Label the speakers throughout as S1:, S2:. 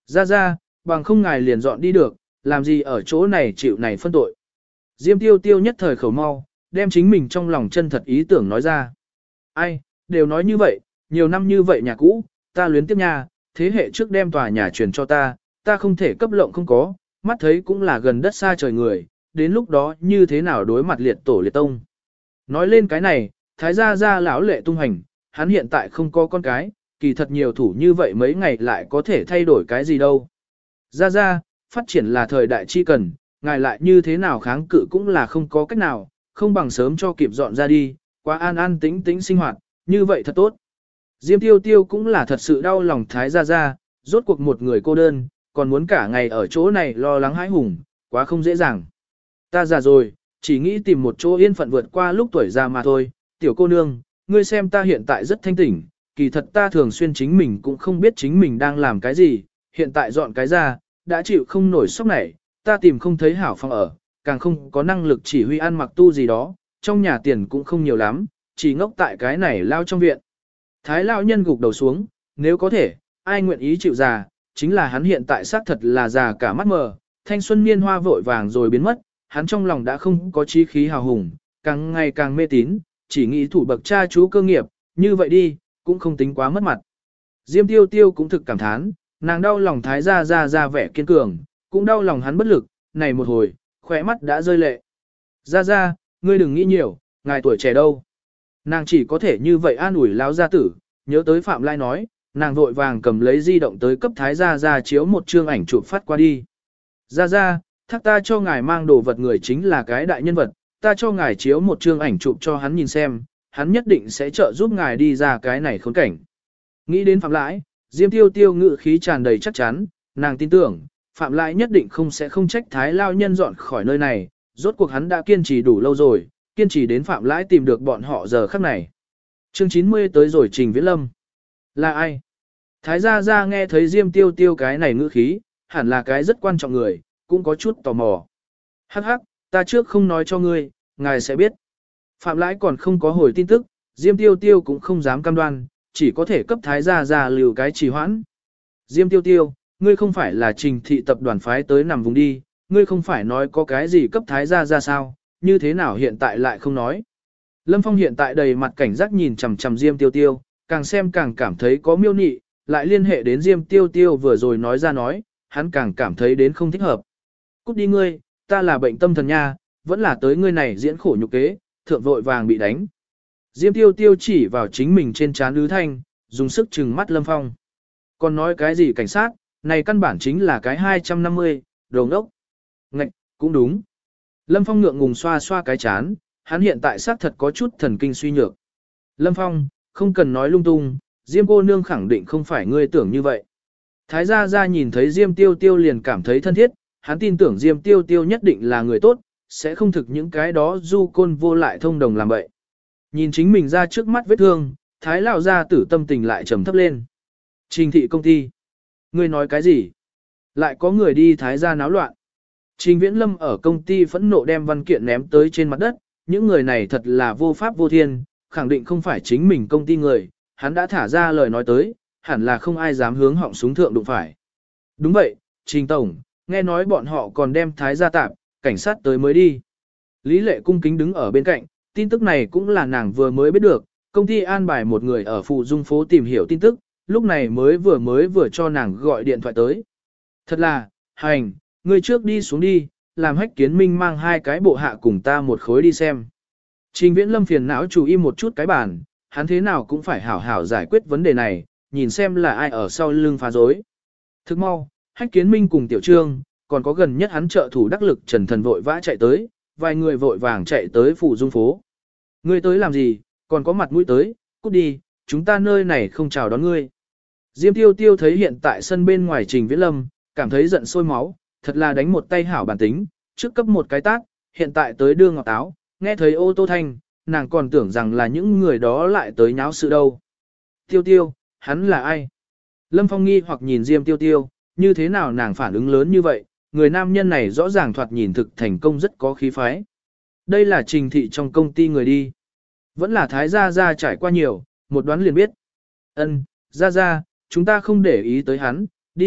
S1: Ra, bằng không ngài liền dọn đi được, làm gì ở chỗ này chịu này phân tội. Diêm tiêu tiêu nhất thời khẩu mau, đem chính mình trong lòng chân thật ý tưởng nói ra. Ai, đều nói như vậy, nhiều năm như vậy nhà cũ, ta luyến tiếp nhà, thế hệ trước đem tòa nhà truyền cho ta không thể cấp lộng không có, mắt thấy cũng là gần đất xa trời người, đến lúc đó như thế nào đối mặt liệt tổ liệt tông. Nói lên cái này, thái gia lão lệ tung hành, hắn hiện tại không có con cái, kỳ thật nhiều thủ như vậy mấy ngày lại có thể thay đổi cái gì đâu. Ra, phát triển là thời đại chi cần, ngài lại như thế nào kháng cự cũng là không có cách nào, không bằng sớm cho kịp dọn ra đi, quá an an tĩnh tĩnh sinh hoạt, như vậy thật tốt. Diêm tiêu tiêu cũng là thật sự đau lòng thái gia, rốt cuộc một người cô đơn, còn muốn cả ngày ở chỗ này lo lắng hãi hùng, quá không dễ dàng. Ta già rồi, chỉ nghĩ tìm một chỗ yên phận vượt qua lúc tuổi già mà thôi, tiểu cô nương, ngươi xem ta hiện tại rất thanh tỉnh, kỳ thật ta thường xuyên chính mình cũng không biết chính mình đang làm cái gì, hiện tại dọn cái ra, đã chịu không nổi sốc này, ta tìm không thấy hảo phòng ở, càng không có năng lực chỉ huy ăn mặc tu gì đó, trong nhà tiền cũng không nhiều lắm, chỉ ngốc tại cái này lao trong viện. Thái lão nhân gục đầu xuống, nếu có thể, ai nguyện ý chịu già, chính là hắn hiện tại xác thật là già cả mắt mờ, thanh xuân niên hoa vội vàng rồi biến mất, hắn trong lòng đã không có chí khí hào hùng, càng ngày càng mê tín, chỉ nghĩ thủ bậc cha chú cơ nghiệp, như vậy đi, cũng không tính quá mất mặt. Diêm tiêu tiêu cũng thực cảm thán, nàng đau lòng thái gia ra vẻ kiên cường, cũng đau lòng hắn bất lực, này một hồi, khóe mắt đã rơi lệ. Ra, ngươi đừng nghĩ nhiều, ngài tuổi trẻ đâu. Nàng chỉ có thể như vậy an ủi lão gia tử, nhớ tới Phạm Lai nói, nàng vội vàng cầm lấy di động tới cấp thái gia ra chiếu một chương ảnh chụp phát qua đi. Ra, thác ta cho ngài mang đồ vật người chính là cái đại nhân vật, ta cho ngài chiếu một chương ảnh chụp cho hắn nhìn xem, hắn nhất định sẽ trợ giúp ngài đi ra cái này khốn cảnh. Nghĩ đến Phạm Lãi, Diêm tiêu tiêu ngự khí tràn đầy chắc chắn, nàng tin tưởng, Phạm Lãi nhất định sẽ không trách thái lao nhân dọn khỏi nơi này, rốt cuộc hắn đã kiên trì đủ lâu rồi, kiên trì đến Phạm Lãi tìm được bọn họ giờ khắc này. Chương 90 tới rồi Trình Viễn Lâm. Là ai? Thái gia nghe thấy Diêm tiêu tiêu cái này ngữ khí, hẳn là cái rất quan trọng người, cũng có chút tò mò. Hắc, ta trước không nói cho ngươi, ngài sẽ biết. Phạm Lãi còn không có hồi tin tức, Diêm tiêu tiêu cũng không dám cam đoan, chỉ có thể cấp thái gia lưu cái trì hoãn. Diêm tiêu tiêu, ngươi không phải là Trình thị tập đoàn phái tới nằm vùng đi, ngươi không phải nói có cái gì cấp thái gia ra sao, như thế nào hiện tại lại không nói. Lâm Phong hiện tại đầy mặt cảnh giác nhìn chằm chằm Diêm tiêu tiêu, càng xem càng cảm thấy có miêu nị, lại liên hệ đến Diêm tiêu tiêu vừa rồi nói ra nói, hắn càng cảm thấy đến không thích hợp. Cút đi ngươi, ta là bệnh tâm thần nha, vẫn là tới ngươi này diễn khổ nhục kế, thượng vội vàng bị đánh. Diêm tiêu tiêu chỉ vào chính mình trên trán Lư Thanh, dùng sức trừng mắt Lâm Phong. Còn nói cái gì cảnh sát, này căn bản chính là cái 250, đồ ngốc. Ngạch, cũng đúng. Lâm Phong ngượng ngùng xoa xoa cái chán, hắn hiện tại xác thật có chút thần kinh suy nhược. Lâm Phong, không cần nói lung tung, Diêm cô nương khẳng định không phải ngươi tưởng như vậy. Thái gia nhìn thấy Diêm tiêu tiêu liền cảm thấy thân thiết, hắn tin tưởng Diêm tiêu tiêu nhất định là người tốt, sẽ không thực những cái đó du côn vô lại thông đồng làm bậy. Nhìn chính mình ra trước mắt vết thương, Thái lão gia tử tâm tình lại trầm thấp lên. Trình thị công ty. Ngươi nói cái gì? Lại có người đi Thái gia náo loạn. Trình Viễn Lâm ở công ty phẫn nộ đem văn kiện ném tới trên mặt đất, những người này thật là vô pháp vô thiên, khẳng định không phải chính mình công ty người, hắn đã thả ra lời nói tới, hẳn là không ai dám hướng họng súng thượng đụng phải. Đúng vậy, Trình Tổng, nghe nói bọn họ còn đem Thái gia tạp, cảnh sát tới mới đi. Lý Lệ cung kính đứng ở bên cạnh, tin tức này cũng là nàng vừa mới biết được, công ty an bài một người ở Phụ Dung phố tìm hiểu tin tức, lúc này mới vừa cho nàng gọi điện thoại tới. Thật là, hành, ngươi trước đi xuống đi, làm Hách Kiến Minh mang hai cái bộ hạ cùng ta một khối đi xem. Trình Viễn Lâm phiền não chú ý một chút cái bàn, hắn thế nào cũng phải hảo hảo giải quyết vấn đề này, nhìn xem là ai ở sau lưng phá rối. Thức mau, Hách Kiến Minh cùng Tiểu Trương, còn có gần nhất hắn trợ thủ đắc lực Trần Thần vội vã chạy tới, vài người vội vàng chạy tới Phủ Dung phố. Ngươi tới làm gì, còn có mặt mũi tới, cút đi, chúng ta nơi này không chào đón ngươi. Diêm tiêu tiêu thấy hiện tại sân bên ngoài Trình Viễn Lâm, cảm thấy giận sôi máu, thật là đánh một tay hảo bản tính, trước cấp một cái tát, hiện tại tới đưa ngọt táo, nghe thấy ô tô thanh, nàng còn tưởng rằng là những người đó lại tới nháo sự đâu. Tiêu tiêu, hắn là ai? Lâm Phong nghi hoặc nhìn Diêm tiêu tiêu, như thế nào nàng phản ứng lớn như vậy, người nam nhân này rõ ràng thoạt nhìn thực thành công rất có khí phái. Đây là Trình thị trong công ty người đi. Vẫn là Thái gia trải qua nhiều, một đoán liền biết. Ân, gia, chúng ta không để ý tới hắn, đi,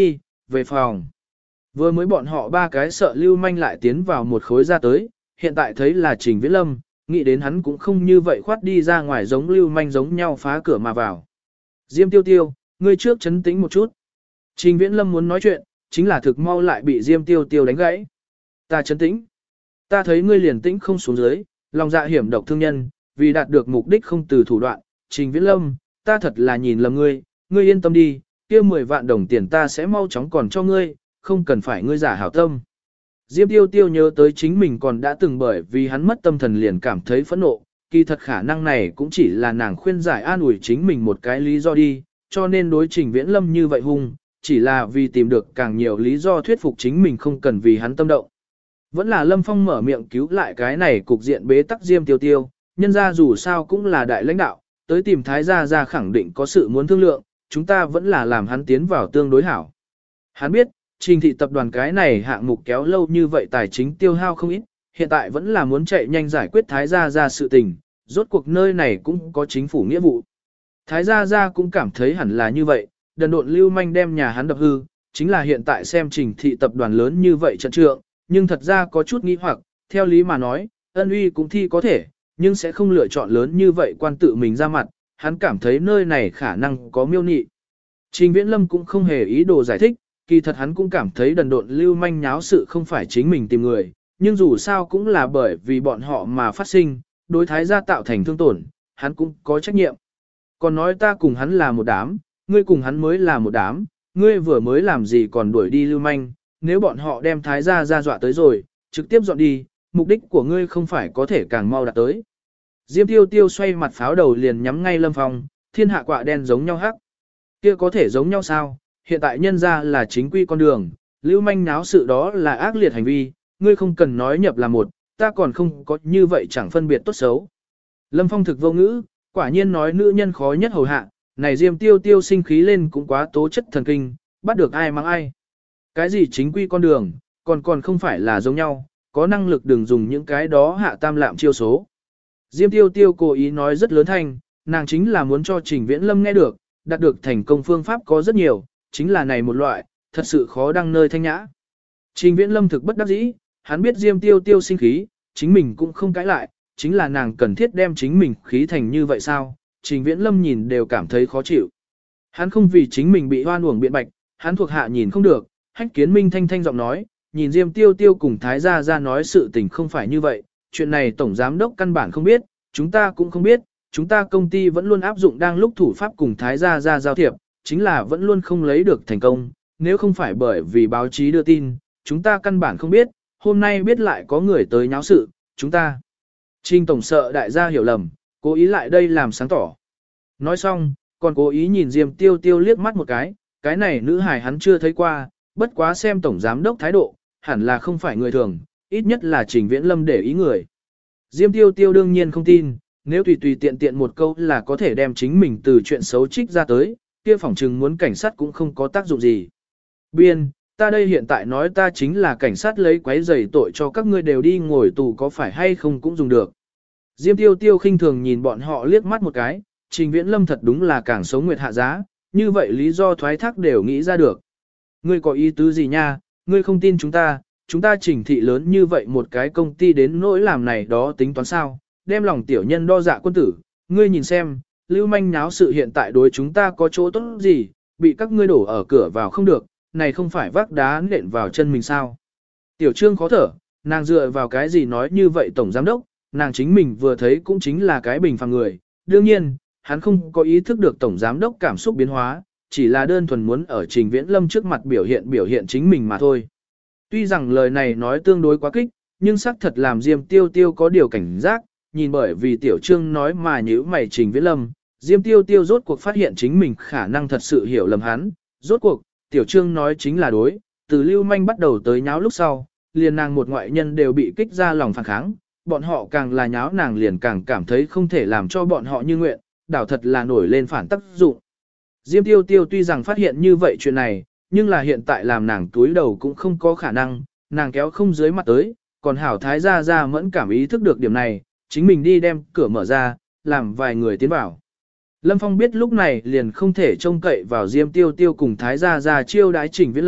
S1: về phòng. Vừa mới bọn họ ba cái sợ lưu manh lại tiến vào một khối ra tới, hiện tại thấy là Trình Viễn Lâm, nghĩ đến hắn cũng không như vậy khoát đi ra ngoài giống lưu manh giống nhau phá cửa mà vào. Diêm Tiêu Tiêu, ngươi trước chấn tĩnh một chút. Trình Viễn Lâm muốn nói chuyện, chính là thực mau lại bị Diêm Tiêu Tiêu đánh gãy. Ta chấn tĩnh. Ta thấy ngươi liền tĩnh không xuống dưới, lòng dạ hiểm độc thương nhân, vì đạt được mục đích không từ thủ đoạn. Trình Viễn Lâm, ta thật là nhìn lầm ngươi, ngươi yên tâm đi, kia 10 vạn đồng tiền ta sẽ mau chóng còn cho ngươi, không cần phải ngươi giả hảo tâm. Diêm Tiêu Tiêu nhớ tới chính mình còn đã từng bởi vì hắn mất tâm thần liền cảm thấy phẫn nộ, kỳ thật khả năng này cũng chỉ là nàng khuyên giải an ủi chính mình một cái lý do đi, cho nên đối Trình Viễn Lâm như vậy hung, chỉ là vì tìm được càng nhiều lý do thuyết phục chính mình không cần vì hắn tâm động. Vẫn là Lâm Phong mở miệng cứu lại cái này cục diện bế tắc Diêm Tiêu Tiêu, nhân ra dù sao cũng là đại lãnh đạo, tới tìm Thái Gia Gia khẳng định có sự muốn thương lượng, chúng ta vẫn là làm hắn tiến vào tương đối hảo. Hắn biết, Trình thị tập đoàn cái này hạng mục kéo lâu như vậy tài chính tiêu hao không ít, hiện tại vẫn là muốn chạy nhanh giải quyết Thái Gia Gia sự tình, rốt cuộc nơi này cũng có chính phủ nghĩa vụ. Thái Gia Gia cũng cảm thấy hẳn là như vậy, đần độn lưu manh đem nhà hắn đập hư, chính là hiện tại xem Trình thị tập đoàn lớn như vậy trận trượng, nhưng thật ra có chút nghi hoặc, theo lý mà nói, ân uy cũng thi có thể, nhưng sẽ không lựa chọn lớn như vậy quan tự mình ra mặt, hắn cảm thấy nơi này khả năng có miêu nị. Trình Viễn Lâm cũng không hề ý đồ giải thích, kỳ thật hắn cũng cảm thấy đần độn lưu manh nháo sự không phải chính mình tìm người, nhưng dù sao cũng là bởi vì bọn họ mà phát sinh, đối Thái gia tạo thành thương tổn, hắn cũng có trách nhiệm. Còn nói ta cùng hắn là một đám, ngươi cùng hắn mới là một đám, ngươi vừa mới làm gì còn đuổi đi lưu manh, nếu bọn họ đem Thái gia ra dọa tới rồi, trực tiếp dọn đi, mục đích của ngươi không phải có thể càng mau đạt tới. Diêm Tiêu Tiêu xoay mặt pháo đầu liền nhắm ngay Lâm Phong, thiên hạ quạ đen giống nhau hắc. Kia có thể giống nhau sao, hiện tại nhân ra là chính quy con đường, lưu manh náo sự đó là ác liệt hành vi, ngươi không cần nói nhập là một, ta còn không có như vậy chẳng phân biệt tốt xấu. Lâm Phong thực vô ngữ, quả nhiên nói nữ nhân khó nhất hầu hạ, này Diêm Tiêu Tiêu sinh khí lên cũng quá tố chất thần kinh, bắt được ai mang ai. Cái gì chính quy con đường, còn không phải là giống nhau, có năng lực đừng dùng những cái đó hạ tam lạm chiêu số. Diêm Tiêu Tiêu cố ý nói rất lớn thanh, nàng chính là muốn cho Trình Viễn Lâm nghe được, đạt được thành công phương pháp có rất nhiều, chính là này một loại, thật sự khó đăng nơi thanh nhã. Trình Viễn Lâm thực bất đắc dĩ, hắn biết Diêm Tiêu Tiêu sinh khí, chính mình cũng không cãi lại, chính là nàng cần thiết đem chính mình khí thành như vậy sao, Trình Viễn Lâm nhìn đều cảm thấy khó chịu. Hắn không vì chính mình bị hoan uổng biện bạch, hắn thuộc hạ nhìn không được, Hách Kiến Minh thanh thanh giọng nói, nhìn Diêm Tiêu Tiêu cùng Thái Gia Gia nói sự tình không phải như vậy, chuyện này Tổng Giám đốc căn bản không biết, chúng ta cũng không biết, chúng ta công ty vẫn luôn áp dụng đang lúc thủ pháp cùng Thái Gia Gia giao thiệp, chính là vẫn luôn không lấy được thành công, nếu không phải bởi vì báo chí đưa tin, chúng ta căn bản không biết, hôm nay biết lại có người tới nháo sự, chúng ta. Trình Tổng sợ đại gia hiểu lầm, cố ý lại đây làm sáng tỏ. Nói xong, còn cố ý nhìn Diêm Tiêu Tiêu liếc mắt một cái này nữ hài hắn chưa thấy qua, bất quá xem Tổng Giám đốc thái độ, hẳn là không phải người thường, ít nhất là Trình Viễn Lâm để ý người. Diêm Tiêu Tiêu đương nhiên không tin, nếu tùy tùy tiện tiện một câu là có thể đem chính mình từ chuyện xấu trích ra tới, kia phỏng chừng muốn cảnh sát cũng không có tác dụng gì. Biên, ta đây hiện tại nói ta chính là cảnh sát lấy quấy rầy tội cho các ngươi đều đi ngồi tù có phải hay không cũng dùng được. Diêm Tiêu Tiêu khinh thường nhìn bọn họ liếc mắt một cái, Trình Viễn Lâm thật đúng là càng sống nguyệt hạ giá, như vậy lý do thoái thác đều nghĩ ra được. Ngươi có ý tứ gì nha, ngươi không tin chúng ta Trình thị lớn như vậy một cái công ty đến nỗi làm này đó tính toán sao, đem lòng tiểu nhân đo dạ quân tử, ngươi nhìn xem, lưu manh nháo sự hiện tại đối chúng ta có chỗ tốt gì, bị các ngươi đổ ở cửa vào không được, này không phải vác đá nện vào chân mình sao. Tiểu Trương khó thở, nàng dựa vào cái gì nói như vậy Tổng Giám đốc, nàng chính mình vừa thấy cũng chính là cái bình phàm người, đương nhiên, hắn không có ý thức được Tổng Giám đốc cảm xúc biến hóa, chỉ là đơn thuần muốn ở Trình Viễn Lâm trước mặt biểu hiện chính mình mà thôi. Tuy rằng lời này nói tương đối quá kích, nhưng xác thật làm Diêm Tiêu Tiêu có điều cảnh giác, nhìn bởi vì Tiểu Trương nói mà nhíu mày Trình Viễn Lâm, Diêm Tiêu Tiêu rốt cuộc phát hiện chính mình khả năng thật sự hiểu lầm hắn, rốt cuộc, Tiểu Trương nói chính là đối, từ lưu manh bắt đầu tới nháo lúc sau, liền nàng một ngoại nhân đều bị kích ra lòng phản kháng, bọn họ càng là nháo nàng liền càng cảm thấy không thể làm cho bọn họ như nguyện, đảo thật là nổi lên phản tác dụng. Diêm Tiêu Tiêu tuy rằng phát hiện như vậy chuyện này, nhưng là hiện tại làm nàng túi đầu cũng không có khả năng, nàng kéo không dưới mặt tới, còn hảo Thái Gia Gia mẫn cảm ý thức được điểm này, chính mình đi đem cửa mở ra, làm vài người tiến vào. Lâm Phong biết lúc này liền không thể trông cậy vào Diêm Tiêu Tiêu cùng Thái Gia Gia chiêu đái Trình Viễn Lâm,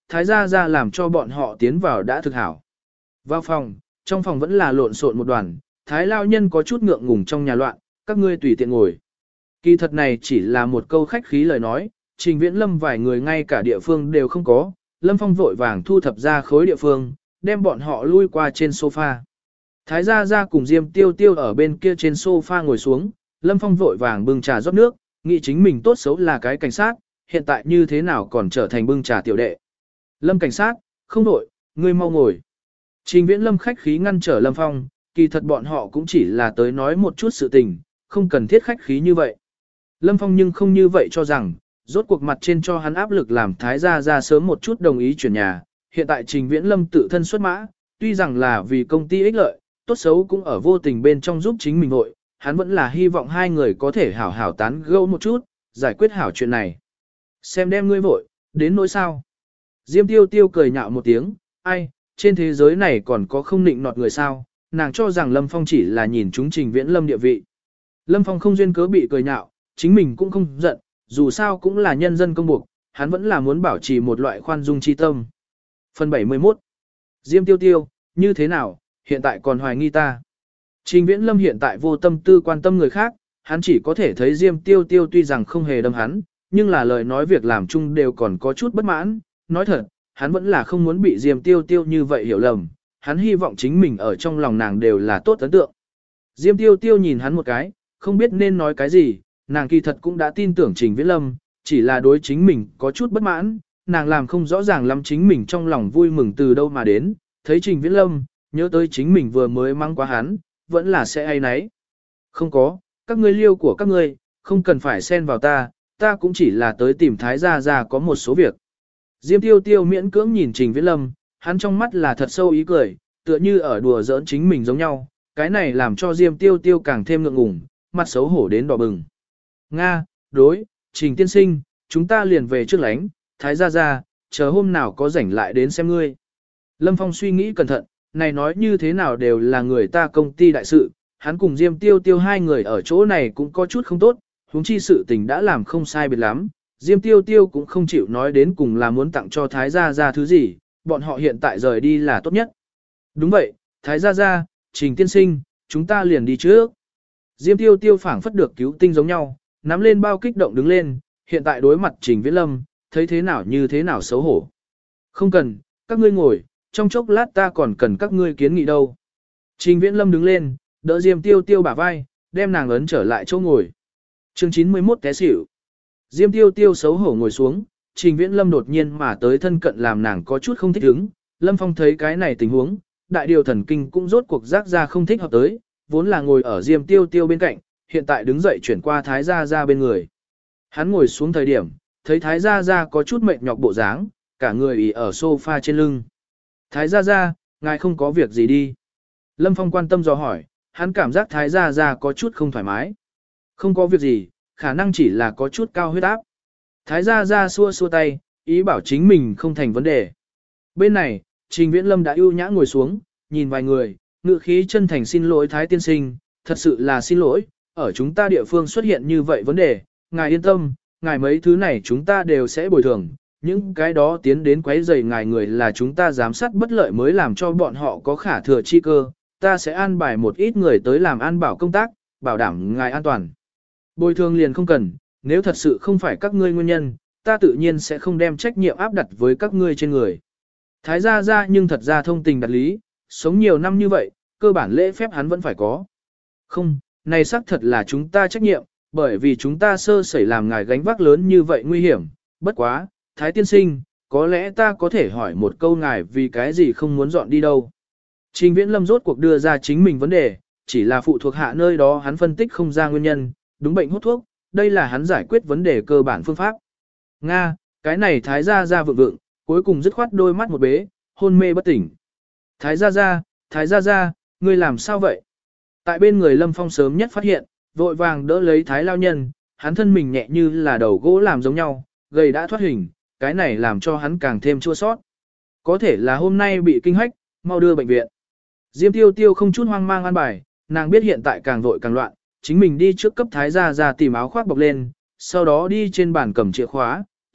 S1: thái gia gia làm cho bọn họ tiến vào đã thực hảo. Vào phòng, trong phòng vẫn là lộn xộn một đoàn, thái lao nhân có chút ngượng ngùng trong nhà loạn, các ngươi tùy tiện ngồi. Kỳ thật này chỉ là một câu khách khí lời nói, Trình Viễn Lâm vài người ngay cả địa phương đều không có, Lâm Phong vội vàng thu thập ra khối địa phương, đem bọn họ lui qua trên sofa. Thái gia gia cùng Diêm Tiêu Tiêu ở bên kia trên sofa ngồi xuống, Lâm Phong vội vàng bưng trà rót nước, nghĩ chính mình tốt xấu là cái cảnh sát, hiện tại như thế nào còn trở thành bưng trà tiểu đệ. Lâm cảnh sát, không đổi, ngươi mau ngồi. Trình Viễn Lâm khách khí ngăn trở Lâm Phong, kỳ thật bọn họ cũng chỉ là tới nói một chút sự tình, không cần thiết khách khí như vậy. Lâm Phong nhưng không như vậy cho rằng, rốt cuộc mặt trên cho hắn áp lực làm Thái gia gia sớm một chút đồng ý chuyển nhà, hiện tại Trình Viễn Lâm tự thân xuất mã, tuy rằng là vì công ty ích lợi, tốt xấu cũng ở vô tình bên trong giúp chính mình vội, hắn vẫn là hy vọng hai người có thể hảo hảo tán gẫu một chút, giải quyết hảo chuyện này. Xem đem ngươi vội, đến nỗi sao. Diêm Tiêu Tiêu cười nhạo một tiếng, ai, trên thế giới này còn có không nịnh nọt người sao, nàng cho rằng Lâm Phong chỉ là nhìn chúng Trình Viễn Lâm địa vị. Lâm Phong không duyên cớ bị cười nhạo, chính mình cũng không giận, dù sao cũng là nhân dân công buộc, hắn vẫn là muốn bảo trì một loại khoan dung chi tâm. Phần 71 Diêm Tiêu Tiêu, như thế nào, hiện tại còn hoài nghi ta. Trình Viễn Lâm hiện tại vô tâm tư quan tâm người khác, hắn chỉ có thể thấy Diêm Tiêu Tiêu tuy rằng không hề đâm hắn, nhưng là lời nói việc làm chung đều còn có chút bất mãn, nói thật, hắn vẫn là không muốn bị Diêm Tiêu Tiêu như vậy hiểu lầm, hắn hy vọng chính mình ở trong lòng nàng đều là tốt ấn tượng. Diêm Tiêu Tiêu nhìn hắn một cái, không biết nên nói cái gì, nàng kỳ thật cũng đã tin tưởng Trình Viễn Lâm, chỉ là đối chính mình có chút bất mãn, nàng làm không rõ ràng lắm chính mình trong lòng vui mừng từ đâu mà đến, thấy Trình Viễn Lâm, nhớ tới chính mình vừa mới mắng quá hắn, vẫn là sẽ ai nấy. Không có, các ngươi liêu của các ngươi, không cần phải xen vào ta cũng chỉ là tới tìm Thái gia gia có một số việc. Diêm Tiêu Tiêu miễn cưỡng nhìn Trình Viễn Lâm, hắn trong mắt là thật sâu ý cười, tựa như ở đùa giỡn chính mình giống nhau, cái này làm cho Diêm Tiêu Tiêu càng thêm ngượng ngùng, mặt xấu hổ đến đỏ bừng. Nga, đối, Trình tiên sinh, chúng ta liền về trước lánh, Thái gia gia, chờ hôm nào có rảnh lại đến xem ngươi. Lâm Phong suy nghĩ cẩn thận, này nói như thế nào đều là người ta công ty đại sự, hắn cùng Diêm Tiêu Tiêu hai người ở chỗ này cũng có chút không tốt, huống chi sự tình đã làm không sai biệt lắm. Diêm Tiêu Tiêu cũng không chịu nói đến cùng là muốn tặng cho Thái gia gia thứ gì, bọn họ hiện tại rời đi là tốt nhất. Đúng vậy, Thái gia gia, Trình tiên sinh, chúng ta liền đi trước. Diêm Tiêu Tiêu phảng phất được cứu tinh giống nhau, nắm lên bao kích động đứng lên, hiện tại đối mặt Trình Viễn Lâm, thấy thế nào như thế nào xấu hổ. Không cần, các ngươi ngồi, trong chốc lát ta còn cần các ngươi kiến nghị đâu. Trình Viễn Lâm đứng lên, đỡ Diêm Tiêu Tiêu bả vai, đem nàng ấn trở lại chỗ ngồi. Chương 91 té xỉu. Diêm Tiêu Tiêu xấu hổ ngồi xuống, Trình Viễn Lâm đột nhiên mà tới thân cận làm nàng có chút không thích ứng. Lâm Phong thấy cái này tình huống, đại điều thần kinh cũng rốt cuộc giác ra không thích hợp tới, vốn là ngồi ở Diêm Tiêu Tiêu bên cạnh, hiện tại đứng dậy chuyển qua Thái gia gia bên người. Hắn ngồi xuống thời điểm, thấy Thái gia gia có chút mệt nhọc bộ dáng, cả người ỉ ở sofa trên lưng. Thái gia gia, ngài không có việc gì đi. Lâm Phong quan tâm dò hỏi, hắn cảm giác Thái gia gia có chút không thoải mái. Không có việc gì, khả năng chỉ là có chút cao huyết áp. Thái gia gia xua xua tay, ý bảo chính mình không thành vấn đề. Bên này, Trình Viễn Lâm đã ưu nhã ngồi xuống, nhìn vài người, ngự khí chân thành xin lỗi Thái tiên sinh, thật sự là xin lỗi, ở chúng ta địa phương xuất hiện như vậy vấn đề, ngài yên tâm, ngài mấy thứ này chúng ta đều sẽ bồi thường, những cái đó tiến đến quấy rầy ngài người là chúng ta giám sát bất lợi mới làm cho bọn họ có khả thừa chi cơ, ta sẽ an bài một ít người tới làm an bảo công tác, bảo đảm ngài an toàn. Bồi thường liền không cần, nếu thật sự không phải các ngươi nguyên nhân, ta tự nhiên sẽ không đem trách nhiệm áp đặt với các ngươi trên người. Thái gia gia nhưng thật ra thông tình đạt lý, sống nhiều năm như vậy, cơ bản lễ phép hắn vẫn phải có. Không, này xác thật là chúng ta trách nhiệm, bởi vì chúng ta sơ sẩy làm ngài gánh vác lớn như vậy nguy hiểm, bất quá, Thái tiên sinh, có lẽ ta có thể hỏi một câu ngài vì cái gì không muốn dọn đi đâu. Trình Viễn Lâm rốt cuộc đưa ra chính mình vấn đề, chỉ là phụ thuộc hạ nơi đó hắn phân tích không ra nguyên nhân, đúng bệnh hút thuốc, đây là hắn giải quyết vấn đề cơ bản phương pháp. Nga, cái này Thái gia gia vượng vượng, cuối cùng dứt khoát đôi mắt một bế, hôn mê bất tỉnh. Thái gia gia, ngươi làm sao vậy? Tại bên người Lâm Phong sớm nhất phát hiện, vội vàng đỡ lấy Thái lao nhân, hắn thân mình nhẹ như là đầu gỗ làm giống nhau, gầy đã thoát hình, cái này làm cho hắn càng thêm chua sót. Có thể là hôm nay bị kinh hách, mau đưa bệnh viện. Diêm Tiêu Tiêu không chút hoang mang an bài, nàng biết hiện tại càng vội càng loạn, chính mình đi trước cấp Thái gia gia tìm áo khoác bọc lên, sau đó đi trên bàn cầm chìa khóa,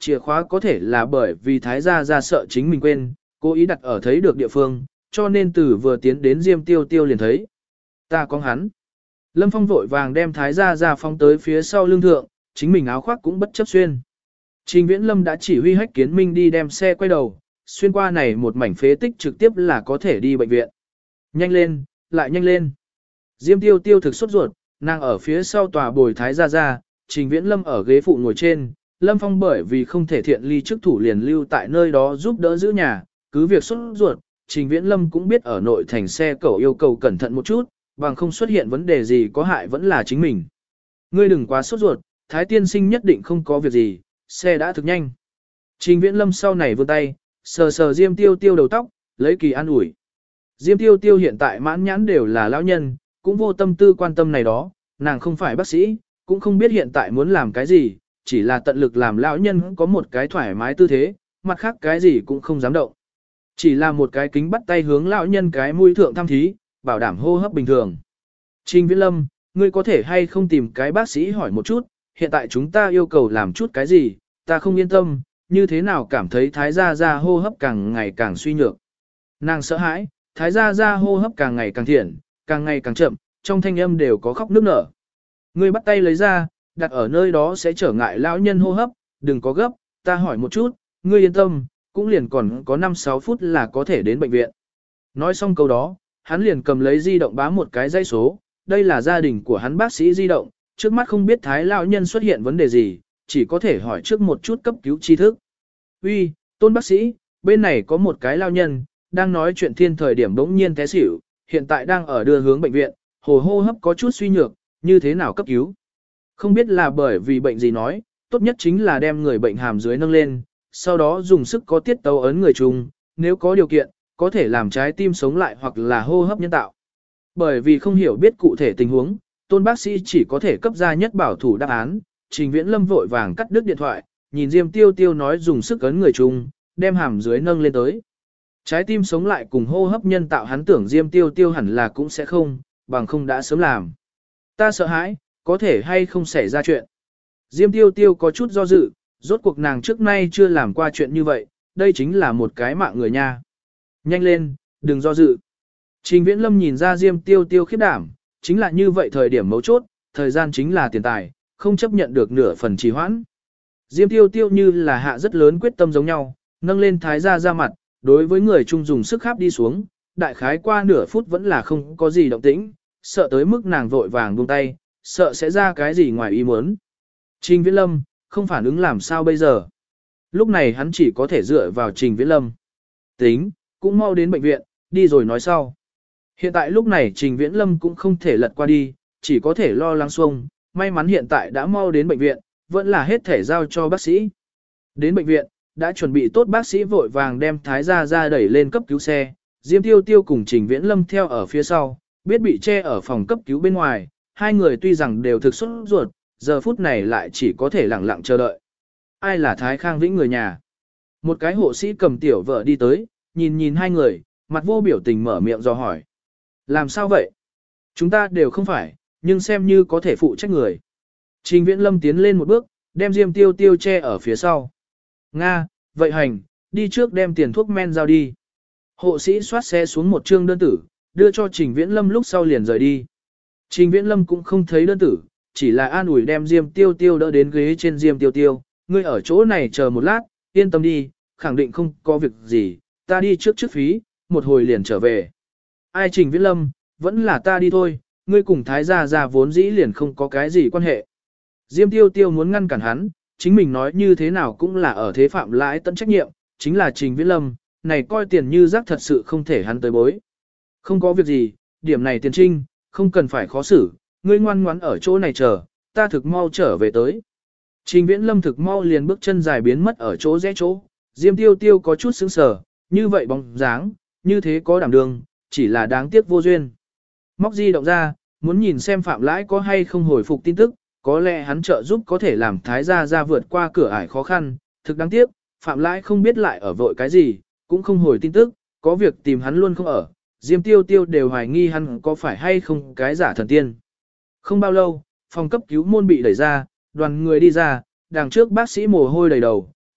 S1: chìa khóa có thể là bởi vì Thái gia gia sợ chính mình quên, cố ý đặt ở thấy được địa phương, cho nên từ vừa tiến đến Diêm Tiêu Tiêu liền thấy. Ta có hắn. Lâm Phong vội vàng đem Thái gia gia phóng tới phía sau lưng thượng, chính mình áo khoác cũng bất chấp xuyên. Trình Viễn Lâm đã chỉ huy Hách Kiến Minh đi đem xe quay đầu, xuyên qua này một mảnh phế tích trực tiếp là có thể đi bệnh viện. Nhanh lên, lại nhanh lên. Diêm Tiêu Tiêu thực sốt ruột, nàng ở phía sau tòa bồi Thái gia gia, Trình Viễn Lâm ở ghế phụ ngồi trên, Lâm Phong bởi vì không thể thiện ly chức thủ liền lưu tại nơi đó giúp đỡ giữ nhà, cứ việc sốt ruột, Trình Viễn Lâm cũng biết ở nội thành xe cẩu yêu cầu cẩn thận một chút, bằng không xuất hiện vấn đề gì có hại vẫn là chính mình. Ngươi đừng quá sốt ruột, Thái tiên sinh nhất định không có việc gì, xe đã thực nhanh. Trình Viễn Lâm sau này vươn tay, sờ sờ Diêm Tiêu Tiêu đầu tóc, lấy kỳ an ủi. Diêm Tiêu Tiêu hiện tại mãn nhãn đều là lão nhân, cũng vô tâm tư quan tâm này đó, nàng không phải bác sĩ, cũng không biết hiện tại muốn làm cái gì, chỉ là tận lực làm lão nhân có một cái thoải mái tư thế, mặt khác cái gì cũng không dám động. Chỉ là một cái kính bắt tay hướng lão nhân cái mũi thượng thăm thí, bảo đảm hô hấp bình thường. Trình Viễn Lâm, ngươi có thể hay không tìm cái bác sĩ hỏi một chút, hiện tại chúng ta yêu cầu làm chút cái gì, ta không yên tâm, như thế nào cảm thấy Thái gia gia hô hấp càng ngày càng suy nhược. Nàng sợ hãi, Thái gia gia hô hấp càng ngày càng thiện, càng ngày càng chậm, trong thanh âm đều có khóc nức nở. Ngươi bắt tay lấy ra, đặt ở nơi đó sẽ trở ngại lão nhân hô hấp, đừng có gấp, ta hỏi một chút, ngươi yên tâm, cũng liền còn có 5-6 phút là có thể đến bệnh viện. Nói xong câu đó, hắn liền cầm lấy di động bám một cái dây số, đây là gia đình của hắn bác sĩ di động, trước mắt không biết Thái lão nhân xuất hiện vấn đề gì, chỉ có thể hỏi trước một chút cấp cứu tri thức. Uy, Tôn bác sĩ, bên này có một cái lão nhân, đang nói chuyện thiên thời điểm bỗng nhiên té xỉu, hiện tại đang ở đưa hướng bệnh viện, hồ hô hấp có chút suy nhược, như thế nào cấp cứu. Không biết là bởi vì bệnh gì nói, tốt nhất chính là đem người bệnh hàm dưới nâng lên, sau đó dùng sức có tiết tấu ấn người chung, nếu có điều kiện, có thể làm trái tim sống lại hoặc là hô hấp nhân tạo. Bởi vì không hiểu biết cụ thể tình huống, Tôn bác sĩ chỉ có thể cấp ra nhất bảo thủ đáp án, Trình Viễn Lâm vội vàng cắt đứt điện thoại, nhìn Diêm Tiêu Tiêu nói dùng sức ấn người chung, đem hàm dưới nâng lên tới. Trái tim sống lại cùng hô hấp nhân tạo hắn tưởng Diêm Tiêu Tiêu hẳn là cũng sẽ không, bằng không đã sớm làm. Ta sợ hãi, có thể hay không xảy ra chuyện. Diêm Tiêu Tiêu có chút do dự, rốt cuộc nàng trước nay chưa làm qua chuyện như vậy, đây chính là một cái mạng người nha. Nhanh lên, đừng do dự. Trình Viễn Lâm nhìn ra Diêm Tiêu Tiêu khiếp đảm, chính là như vậy thời điểm mấu chốt, thời gian chính là tiền tài, không chấp nhận được nửa phần trì hoãn. Diêm Tiêu Tiêu như là hạ rất lớn quyết tâm giống nhau, nâng lên Thái gia ra mặt, đối với người chung dùng sức khắp đi xuống, đại khái qua nửa phút vẫn là không có gì động tĩnh, sợ tới mức nàng vội vàng buông tay, sợ sẽ ra cái gì ngoài ý muốn. Trình Viễn Lâm, không phản ứng làm sao bây giờ. Lúc này hắn chỉ có thể dựa vào Trình Viễn Lâm. Tính, cũng mau đến bệnh viện, đi rồi nói sau. Hiện tại lúc này Trình Viễn Lâm cũng không thể lật qua đi, chỉ có thể lo lắng xuông, may mắn hiện tại đã mau đến bệnh viện, vẫn là hết thể giao cho bác sĩ. Đến bệnh viện, đã chuẩn bị tốt bác sĩ vội vàng đem Thái gia ra đẩy lên cấp cứu xe, Diêm Tiêu Tiêu cùng Trình Viễn Lâm theo ở phía sau, biết bị che ở phòng cấp cứu bên ngoài, hai người tuy rằng đều thực xuất ruột, giờ phút này lại chỉ có thể lặng lặng chờ đợi. Ai là Thái Khang Vĩnh người nhà? Một cái hộ sĩ cầm tiểu vợ đi tới, nhìn nhìn hai người, mặt vô biểu tình mở miệng dò hỏi. Làm sao vậy? Chúng ta đều không phải, nhưng xem như có thể phụ trách người. Trình Viễn Lâm tiến lên một bước, đem Diêm Tiêu Tiêu che ở phía sau. Nga, vậy hành, đi trước đem tiền thuốc men giao đi. Hộ sĩ xoát xe xuống một trương đơn tử, đưa cho Trình Viễn Lâm lúc sau liền rời đi. Trình Viễn Lâm cũng không thấy đơn tử, chỉ là an ủi đem Diêm Tiêu Tiêu đỡ đến ghế trên Diêm Tiêu Tiêu. Ngươi ở chỗ này chờ một lát, yên tâm đi, khẳng định không có việc gì, ta đi trước phí, một hồi liền trở về. Ai Trình Viễn Lâm, vẫn là ta đi thôi, ngươi cùng Thái gia gia vốn dĩ liền không có cái gì quan hệ. Diêm Tiêu Tiêu muốn ngăn cản hắn, chính mình nói như thế nào cũng là ở thế phạm lãi tận trách nhiệm, chính là Trình Viễn Lâm, này coi tiền như rác thật sự không thể hắn tới bối. Không có việc gì, điểm này tiền trinh, không cần phải khó xử, ngươi ngoan ngoãn ở chỗ này chờ, ta thực mau trở về tới. Trình Viễn Lâm thực mau liền bước chân dài biến mất ở chỗ rẽ chỗ, Diêm Tiêu Tiêu có chút sững sờ, như vậy bóng dáng, như thế có đảm đường, chỉ là đáng tiếc vô duyên. Móc di động ra, muốn nhìn xem Phạm Lãi có hay không hồi phục tin tức, có lẽ hắn trợ giúp có thể làm Thái gia gia vượt qua cửa ải khó khăn, thực đáng tiếc, Phạm Lãi không biết lại ở vội cái gì, cũng không hồi tin tức, có việc tìm hắn luôn không ở, Diêm Tiêu Tiêu đều hoài nghi hắn có phải hay không cái giả thần tiên. Không bao lâu, phòng cấp cứu môn bị đẩy ra, đoàn người đi ra, đằng trước bác sĩ mồ hôi đầy đầu,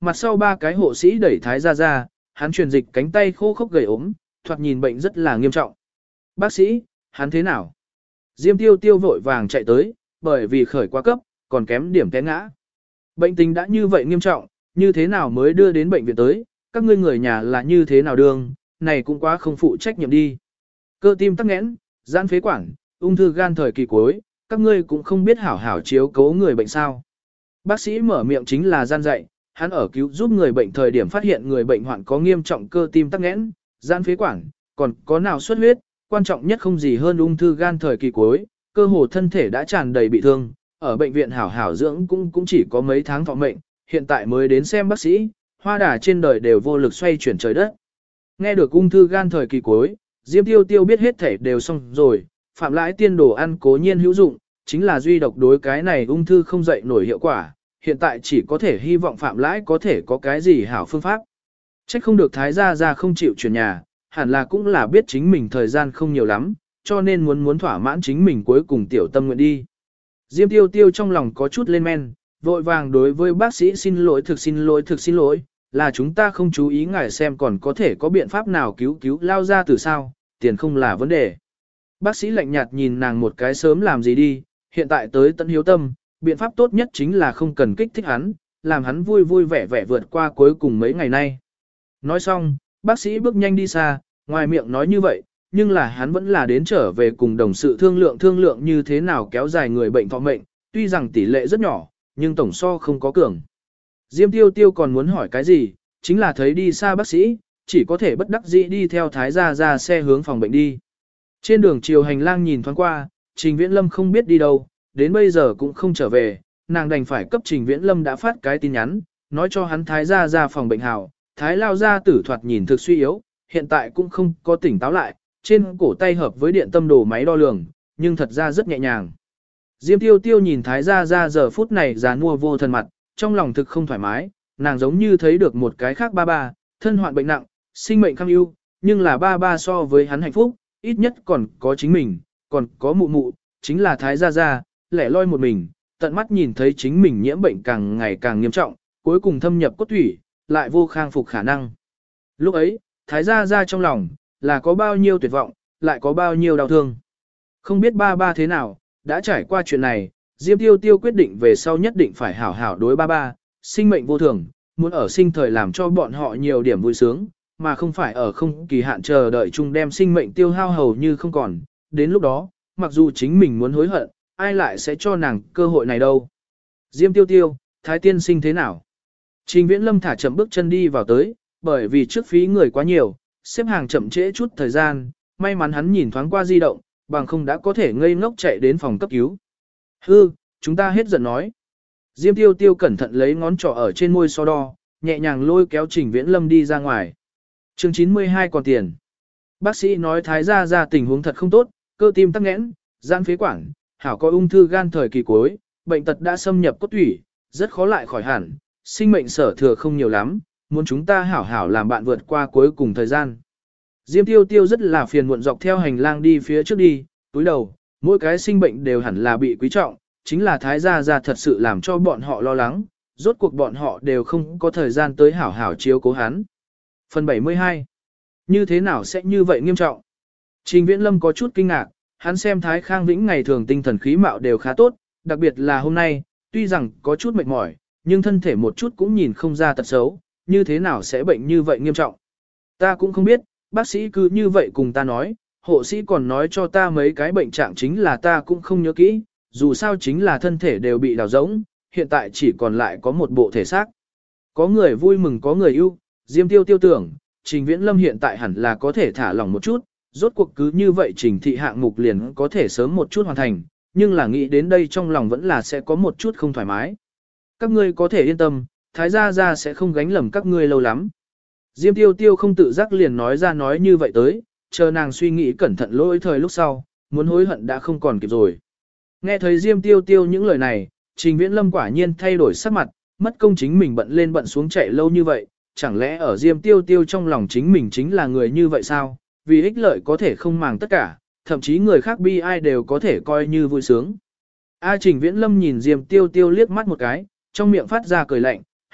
S1: Mặt sau ba cái hộ sĩ đẩy Thái gia ra, hắn truyền dịch cánh tay khô khốc gầy ốm, thoạt nhìn bệnh rất là nghiêm trọng. Bác sĩ, hắn thế nào? Diêm Tiêu Tiêu vội vàng chạy tới, bởi vì khởi quá cấp, còn kém điểm té ngã. Bệnh tình đã như vậy nghiêm trọng, như thế nào mới đưa đến bệnh viện tới, các ngươi người nhà là như thế nào đương, này cũng quá không phụ trách nhiệm đi. Cơ tim tắc nghẽn, giãn phế quản, ung thư gan thời kỳ cuối, các ngươi cũng không biết hảo hảo chiếu cố người bệnh sao. Bác sĩ mở miệng chính là gian dạy, hắn ở cứu giúp người bệnh thời điểm phát hiện người bệnh hoạn có nghiêm trọng cơ tim tắc nghẽn, giãn phế quản, còn có nào xuất huyết, quan trọng nhất không gì hơn ung thư gan thời kỳ cuối, cơ hồ thân thể đã tràn đầy bị thương, ở bệnh viện hảo hảo dưỡng cũng chỉ có mấy tháng thọ mệnh, hiện tại mới đến xem bác sĩ, hoa đà trên đời đều vô lực xoay chuyển trời đất. Nghe được ung thư gan thời kỳ cuối, Diêm Tiêu Tiêu biết hết thể đều xong rồi, Phạm Lãi tiên đồ ăn cố nhiên hữu dụng, chính là duy độc đối cái này ung thư không dậy nổi hiệu quả, hiện tại chỉ có thể hy vọng Phạm Lãi có thể có cái gì hảo phương pháp. Trách không được Thái gia ra không chịu chuyển nhà, hẳn là cũng là biết chính mình thời gian không nhiều lắm, cho nên muốn thỏa mãn chính mình cuối cùng tiểu tâm nguyện đi. Diêm Tiêu Tiêu trong lòng có chút lên men, vội vàng đối với bác sĩ xin lỗi thực xin lỗi, là chúng ta không chú ý ngài xem còn có thể có biện pháp nào cứu lao ra từ sao, tiền không là vấn đề. Bác sĩ lạnh nhạt nhìn nàng một cái sớm làm gì đi, hiện tại tới tận hiếu tâm, biện pháp tốt nhất chính là không cần kích thích hắn, làm hắn vui vui vẻ vẻ vượt qua cuối cùng mấy ngày nay. Nói xong, bác sĩ bước nhanh đi xa, ngoài miệng nói như vậy, nhưng là hắn vẫn là đến trở về cùng đồng sự thương lượng như thế nào kéo dài người bệnh thọ mệnh, tuy rằng tỷ lệ rất nhỏ, nhưng tổng so không có cường. Diêm Tiêu Tiêu còn muốn hỏi cái gì, chính là thấy đi xa bác sĩ, chỉ có thể bất đắc dĩ đi theo Thái gia ra xe hướng phòng bệnh đi. Trên đường chiều hành lang nhìn thoáng qua, Trình Viễn Lâm không biết đi đâu, đến bây giờ cũng không trở về, nàng đành phải cấp Trình Viễn Lâm đã phát cái tin nhắn, nói cho hắn Thái gia ra phòng bệnh hào, Thái lao gia tử thoạt nhìn thực suy yếu, hiện tại cũng không có tỉnh táo lại, trên cổ tay hợp với điện tâm đồ máy đo lường, nhưng thật ra rất nhẹ nhàng. Diêm Tiêu Tiêu nhìn Thái gia ra giờ phút này già nua vô thần mặt, trong lòng thực không thoải mái, nàng giống như thấy được một cái khác ba ba, thân hoạn bệnh nặng, sinh mệnh kham ưu, nhưng là ba ba so với hắn hạnh phúc, ít nhất còn có chính mình, còn có mụ mụ, chính là Thái gia gia, lẻ loi một mình, tận mắt nhìn thấy chính mình nhiễm bệnh càng ngày càng nghiêm trọng, cuối cùng thâm nhập cốt thủy, lại vô khang phục khả năng. Lúc ấy, Thái gia gia trong lòng, là có bao nhiêu tuyệt vọng, lại có bao nhiêu đau thương. Không biết ba ba thế nào, đã trải qua chuyện này, Diêm Tiêu Tiêu quyết định về sau nhất định phải hảo hảo đối ba ba, sinh mệnh vô thường, muốn ở sinh thời làm cho bọn họ nhiều điểm vui sướng, mà không phải ở không kỳ hạn chờ đợi chung đem sinh mệnh tiêu hao hầu như không còn. Đến lúc đó, mặc dù chính mình muốn hối hận, ai lại sẽ cho nàng cơ hội này đâu. Diêm Tiêu Tiêu, Thái tiên sinh thế nào? Trình Viễn Lâm thả chậm bước chân đi vào tới, bởi vì trước phí người quá nhiều, xếp hàng chậm trễ chút thời gian, may mắn hắn nhìn thoáng qua di động, bằng không đã có thể ngây ngốc chạy đến phòng cấp cứu. Hư, chúng ta hết giận nói. Diêm Tiêu Tiêu cẩn thận lấy ngón trỏ ở trên môi so đo, nhẹ nhàng lôi kéo Trình Viễn Lâm đi ra ngoài. Chương 92 còn tiền. Bác sĩ nói Thái gia ra tình huống thật không tốt, cơ tim tắc nghẽn, giãn phế quản, hảo có ung thư gan thời kỳ cuối, bệnh tật đã xâm nhập cốt thủy, rất khó lại khỏi hẳn, sinh mệnh sở thừa không nhiều lắm, muốn chúng ta hảo hảo làm bạn vượt qua cuối cùng thời gian. Diêm Tiêu Tiêu rất là phiền muộn dọc theo hành lang đi phía trước đi, túi đầu, mỗi cái sinh bệnh đều hẳn là bị quý trọng, chính là Thái gia gia thật sự làm cho bọn họ lo lắng, rốt cuộc bọn họ đều không có thời gian tới hảo hảo chiếu cố hắn. Phần 72. Như thế nào sẽ như vậy nghiêm trọng? Trình Viễn Lâm có chút kinh ngạc, hắn xem Thái Khang Vĩnh ngày thường tinh thần khí mạo đều khá tốt, đặc biệt là hôm nay, tuy rằng có chút mệt mỏi, nhưng thân thể một chút cũng nhìn không ra tật xấu, như thế nào sẽ bệnh như vậy nghiêm trọng? Ta cũng không biết, bác sĩ cứ như vậy cùng ta nói, hộ sĩ còn nói cho ta mấy cái bệnh trạng chính là ta cũng không nhớ kỹ, dù sao chính là thân thể đều bị đào rỗng, hiện tại chỉ còn lại có một bộ thể xác. Có người vui mừng có người ưu, Diêm Tiêu Tiêu tưởng, Trình Viễn Lâm hiện tại hẳn là có thể thả lỏng một chút, rốt cuộc cứ như vậy Trình thị hạng mục liền có thể sớm một chút hoàn thành, nhưng là nghĩ đến đây trong lòng vẫn là sẽ có một chút không thoải mái. Các ngươi có thể yên tâm, Thái gia gia sẽ không gánh lầm các ngươi lâu lắm. Diêm Tiêu Tiêu không tự giác liền nói ra nói như vậy tới, chờ nàng suy nghĩ cẩn thận lỗi thời lúc sau, muốn hối hận đã không còn kịp rồi. Nghe thấy Diêm Tiêu Tiêu những lời này, Trình Viễn Lâm quả nhiên thay đổi sắc mặt, mất công chính mình bận lên bận xuống chạy lâu như vậy, chẳng lẽ ở Diêm Tiêu Tiêu trong lòng chính mình chính là người như vậy sao? Vì ích lợi có thể không màng tất cả, thậm chí người khác bi ai đều có thể coi như vui sướng. A Trình Viễn Lâm nhìn Diêm Tiêu Tiêu liếc mắt một cái, trong miệng phát ra cười lạnh,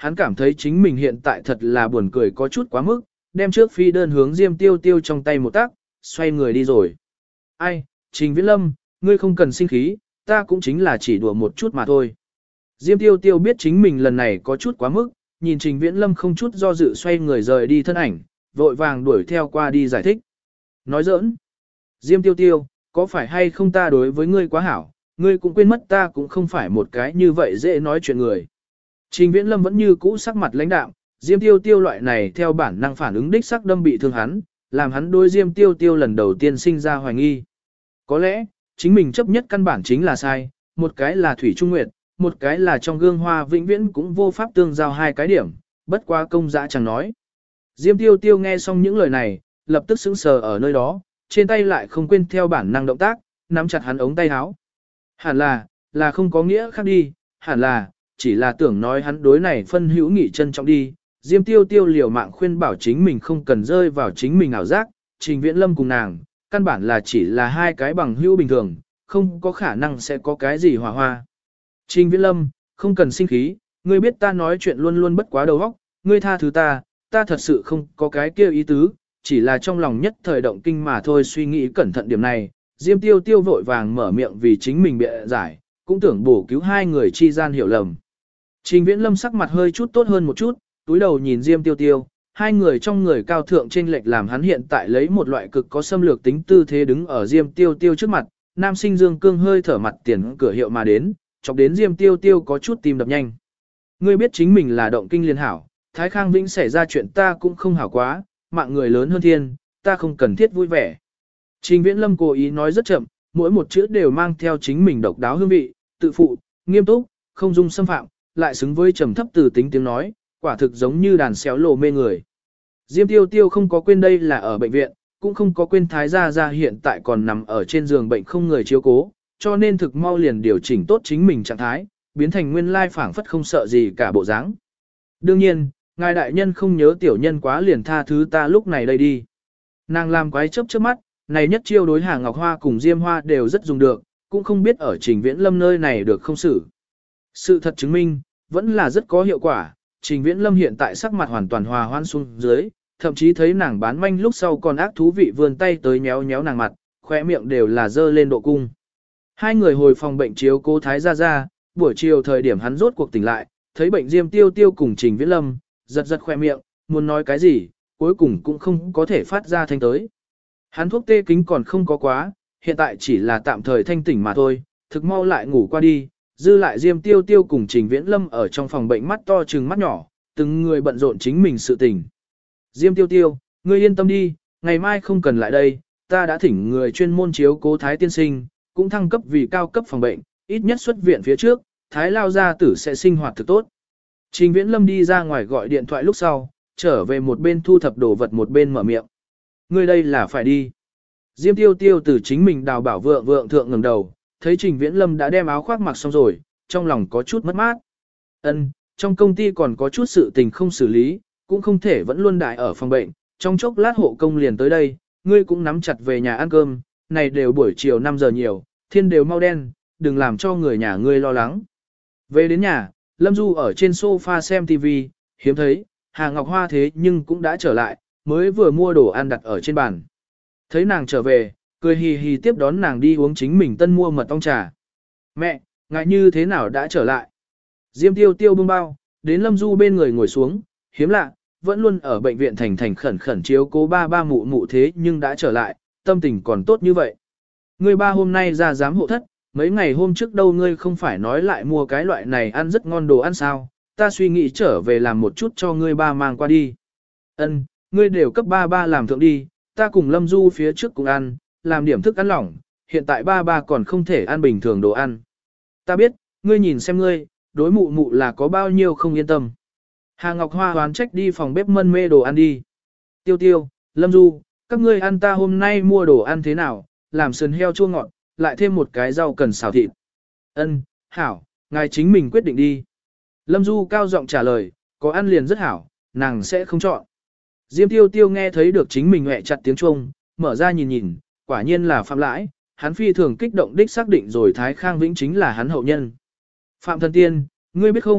S1: hắn cảm thấy chính mình hiện tại thật là buồn cười có chút quá mức, đem trước phi đơn hướng Diêm Tiêu Tiêu trong tay một tác, xoay người đi rồi. Ai, Trình Viễn Lâm, ngươi không cần sinh khí, ta cũng chính là chỉ đùa một chút mà thôi. Diêm Tiêu Tiêu biết chính mình lần này có chút quá mức, nhìn Trình Viễn Lâm không chút do dự xoay người rời đi thân ảnh, vội vàng đuổi theo qua đi giải thích. Nói giỡn. Diêm Tiêu Tiêu, có phải hay không ta đối với ngươi quá hảo, ngươi cũng quên mất ta cũng không phải một cái như vậy dễ nói chuyện người. Trình Viễn Lâm vẫn như cũ sắc mặt lãnh đạm, Diêm Tiêu Tiêu loại này theo bản năng phản ứng đích sắc đâm bị thương hắn, làm hắn đối Diêm Tiêu Tiêu lần đầu tiên sinh ra hoài nghi. Có lẽ, chính mình chấp nhất căn bản chính là sai, một cái là Thủy Trung Nguyệt, một cái là trong gương hoa vĩnh viễn cũng vô pháp tương giao hai cái điểm, bất quá công dã chẳng nói. Diêm Tiêu Tiêu nghe xong những lời này, lập tức sững sờ ở nơi đó, trên tay lại không quên theo bản năng động tác, nắm chặt hắn ống tay áo. Hẳn là không có nghĩa khác đi, hẳn là, chỉ là tưởng nói hắn đối này phân hữu nghị trân trọng đi. Diêm Tiêu Tiêu liều mạng khuyên bảo chính mình không cần rơi vào chính mình ảo giác, Trình Viễn Lâm cùng nàng, căn bản là chỉ là hai cái bằng hữu bình thường, không có khả năng sẽ có cái gì hòa hoa. Trình Viễn Lâm, không cần sinh khí, ngươi biết ta nói chuyện luôn luôn bất quá đầu óc, ngươi tha thứ ta thật sự không có cái kia ý tứ, chỉ là trong lòng nhất thời động kinh mà thôi, suy nghĩ cẩn thận điểm này. Diêm Tiêu Tiêu vội vàng mở miệng vì chính mình bịa giải, cũng tưởng bổ cứu hai người chi gian hiểu lầm. Trình Viễn Lâm sắc mặt hơi chút tốt hơn một chút, túi đầu nhìn Diêm Tiêu Tiêu, hai người trong người cao thượng chênh lệch làm hắn hiện tại lấy một loại cực có xâm lược tính tư thế đứng ở Diêm Tiêu Tiêu trước mặt, nam sinh dương cương hơi thở mặt tiền cửa hiệu mà đến, chọc đến Diêm Tiêu Tiêu có chút tim đập nhanh. Ngươi biết chính mình là động kinh liên hảo, Thái Khang Vĩnh xảy ra chuyện ta cũng không hảo quá, mạng người lớn hơn thiên, ta không cần thiết vui vẻ. Trình Viễn Lâm cố ý nói rất chậm, mỗi một chữ đều mang theo chính mình độc đáo hương vị, tự phụ, nghiêm túc, không dung xâm phạm, lại xứng với trầm thấp từ tính tiếng nói, quả thực giống như đàn xéo lộ mê người. Diêm Tiêu Tiêu không có quên đây là ở bệnh viện, cũng không có quên Thái Gia Gia hiện tại còn nằm ở trên giường bệnh không người chiếu cố, cho nên thực mau liền điều chỉnh tốt chính mình trạng thái, biến thành nguyên lai phảng phất không sợ gì cả bộ dáng. Đương nhiên, ngài đại nhân không nhớ tiểu nhân quá liền tha thứ ta lúc này đây đi. Nàng làm quái chớp chớp mắt, này nhất chiêu đối Hà Ngọc Hoa cùng Diêm Hoa đều rất dùng được, cũng không biết ở Trình Viễn Lâm nơi này được không xử. Sự thật chứng minh, vẫn là rất có hiệu quả, Trình Viễn Lâm hiện tại sắc mặt hoàn toàn hòa hoan xuống dưới, thậm chí thấy nàng bán manh lúc sau còn ác thú vị vươn tay tới nhéo nhéo nàng mặt, khóe miệng đều là dơ lên độ cung. Hai người hồi phòng bệnh chiếu cố Thái Gia Gia, buổi chiều thời điểm hắn rốt cuộc tỉnh lại, thấy bệnh Diêm Tiêu Tiêu cùng Trình Viễn Lâm, giật giật khóe miệng, muốn nói cái gì, cuối cùng cũng không có thể phát ra thanh tới. Hắn thuốc tê kính còn không có quá, hiện tại chỉ là tạm thời thanh tỉnh mà thôi, thực mau lại ngủ qua đi, dư lại Diêm Tiêu Tiêu cùng Trình Viễn Lâm ở trong phòng bệnh mắt to trừng mắt nhỏ, từng người bận rộn chính mình sự tình. Diêm Tiêu Tiêu, ngươi yên tâm đi, ngày mai không cần lại đây, ta đã thỉnh người chuyên môn chiếu cố Thái tiên sinh, cũng thăng cấp vì cao cấp phòng bệnh, ít nhất xuất viện phía trước, Thái lao gia tử sẽ sinh hoạt thực tốt. Trình Viễn Lâm đi ra ngoài gọi điện thoại lúc sau, trở về một bên thu thập đồ vật một bên mở miệng. Ngươi đây là phải đi. Diêm Tiêu Tiêu từ chính mình đào bảo vượng vượng thượng ngẩng đầu, thấy Trình Viễn Lâm đã đem áo khoác mặc xong rồi, trong lòng có chút mất mát. Trong công ty còn có chút sự tình không xử lý, cũng không thể vẫn luôn đại ở phòng bệnh, trong chốc lát hộ công liền tới đây, ngươi cũng nắm chặt về nhà ăn cơm, này đều buổi chiều 5 giờ nhiều, thiên đều mau đen, đừng làm cho người nhà ngươi lo lắng. Về đến nhà, Lâm Du ở trên sofa xem TV, hiếm thấy, Hà Ngọc Hoa thế nhưng cũng đã trở lại, mới vừa mua đồ ăn đặt ở trên bàn. Thấy nàng trở về, cười hì hì tiếp đón nàng đi uống chính mình tân mua mật ong trà. Mẹ, ngại như thế nào đã trở lại? Diêm Tiêu Tiêu bưng bao, đến Lâm Du bên người ngồi xuống, hiếm lạ, vẫn luôn ở bệnh viện thành thành khẩn khẩn chiếu cố ba mụ mụ thế nhưng đã trở lại, tâm tình còn tốt như vậy. Ngươi ba hôm nay ra giám hộ thất, mấy ngày hôm trước đâu ngươi không phải nói lại mua cái loại này ăn rất ngon đồ ăn sao, ta suy nghĩ trở về làm một chút cho ngươi ba mang qua đi. Ngươi đều cấp ba làm thượng đi, ta cùng Lâm Du phía trước cùng ăn, làm điểm thức ăn lỏng, hiện tại ba còn không thể ăn bình thường đồ ăn. Ta biết, ngươi nhìn xem ngươi, đối mụ mụ là có bao nhiêu không yên tâm. Hà Ngọc Hoa hoán trách đi phòng bếp mân mê đồ ăn đi. Tiêu Tiêu, Lâm Du, các ngươi ăn ta hôm nay mua đồ ăn thế nào, làm sườn heo chua ngọt, lại thêm một cái rau cần xào thịt. Hảo, ngài chính mình quyết định đi. Lâm Du cao giọng trả lời, có ăn liền rất hảo, nàng sẽ không chọn. Diêm Tiêu Tiêu nghe thấy được chính mình hẹ chặt tiếng Trung, mở ra nhìn nhìn, quả nhiên là Phạm Lãi, hắn phi thường kích động đích xác định rồi Thái Khang Vĩnh chính là hắn hậu nhân. Phạm Thần Tiên, ngươi biết không,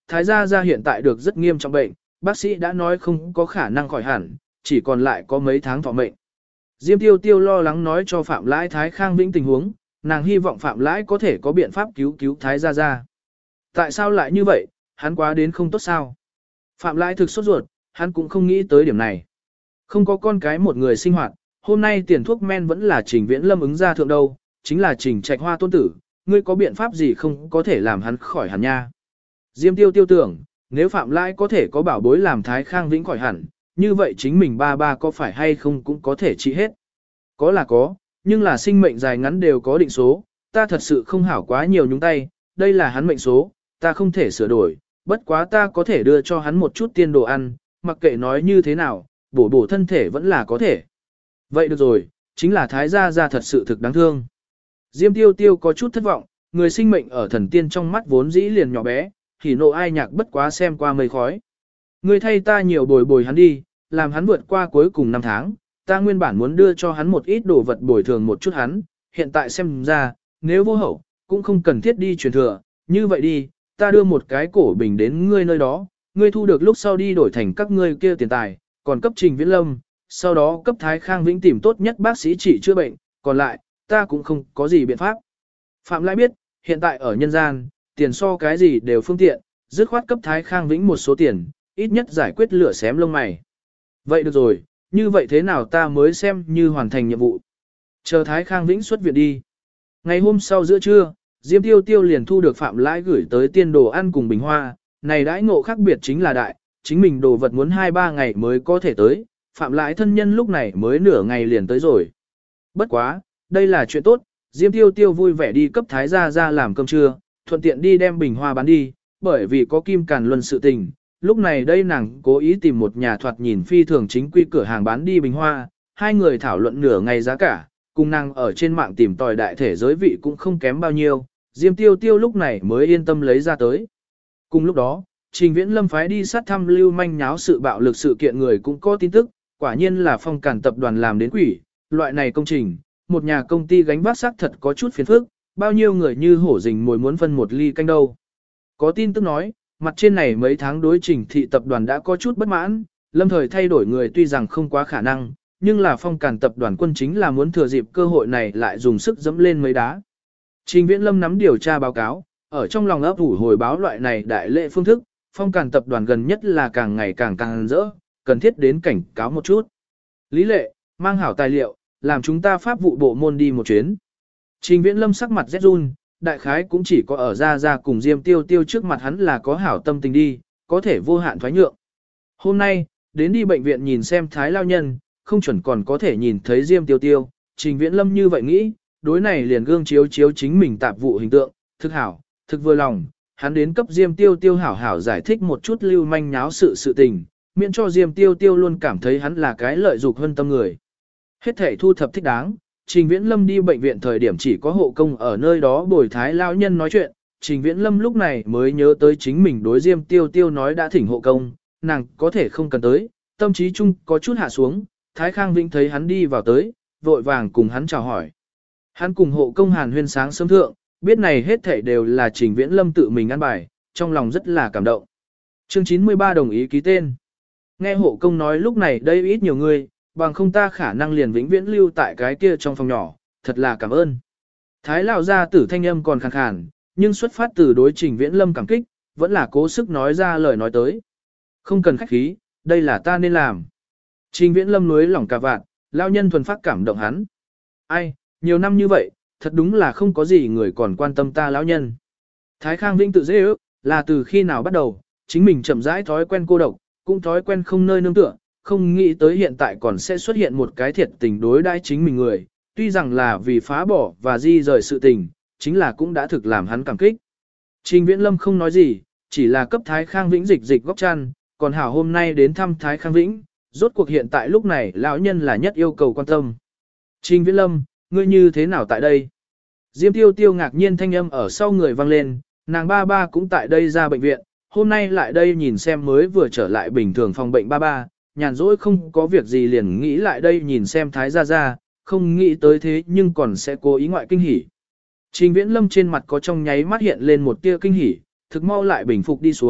S1: Thái gia gia hiện tại được rất nghiêm trọng bệnh, bác sĩ đã nói không có khả năng khỏi hẳn, chỉ còn lại có mấy tháng thọ mệnh. Diêm Tiêu Tiêu lo lắng nói cho Phạm Lãi Thái Khang Vĩnh tình huống, nàng hy vọng Phạm Lãi có thể có biện pháp cứu Thái gia gia. Tại sao lại như vậy, hắn quá đến không tốt sao? Phạm Lãi thực sốt ruột, hắn cũng không nghĩ tới điểm này. Không có con cái một người sinh hoạt, hôm nay tiền thuốc men vẫn là Trình Viễn Lâm ứng ra thượng đâu, chính là Trình Trạch Hoa tôn tử, ngươi có biện pháp gì không có thể làm hắn khỏi hẳn nha. Diêm Tiêu Tiêu tưởng, nếu Phạm Lãi có thể có bảo bối làm Thái Khang Vĩnh khỏi hẳn, như vậy chính mình ba có phải hay không cũng có thể trị hết. Có là có, nhưng là sinh mệnh dài ngắn đều có định số, ta thật sự không hảo quá nhiều nhúng tay, đây là hắn mệnh số, ta không thể sửa đổi, bất quá ta có thể đưa cho hắn một chút tiên đồ ăn, mặc kệ nói như thế nào, bổ thân thể vẫn là có thể. Vậy được rồi, chính là Thái gia gia thật sự thực đáng thương. Diêm Tiêu Tiêu có chút thất vọng, người sinh mệnh ở thần tiên trong mắt vốn dĩ liền nhỏ bé, hỉ nộ ai nhạc bất quá xem qua mây khói. Ngươi thay ta nhiều bồi hắn đi, làm hắn vượt qua cuối cùng năm tháng, ta nguyên bản muốn đưa cho hắn một ít đồ vật bồi thường một chút hắn, hiện tại xem ra, nếu vô hậu, cũng không cần thiết đi truyền thừa, như vậy đi, ta đưa một cái cổ bình đến ngươi nơi đó, ngươi thu được lúc sau đi đổi thành các ngươi kia tiền tài, còn cấp Trình Viễn Lâm, sau đó cấp Thái Khang Vĩnh tìm tốt nhất bác sĩ trị chữa bệnh, còn lại, ta cũng không có gì biện pháp. Phạm Lai biết, hiện tại ở nhân gian, tiền so cái gì đều phương tiện, dứt khoát cấp Thái Khang Vĩnh một số tiền, ít nhất giải quyết lửa xém lông mày. Vậy được rồi, như vậy thế nào ta mới xem như hoàn thành nhiệm vụ. Chờ Thái Khang Vĩnh xuất viện đi. Ngày hôm sau giữa trưa, Diêm Tiêu Tiêu liền thu được Phạm Lãi gửi tới tiên đồ ăn cùng bình hoa, này đãi ngộ khác biệt chính là đại, chính mình đồ vật muốn 2-3 ngày mới có thể tới, Phạm Lãi thân nhân lúc này mới nửa ngày liền tới rồi. Bất quá, đây là chuyện tốt, Diêm Tiêu Tiêu vui vẻ đi cấp Thái gia ra làm cơm trưa, thuận tiện đi đem bình hoa bán đi, bởi vì có Kim Càn Luân sự tình. Lúc này đây nàng cố ý tìm một nhà thoạt nhìn phi thường chính quy cửa hàng bán đi bình hoa, hai người thảo luận nửa ngày giá cả, cùng nàng ở trên mạng tìm tòi đại thể giới vị cũng không kém bao nhiêu, Diêm Tiêu Tiêu lúc này mới yên tâm lấy ra tới. Cùng lúc đó, Trình Viễn Lâm phái đi sát thăm lưu manh nháo sự bạo lực sự kiện người cũng có tin tức, quả nhiên là Phong Càn tập đoàn làm đến quỷ, loại này công trình, một nhà công ty gánh vác xác thật có chút phiền phức, bao nhiêu người như hổ rình mồi muốn phân một ly canh đâu. Có tin tức nói, mặt trên này mấy tháng đối Trình thị tập đoàn đã có chút bất mãn, lâm thời thay đổi người tuy rằng không quá khả năng, nhưng là Phong Càn tập đoàn quân chính là muốn thừa dịp cơ hội này lại dùng sức dẫm lên mấy đá. Trình Viễn Lâm nắm điều tra báo cáo, ở trong lòng ấp ủ hồi báo loại này đại lệ phương thức, Phong Càn tập đoàn gần nhất là càng ngày càng rỡ, cần thiết đến cảnh cáo một chút. Lý Lệ, mang hảo tài liệu, làm chúng ta pháp vụ bộ môn đi một chuyến. Trình Viễn Lâm sắc mặt rét run, đại khái cũng chỉ có ở ra cùng Diêm Tiêu Tiêu trước mặt hắn là có hảo tâm tình đi, có thể vô hạn thoái nhượng. Hôm nay, đến đi bệnh viện nhìn xem Thái lao nhân, không chuẩn còn có thể nhìn thấy Diêm Tiêu Tiêu, Trình Viễn Lâm như vậy nghĩ, đối này liền gương chiếu chính mình tạp vụ hình tượng, thực hảo, thực vừa lòng, hắn đến cấp Diêm Tiêu Tiêu hảo giải thích một chút lưu manh nháo sự tình, miễn cho Diêm Tiêu Tiêu luôn cảm thấy hắn là cái lợi dục hơn tâm người. Hết thể thu thập thích đáng, Trình Viễn Lâm đi bệnh viện thời điểm chỉ có hộ công ở nơi đó bồi Thái lão nhân nói chuyện, Trình Viễn Lâm lúc này mới nhớ tới chính mình đối Diêm Tiêu Tiêu nói đã thỉnh hộ công, nàng có thể không cần tới, tâm trí chung có chút hạ xuống, Thái Khang Vĩnh thấy hắn đi vào tới, vội vàng cùng hắn chào hỏi. Hắn cùng hộ công Hàn Huyên sáng sớm thượng, biết này hết thảy đều là Trình Viễn Lâm tự mình ăn bài, trong lòng rất là cảm động. Chương 93 đồng ý ký tên. Nghe hộ công nói lúc này đây ít nhiều người, bằng không ta khả năng liền vĩnh viễn lưu tại cái kia trong phòng nhỏ, thật là cảm ơn. Thái lão gia tử thanh âm còn khàn khàn, nhưng xuất phát từ đối Trình Viễn Lâm cảm kích, vẫn là cố sức nói ra lời nói tới. Không cần khách khí, đây là ta nên làm. Trình Viễn Lâm nuối lỏng cả vạn, lão nhân thuần phát cảm động hắn. Ai, nhiều năm như vậy, thật đúng là không có gì người còn quan tâm ta lão nhân. Thái Khang Vĩnh tự dễ ước, là từ khi nào bắt đầu, chính mình chậm rãi thói quen cô độc, cũng thói quen không nơi nương tựa, không nghĩ tới hiện tại còn sẽ xuất hiện một cái thiệt tình đối đãi chính mình người, tuy rằng là vì phá bỏ và di rời sự tình, chính là cũng đã thực làm hắn cảm kích. Trình Viễn Lâm không nói gì, chỉ là cấp Thái Khang Vĩnh dịch góc chăn, còn hảo hôm nay đến thăm Thái Khang Vĩnh, rốt cuộc hiện tại lúc này lão nhân là nhất yêu cầu quan tâm. Trình Viễn Lâm, ngươi như thế nào tại đây? Diêm Tiêu Tiêu ngạc nhiên thanh âm ở sau người vang lên, nàng ba cũng tại đây ra bệnh viện, hôm nay lại đây nhìn xem mới vừa trở lại bình thường phòng bệnh ba, nhàn rỗi không có việc gì liền nghĩ lại đây nhìn xem Thái gia, không nghĩ tới thế nhưng còn sẽ cố ý ngoại kinh hỉ. Trình Viễn Lâm trên mặt có trong nháy mắt hiện lên một tia kinh hỉ, thực mau lại bình phục đi xuống,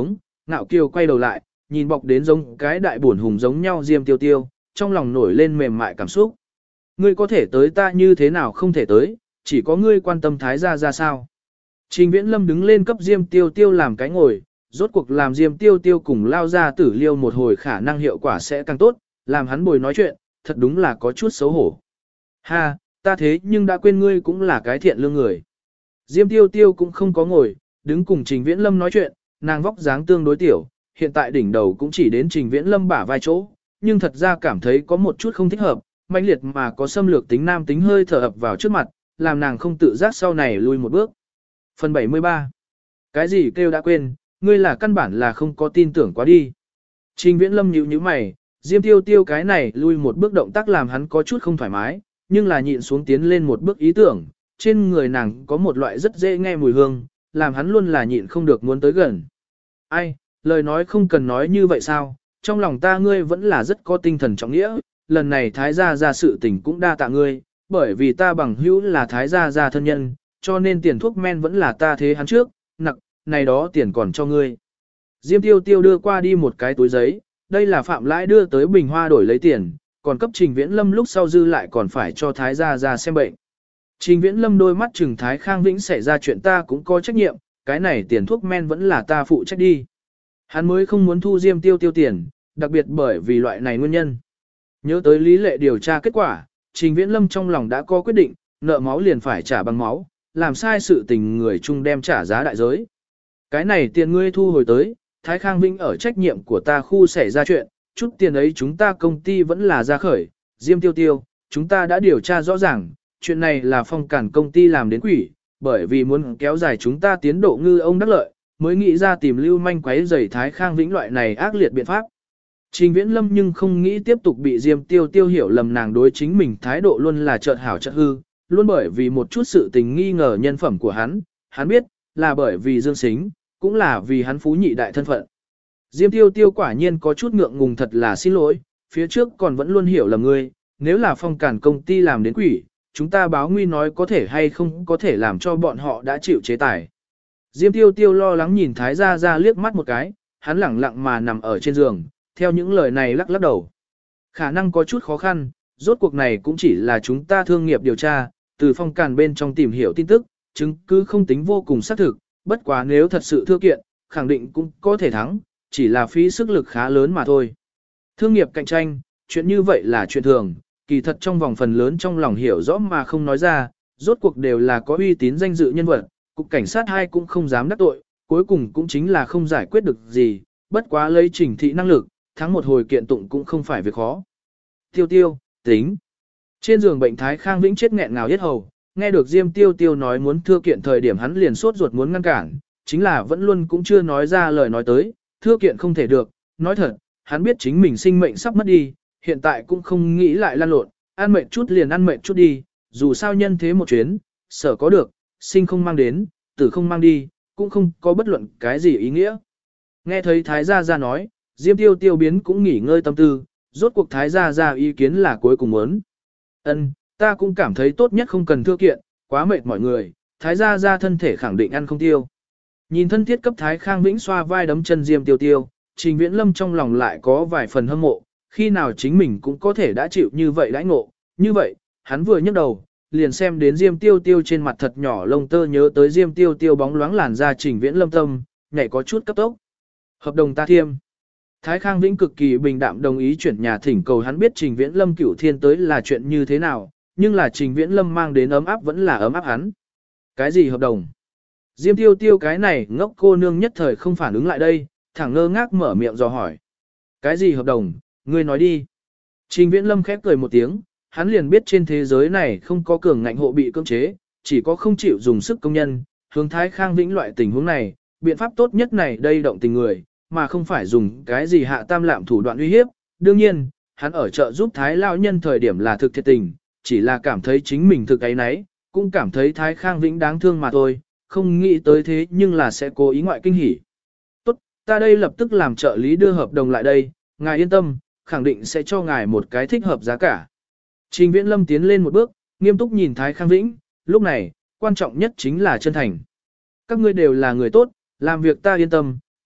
S1: Ngạo Kiều quay đầu lại, nhìn bọc đến giống cái đại buồn hùng giống nhau Diêm Tiêu Tiêu, trong lòng nổi lên mềm mại cảm xúc. Ngươi có thể tới ta như thế nào không thể tới, chỉ có ngươi quan tâm Thái gia ra sao. Trình Viễn Lâm đứng lên cấp Diêm Tiêu Tiêu làm cái ngồi, rốt cuộc làm Diêm Tiêu Tiêu cùng lao ra tử liêu một hồi khả năng hiệu quả sẽ càng tốt, làm hắn bồi nói chuyện, thật đúng là có chút xấu hổ. Ha, ta thế nhưng đã quên ngươi cũng là cái thiện lương người. Diêm Tiêu Tiêu cũng không có ngồi, đứng cùng Trình Viễn Lâm nói chuyện, nàng vóc dáng tương đối tiểu, hiện tại đỉnh đầu cũng chỉ đến Trình Viễn Lâm bả vai chỗ, nhưng thật ra cảm thấy có một chút không thích hợp, mãnh liệt mà có xâm lược tính nam tính hơi thở ập vào trước mặt, làm nàng không tự giác sau này lui một bước. Phần 73. Cái gì kêu đã quên, ngươi là căn bản là không có tin tưởng quá đi. Trình Viễn Lâm nhíu nhíu mày, Diêm Tiêu Tiêu cái này lui một bước động tác làm hắn có chút không thoải mái, nhưng là nhịn xuống tiến lên một bước ý tưởng, trên người nàng có một loại rất dễ nghe mùi hương, làm hắn luôn là nhịn không được muốn tới gần. Ai, lời nói không cần nói như vậy sao, trong lòng ta ngươi vẫn là rất có tinh thần trọng nghĩa, lần này Thái gia ra sự tình cũng đa tạ ngươi, bởi vì ta bằng hữu là Thái gia ra thân nhân, cho nên tiền thuốc men vẫn là ta thế hắn trước, nặng, này đó tiền còn cho ngươi. Diêm Tiêu Tiêu đưa qua đi một cái túi giấy, đây là Phạm Lãi đưa tới Bình Hoa đổi lấy tiền, còn cấp Trình Viễn Lâm lúc sau dư lại còn phải cho Thái gia ra xem bệnh. Trình Viễn Lâm đôi mắt trừng Thái Khang Vĩnh xảy ra chuyện ta cũng có trách nhiệm, cái này tiền thuốc men vẫn là ta phụ trách đi. Hắn mới không muốn thu Diêm Tiêu Tiêu tiền, đặc biệt bởi vì loại này nguyên nhân. Nhớ tới lý lệ điều tra kết quả, Trình Viễn Lâm trong lòng đã có quyết định, nợ máu liền phải trả bằng máu, làm sai sự tình người chung đem trả giá đại giới. Cái này tiền ngươi thu hồi tới, Thái Khang Vĩnh ở trách nhiệm của ta khu xảy ra chuyện, chút tiền ấy chúng ta công ty vẫn là ra khởi, Diêm Tiêu Tiêu, chúng ta đã điều tra rõ ràng, chuyện này là Phong Cản công ty làm đến quỷ, bởi vì muốn kéo dài chúng ta tiến độ ngư ông đắc lợi, mới nghĩ ra tìm lưu manh quấy rầy Thái Khang Vĩnh loại này ác liệt biện pháp. Trình Viễn Lâm nhưng không nghĩ tiếp tục bị Diêm Tiêu Tiêu hiểu lầm nàng đối chính mình thái độ luôn là chợt hảo chợt hư, luôn bởi vì một chút sự tình nghi ngờ nhân phẩm của hắn biết, là bởi vì Dương Sính, cũng là vì hắn phú nhị đại thân phận. Diêm Tiêu Tiêu quả nhiên có chút ngượng ngùng thật là xin lỗi, phía trước còn vẫn luôn hiểu lầm ngươi, nếu là Phong Cản công ty làm đến quỷ, chúng ta báo nguy nói có thể hay không có thể làm cho bọn họ đã chịu chế tài. Diêm Tiêu Tiêu lo lắng nhìn Thái gia ra liếc mắt một cái, hắn lẳng lặng mà nằm ở trên giường, theo những lời này lắc lắc đầu. Khả năng có chút khó khăn, rốt cuộc này cũng chỉ là chúng ta thương nghiệp điều tra, từ Phong Cản bên trong tìm hiểu tin tức, chứng cứ không tính vô cùng xác thực, bất quá nếu thật sự thưa kiện, khẳng định cũng có thể thắng, chỉ là phí sức lực khá lớn mà thôi. Thương nghiệp cạnh tranh, chuyện như vậy là chuyện thường, kỳ thật trong vòng phần lớn trong lòng hiểu rõ mà không nói ra, rốt cuộc đều là có uy tín danh dự nhân vật, cục cảnh sát hai cũng không dám đắc tội, cuối cùng cũng chính là không giải quyết được gì, bất quá lấy Trình thị năng lực, thắng một hồi kiện tụng cũng không phải việc khó. Tiêu Tiêu, tính. Trên giường bệnh Thái Khang Vĩnh chết nghẹn ngào yết hầu, nghe được Diêm Tiêu Tiêu nói muốn thưa kiện thời điểm hắn liền sốt ruột muốn ngăn cản, chính là vẫn luôn cũng chưa nói ra lời nói tới, thưa kiện không thể được, nói thật, hắn biết chính mình sinh mệnh sắp mất đi, hiện tại cũng không nghĩ lại lăn lộn, ăn mệt chút liền ăn mệt chút đi, dù sao nhân thế một chuyến, sở có được, sinh không mang đến, tử không mang đi, cũng không có bất luận cái gì ý nghĩa. Nghe thấy Thái gia gia nói, Diêm Tiêu Tiêu biến cũng nghỉ ngơi tâm tư, rốt cuộc Thái gia gia ý kiến là cuối cùng muốn. Ân, ta cũng cảm thấy tốt nhất không cần thưa kiện, quá mệt mọi người, Thái gia gia thân thể khẳng định ăn không tiêu. Nhìn thân thiết cấp Thái Khang Vĩnh xoa vai đấm chân Diêm Tiêu Tiêu, Trình Viễn Lâm trong lòng lại có vài phần hâm mộ, khi nào chính mình cũng có thể đã chịu như vậy đãi ngộ, như vậy, hắn vừa nhấc đầu, liền xem đến Diêm Tiêu Tiêu trên mặt thật nhỏ lông tơ nhớ tới Diêm Tiêu Tiêu bóng loáng làn da Trình Viễn Lâm tâm, nhảy có chút cấp tốc. Hợp đồng ta thiêm. Thái Khang Vĩnh cực kỳ bình đạm đồng ý chuyển nhà thỉnh cầu hắn biết Trình Viễn Lâm cửu thiên tới là chuyện như thế nào, nhưng là Trình Viễn Lâm mang đến ấm áp vẫn là ấm áp hắn. Cái gì hợp đồng? Diêm Tiêu Tiêu cái này ngốc cô nương nhất thời không phản ứng lại đây, thẳng ngơ ngác mở miệng dò hỏi. Cái gì hợp đồng, ngươi nói đi. Trình Viễn Lâm khép cười một tiếng, hắn liền biết trên thế giới này không có cường ngạnh hộ bị cưỡng chế, chỉ có không chịu dùng sức công nhân, hướng Thái Khang Vĩnh loại tình huống này, biện pháp tốt nhất này đây động tình người, mà không phải dùng cái gì hạ tam lạm thủ đoạn uy hiếp. Đương nhiên, hắn ở chợ giúp Thái lão nhân thời điểm là thực thiệt tình, chỉ là cảm thấy chính mình thực ấy nấy, cũng cảm thấy Thái Khang Vĩnh đáng thương mà thôi, không nghĩ tới thế nhưng là sẽ cố ý ngoại kinh hỉ. Tốt, ta đây lập tức làm trợ lý đưa hợp đồng lại đây, ngài yên tâm, khẳng định sẽ cho ngài một cái thích hợp giá cả. Trình Viễn Lâm tiến lên một bước, nghiêm túc nhìn Thái Khang Vĩnh, lúc này, quan trọng nhất chính là chân thành. Các ngươi đều là người tốt, làm việc ta yên tâm,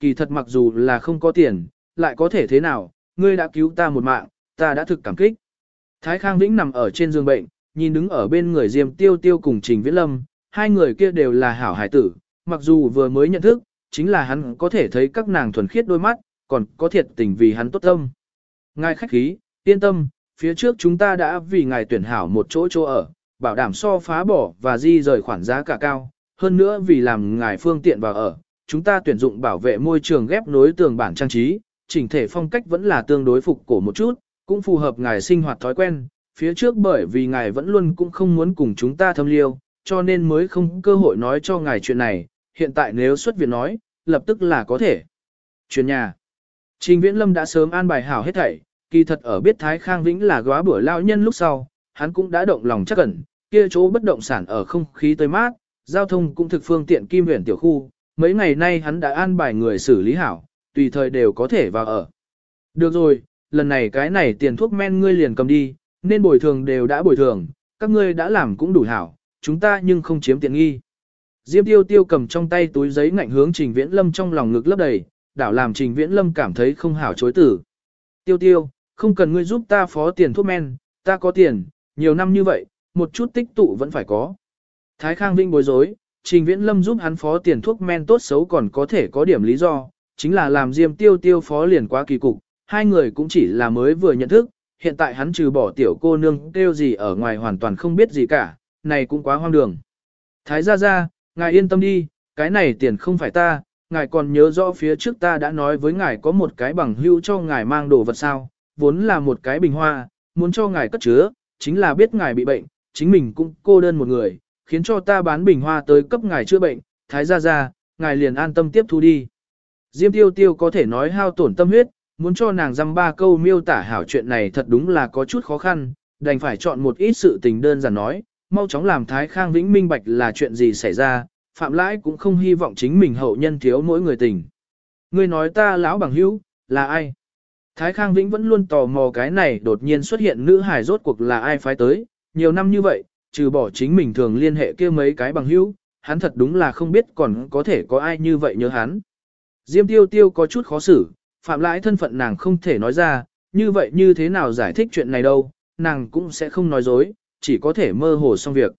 S1: kỳ thật mặc dù là không có tiền, lại có thể thế nào, ngươi đã cứu ta một mạng, ta đã thực cảm kích. Thái Khang Vĩnh nằm ở trên giường bệnh, nhìn đứng ở bên người Diêm Tiêu Tiêu cùng Trình Viễn Lâm, hai người kia đều là hảo hải tử, mặc dù vừa mới nhận thức, chính là hắn có thể thấy các nàng thuần khiết đôi mắt, còn có thiệt tình vì hắn tốt tâm. Ngài khách khí, yên tâm, phía trước chúng ta đã vì ngài tuyển hảo một chỗ ở, bảo đảm so phá bỏ và di rời khoản giá cả cao, hơn nữa vì làm ngài phương tiện vào ở, chúng ta tuyển dụng bảo vệ môi trường ghép nối tường bản trang trí, chỉnh thể phong cách vẫn là tương đối phục cổ một chút, cũng phù hợp ngài sinh hoạt thói quen, phía trước bởi vì ngài vẫn luôn cũng không muốn cùng chúng ta thâm liêu, cho nên mới không cơ hội nói cho ngài chuyện này, hiện tại nếu xuất viện nói, lập tức là có thể. Chuyển nhà. Trình Viễn Lâm đã sớm an bài hảo hết thảy, kỳ thật ở biết Thái Khang Vĩnh là góa bữa lao nhân lúc sau, hắn cũng đã động lòng chắc ẩn, kia chỗ bất động sản ở không khí tươi mát, giao thông cũng thực phương tiện kim huyện tiểu khu, mấy ngày nay hắn đã an bài người xử lý hảo, tùy thời đều có thể vào ở. Được rồi, lần này cái này tiền thuốc men ngươi liền cầm đi, nên bồi thường đều đã bồi thường, các ngươi đã làm cũng đủ hảo, chúng ta nhưng không chiếm tiện nghi. Diêm Tiêu Tiêu cầm trong tay túi giấy ngạnh hướng Trình Viễn Lâm trong lòng ngực lấp đầy, đảo làm Trình Viễn Lâm cảm thấy không hảo chối từ. Tiêu Tiêu, không cần ngươi giúp ta phó tiền thuốc men, ta có tiền, nhiều năm như vậy, một chút tích tụ vẫn phải có. Thái Khang Vinh bối rối, Trình Viễn Lâm giúp hắn phó tiền thuốc men tốt xấu còn có thể có điểm lý do, chính là làm Diêm Tiêu Tiêu phó liền quá kỳ cục, hai người cũng chỉ là mới vừa nhận thức, hiện tại hắn trừ bỏ tiểu cô nương kêu gì ở ngoài hoàn toàn không biết gì cả, này cũng quá hoang đường. Thái gia gia, ngài yên tâm đi, cái này tiền không phải ta, ngài còn nhớ rõ phía trước ta đã nói với ngài có một cái bằng hữu cho ngài mang đồ vật sao, vốn là một cái bình hoa, muốn cho ngài cất chứa, chính là biết ngài bị bệnh, chính mình cũng cô đơn một người, khiến cho ta bán bình hoa tới cấp ngài chữa bệnh, Thái gia gia, ngài liền an tâm tiếp thu đi. Diêm Tiêu Tiêu có thể nói hao tổn tâm huyết, muốn cho nàng dăm ba câu miêu tả hảo chuyện này thật đúng là có chút khó khăn, đành phải chọn một ít sự tình đơn giản nói, mau chóng làm Thái Khang Vĩnh minh bạch là chuyện gì xảy ra, Phạm Lãi cũng không hy vọng chính mình hậu nhân thiếu mỗi người tình. Ngươi nói ta lão bằng hữu, là ai? Thái Khang Vĩnh vẫn luôn tò mò cái này đột nhiên xuất hiện nữ hài rốt cuộc là ai phái tới, nhiều năm như vậy, trừ bỏ chính mình thường liên hệ kia mấy cái bằng hữu, hắn thật đúng là không biết còn có thể có ai như vậy nhớ hắn. Diêm Tiêu Tiêu có chút khó xử, Phạm Lãi thân phận nàng không thể nói ra, như vậy như thế nào giải thích chuyện này đâu, nàng cũng sẽ không nói dối, chỉ có thể mơ hồ xong việc.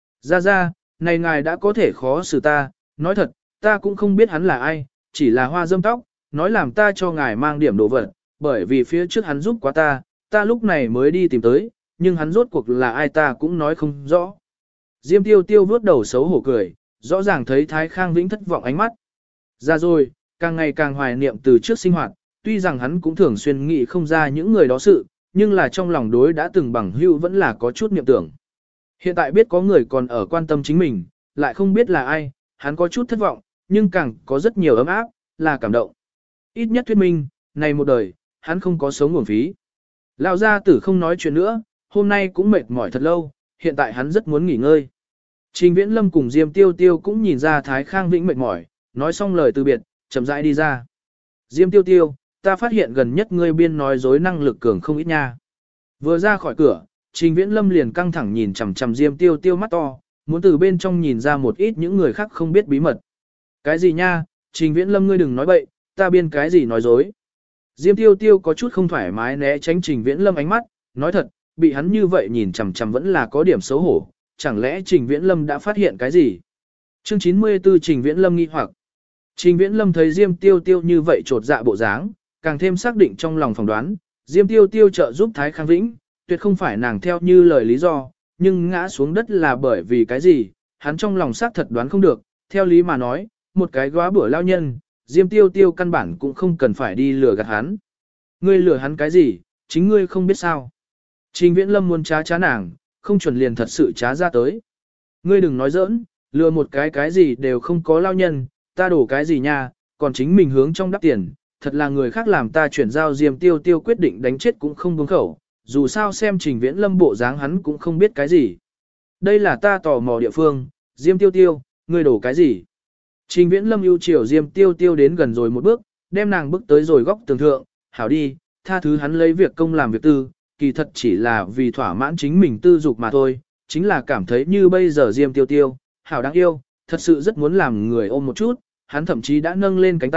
S1: Ra, này ngài đã có thể khó xử ta, nói thật, ta cũng không biết hắn là ai, chỉ là hoa dâm tóc, nói làm ta cho ngài mang điểm đồ vật, bởi vì phía trước hắn giúp quá ta lúc này mới đi tìm tới, nhưng hắn rốt cuộc là ai ta cũng nói không rõ. Diêm Tiêu Tiêu vớt đầu xấu hổ cười, rõ ràng thấy Thái Khang Vĩnh thất vọng ánh mắt. Ra rồi, càng ngày càng hoài niệm từ trước sinh hoạt, tuy rằng hắn cũng thường xuyên nghĩ không ra những người đó sự, nhưng là trong lòng đối đã từng bằng hữu vẫn là có chút niệm tưởng. Hiện tại biết có người còn ở quan tâm chính mình, lại không biết là ai, hắn có chút thất vọng, nhưng càng có rất nhiều ấm áp, là cảm động. Ít nhất thuyết minh, này một đời, hắn không có sống nguồn phí. Lão gia tử không nói chuyện nữa, hôm nay cũng mệt mỏi thật lâu, hiện tại hắn rất muốn nghỉ ngơi. Trình Viễn Lâm cùng Diêm Tiêu Tiêu cũng nhìn ra Thái Khang Vĩnh mệt mỏi, nói xong lời từ biệt, chậm rãi đi ra. Diêm Tiêu Tiêu, ta phát hiện gần nhất ngươi biên nói dối năng lực cường không ít nha. Vừa ra khỏi cửa, Trình Viễn Lâm liền căng thẳng nhìn chằm chằm Diêm Tiêu Tiêu mắt to, muốn từ bên trong nhìn ra một ít những người khác không biết bí mật. Cái gì nha, Trình Viễn Lâm ngươi đừng nói bậy, ta biên cái gì nói dối. Diêm Tiêu Tiêu có chút không thoải mái né tránh Trình Viễn Lâm ánh mắt, nói thật, bị hắn như vậy nhìn chằm chằm vẫn là có điểm xấu hổ, chẳng lẽ Trình Viễn Lâm đã phát hiện cái gì? Chương 94 Trình Viễn Lâm nghi hoặc. Trình Viễn Lâm thấy Diêm Tiêu Tiêu như vậy trột dạ bộ dáng, càng thêm xác định trong lòng phỏng đoán, Diêm Tiêu Tiêu trợ giúp Thái Khang Vĩnh, tuyệt không phải nàng theo như lời lý do, nhưng ngã xuống đất là bởi vì cái gì, hắn trong lòng xác thật đoán không được, theo lý mà nói, một cái góa bữa lao nhân, Diêm Tiêu Tiêu căn bản cũng không cần phải đi lừa gạt hắn. Ngươi lừa hắn cái gì, chính ngươi không biết sao. Trình Viễn Lâm muốn trá nàng, không chuẩn liền thật sự trá ra tới. Ngươi đừng nói giỡn, lừa một cái gì đều không có lao nhân, ta đổ cái gì nha, còn chính mình hướng trong đắp tiền, thật là người khác làm ta chuyển giao Diêm Tiêu Tiêu quyết định đánh chết cũng không buông khẩu, dù sao xem Trình Viễn Lâm bộ dáng hắn cũng không biết cái gì. Đây là ta tò mò địa phương, Diêm Tiêu Tiêu, ngươi đổ cái gì? Trình Viễn Lâm ưu chiều Diêm Tiêu Tiêu đến gần rồi một bước, đem nàng bước tới rồi góc tường thượng, hảo đi, tha thứ hắn lấy việc công làm việc tư, kỳ thật chỉ là vì thỏa mãn chính mình tư dục mà thôi, chính là cảm thấy như bây giờ Diêm Tiêu Tiêu, hảo đáng yêu, thật sự rất muốn làm người ôm một chút, hắn thậm chí đã nâng lên cánh tay,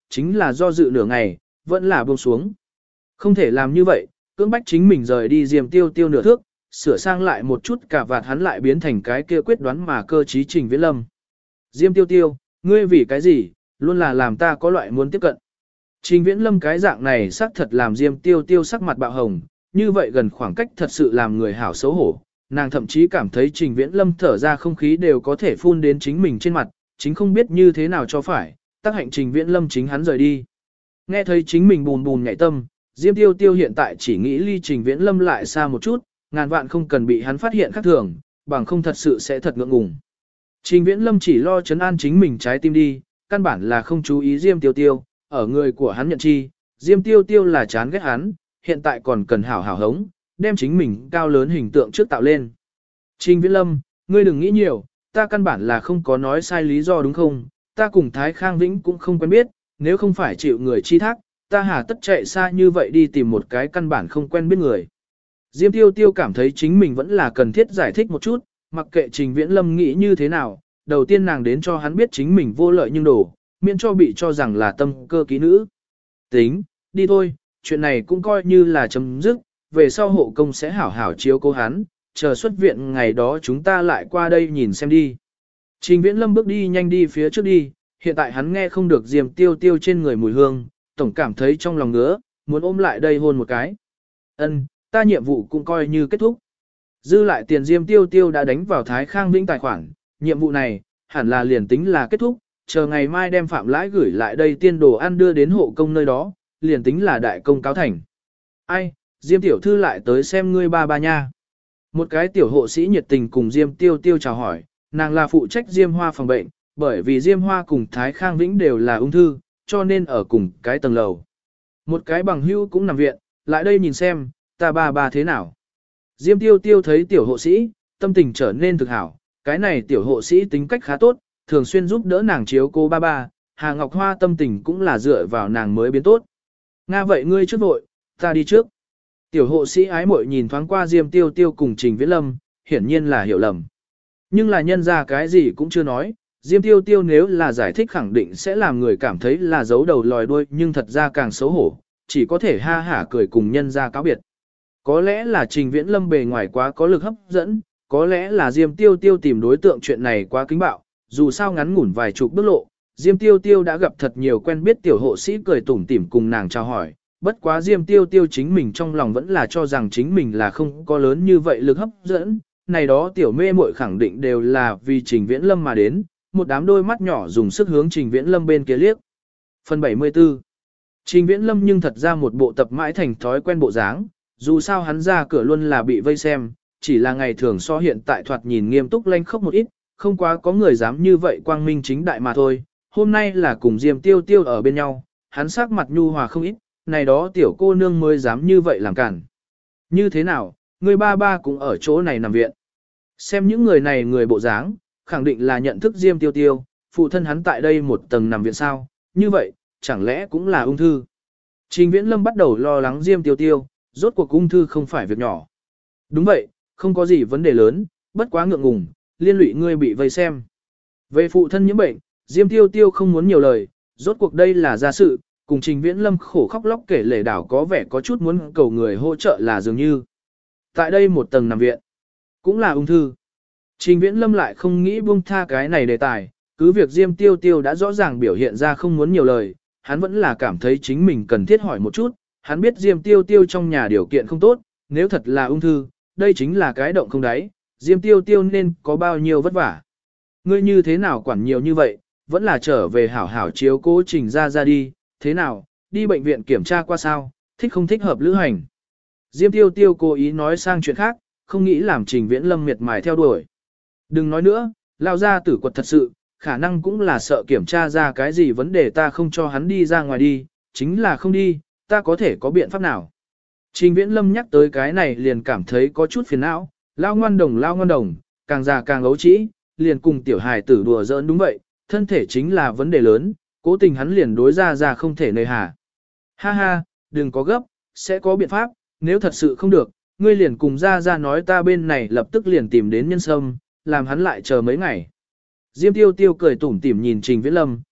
S1: chính là do dự nửa ngày, vẫn là buông xuống. Không thể làm như vậy, cưỡng bách chính mình rời đi Diêm Tiêu Tiêu nửa thước, sửa sang lại một chút cả vạt hắn lại biến thành cái kia quyết đoán mà cơ trí Trình Viễn Lâm. Diêm Tiêu Tiêu, ngươi vì cái gì, luôn là làm ta có loại muốn tiếp cận. Trình Viễn Lâm cái dạng này xác thật làm Diêm Tiêu Tiêu sắc mặt bạo hồng, như vậy gần khoảng cách thật sự làm người hảo xấu hổ. Nàng thậm chí cảm thấy Trình Viễn Lâm thở ra không khí đều có thể phun đến chính mình trên mặt, chính không biết như thế nào cho phải, tác hạnh Trình Viễn Lâm chính hắn rời đi. Nghe thấy chính mình bùn bùn nhảy tâm, Diêm Tiêu Tiêu hiện tại chỉ nghĩ ly Trình Viễn Lâm lại xa một chút, ngàn vạn không cần bị hắn phát hiện khác thường, bằng không thật sự sẽ thật ngượng ngùng. Trình Viễn Lâm chỉ lo trấn an chính mình trái tim đi, căn bản là không chú ý Diêm Tiêu Tiêu, ở người của hắn nhận chi, Diêm Tiêu Tiêu là chán ghét hắn, hiện tại còn cần hảo hảo hống, đem chính mình cao lớn hình tượng trước tạo lên. Trình Viễn Lâm, ngươi đừng nghĩ nhiều, ta căn bản là không có nói sai lý do đúng không, ta cùng Thái Khang Vĩnh cũng không quen biết, nếu không phải chịu người chi thác, ta hà tất chạy xa như vậy đi tìm một cái căn bản không quen biết người. Diêm Tiêu Tiêu cảm thấy chính mình vẫn là cần thiết giải thích một chút, mặc kệ Trình Viễn Lâm nghĩ như thế nào, đầu tiên nàng đến cho hắn biết chính mình vô lợi nhưng đổ, miễn cho bị cho rằng là tâm cơ ký nữ. Tính, đi thôi, chuyện này cũng coi như là chấm dứt, về sau hộ công sẽ hảo hảo chiếu cố hắn, chờ xuất viện ngày đó chúng ta lại qua đây nhìn xem đi. Trình Viễn Lâm bước đi nhanh đi phía trước đi, hiện tại hắn nghe không được Diêm Tiêu Tiêu trên người mùi hương, tổng cảm thấy trong lòng ngứa, muốn ôm lại đây hôn một cái. Ân, ta nhiệm vụ cũng coi như kết thúc. Dư lại tiền Diêm Tiêu Tiêu đã đánh vào Thái Khang Vĩnh tài khoản, nhiệm vụ này, hẳn là liền tính là kết thúc, chờ ngày mai đem phạm lãi gửi lại đây tiên đồ ăn đưa đến hộ công nơi đó, liền tính là đại công cáo thành. Ai, Diêm tiểu thư lại tới xem ngươi ba ba nha. Một cái tiểu hộ sĩ nhiệt tình cùng Diêm Tiêu Tiêu chào hỏi, nàng là phụ trách Diêm Hoa phòng bệnh, bởi vì Diêm Hoa cùng Thái Khang Vĩnh đều là ung thư, cho nên ở cùng cái tầng lầu. Một cái bằng hữu cũng nằm viện, lại đây nhìn xem, ta ba ba thế nào. Diêm Tiêu Tiêu thấy tiểu hộ sĩ, tâm tình trở nên thực hảo, cái này tiểu hộ sĩ tính cách khá tốt, thường xuyên giúp đỡ nàng chiếu cô ba ba, Hà Ngọc Hoa tâm tình cũng là dựa vào nàng mới biến tốt. Nga vậy ngươi trước vội, ta đi trước. Tiểu hộ sĩ ái muội nhìn thoáng qua Diêm Tiêu Tiêu cùng Trình Viễn Lâm, hiển nhiên là hiểu lầm. Nhưng là nhân ra cái gì cũng chưa nói, Diêm Tiêu Tiêu nếu là giải thích khẳng định sẽ làm người cảm thấy là giấu đầu lòi đuôi, nhưng thật ra càng xấu hổ, chỉ có thể ha hả cười cùng nhân ra cáo biệt. Có lẽ là Trình Viễn Lâm bề ngoài quá có lực hấp dẫn, có lẽ là Diêm Tiêu Tiêu tìm đối tượng chuyện này quá kính bạo, dù sao ngắn ngủn vài chục bước lộ, Diêm Tiêu Tiêu đã gặp thật nhiều quen biết tiểu hộ sĩ cười tủm tỉm cùng nàng chào hỏi, bất quá Diêm Tiêu Tiêu chính mình trong lòng vẫn là cho rằng chính mình là không có lớn như vậy lực hấp dẫn, này đó tiểu mê muội khẳng định đều là vì Trình Viễn Lâm mà đến, một đám đôi mắt nhỏ dùng sức hướng Trình Viễn Lâm bên kia liếc. Phần 74. Trình Viễn Lâm nhưng thật ra một bộ tập mãi thành thói quen bộ dáng, dù sao hắn ra cửa luôn là bị vây xem, chỉ là ngày thường so hiện tại thoạt nhìn nghiêm túc lanh khốc một ít, không quá có người dám như vậy quang minh chính đại mà thôi. Hôm nay là cùng Diêm Tiêu Tiêu ở bên nhau, hắn sắc mặt nhu hòa không ít, này đó tiểu cô nương mới dám như vậy làm cản. Như thế nào, người ba ba cũng ở chỗ này nằm viện. Xem những người này người bộ dáng, khẳng định là nhận thức Diêm Tiêu Tiêu, phụ thân hắn tại đây một tầng nằm viện sao, như vậy, chẳng lẽ cũng là ung thư. Trình Viễn Lâm bắt đầu lo lắng Diêm Tiêu Tiêu, rốt cuộc ung thư không phải việc nhỏ. Đúng vậy, không có gì vấn đề lớn, bất quá ngượng ngùng, liên lụy ngươi bị vây xem. Về phụ thân nhiễm bệnh, Diêm Tiêu Tiêu không muốn nhiều lời, rốt cuộc đây là gia sự, cùng Trình Viễn Lâm khổ khóc lóc kể lể đảo có vẻ có chút muốn cầu người hỗ trợ là dường như. Tại đây một tầng nằm viện, cũng là ung thư. Trình Viễn Lâm lại không nghĩ buông tha cái này đề tài, cứ việc Diêm Tiêu Tiêu đã rõ ràng biểu hiện ra không muốn nhiều lời, hắn vẫn là cảm thấy chính mình cần thiết hỏi một chút, hắn biết Diêm Tiêu Tiêu trong nhà điều kiện không tốt, nếu thật là ung thư, đây chính là cái động không đáy, Diêm Tiêu Tiêu nên có bao nhiêu vất vả. Ngươi như thế nào quản nhiều như vậy, vẫn là trở về hảo hảo chiếu cố Trình ra đi, thế nào, đi bệnh viện kiểm tra qua sao, thích không thích hợp lữ hành. Diêm Tiêu Tiêu cố ý nói sang chuyện khác, không nghĩ làm Trình Viễn Lâm miệt mài theo đuổi. Đừng nói nữa, lao ra tử quật thật sự, khả năng cũng là sợ kiểm tra ra cái gì vấn đề ta không cho hắn đi ra ngoài đi, chính là không đi, ta có thể có biện pháp nào. Trình Viễn Lâm nhắc tới cái này liền cảm thấy có chút phiền não, lao ngoan đồng, càng già càng ấu trĩ, liền cùng tiểu hài tử đùa giỡn đúng vậy, thân thể chính là vấn đề lớn, cố tình hắn liền đối ra không thể nơi hà. Ha ha, đừng có gấp, sẽ có biện pháp, nếu thật sự không được, ngươi liền cùng ra nói ta bên này lập tức liền tìm đến nhân sâm, làm hắn lại chờ mấy ngày. Diêm Tiêu Tiêu cười tủm tỉm nhìn Trình Viễn Lâm,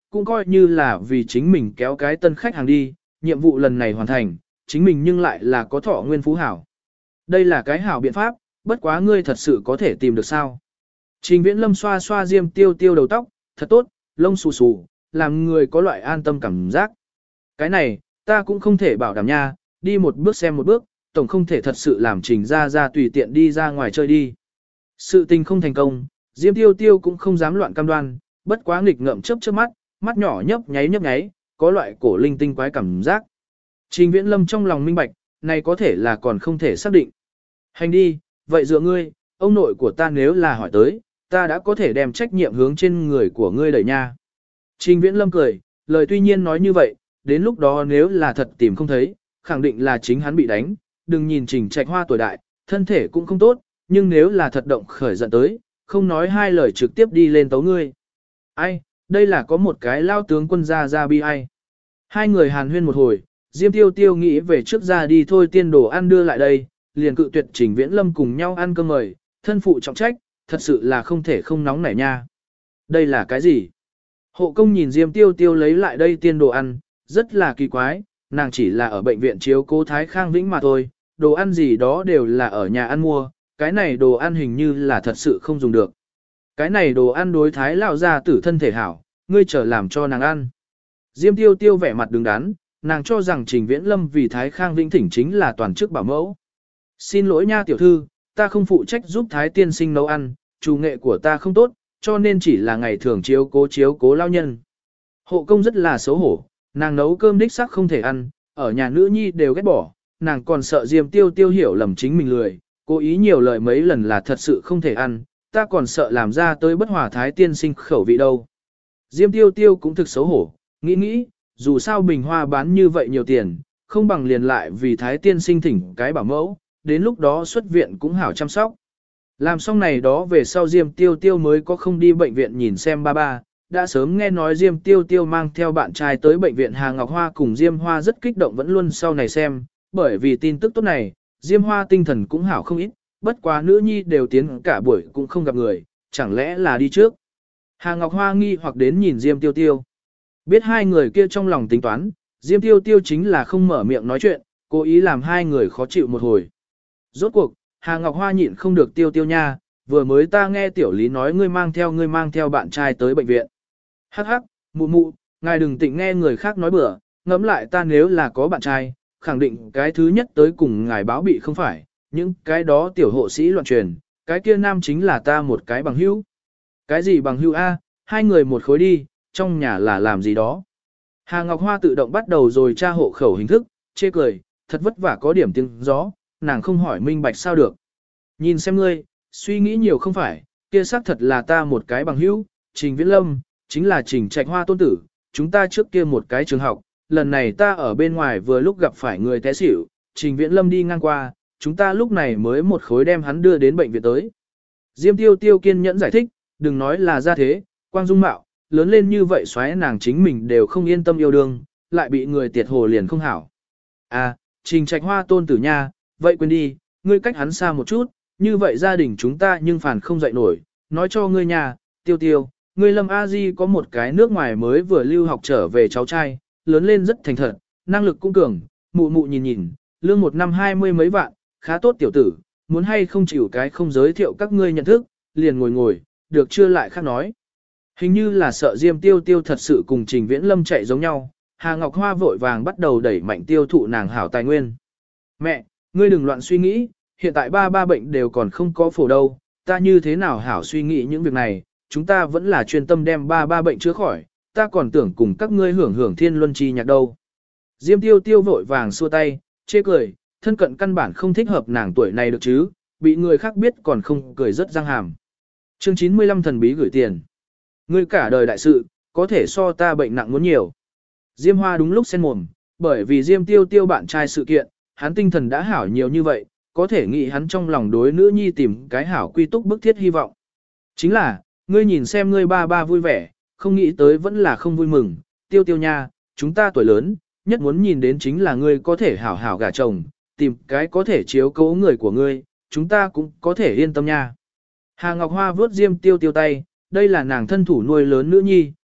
S1: cũng coi như là vì chính mình kéo cái tân khách hàng đi, nhiệm vụ lần này hoàn thành, chính mình nhưng lại là có thọ nguyên phú hảo. Đây là cái hảo biện pháp, bất quá ngươi thật sự có thể tìm được sao. Trình Viễn Lâm xoa xoa Diêm Tiêu Tiêu đầu tóc, thật tốt, lông xù xù, làm người có loại an tâm cảm giác. Cái này, ta cũng không thể bảo đảm nha, đi một bước xem một bước, tổng không thể thật sự làm Trình ra tùy tiện đi ra ngoài chơi đi. Sự tình không thành công, Diêm Tiêu Tiêu cũng không dám loạn cam đoan, bất quá nghịch ngợm chớp chớp mắt, mắt nhỏ nhấp nháy, có loại cổ linh tinh quái cảm giác. Trình Viễn Lâm trong lòng minh bạch, này có thể là còn không thể xác định. Hành đi, vậy dựa ngươi, ông nội của ta nếu là hỏi tới, ta đã có thể đem trách nhiệm hướng trên người của ngươi đẩy nha. Trình Viễn Lâm cười, lời tuy nhiên nói như vậy, đến lúc đó nếu là thật tìm không thấy, khẳng định là chính hắn bị đánh, đừng nhìn Trình Trạch Hoa tuổi đại, thân thể cũng không tốt, nhưng nếu là thật động khởi giận tới, không nói hai lời trực tiếp đi lên tấu ngươi. Ai, đây là có một cái lao tướng quân ra bi ai. Hai người hàn huyên một hồi, Diêm Tiêu Tiêu nghĩ về trước ra đi thôi tiên đồ ăn đưa lại đây, liền cự tuyệt Trình Viễn Lâm cùng nhau ăn cơm mời, thân phụ trọng trách, thật sự là không thể không nóng nảy nha. Đây là cái gì? Hộ công nhìn Diêm Tiêu Tiêu lấy lại đây tiên đồ ăn, rất là kỳ quái, nàng chỉ là ở bệnh viện chiếu cố Thái Khang Vĩnh mà thôi, đồ ăn gì đó đều là ở nhà ăn mua, cái này đồ ăn hình như là thật sự không dùng được. Cái này đồ ăn đối Thái lão gia tử thân thể hảo, ngươi trở làm cho nàng ăn. Diêm Tiêu Tiêu vẻ mặt đứng đắn, nàng cho rằng Trình Viễn Lâm vì Thái Khang Vĩnh thỉnh chính là toàn chức bảo mẫu. Xin lỗi nha tiểu thư, ta không phụ trách giúp Thái tiên sinh nấu ăn, chủ nghệ của ta không tốt, cho nên chỉ là ngày thường chiếu cố lao nhân. Hộ công rất là xấu hổ, nàng nấu cơm đích xác không thể ăn, ở nhà nữ nhi đều ghét bỏ, nàng còn sợ Diêm Tiêu Tiêu hiểu lầm chính mình lười, cố ý nhiều lời mấy lần là thật sự không thể ăn, ta còn sợ làm ra tới bất hòa Thái tiên sinh khẩu vị đâu. Diêm Tiêu Tiêu cũng thực xấu hổ, nghĩ, dù sao bình hoa bán như vậy nhiều tiền, không bằng liền lại vì Thái tiên sinh thỉnh cái bảo mẫu, đến lúc đó xuất viện cũng hảo chăm sóc. Làm xong này đó về sau Diêm Tiêu Tiêu mới có không đi bệnh viện nhìn xem ba, đã sớm nghe nói Diêm Tiêu Tiêu mang theo bạn trai tới bệnh viện Hà Ngọc Hoa cùng Diêm Hoa rất kích động vẫn luôn sau này xem, bởi vì tin tức tốt này, Diêm Hoa tinh thần cũng hảo không ít, bất quá nữ nhi đều tiến cả buổi cũng không gặp người, chẳng lẽ là đi trước. Hà Ngọc Hoa nghi hoặc đến nhìn Diêm Tiêu Tiêu. Biết hai người kia trong lòng tính toán, Diêm Tiêu Tiêu chính là không mở miệng nói chuyện, cố ý làm hai người khó chịu một hồi. Rốt cuộc, Hà Ngọc Hoa nhịn không được Tiêu Tiêu nha, vừa mới ta nghe tiểu lý nói ngươi mang theo bạn trai tới bệnh viện. Hắc hắc, mụ, ngài đừng tịnh nghe người khác nói bừa, ngẫm lại ta nếu là có bạn trai, khẳng định cái thứ nhất tới cùng ngài báo bị không phải, những cái đó tiểu hộ sĩ loạn truyền, cái kia nam chính là ta một cái bằng hữu. Cái gì bằng hữu A, hai người một khối đi, trong nhà là làm gì đó. Hà Ngọc Hoa tự động bắt đầu rồi tra hộ khẩu hình thức, chê cười, thật vất vả có điểm tiếng gió, nàng không hỏi minh bạch sao được. Nhìn xem ngươi, suy nghĩ nhiều không phải, kia xác thật là ta một cái bằng hữu, Trình Viễn Lâm, chính là Trình Trạch Hoa tôn tử, chúng ta trước kia một cái trường học, lần này ta ở bên ngoài vừa lúc gặp phải người té xỉu, Trình Viễn Lâm đi ngang qua, chúng ta lúc này mới một khối đem hắn đưa đến bệnh viện tới. Diêm Tiêu Tiêu kiên nhẫn giải thích, đừng nói là ra thế, quang dung mạo, lớn lên như vậy xoáy nàng chính mình đều không yên tâm yêu đương, lại bị người tiệt hồ liền không hảo. À, Trình Trạch Hoa tôn tử nha, vậy quên đi, ngươi cách hắn xa một chút, như vậy gia đình chúng ta nhưng phản không dậy nổi, nói cho ngươi nhà, Tiêu Tiêu, ngươi Lâm A Di có một cái nước ngoài mới vừa lưu học trở về cháu trai, lớn lên rất thành thật, năng lực cũng cường, mụ nhìn, lương một năm 20 mấy vạn, khá tốt tiểu tử, muốn hay không chịu cái không giới thiệu các ngươi nhận thức, liền ngồi, được chưa lại khác nói. Hình như là sợ Diêm Tiêu Tiêu thật sự cùng Trình Viễn Lâm chạy giống nhau, Hà Ngọc Hoa vội vàng bắt đầu đẩy mạnh tiêu thụ nàng hảo tài nguyên. Mẹ, ngươi đừng loạn suy nghĩ, hiện tại ba bệnh đều còn không có phổ đâu, ta như thế nào hảo suy nghĩ những việc này, chúng ta vẫn là chuyên tâm đem ba bệnh chữa khỏi, ta còn tưởng cùng các ngươi hưởng thiên luân chi nhạc đâu. Diêm Tiêu Tiêu vội vàng xua tay, chê cười, thân cận căn bản không thích hợp nàng tuổi này được chứ, bị người khác biết còn không cười rất răng hàm. Chương 95 thần bí gửi tiền. Ngươi cả đời đại sự, có thể so ta bệnh nặng muốn nhiều. Diêm Hoa đúng lúc sen mồm, bởi vì Diêm Tiêu Tiêu bạn trai sự kiện, hắn tinh thần đã hảo nhiều như vậy, có thể nghĩ hắn trong lòng đối nữ nhi tìm cái hảo quy túc bức thiết hy vọng. Chính là, ngươi nhìn xem ngươi ba vui vẻ, không nghĩ tới vẫn là không vui mừng, Tiêu Tiêu nha, chúng ta tuổi lớn, nhất muốn nhìn đến chính là ngươi có thể hảo hảo gả chồng, tìm cái có thể chiếu cố người của ngươi, chúng ta cũng có thể yên tâm nha. Hà Ngọc Hoa vớt Diêm Tiêu Tiêu tay, đây là nàng thân thủ nuôi lớn nữ nhi,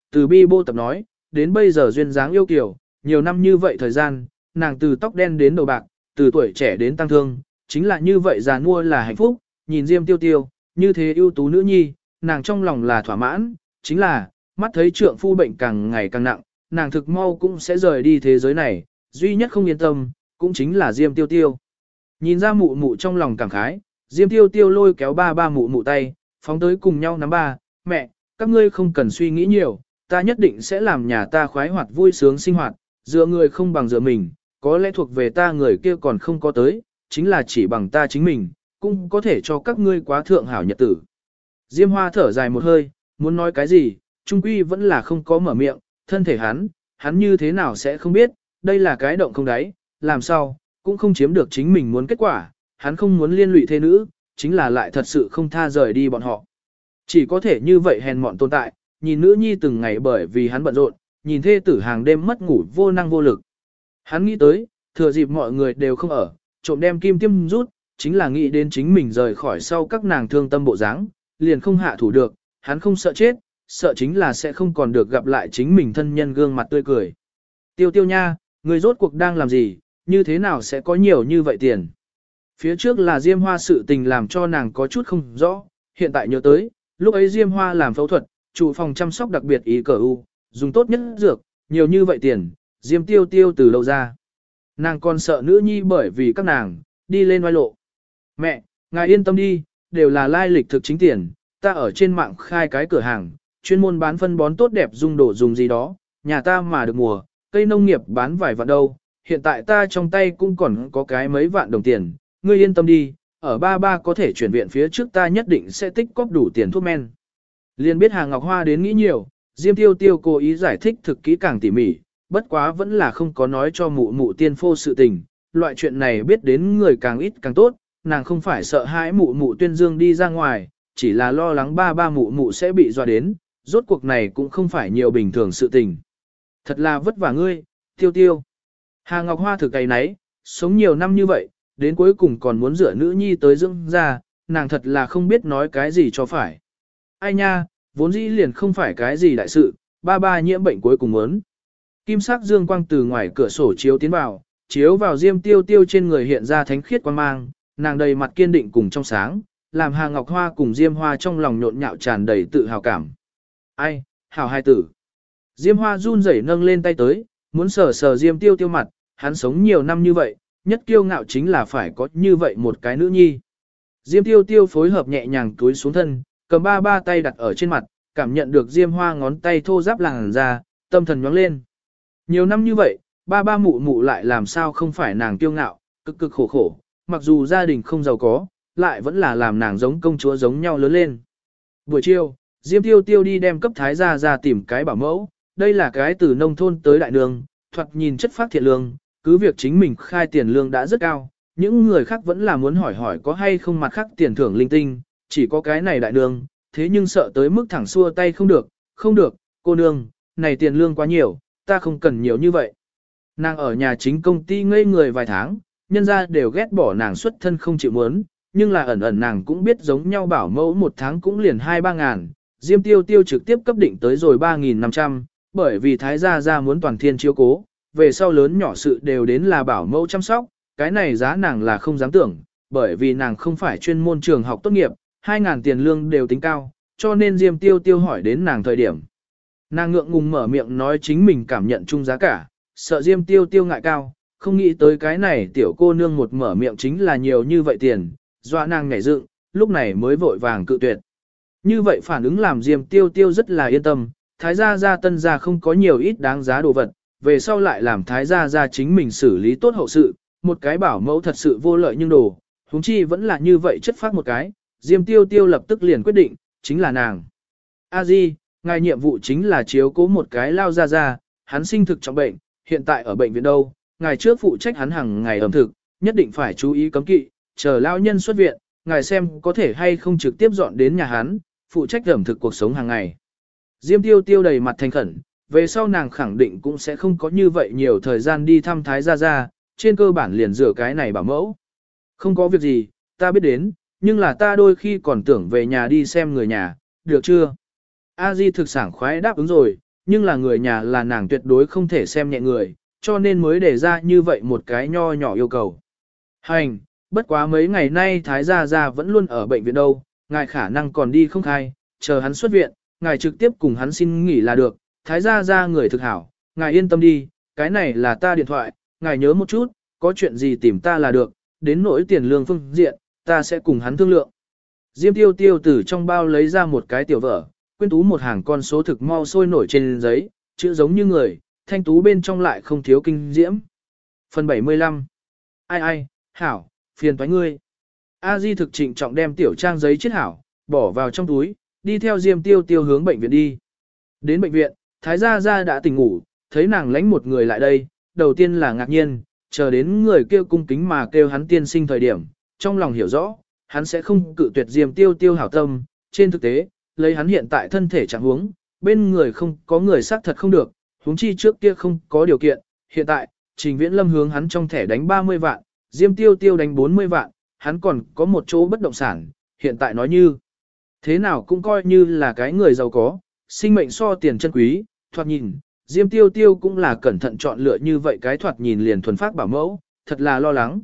S1: từ bi bô tập nói, đến bây giờ duyên dáng yêu kiều, nhiều năm như vậy thời gian, nàng từ tóc đen đến đầu bạc, từ tuổi trẻ đến tăng thương, chính là như vậy già nua là hạnh phúc, nhìn Diêm Tiêu Tiêu, như thế ưu tú nữ nhi, nàng trong lòng là thỏa mãn, chính là, mắt thấy trượng phu bệnh càng ngày càng nặng, nàng thực mau cũng sẽ rời đi thế giới này, duy nhất không yên tâm, cũng chính là Diêm Tiêu Tiêu. Nhìn ra mụ mụ trong lòng cảm khái, Diêm Tiêu Tiêu lôi kéo ba mụ mụ tay, phóng tới cùng nhau nắm ba, mẹ, các ngươi không cần suy nghĩ nhiều, ta nhất định sẽ làm nhà ta khoái hoạt vui sướng sinh hoạt, dựa người không bằng dựa mình, có lẽ thuộc về ta người kia còn không có tới, chính là chỉ bằng ta chính mình, cũng có thể cho các ngươi quá thượng hảo nhật tử. Diêm Hoa thở dài một hơi, muốn nói cái gì, trung quy vẫn là không có mở miệng, thân thể hắn như thế nào sẽ không biết, đây là cái động không đáy, làm sao, cũng không chiếm được chính mình muốn kết quả, hắn không muốn liên lụy thê nữ, chính là lại thật sự không tha rời đi bọn họ. Chỉ có thể như vậy hèn mọn tồn tại, nhìn nữ nhi từng ngày bởi vì hắn bận rộn, nhìn thê tử hàng đêm mất ngủ vô năng vô lực. Hắn nghĩ tới, thừa dịp mọi người đều không ở, trộm đem kim tiêm rút, chính là nghĩ đến chính mình rời khỏi sau các nàng thương tâm bộ dáng, liền không hạ thủ được, hắn không sợ chết, sợ chính là sẽ không còn được gặp lại chính mình thân nhân gương mặt tươi cười. Tiêu Tiêu nha, người rốt cuộc đang làm gì, như thế nào sẽ có nhiều như vậy tiền? Phía trước là Diêm Hoa sự tình làm cho nàng có chút không rõ, hiện tại nhớ tới, lúc ấy Diêm Hoa làm phẫu thuật, trụ phòng chăm sóc đặc biệt ý cờ u, dùng tốt nhất dược, nhiều như vậy tiền, Diêm Tiêu Tiêu từ đâu ra? Nàng còn sợ nữ nhi bởi vì các nàng, đi lên oai lộ. Mẹ, ngài yên tâm đi, đều là lai lịch thực chính tiền, ta ở trên mạng khai cái cửa hàng, chuyên môn bán phân bón tốt đẹp dùng đồ dùng gì đó, nhà ta mà được mùa, cây nông nghiệp bán vài vạn đâu, hiện tại ta trong tay cũng còn có cái mấy vạn đồng tiền, ngươi yên tâm đi, ở ba có thể chuyển viện phía trước ta nhất định sẽ tích cóp đủ tiền thuốc men. Liên biết Hà Ngọc Hoa đến nghĩ nhiều, Diêm Tiêu Tiêu cố ý giải thích thực kỹ càng tỉ mỉ, bất quá vẫn là không có nói cho mụ mụ tiên phô sự tình, loại chuyện này biết đến người càng ít càng tốt, nàng không phải sợ hãi mụ mụ tuyên dương đi ra ngoài, chỉ là lo lắng ba mụ mụ sẽ bị dọa đến, rốt cuộc này cũng không phải nhiều bình thường sự tình. Thật là vất vả ngươi, Tiêu Tiêu. Hà Ngọc Hoa thực cày nấy, sống nhiều năm như vậy, đến cuối cùng còn muốn rửa nữ nhi tới dưỡng ra, nàng thật là không biết nói cái gì cho phải. Ai nha, vốn dĩ liền không phải cái gì đại sự, ba nhiễm bệnh cuối cùng muốn. Kim sắc dương quang từ ngoài cửa sổ chiếu tiến vào, chiếu vào Diêm Tiêu Tiêu trên người hiện ra thánh khiết quang mang, nàng đầy mặt kiên định cùng trong sáng, làm Hà Ngọc Hoa cùng Diêm Hoa trong lòng nhộn nhạo tràn đầy tự hào cảm. Ai, hào hai tử. Diêm Hoa run rẩy nâng lên tay tới, muốn sờ sờ Diêm Tiêu Tiêu mặt, hắn sống nhiều năm như vậy, nhất kiêu ngạo chính là phải có như vậy một cái nữ nhi. Diêm Tiêu Tiêu phối hợp nhẹ nhàng túi xuống thân, cầm ba tay đặt ở trên mặt, cảm nhận được Diêm Hoa ngón tay thô ráp làn ra, tâm thần nhoáng lên. Nhiều năm như vậy, ba mụ mụ lại làm sao không phải nàng kiêu ngạo, cực khổ, mặc dù gia đình không giàu có, lại vẫn là làm nàng giống công chúa giống nhau lớn lên. Buổi chiều, Diêm Tiêu Tiêu đi đem cấp thái gia ra tìm cái bảo mẫu, đây là cái từ nông thôn tới đại nương, thoạt nhìn chất phác thiện lương, cứ việc chính mình khai tiền lương đã rất cao, những người khác vẫn là muốn hỏi có hay không mặt khác tiền thưởng linh tinh, chỉ có cái này đại nương, thế nhưng sợ tới mức thẳng xua tay không được, cô nương, này tiền lương quá nhiều, ta không cần nhiều như vậy. Nàng ở nhà chính công ty ngây người vài tháng, nhân ra đều ghét bỏ nàng xuất thân không chịu muốn, nhưng là ẩn nàng cũng biết giống nhau bảo mẫu một tháng cũng liền 2-3 ngàn, Diêm Tiêu Tiêu trực tiếp cấp định tới rồi 3.500, bởi vì thái gia muốn toàn thiên chiếu cố, về sau lớn nhỏ sự đều đến là bảo mẫu chăm sóc, cái này giá nàng là không dám tưởng, bởi vì nàng không phải chuyên môn trường học tốt nghiệp, 2.000 tiền lương đều tính cao, cho nên Diêm Tiêu Tiêu hỏi đến nàng thời điểm. Nàng ngượng ngùng mở miệng nói chính mình cảm nhận chung giá cả, sợ Diêm Tiêu Tiêu ngại cao, không nghĩ tới cái này tiểu cô nương một mở miệng chính là nhiều như vậy tiền, dọa nàng nhảy dựng, lúc này mới vội vàng cự tuyệt. Như vậy phản ứng làm Diêm Tiêu Tiêu rất là yên tâm, thái gia tân gia không có nhiều ít đáng giá đồ vật, về sau lại làm thái gia chính mình xử lý tốt hậu sự, một cái bảo mẫu thật sự vô lợi nhưng đồ, huống chi vẫn là như vậy chất phát một cái, Diêm Tiêu Tiêu lập tức liền quyết định, chính là nàng. A Di, ngài nhiệm vụ chính là chiếu cố một cái lao ra, hắn sinh thực trọng bệnh, hiện tại ở bệnh viện đâu, ngài trước phụ trách hắn hàng ngày ẩm thực, nhất định phải chú ý cấm kỵ, chờ lao nhân xuất viện, ngài xem có thể hay không trực tiếp dọn đến nhà hắn, phụ trách ẩm thực cuộc sống hàng ngày. Diêm Tiêu Tiêu đầy mặt thành khẩn, về sau nàng khẳng định cũng sẽ không có như vậy nhiều thời gian đi thăm thái gia, trên cơ bản liền rửa cái này bảo mẫu. Không có việc gì, ta biết đến, nhưng là ta đôi khi còn tưởng về nhà đi xem người nhà, được chưa? A Di thực sảng khoái đáp ứng rồi, nhưng là người nhà là nàng tuyệt đối không thể xem nhẹ người, cho nên mới đề ra như vậy một cái nho nhỏ yêu cầu. Hành, bất quá mấy ngày nay Thái Gia Gia vẫn luôn ở bệnh viện đâu, ngài khả năng còn đi không khai, chờ hắn xuất viện, ngài trực tiếp cùng hắn xin nghỉ là được, Thái Gia Gia người thực hảo, ngài yên tâm đi, cái này là ta điện thoại, ngài nhớ một chút, có chuyện gì tìm ta là được, đến nỗi tiền lương phương diện, ta sẽ cùng hắn thương lượng. Diêm Tiêu Tiêu từ trong bao lấy ra một cái tiểu vở, quyên tú một hàng con số thực mau sôi nổi trên giấy, chữ giống như người, thanh tú bên trong lại không thiếu kinh diễm. Phần 75. Ai, hảo, phiền toái ngươi. A Di thực trịnh trọng đem tiểu trang giấy chiết hảo, bỏ vào trong túi, đi theo Diêm Tiêu Tiêu hướng bệnh viện đi. Đến bệnh viện, Thái Gia Gia đã tỉnh ngủ, thấy nàng lánh một người lại đây, đầu tiên là ngạc nhiên, chờ đến người kêu cung kính mà kêu hắn tiên sinh thời điểm, trong lòng hiểu rõ, hắn sẽ không cự tuyệt Diêm Tiêu Tiêu hảo tâm, trên thực tế, lấy hắn hiện tại thân thể trạng huống, bên người không có người xác thật không được, huống chi trước kia không có điều kiện, hiện tại, Trình Viễn Lâm hướng hắn trong thẻ đánh 30 vạn, Diêm Tiêu Tiêu đánh 40 vạn, hắn còn có một chỗ bất động sản, hiện tại nói như thế nào cũng coi như là cái người giàu có, sinh mệnh so tiền chân quý, thoạt nhìn, Diêm Tiêu Tiêu cũng là cẩn thận chọn lựa như vậy cái thoạt nhìn liền thuần phát bảo mẫu, thật là lo lắng.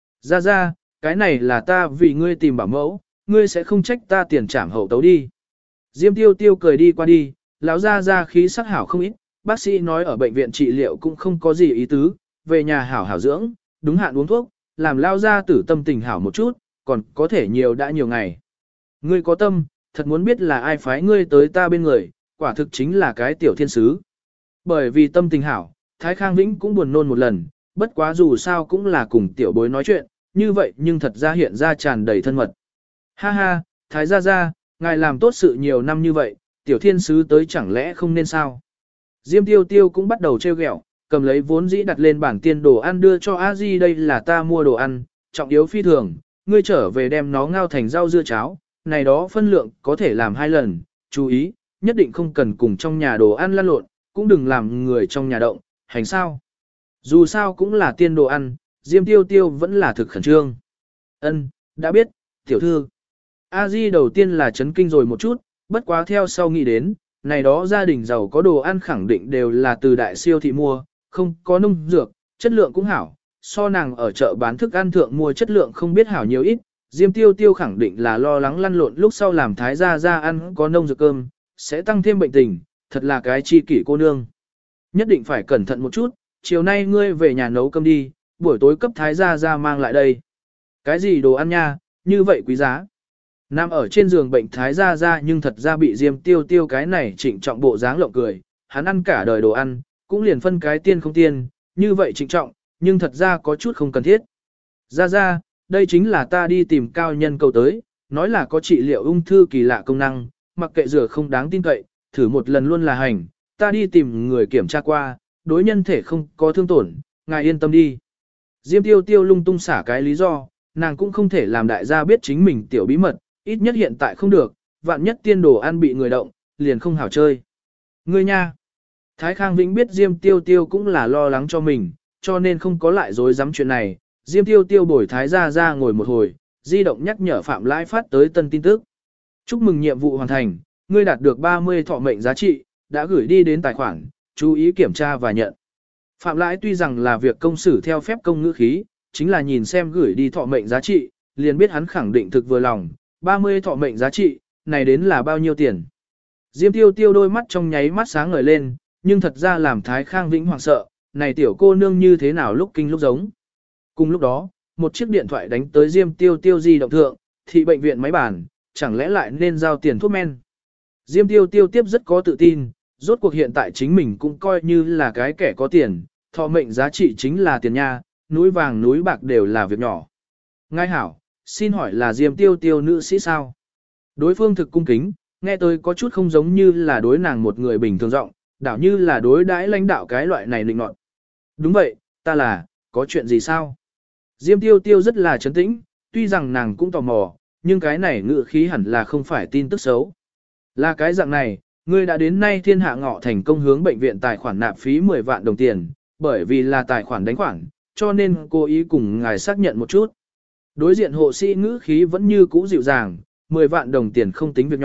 S1: Ra, cái này là ta vì ngươi tìm bảo mẫu, ngươi sẽ không trách ta tiền trảm hậu tấu đi. Diêm Tiêu Tiêu cười đi qua đi, lão ra khí sắc hảo không ít, bác sĩ nói ở bệnh viện trị liệu cũng không có gì ý tứ, về nhà hảo hảo dưỡng, đúng hạn uống thuốc, làm lao ra tử tâm tình hảo một chút, còn có thể nhiều đã nhiều ngày. Ngươi có tâm, thật muốn biết là ai phái ngươi tới ta bên người, quả thực chính là cái tiểu thiên sứ. Bởi vì tâm tình hảo, Thái Khang Vĩnh cũng buồn nôn một lần, bất quá dù sao cũng là cùng tiểu bối nói chuyện, như vậy nhưng thật ra hiện ra tràn đầy thân mật. Ha, Thái gia, ngài làm tốt sự nhiều năm như vậy, tiểu thiên sứ tới chẳng lẽ không nên sao? Diêm Tiêu Tiêu cũng bắt đầu trêu ghẹo, cầm lấy vốn dĩ đặt lên bảng tiên đồ ăn đưa cho A Di, đây là ta mua đồ ăn, trọng yếu phi thường, ngươi trở về đem nó ngao thành rau dưa cháo, này đó phân lượng có thể làm 2 lần, chú ý, nhất định không cần cùng trong nhà đồ ăn lăn lộn, cũng đừng làm người trong nhà động, hành sao. Dù sao cũng là tiên đồ ăn, Diêm Tiêu Tiêu vẫn là thực khẩn trương. Ân, đã biết, tiểu thư. A Di đầu tiên là chấn kinh rồi một chút, bất quá theo sau nghĩ đến, này đó gia đình giàu có đồ ăn khẳng định đều là từ đại siêu thị mua, không có nông dược, chất lượng cũng hảo, so nàng ở chợ bán thức ăn thượng mua chất lượng không biết hảo nhiều ít, Diêm Tiêu Tiêu khẳng định là lo lắng lăn lộn lúc sau làm Thái gia ra ăn có nông dược cơm, sẽ tăng thêm bệnh tình, thật là cái chi kỷ cô nương. Nhất định phải cẩn thận một chút, chiều nay ngươi về nhà nấu cơm đi, buổi tối cấp Thái gia ra mang lại đây. Cái gì đồ ăn nha, như vậy quý giá. Nằm ở trên giường bệnh Thái gia ra nhưng thật ra bị Diêm Tiêu Tiêu cái này trịnh trọng bộ dáng lộng cười, hắn ăn cả đời đồ ăn, cũng liền phân cái tiên không tiên, như vậy trịnh trọng, nhưng thật ra có chút không cần thiết. Ra, đây chính là ta đi tìm cao nhân cầu tới, nói là có trị liệu ung thư kỳ lạ công năng, mặc kệ rửa không đáng tin cậy, thử một lần luôn là hành, ta đi tìm người kiểm tra qua, đối nhân thể không có thương tổn, ngài yên tâm đi. Diêm Tiêu Tiêu lung tung xả cái lý do, nàng cũng không thể làm đại gia biết chính mình tiểu bí mật, ít nhất hiện tại không được, vạn nhất tiên đồ ăn bị người động, liền không hảo chơi. Ngươi nha! Thái Khang Vĩnh biết Diêm Tiêu Tiêu cũng là lo lắng cho mình, cho nên không có lại dối dám chuyện này. Diêm Tiêu Tiêu bồi Thái gia ra ngồi một hồi, di động nhắc nhở Phạm Lãi phát tới tân tin tức. Chúc mừng nhiệm vụ hoàn thành, ngươi đạt được 30 thọ mệnh giá trị, đã gửi đi đến tài khoản, chú ý kiểm tra và nhận. Phạm Lãi tuy rằng là việc công xử theo phép công ngữ khí, chính là nhìn xem gửi đi thọ mệnh giá trị, liền biết hắn khẳng định thực vừa lòng, 30 thọ mệnh giá trị, này đến là bao nhiêu tiền. Diêm Tiêu Tiêu đôi mắt trong nháy mắt sáng ngời lên, nhưng thật ra làm Thái Khang Vĩnh hoảng sợ, này tiểu cô nương như thế nào lúc kinh lúc giống. Cùng lúc đó, một chiếc điện thoại đánh tới Diêm Tiêu Tiêu di động thượng, thị bệnh viện máy bàn, chẳng lẽ lại nên giao tiền thuốc men. Diêm Tiêu Tiêu tiếp rất có tự tin, rốt cuộc hiện tại chính mình cũng coi như là cái kẻ có tiền, thọ mệnh giá trị chính là tiền nha, núi vàng núi bạc đều là việc nhỏ. Ngài hảo, xin hỏi là Diêm Tiêu Tiêu nữ sĩ sao? Đối phương thực cung kính, nghe tôi có chút không giống như là đối nàng một người bình thường rộng, đảo như là đối đãi lãnh đạo cái loại này định nọt. Đúng vậy, ta là, có chuyện gì sao? Diêm Tiêu Tiêu rất là trấn tĩnh, tuy rằng nàng cũng tò mò, nhưng cái này ngự khí hẳn là không phải tin tức xấu. Là cái dạng này, ngươi đã đến nay Thiên Hạ Ngọ thành công hướng bệnh viện tài khoản nạp phí 10 vạn đồng tiền, bởi vì là tài khoản đánh khoản, cho nên cô ý cùng ngài xác nhận một chút. Đối diện hộ sĩ ngữ khí vẫn như cũ dịu dàng, 10 vạn đồng tiền không tính việc nhỏ,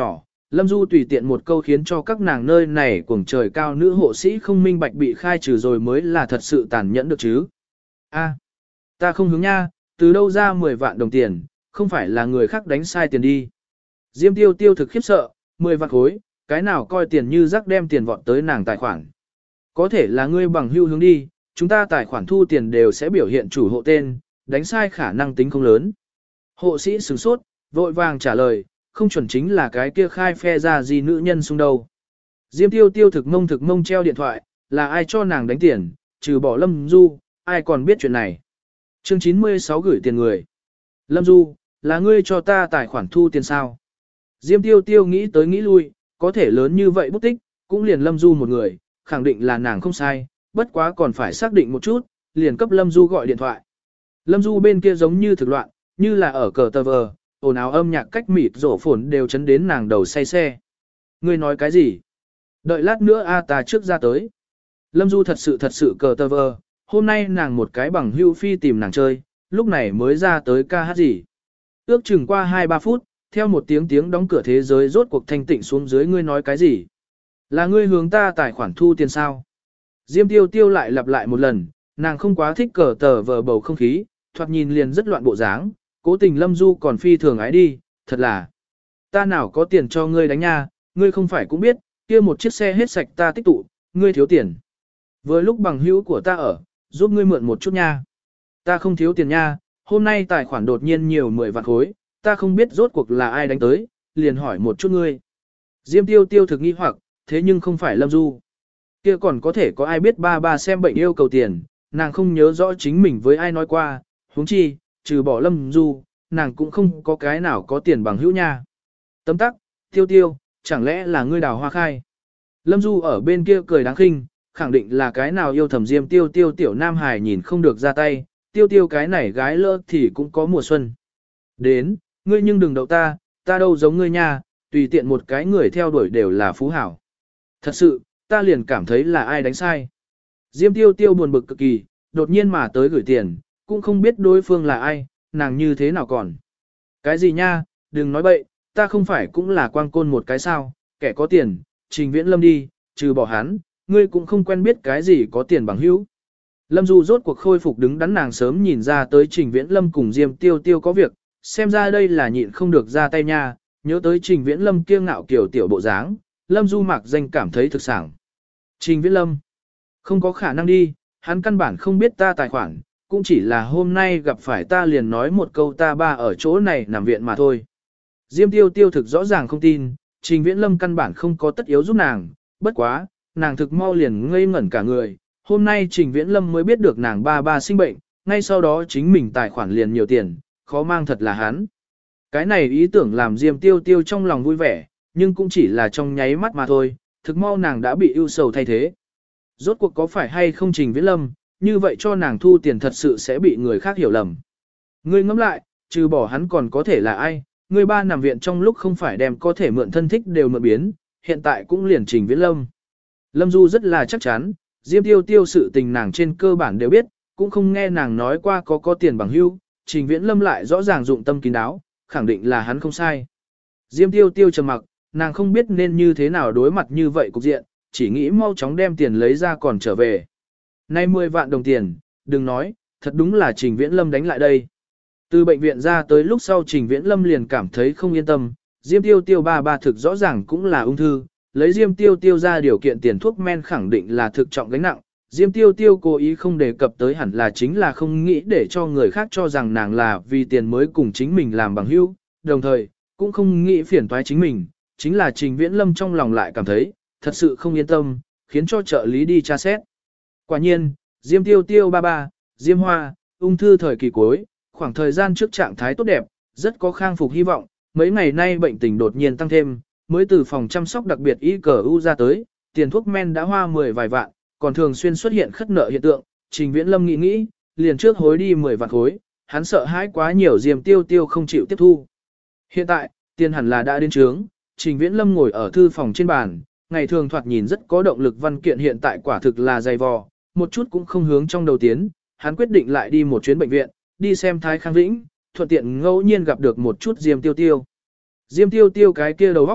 S1: Lâm Du tùy tiện một câu khiến cho các nàng nơi này cuồng trời cao nữ hộ sĩ không minh bạch bị khai trừ rồi mới là thật sự tàn nhẫn được chứ. A, ta không hướng nha, từ đâu ra 10 vạn đồng tiền, không phải là người khác đánh sai tiền đi. Diêm Tiêu Tiêu thực khiếp sợ, 10 vạn khối, cái nào coi tiền như rắc đem tiền vọt tới nàng tài khoản. Có thể là ngươi bằng hưu hướng đi, chúng ta tài khoản thu tiền đều sẽ biểu hiện chủ hộ tên, đánh sai khả năng tính không lớn. Hộ sĩ sửng sốt, vội vàng trả lời, không chuẩn chính là cái kia khai phe ra gì nữ nhân xung đâu. Diêm Tiêu Tiêu thực mông treo điện thoại, là ai cho nàng đánh tiền, trừ bỏ Lâm Du, ai còn biết chuyện này. Chương 96 gửi tiền người. Lâm Du, là ngươi cho ta tài khoản thu tiền sao? Diêm Tiêu Tiêu nghĩ tới nghĩ lui, có thể lớn như vậy bút tích, cũng liền Lâm Du một người, khẳng định là nàng không sai, bất quá còn phải xác định một chút, liền cấp Lâm Du gọi điện thoại. Lâm Du bên kia giống như thực loạn, như là ở cờ tờ vờ, ồn ào âm nhạc cách mịt rổ phồn đều chấn đến nàng đầu say xe. Ngươi nói cái gì? Đợi lát nữa ta trước ra tới. Lâm Du thật sự cờ tờ vờ, hôm nay nàng một cái bằng hưu phi tìm nàng chơi, lúc này mới ra tới ca hát gì. Ước chừng qua 2-3 phút, theo một tiếng đóng cửa thế giới rốt cuộc thanh tịnh xuống dưới. Ngươi nói cái gì? Là ngươi hướng ta tài khoản thu tiền sao? Diêm Tiêu Tiêu lại lặp lại một lần, nàng không quá thích cờ tờ vờ bầu không khí, thoạt nhìn liền rất loạn bộ dáng, cố tình Lâm Du còn phi thường ái đi, thật là. Ta nào có tiền cho ngươi đánh nha, ngươi không phải cũng biết, kia một chiếc xe hết sạch ta tích tụ, ngươi thiếu tiền. Vừa lúc bằng hữu của ta ở, giúp ngươi mượn một chút nha. Ta không thiếu tiền nha, hôm nay tài khoản đột nhiên nhiều 10 vạn khối, ta không biết rốt cuộc là ai đánh tới, liền hỏi một chút ngươi. Diêm Tiêu Tiêu thực nghi hoặc, thế nhưng không phải Lâm Du. Kia còn có thể có ai biết ba xem bệnh yêu cầu tiền, nàng không nhớ rõ chính mình với ai nói qua, huống chi, trừ bỏ Lâm Du, nàng cũng không có cái nào có tiền bằng hữu nha. Tấm tắc, Tiêu Tiêu, chẳng lẽ là ngươi Đào Hoa Khai? Lâm Du ở bên kia cười đáng khinh, khẳng định là cái nào yêu thầm Diêm Tiêu Tiêu tiểu nam hài nhìn không được ra tay, Tiêu Tiêu cái này gái lỡ thì cũng có mùa xuân. Đến, ngươi nhưng đừng đậu ta đâu giống ngươi nha, tùy tiện một cái người theo đuổi đều là phú hảo. Thật sự, ta liền cảm thấy là ai đánh sai. Diêm Tiêu Tiêu buồn bực cực kỳ, đột nhiên mà tới gửi tiền, cũng không biết đối phương là ai, nàng như thế nào còn. Cái gì nha, đừng nói bậy, ta không phải cũng là quang côn một cái sao, kẻ có tiền, Trình Viễn Lâm đi, trừ bỏ hắn, ngươi cũng không quen biết cái gì có tiền bằng hữu. Lâm Du rốt cuộc khôi phục đứng đắn, nàng sớm nhìn ra tới Trình Viễn Lâm cùng Diêm Tiêu Tiêu có việc, xem ra đây là nhịn không được ra tay nha, nhớ tới Trình Viễn Lâm kiêu ngạo kiểu tiểu bộ dáng, Lâm Du mạc danh cảm thấy thực sảng. Trình Viễn Lâm, không có khả năng đi, hắn căn bản không biết ta tài khoản, cũng chỉ là hôm nay gặp phải ta liền nói một câu ta ba ở chỗ này nằm viện mà thôi. Diêm Tiêu Tiêu thực rõ ràng không tin, Trình Viễn Lâm căn bản không có tất yếu giúp nàng, bất quá, nàng thực mau liền ngây ngẩn cả người. Hôm nay Trình Viễn Lâm mới biết được nàng ba sinh bệnh, ngay sau đó chính mình tài khoản liền nhiều tiền, khó mang thật là hắn. Cái này ý tưởng làm Diêm Tiêu Tiêu trong lòng vui vẻ, nhưng cũng chỉ là trong nháy mắt mà thôi, thực mau nàng đã bị ưu sầu thay thế. Rốt cuộc có phải hay không Trình Viễn Lâm, như vậy cho nàng thu tiền thật sự sẽ bị người khác hiểu lầm. Ngươi ngẫm lại, trừ bỏ hắn còn có thể là ai, ngươi ba nằm viện trong lúc không phải đem có thể mượn thân thích đều mượn biến, hiện tại cũng liền Trình Viễn Lâm. Lâm Du rất là chắc chắn, Diêm Tiêu Tiêu sự tình nàng trên cơ bản đều biết, cũng không nghe nàng nói qua có tiền bằng hưu, Trình Viễn Lâm lại rõ ràng dụng tâm kín đáo, khẳng định là hắn không sai. Diêm Tiêu Tiêu trầm mặc, nàng không biết nên như thế nào đối mặt như vậy cục diện, chỉ nghĩ mau chóng đem tiền lấy ra còn trở về. Nay 10 vạn đồng tiền, đừng nói, thật đúng là Trình Viễn Lâm đánh lại đây. Từ bệnh viện ra tới lúc sau Trình Viễn Lâm liền cảm thấy không yên tâm, Diêm Tiêu Tiêu ba thực rõ ràng cũng là ung thư, lấy Diêm Tiêu Tiêu ra điều kiện tiền thuốc men khẳng định là thực trọng gánh nặng. Diêm Tiêu Tiêu cố ý không đề cập tới hẳn là chính là không nghĩ để cho người khác cho rằng nàng là vì tiền mới cùng chính mình làm bằng hữu, đồng thời, cũng không nghĩ phiền toái chính mình, chính là Trình Viễn Lâm trong lòng lại cảm thấy, thật sự không yên tâm, khiến cho trợ lý đi tra xét. Quả nhiên, Diêm Tiêu Tiêu ba, Diêm Hoa, ung thư thời kỳ cuối, khoảng thời gian trước trạng thái tốt đẹp, rất có khang phục hy vọng, mấy ngày nay bệnh tình đột nhiên tăng thêm, mới từ phòng chăm sóc đặc biệt ICU ra tới, tiền thuốc men đã hoa 10 vài vạn, còn thường xuyên xuất hiện khất nợ hiện tượng, Trình Viễn Lâm nghĩ, liền trước hối đi 10 vạn khối, hắn sợ hãi quá nhiều Diêm Tiêu Tiêu không chịu tiếp thu. Hiện tại, tiền hẳn là đã đến trướng, Trình Viễn Lâm ngồi ở thư phòng trên bàn, ngày thường thoạt nhìn rất có động lực, văn kiện hiện tại quả thực là dày vò, một chút cũng không hướng trong đầu tiến, hắn quyết định lại đi một chuyến bệnh viện, đi xem Thái Khang Vĩnh, thuận tiện ngẫu nhiên gặp được một chút Diêm Tiêu Tiêu. Diêm Tiêu Tiêu cái kia đầu óc,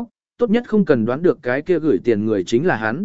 S1: tốt nhất không cần đoán được cái kia gửi tiền người chính là hắn.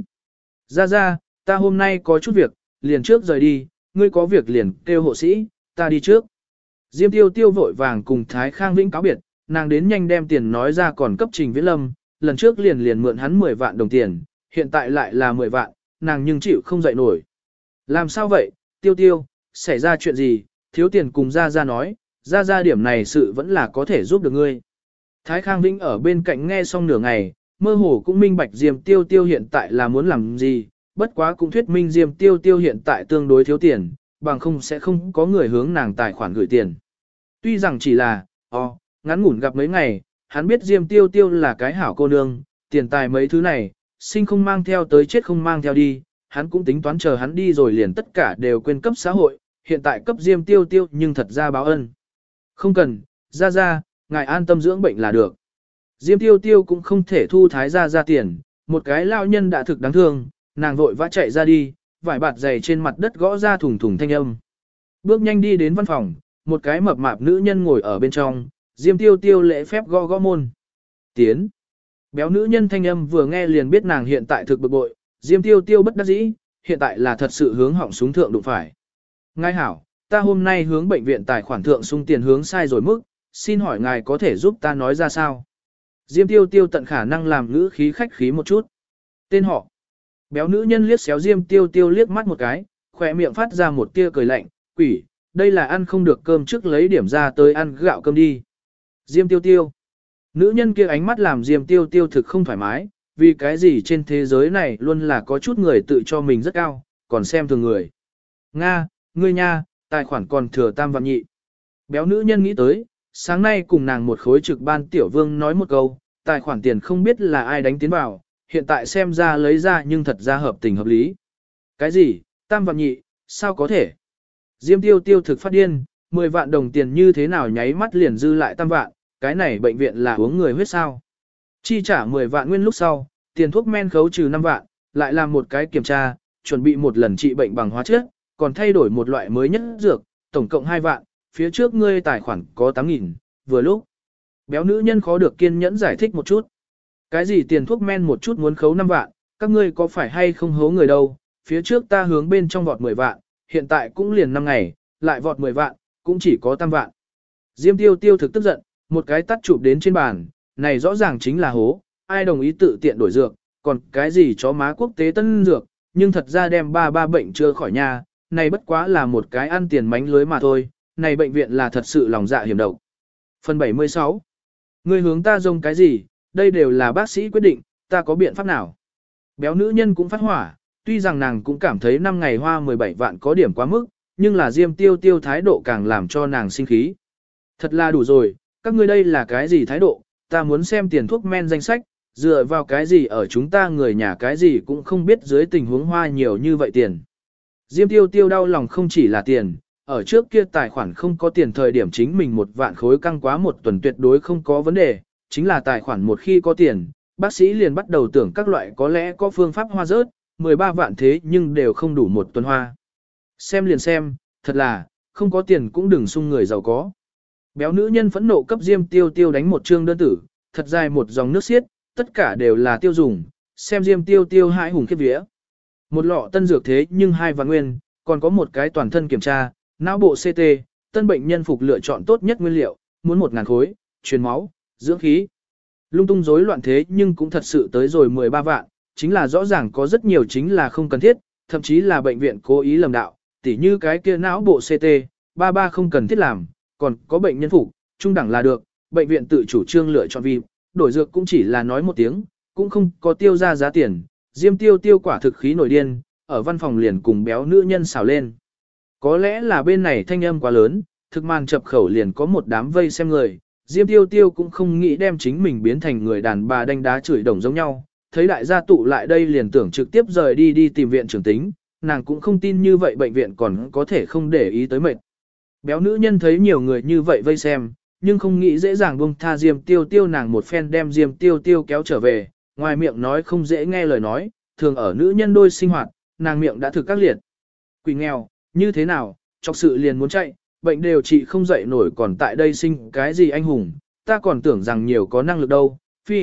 S1: Ra, ta hôm nay có chút việc, liền trước rời đi, ngươi có việc liền kêu hộ sĩ, ta đi trước. Diêm Tiêu Tiêu vội vàng cùng Thái Khang Vĩnh cáo biệt, nàng đến nhanh đem tiền nói ra còn cấp Trình Viễn Lâm, lần trước liền mượn hắn 10 vạn đồng tiền, hiện tại lại là 10 vạn, nàng nhưng chịu không dậy nổi. Làm sao vậy, Tiêu Tiêu, xảy ra chuyện gì, thiếu tiền cùng ra nói, ra điểm này sự vẫn là có thể giúp được ngươi. Thái Khang Vĩnh ở bên cạnh nghe xong nửa ngày, mơ hồ cũng minh bạch Diêm Tiêu Tiêu hiện tại là muốn làm gì, bất quá cũng thuyết minh Diêm Tiêu Tiêu hiện tại tương đối thiếu tiền, bằng không sẽ không có người hướng nàng tài khoản gửi tiền. Tuy rằng chỉ là, ngắn ngủn gặp mấy ngày, hắn biết Diêm Tiêu Tiêu là cái hảo cô nương, tiền tài mấy thứ này, sinh không mang theo tới chết không mang theo đi, hắn cũng tính toán chờ hắn đi rồi liền tất cả đều quên cấp xã hội, hiện tại cấp Diêm Tiêu Tiêu nhưng thật ra báo ân. Không cần, ra, ngài an tâm dưỡng bệnh là được. Diêm Tiêu Tiêu cũng không thể thu Thái ra tiền, một cái lao nhân đã thực đáng thương, nàng vội vã chạy ra đi, vải bạt giày trên mặt đất gõ ra thùng thùng thanh âm. Bước nhanh đi đến văn phòng, một cái mập mạp nữ nhân ngồi ở bên trong, Diêm Tiêu Tiêu lễ phép gõ gõ môn. Tiến. Béo nữ nhân thanh âm vừa nghe liền biết nàng hiện tại thực bực bội, Diêm Tiêu Tiêu bất đắc dĩ, hiện tại là thật sự hướng họng súng thượng đụng phải. Ngài hảo, ta hôm nay hướng bệnh viện tài khoản thượng sung tiền hướng sai rồi mức, xin hỏi ngài có thể giúp ta nói ra sao? Diêm Tiêu Tiêu tận khả năng làm ngữ khí khách khí một chút. Tên họ. Béo nữ nhân liếc xéo Diêm Tiêu Tiêu liếc mắt một cái, khỏe miệng phát ra một tia cười lạnh, quỷ, đây là ăn không được cơm trước lấy điểm ra tới ăn gạo cơm đi. Diêm Tiêu Tiêu. Nữ nhân kia ánh mắt làm Diêm Tiêu Tiêu thực không thoải mái, vì cái gì trên thế giới này luôn là có chút người tự cho mình rất cao, còn xem thường người. Nga, ngươi nha, tài khoản còn thừa tam vạn nhị. Béo nữ nhân nghĩ tới, sáng nay cùng nàng một khối trực ban tiểu vương nói một câu, tài khoản tiền không biết là ai đánh tiến vào, hiện tại xem ra lấy ra nhưng thật ra hợp tình hợp lý. Cái gì, tam vạn nhị, sao có thể? Diêm Tiêu Tiêu thực phát điên, 10 vạn đồng tiền như thế nào nháy mắt liền dư lại tam vạn, cái này bệnh viện là uống người huyết sao. Chi trả 10 vạn nguyên lúc sau, tiền thuốc men khấu trừ 5 vạn, lại làm một cái kiểm tra, chuẩn bị một lần trị bệnh bằng hóa chất, còn thay đổi một loại mới nhất dược, tổng cộng 2 vạn, phía trước ngươi tài khoản có 8.000, vừa lúc. Béo nữ nhân khó được kiên nhẫn giải thích một chút. Cái gì tiền thuốc men một chút muốn khấu 5 vạn, các ngươi có phải hay không hố người đâu, phía trước ta hướng bên trong vọt 10 vạn, hiện tại cũng liền 5 ngày, lại vọt 10 vạn, cũng chỉ có 8 vạn. Diêm Tiêu Tiêu thực tức giận, một cái tắt chụp đến trên bàn, này rõ ràng chính là hố, ai đồng ý tự tiện đổi dược, còn cái gì chó má quốc tế tân dược, nhưng thật ra đem ba bệnh chưa khỏi nhà, này bất quá là một cái ăn tiền mánh lưới mà thôi, này bệnh viện là thật sự lòng dạ hiểm độc. Phần 76. Ngươi hướng ta dông cái gì, đây đều là bác sĩ quyết định, ta có biện pháp nào? Béo nữ nhân cũng phát hỏa, tuy rằng nàng cũng cảm thấy 5 ngày hoa 17 vạn có điểm quá mức, nhưng là Diêm Tiêu Tiêu thái độ càng làm cho nàng sinh khí. Thật là đủ rồi, các ngươi đây là cái gì thái độ, ta muốn xem tiền thuốc men danh sách, dựa vào cái gì ở chúng ta người nhà cái gì cũng không biết dưới tình huống hoa nhiều như vậy tiền. Diêm Tiêu Tiêu đau lòng không chỉ là tiền, ở trước kia tài khoản không có tiền thời điểm chính mình 1 vạn khối căng quá một tuần tuyệt đối không có vấn đề, chính là tài khoản một khi có tiền, bác sĩ liền bắt đầu tưởng các loại có lẽ có phương pháp hoa rớt, 13 vạn thế nhưng đều không đủ một tuần hoa. Xem liền xem, thật là, không có tiền cũng đừng sung người giàu có. Béo nữ nhân phẫn nộ cấp Diêm Tiêu Tiêu đánh một chương đơn tử, thật dài một dòng nước xiết, tất cả đều là tiêu dùng, xem Diêm Tiêu Tiêu hãi hùng khiếp vía. Một lọ tân dược thế nhưng 2 vạn nguyên, còn có một cái toàn thân kiểm tra, não bộ CT, tân bệnh nhân phục lựa chọn tốt nhất nguyên liệu, muốn 1.000 khối, truyền máu, dưỡng khí. Lung tung rối loạn thế nhưng cũng thật sự tới rồi 13 vạn, chính là rõ ràng có rất nhiều chính là không cần thiết, thậm chí là bệnh viện cố ý lầm đạo, tỉ như cái kia não bộ CT, 33 không cần thiết làm, còn có bệnh nhân phục, trung đẳng là được, bệnh viện tự chủ trương lựa chọn vì, đổi dược cũng chỉ là nói một tiếng, cũng không có tiêu ra giá tiền, Diêm Tiêu Tiêu quả thực khí nổi điên, ở văn phòng liền cùng béo nữ nhân xào lên. Có lẽ là bên này thanh âm quá lớn, thực màn chập khẩu liền có một đám vây xem người, Diêm Tiêu Tiêu cũng không nghĩ đem chính mình biến thành người đàn bà đánh đá chửi đồng giống nhau, thấy đại gia tụ lại đây liền tưởng trực tiếp rời đi tìm viện trưởng tính, nàng cũng không tin như vậy bệnh viện còn có thể không để ý tới mệt. Béo nữ nhân thấy nhiều người như vậy vây xem, nhưng không nghĩ dễ dàng buông tha Diêm Tiêu Tiêu, nàng một phen đem Diêm Tiêu Tiêu kéo trở về, ngoài miệng nói không dễ nghe lời nói, thường ở nữ nhân đôi sinh hoạt, nàng miệng đã thực các liệt. Quỷ nghèo, như thế nào, chọc sự liền muốn chạy, bệnh đều trị không dậy nổi còn tại đây sinh cái gì anh hùng, ta còn tưởng rằng nhiều có năng lực đâu, phi,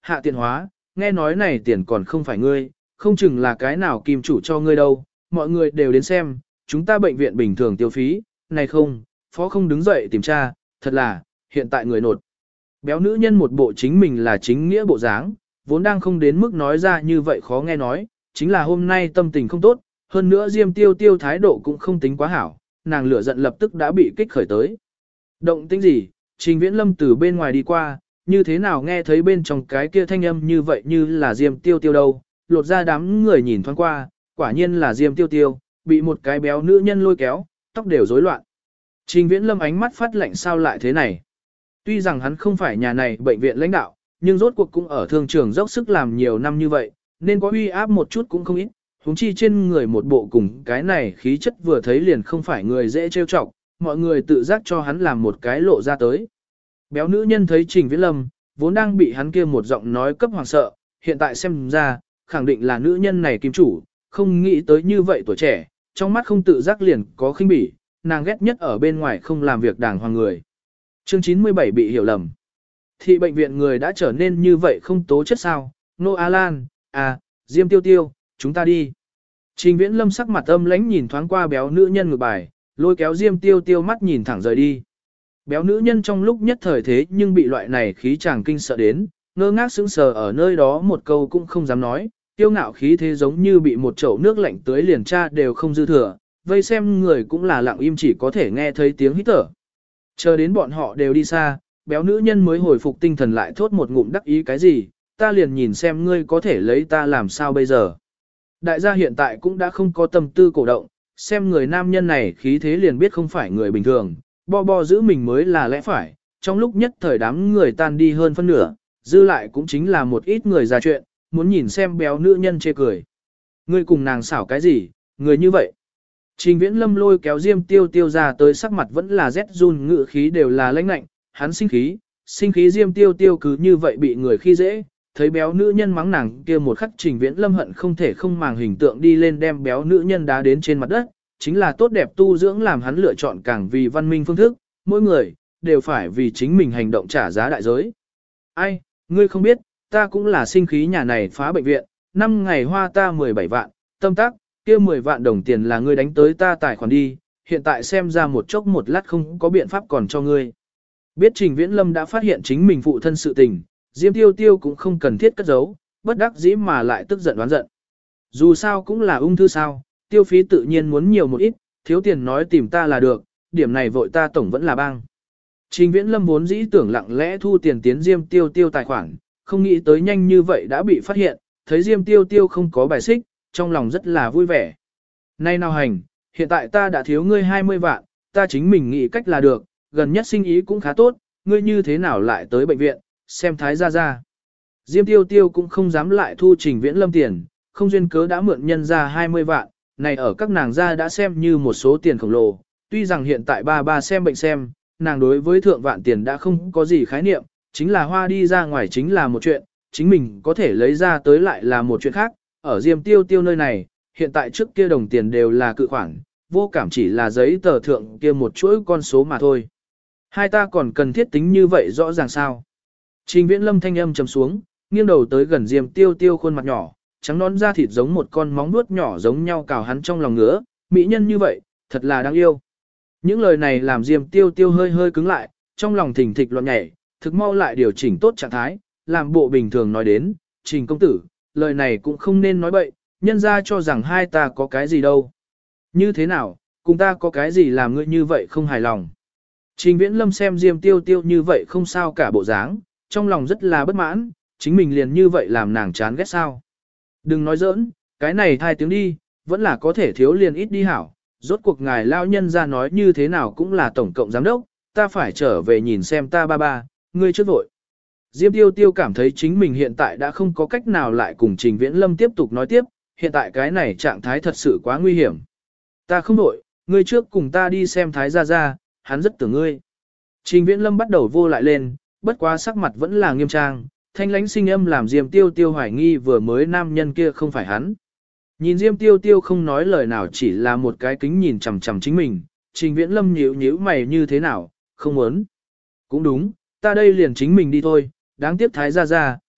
S1: hạ tiện hóa, nghe nói này tiền còn không phải ngươi, không chừng là cái nào kim chủ cho ngươi đâu, mọi người đều đến xem, chúng ta bệnh viện bình thường tiêu phí, này không, phó không đứng dậy tìm tra, thật là, hiện tại người nột. Béo nữ nhân một bộ chính mình là chính nghĩa bộ dáng, vốn đang không đến mức nói ra như vậy khó nghe nói, chính là hôm nay tâm tình không tốt, hơn nữa Diêm Tiêu Tiêu thái độ cũng không tính quá hảo, nàng lửa giận lập tức đã bị kích khởi tới. Động tĩnh gì? Trình Viễn Lâm từ bên ngoài đi qua, như thế nào nghe thấy bên trong cái kia thanh âm như vậy như là Diêm Tiêu Tiêu đâu, lột ra đám người nhìn thoáng qua, quả nhiên là Diêm Tiêu Tiêu, bị một cái béo nữ nhân lôi kéo, tóc đều rối loạn. Trình Viễn Lâm ánh mắt phát lạnh sao lại thế này. Tuy rằng hắn không phải nhà này bệnh viện lãnh đạo, nhưng rốt cuộc cũng ở thương trường dốc sức làm nhiều năm như vậy, nên có uy áp một chút cũng không ít, huống chi trên người một bộ cùng cái này khí chất vừa thấy liền không phải người dễ trêu chọc, mọi người tự giác cho hắn làm một cái lộ ra tới. Béo nữ nhân thấy Trình Viễn Lâm, vốn đang bị hắn kia một giọng nói cấp hoàng sợ, hiện tại xem ra, khẳng định là nữ nhân này kim chủ, không nghĩ tới như vậy tuổi trẻ, trong mắt không tự giác liền có khinh bỉ, nàng ghét nhất ở bên ngoài không làm việc đàng hoàng người. Chương 97 bị hiểu lầm. Thị bệnh viện người đã trở nên như vậy không tố chất sao, Nô A Lan, Diêm Tiêu Tiêu, chúng ta đi. Trình Viễn Lâm sắc mặt âm lãnh nhìn thoáng qua béo nữ nhân ngược bài, lôi kéo Diêm Tiêu Tiêu mắt nhìn thẳng rời đi. Béo nữ nhân trong lúc nhất thời thế nhưng bị loại này khí chàng kinh sợ đến, ngơ ngác sững sờ ở nơi đó một câu cũng không dám nói, tiêu ngạo khí thế giống như bị một chậu nước lạnh tưới liền tra đều không dư thừa, vây xem người cũng là lặng im chỉ có thể nghe thấy tiếng hít thở. Chờ đến bọn họ đều đi xa, béo nữ nhân mới hồi phục tinh thần lại thốt một ngụm đắc ý cái gì, ta liền nhìn xem ngươi có thể lấy ta làm sao bây giờ. Đại gia hiện tại cũng đã không có tâm tư cổ động, xem người nam nhân này khí thế liền biết không phải người bình thường, bo giữ mình mới là lẽ phải, trong lúc nhất thời đám người tan đi hơn phân nửa, dư lại cũng chính là một ít người ra chuyện, muốn nhìn xem béo nữ nhân chê cười. Ngươi cùng nàng xảo cái gì, người như vậy. Trình Viễn Lâm lôi kéo Diêm Tiêu Tiêu ra tới sắc mặt vẫn là rét run ngự khí đều là lãnh lạnh, hắn sinh khí Diêm Tiêu Tiêu cứ như vậy bị người khi dễ, thấy béo nữ nhân mắng nàng kia một khắc Trình Viễn Lâm hận không thể không màng hình tượng đi lên đem béo nữ nhân đá đến trên mặt đất, chính là tốt đẹp tu dưỡng làm hắn lựa chọn càng vì văn minh phương thức, mỗi người đều phải vì chính mình hành động trả giá đại giới. Ai, ngươi không biết, ta cũng là sinh khí nhà này phá bệnh viện, 5 ngày hoa ta 17 vạn, tâm tác, kia 10 vạn đồng tiền là ngươi đánh tới ta tài khoản đi, hiện tại xem ra một chốc một lát không có biện pháp còn cho ngươi. Biết Trình Viễn Lâm đã phát hiện chính mình phụ thân sự tình, Diêm Tiêu Tiêu cũng không cần thiết cất giấu, bất đắc dĩ mà lại tức giận đoán giận. Dù sao cũng là ung thư sao, tiêu phí tự nhiên muốn nhiều một ít, thiếu tiền nói tìm ta là được, điểm này vội ta tổng vẫn là bang. Trình Viễn Lâm vốn dĩ tưởng lặng lẽ thu tiền tiến Diêm Tiêu Tiêu tài khoản, không nghĩ tới nhanh như vậy đã bị phát hiện, thấy Diêm Tiêu Tiêu không có bài xích, trong lòng rất là vui vẻ. Nay nào hành, hiện tại ta đã thiếu ngươi 20 vạn, ta chính mình nghĩ cách là được, gần nhất sinh ý cũng khá tốt, ngươi như thế nào lại tới bệnh viện, xem thái gia gia. Diêm Tiêu Tiêu cũng không dám lại thu Trình Viễn Lâm tiền, không duyên cớ đã mượn nhân ra 20 vạn, này ở các nàng gia đã xem như một số tiền khổng lồ, tuy rằng hiện tại ba xem bệnh xem, nàng đối với thượng vạn tiền đã không có gì khái niệm, chính là hoa đi ra ngoài chính là một chuyện, chính mình có thể lấy ra tới lại là một chuyện khác, ở Diêm Tiêu Tiêu nơi này, hiện tại trước kia đồng tiền đều là cự khoản, vô cảm chỉ là giấy tờ thượng kia một chuỗi con số mà thôi. Hai ta còn cần thiết tính như vậy rõ ràng sao? Trình Viễn Lâm thanh âm trầm xuống, nghiêng đầu tới gần Diêm Tiêu Tiêu khuôn mặt nhỏ, trắng nón da thịt giống một con móng vuốt nhỏ giống nhau cào hắn trong lòng ngứa, mỹ nhân như vậy, thật là đáng yêu. Những lời này làm Diêm Tiêu Tiêu hơi hơi cứng lại, trong lòng thình thịch loạn nhảy, thực mau lại điều chỉnh tốt trạng thái, làm bộ bình thường nói đến, Trình công tử, lời này cũng không nên nói bậy, nhân ra cho rằng hai ta có cái gì đâu. Như thế nào, cùng ta có cái gì làm ngươi như vậy không hài lòng. Trình Viễn Lâm xem Diêm Tiêu Tiêu như vậy không sao cả bộ dáng, trong lòng rất là bất mãn, chính mình liền như vậy làm nàng chán ghét sao. Đừng nói giỡn, cái này thai tiếng đi, vẫn là có thể thiếu liền ít đi hảo, rốt cuộc ngài lao nhân ra nói như thế nào cũng là tổng cộng giám đốc, ta phải trở về nhìn xem ta ba, ngươi trước vội. Diêm Tiêu Tiêu cảm thấy chính mình hiện tại đã không có cách nào lại cùng Trình Viễn Lâm tiếp tục nói tiếp, hiện tại cái này trạng thái thật sự quá nguy hiểm. Ta không vội, ngươi trước cùng ta đi xem Thái Gia Gia, hắn rất tưởng ngươi. Trình Viễn Lâm bắt đầu vô lại lên, bất quá sắc mặt vẫn là nghiêm trang, thanh lãnh sinh âm làm Diêm Tiêu Tiêu hoài nghi vừa mới nam nhân kia không phải hắn. Nhìn Diêm Tiêu Tiêu không nói lời nào chỉ là một cái kính nhìn chằm chằm chính mình, Trình Viễn Lâm nhíu mày như thế nào, không muốn. Cũng đúng, ta đây liền chính mình đi thôi, đáng tiếc Thái Gia Gia,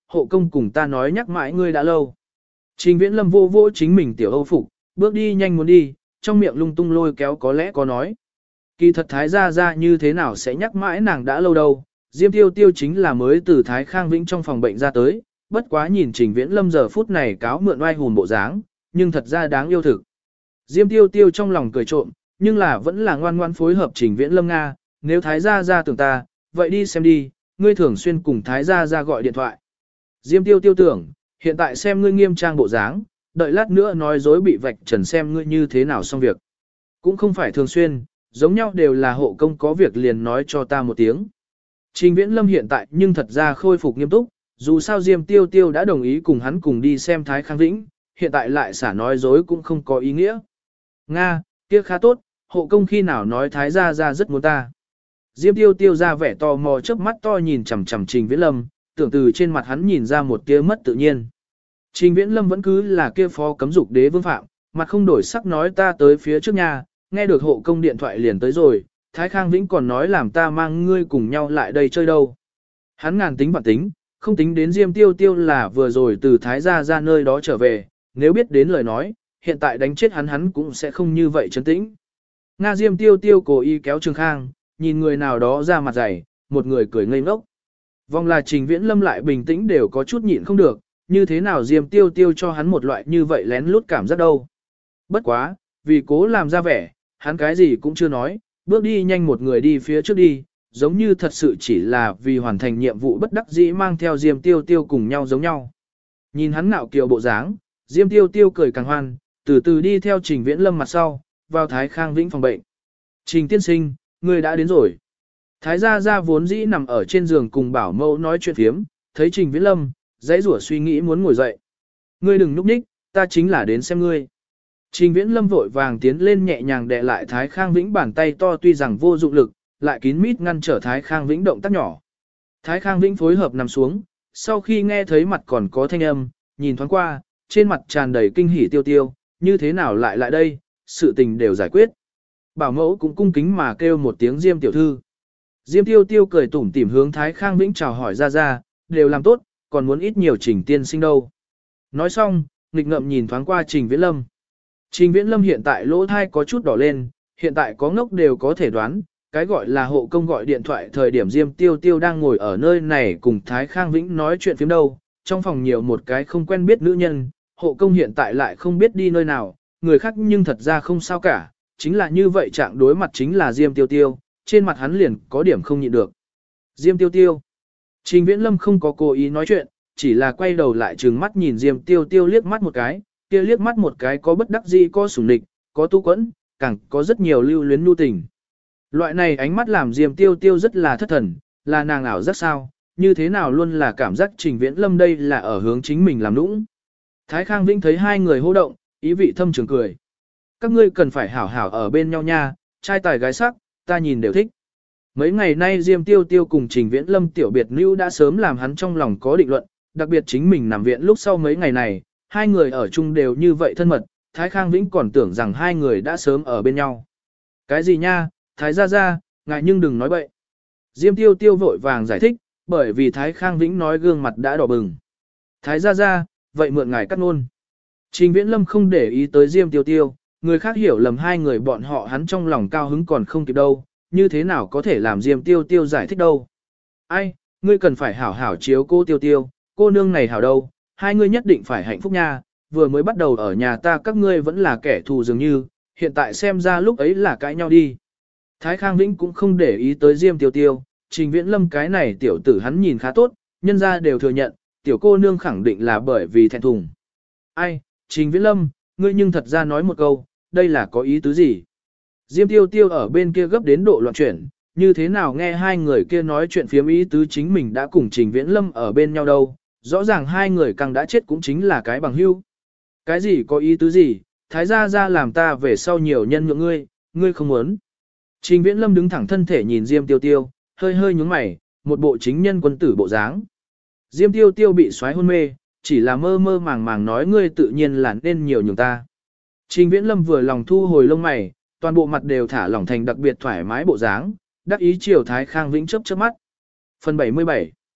S1: hộ công cùng ta nói nhắc mãi ngươi đã lâu. Trình Viễn Lâm vô vô chính mình tiểu âu phục, bước đi nhanh muốn đi, trong miệng lung tung lôi kéo có lẽ có nói. Kỳ thật Thái Gia Gia như thế nào sẽ nhắc mãi nàng đã lâu đâu, Diêm Tiêu Tiêu chính là mới từ Thái Khang Vĩnh trong phòng bệnh ra tới, bất quá nhìn Trình Viễn Lâm giờ phút này cáo mượn oai hùn bộ dáng, nhưng thật ra đáng yêu thực. Diêm Tiêu Tiêu trong lòng cười trộm, nhưng là vẫn là ngoan ngoan phối hợp Trình Viễn Lâm Nga, nếu Thái Gia Gia tưởng ta, vậy đi xem đi, ngươi thường xuyên cùng Thái Gia Gia gọi điện thoại. Diêm Tiêu Tiêu tưởng, hiện tại xem ngươi nghiêm trang bộ dáng, đợi lát nữa nói dối bị vạch trần xem ngươi như thế nào xong việc. Cũng không phải thường xuyên, giống nhau đều là hộ công có việc liền nói cho ta một tiếng. Trình Viễn Lâm hiện tại nhưng thật ra khôi phục nghiêm túc, dù sao Diêm Tiêu Tiêu đã đồng ý cùng hắn cùng đi xem Thái Khang Vĩnh, hiện tại lại xả nói dối cũng không có ý nghĩa. Nga, kia khá tốt, hộ công khi nào nói Thái Gia Gia rất muốn ta. Diêm Tiêu Tiêu ra vẻ tò mò chớp mắt to nhìn chằm chằm Trình Viễn Lâm, tưởng từ trên mặt hắn nhìn ra một tia mất tự nhiên. Trình Viễn Lâm vẫn cứ là kia phó cấm dục đế vương phạm, mặt không đổi sắc nói ta tới phía trước nhà, nghe được hộ công điện thoại liền tới rồi, Thái Khang Vĩnh còn nói làm ta mang ngươi cùng nhau lại đây chơi đâu. Hắn ngàn tính vạn tính, không tính đến Diêm Tiêu Tiêu là vừa rồi từ Thái Gia ra nơi đó trở về, nếu biết đến lời nói, hiện tại đánh chết hắn cũng sẽ không như vậy trấn tĩnh. Nga Diêm Tiêu Tiêu cố ý kéo Trường Khang, nhìn người nào đó ra mặt dày, một người cười ngây ngốc. Vòng là Trình Viễn Lâm lại bình tĩnh đều có chút nhịn không được, như thế nào Diêm Tiêu Tiêu cho hắn một loại như vậy lén lút cảm giác đâu. Bất quá, vì cố làm ra vẻ, hắn cái gì cũng chưa nói, bước đi nhanh một người đi phía trước đi, giống như thật sự chỉ là vì hoàn thành nhiệm vụ bất đắc dĩ mang theo Diêm Tiêu Tiêu cùng nhau giống nhau. Nhìn hắn ngạo kiều bộ dáng, Diêm Tiêu Tiêu cười càng hoan, từ từ đi theo Trình Viễn Lâm mặt sau, vào Thái Khang Vĩnh phòng bệnh. Trình tiên sinh, người đã đến rồi. Thái Gia Gia vốn dĩ nằm ở trên giường cùng bảo mẫu nói chuyện phiếm, thấy Trình Viễn Lâm, dãy rủa suy nghĩ muốn ngồi dậy. Ngươi đừng núp ních, ta chính là đến xem ngươi. Trình Viễn Lâm vội vàng tiến lên nhẹ nhàng đè lại Thái Khang Vĩnh bàn tay to tuy rằng vô dụng lực, lại kín mít ngăn trở Thái Khang Vĩnh động tác nhỏ. Thái Khang Vĩnh phối hợp nằm xuống, sau khi nghe thấy mặt còn có thanh âm, nhìn thoáng qua, trên mặt tràn đầy kinh hỉ Tiêu Tiêu, như thế nào lại đây, sự tình đều giải quyết. Bảo mẫu cũng cung kính mà kêu một tiếng Diêm tiểu thư. Diêm Tiêu Tiêu cười tủm tỉm hướng Thái Khang Vĩnh chào hỏi ra, đều làm tốt, còn muốn ít nhiều Trình tiên sinh đâu. Nói xong, nghịch ngợm nhìn thoáng qua Trình Viễn Lâm. Trình Viễn Lâm hiện tại lỗ thai có chút đỏ lên, hiện tại có ngốc đều có thể đoán, cái gọi là hộ công gọi điện thoại thời điểm Diêm Tiêu Tiêu đang ngồi ở nơi này cùng Thái Khang Vĩnh nói chuyện phiếm đâu, trong phòng nhiều một cái không quen biết nữ nhân, hộ công hiện tại lại không biết đi nơi nào, người khác nhưng thật ra không sao cả, chính là như vậy trạng đối mặt chính là Diêm Tiêu Tiêu, trên mặt hắn liền có điểm không nhịn được. Diêm Tiêu Tiêu. Trình Viễn Lâm không có cố ý nói chuyện, chỉ là quay đầu lại trừng mắt nhìn Diêm Tiêu Tiêu liếc mắt một cái, kia liếc mắt một cái có bất đắc dĩ, có sủng địch, có tu quẫn, càng có rất nhiều lưu luyến nhu tình. Loại này ánh mắt làm Diêm Tiêu Tiêu rất là thất thần, là nàng ảo giác sao, như thế nào luôn là cảm giác Trình Viễn Lâm đây là ở hướng chính mình làm nũng. Thái Khang Vĩnh thấy hai người hô động, ý vị thâm trường cười. Các ngươi cần phải hảo hảo ở bên nhau nha, trai tài gái sắc, ta nhìn đều thích. Mấy ngày nay Diêm Tiêu Tiêu cùng Trình Viễn Lâm tiểu biệt lưu đã sớm làm hắn trong lòng có định luận, đặc biệt chính mình nằm viện lúc sau mấy ngày này, hai người ở chung đều như vậy thân mật, Thái Khang Vĩnh còn tưởng rằng hai người đã sớm ở bên nhau. Cái gì nha, Thái Gia Gia, ngài nhưng đừng nói bậy. Diêm Tiêu Tiêu vội vàng giải thích, bởi vì Thái Khang Vĩnh nói gương mặt đã đỏ bừng. Thái Gia Gia, vậy mượn ngài cắt ngôn. Trình Viễn Lâm không để ý tới Diêm Tiêu Tiêu, người khác hiểu lầm hai người bọn họ hắn trong lòng cao hứng còn không kịp đâu, như thế nào có thể làm Diêm Tiêu Tiêu giải thích đâu. Ai, ngươi cần phải hảo hảo chiếu cô Tiêu Tiêu, cô nương này hảo đâu, hai ngươi nhất định phải hạnh phúc nha, vừa mới bắt đầu ở nhà ta các ngươi vẫn là kẻ thù dường như, hiện tại xem ra lúc ấy là cãi nhau đi. Thái Khang Vĩnh cũng không để ý tới Diêm Tiêu Tiêu, Trình Viễn Lâm cái này tiểu tử hắn nhìn khá tốt, nhân ra đều thừa nhận, tiểu cô nương khẳng định là bởi vì thẹn thùng. Ai, Trình Viễn Lâm, ngươi nhưng thật ra nói một câu, đây là có ý tứ gì? Diêm Tiêu Tiêu ở bên kia gấp đến độ loạn chuyển, như thế nào nghe hai người kia nói chuyện phiếm ý tứ chính mình đã cùng Trình Viễn Lâm ở bên nhau đâu, rõ ràng hai người càng đã chết cũng chính là cái bằng hữu. Cái gì có ý tứ gì, Thái Gia Gia làm ta về sau nhiều nhân nhượng ngươi, ngươi không muốn. Trình Viễn Lâm đứng thẳng thân thể nhìn Diêm Tiêu Tiêu, hơi hơi nhướng mày, một bộ chính nhân quân tử bộ dáng. Diêm Tiêu Tiêu bị xoáy hôn mê, chỉ là mơ mơ màng màng nói ngươi tự nhiên là nên nhiều nhường ta. Trình Viễn Lâm vừa lòng thu hồi lông mày, toàn bộ mặt đều thả lỏng thành đặc biệt thoải mái bộ dáng, đắc ý chiều Thái Khang Vĩnh chớp chớp mắt. Phần 77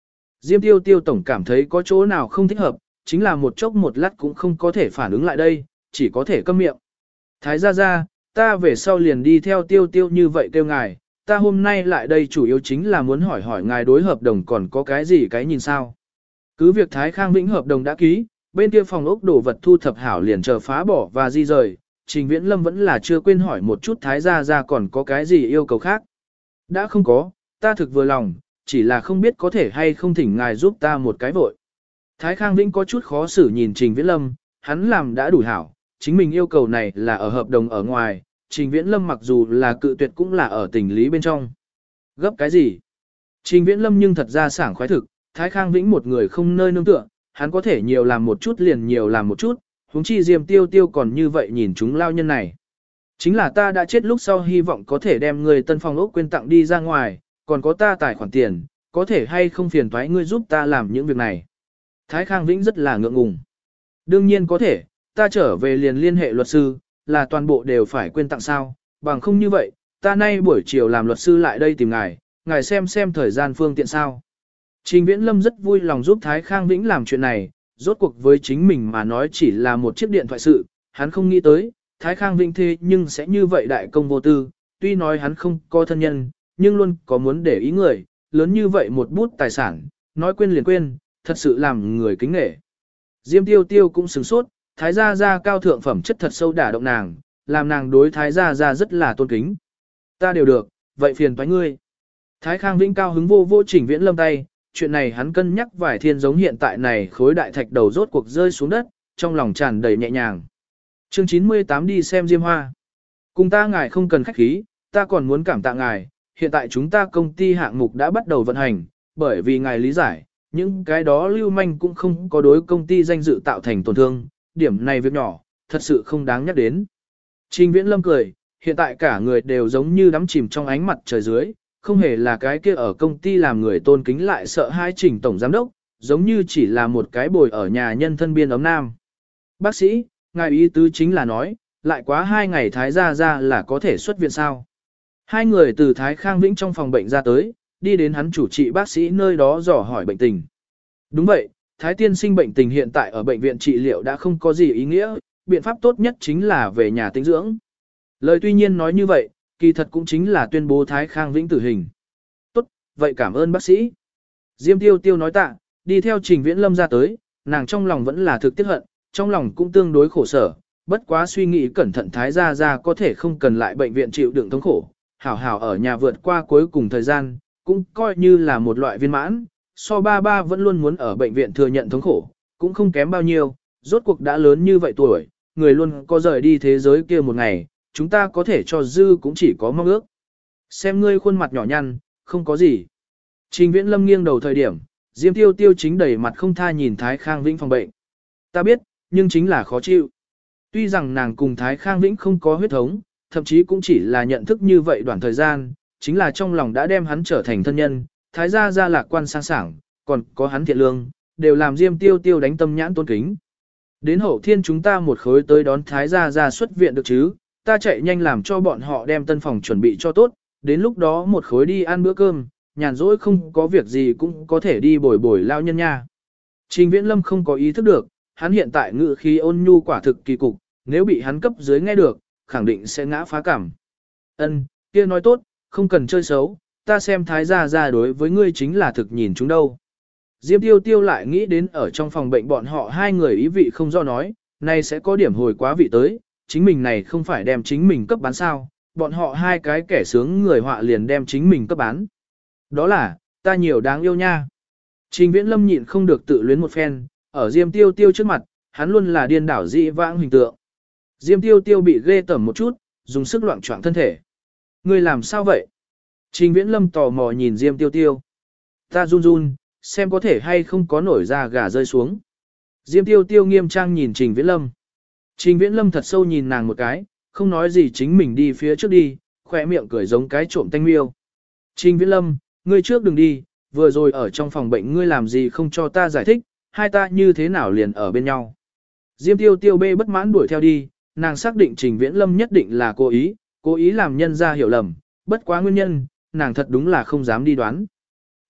S1: Diêm tiêu tiêu tổng cảm thấy có chỗ nào không thích hợp, chính là một chốc một lát cũng không có thể phản ứng lại đây, chỉ có thể câm miệng. Thái gia gia, ta về sau liền đi theo tiêu tiêu như vậy kêu ngài, ta hôm nay lại đây chủ yếu chính là muốn hỏi hỏi ngài đối hợp đồng còn có cái gì cái nhìn sao. Cứ việc Thái Khang Vĩnh hợp đồng đã ký, bên kia phòng ốc đổ vật thu thập hảo liền chờ phá bỏ và di rời, Trình Viễn Lâm vẫn là chưa quên hỏi một chút Thái gia gia còn có cái gì yêu cầu khác. Đã không có, ta thực vừa lòng, chỉ là không biết có thể hay không thỉnh ngài giúp ta một cái vội. Thái Khang Vĩnh có chút khó xử nhìn Trình Viễn Lâm, hắn làm đã đủ hảo, chính mình yêu cầu này là ở hợp đồng ở ngoài, Trình Viễn Lâm mặc dù là cự tuyệt cũng là ở tình lý bên trong. Gấp cái gì? Trình Viễn Lâm nhưng thật ra sảng khoái thực, Thái Khang Vĩnh một người không nơi nương tựa, hắn có thể nhiều làm một chút liền nhiều làm một chút, huống chi Diêm Tiêu Tiêu còn như vậy nhìn chúng lao nhân này. Chính là ta đã chết lúc sau hy vọng có thể đem người tân phòng ốc quên tặng đi ra ngoài, còn có ta tài khoản tiền, có thể hay không phiền toái ngươi giúp ta làm những việc này. Thái Khang Vĩnh rất là ngượng ngùng. Đương nhiên có thể, ta trở về liền liên hệ luật sư, là toàn bộ đều phải quên tặng sao, bằng không như vậy, ta nay buổi chiều làm luật sư lại đây tìm ngài, ngài xem thời gian phương tiện sao. Trình Viễn Lâm rất vui lòng giúp Thái Khang Vĩnh làm chuyện này, rốt cuộc với chính mình mà nói chỉ là một chiếc điện thoại sự, hắn không nghĩ tới, Thái Khang Vĩnh thế nhưng sẽ như vậy đại công vô tư, tuy nói hắn không có thân nhân, nhưng luôn có muốn để ý người, lớn như vậy một bút tài sản, nói quên liền quên, thật sự làm người kính nể. Diêm Tiêu Tiêu cũng sửng sốt, Thái gia gia cao thượng phẩm chất thật sâu đả động nàng, làm nàng đối Thái gia gia rất là tôn kính. Ta đều được, vậy phiền toái ngươi. Thái Khang Vĩnh cao hứng vô vô Trình Viễn Lâm tay, chuyện này hắn cân nhắc vài thiên giống hiện tại này khối đại thạch đầu rốt cuộc rơi xuống đất, trong lòng tràn đầy nhẹ nhàng. Chương 98 đi xem Diêm Hoa. Cùng ta ngài không cần khách khí, ta còn muốn cảm tạ ngài, hiện tại chúng ta công ty hạng mục đã bắt đầu vận hành, bởi vì ngài lý giải, những cái đó lưu manh cũng không có đối công ty danh dự tạo thành tổn thương, điểm này việc nhỏ, thật sự không đáng nhắc đến. Trình Viễn Lâm cười, hiện tại cả người đều giống như đắm chìm trong ánh mặt trời dưới, không hề là cái kia ở công ty làm người tôn kính lại sợ hai Trình tổng giám đốc, giống như chỉ là một cái bồi ở nhà nhân thân biên ấm nam. Bác sĩ, ngài ý tứ chính là nói, lại quá 2 ngày Thái gia gia là có thể xuất viện sao. Hai người từ Thái Khang Vĩnh trong phòng bệnh ra tới, đi đến hắn chủ trị bác sĩ nơi đó dò hỏi bệnh tình. Đúng vậy, Thái tiên sinh bệnh tình hiện tại ở bệnh viện trị liệu đã không có gì ý nghĩa, biện pháp tốt nhất chính là về nhà tĩnh dưỡng. Lời tuy nhiên nói như vậy, kỳ thật cũng chính là tuyên bố Thái Khang Vĩnh tử hình. Tốt, vậy cảm ơn bác sĩ. Diêm Tiêu Tiêu nói tạ, đi theo Trình Viễn Lâm ra tới, nàng trong lòng vẫn là thực tiếc hận, trong lòng cũng tương đối khổ sở, bất quá suy nghĩ cẩn thận Thái gia gia có thể không cần lại bệnh viện chịu đựng thống khổ, hảo hảo ở nhà vượt qua cuối cùng thời gian, cũng coi như là một loại viên mãn, so ba vẫn luôn muốn ở bệnh viện thừa nhận thống khổ, cũng không kém bao nhiêu, rốt cuộc đã lớn như vậy tuổi, người luôn có rời đi thế giới kia một ngày, chúng ta có thể cho dư cũng chỉ có mong ước. Xem ngươi khuôn mặt nhỏ nhăn, không có gì. Trình Viễn Lâm nghiêng đầu thời điểm, Diêm Tiêu Tiêu chính đầy mặt không tha nhìn Thái Khang Vĩnh phòng bệnh. Ta biết, nhưng chính là khó chịu. Tuy rằng nàng cùng Thái Khang Vĩnh không có huyết thống, thậm chí cũng chỉ là nhận thức như vậy đoạn thời gian, chính là trong lòng đã đem hắn trở thành thân nhân, Thái gia gia lạc quan sang sảng, còn có hắn thiện lương, đều làm Diêm Tiêu Tiêu đánh tâm nhãn tôn kính. Đến hậu thiên chúng ta một khối tới đón Thái gia gia xuất viện được chứ, ta chạy nhanh làm cho bọn họ đem tân phòng chuẩn bị cho tốt, đến lúc đó một khối đi ăn bữa cơm, nhàn rỗi không có việc gì cũng có thể đi bồi bồi lao nhân nha. Trình Viễn Lâm không có ý thức được, hắn hiện tại ngự khí ôn nhu quả thực kỳ cục, nếu bị hắn cấp dưới nghe được, khẳng định sẽ ngã phá cảm. Ân, kia nói tốt, không cần chơi xấu, ta xem Thái gia gia đối với ngươi chính là thực nhìn chúng đâu. Diêm Tiêu Tiêu lại nghĩ đến ở trong phòng bệnh bọn họ hai người ý vị không do nói, nay sẽ có điểm hồi quá vị tới, chính mình này không phải đem chính mình cấp bán sao, bọn họ hai cái kẻ sướng người họa liền đem chính mình cấp bán. Đó là, ta nhiều đáng yêu nha. Trình Viễn Lâm nhịn không được tự luyến một phen, ở Diêm Tiêu Tiêu trước mặt, hắn luôn là điên đảo dị vãng hình tượng. Diêm Tiêu Tiêu bị ghê tởm một chút, dùng sức loạn choạng thân thể. Ngươi làm sao vậy? Trình Viễn Lâm tò mò nhìn Diêm Tiêu Tiêu. Ta run run, xem có thể hay không có nổi da gà rơi xuống. Diêm Tiêu Tiêu nghiêm trang nhìn Trình Viễn Lâm. Trình Viễn Lâm thật sâu nhìn nàng một cái, không nói gì chính mình đi phía trước đi, khỏe miệng cười giống cái trộm tanh miêu. Trình Viễn Lâm, ngươi trước đừng đi, vừa rồi ở trong phòng bệnh ngươi làm gì không cho ta giải thích, hai ta như thế nào liền ở bên nhau. Diêm Tiêu Tiêu bê bất mãn đuổi theo đi, nàng xác định Trình Viễn Lâm nhất định là cố ý làm nhân ra hiểu lầm, bất quá nguyên nhân, nàng thật đúng là không dám đi đoán.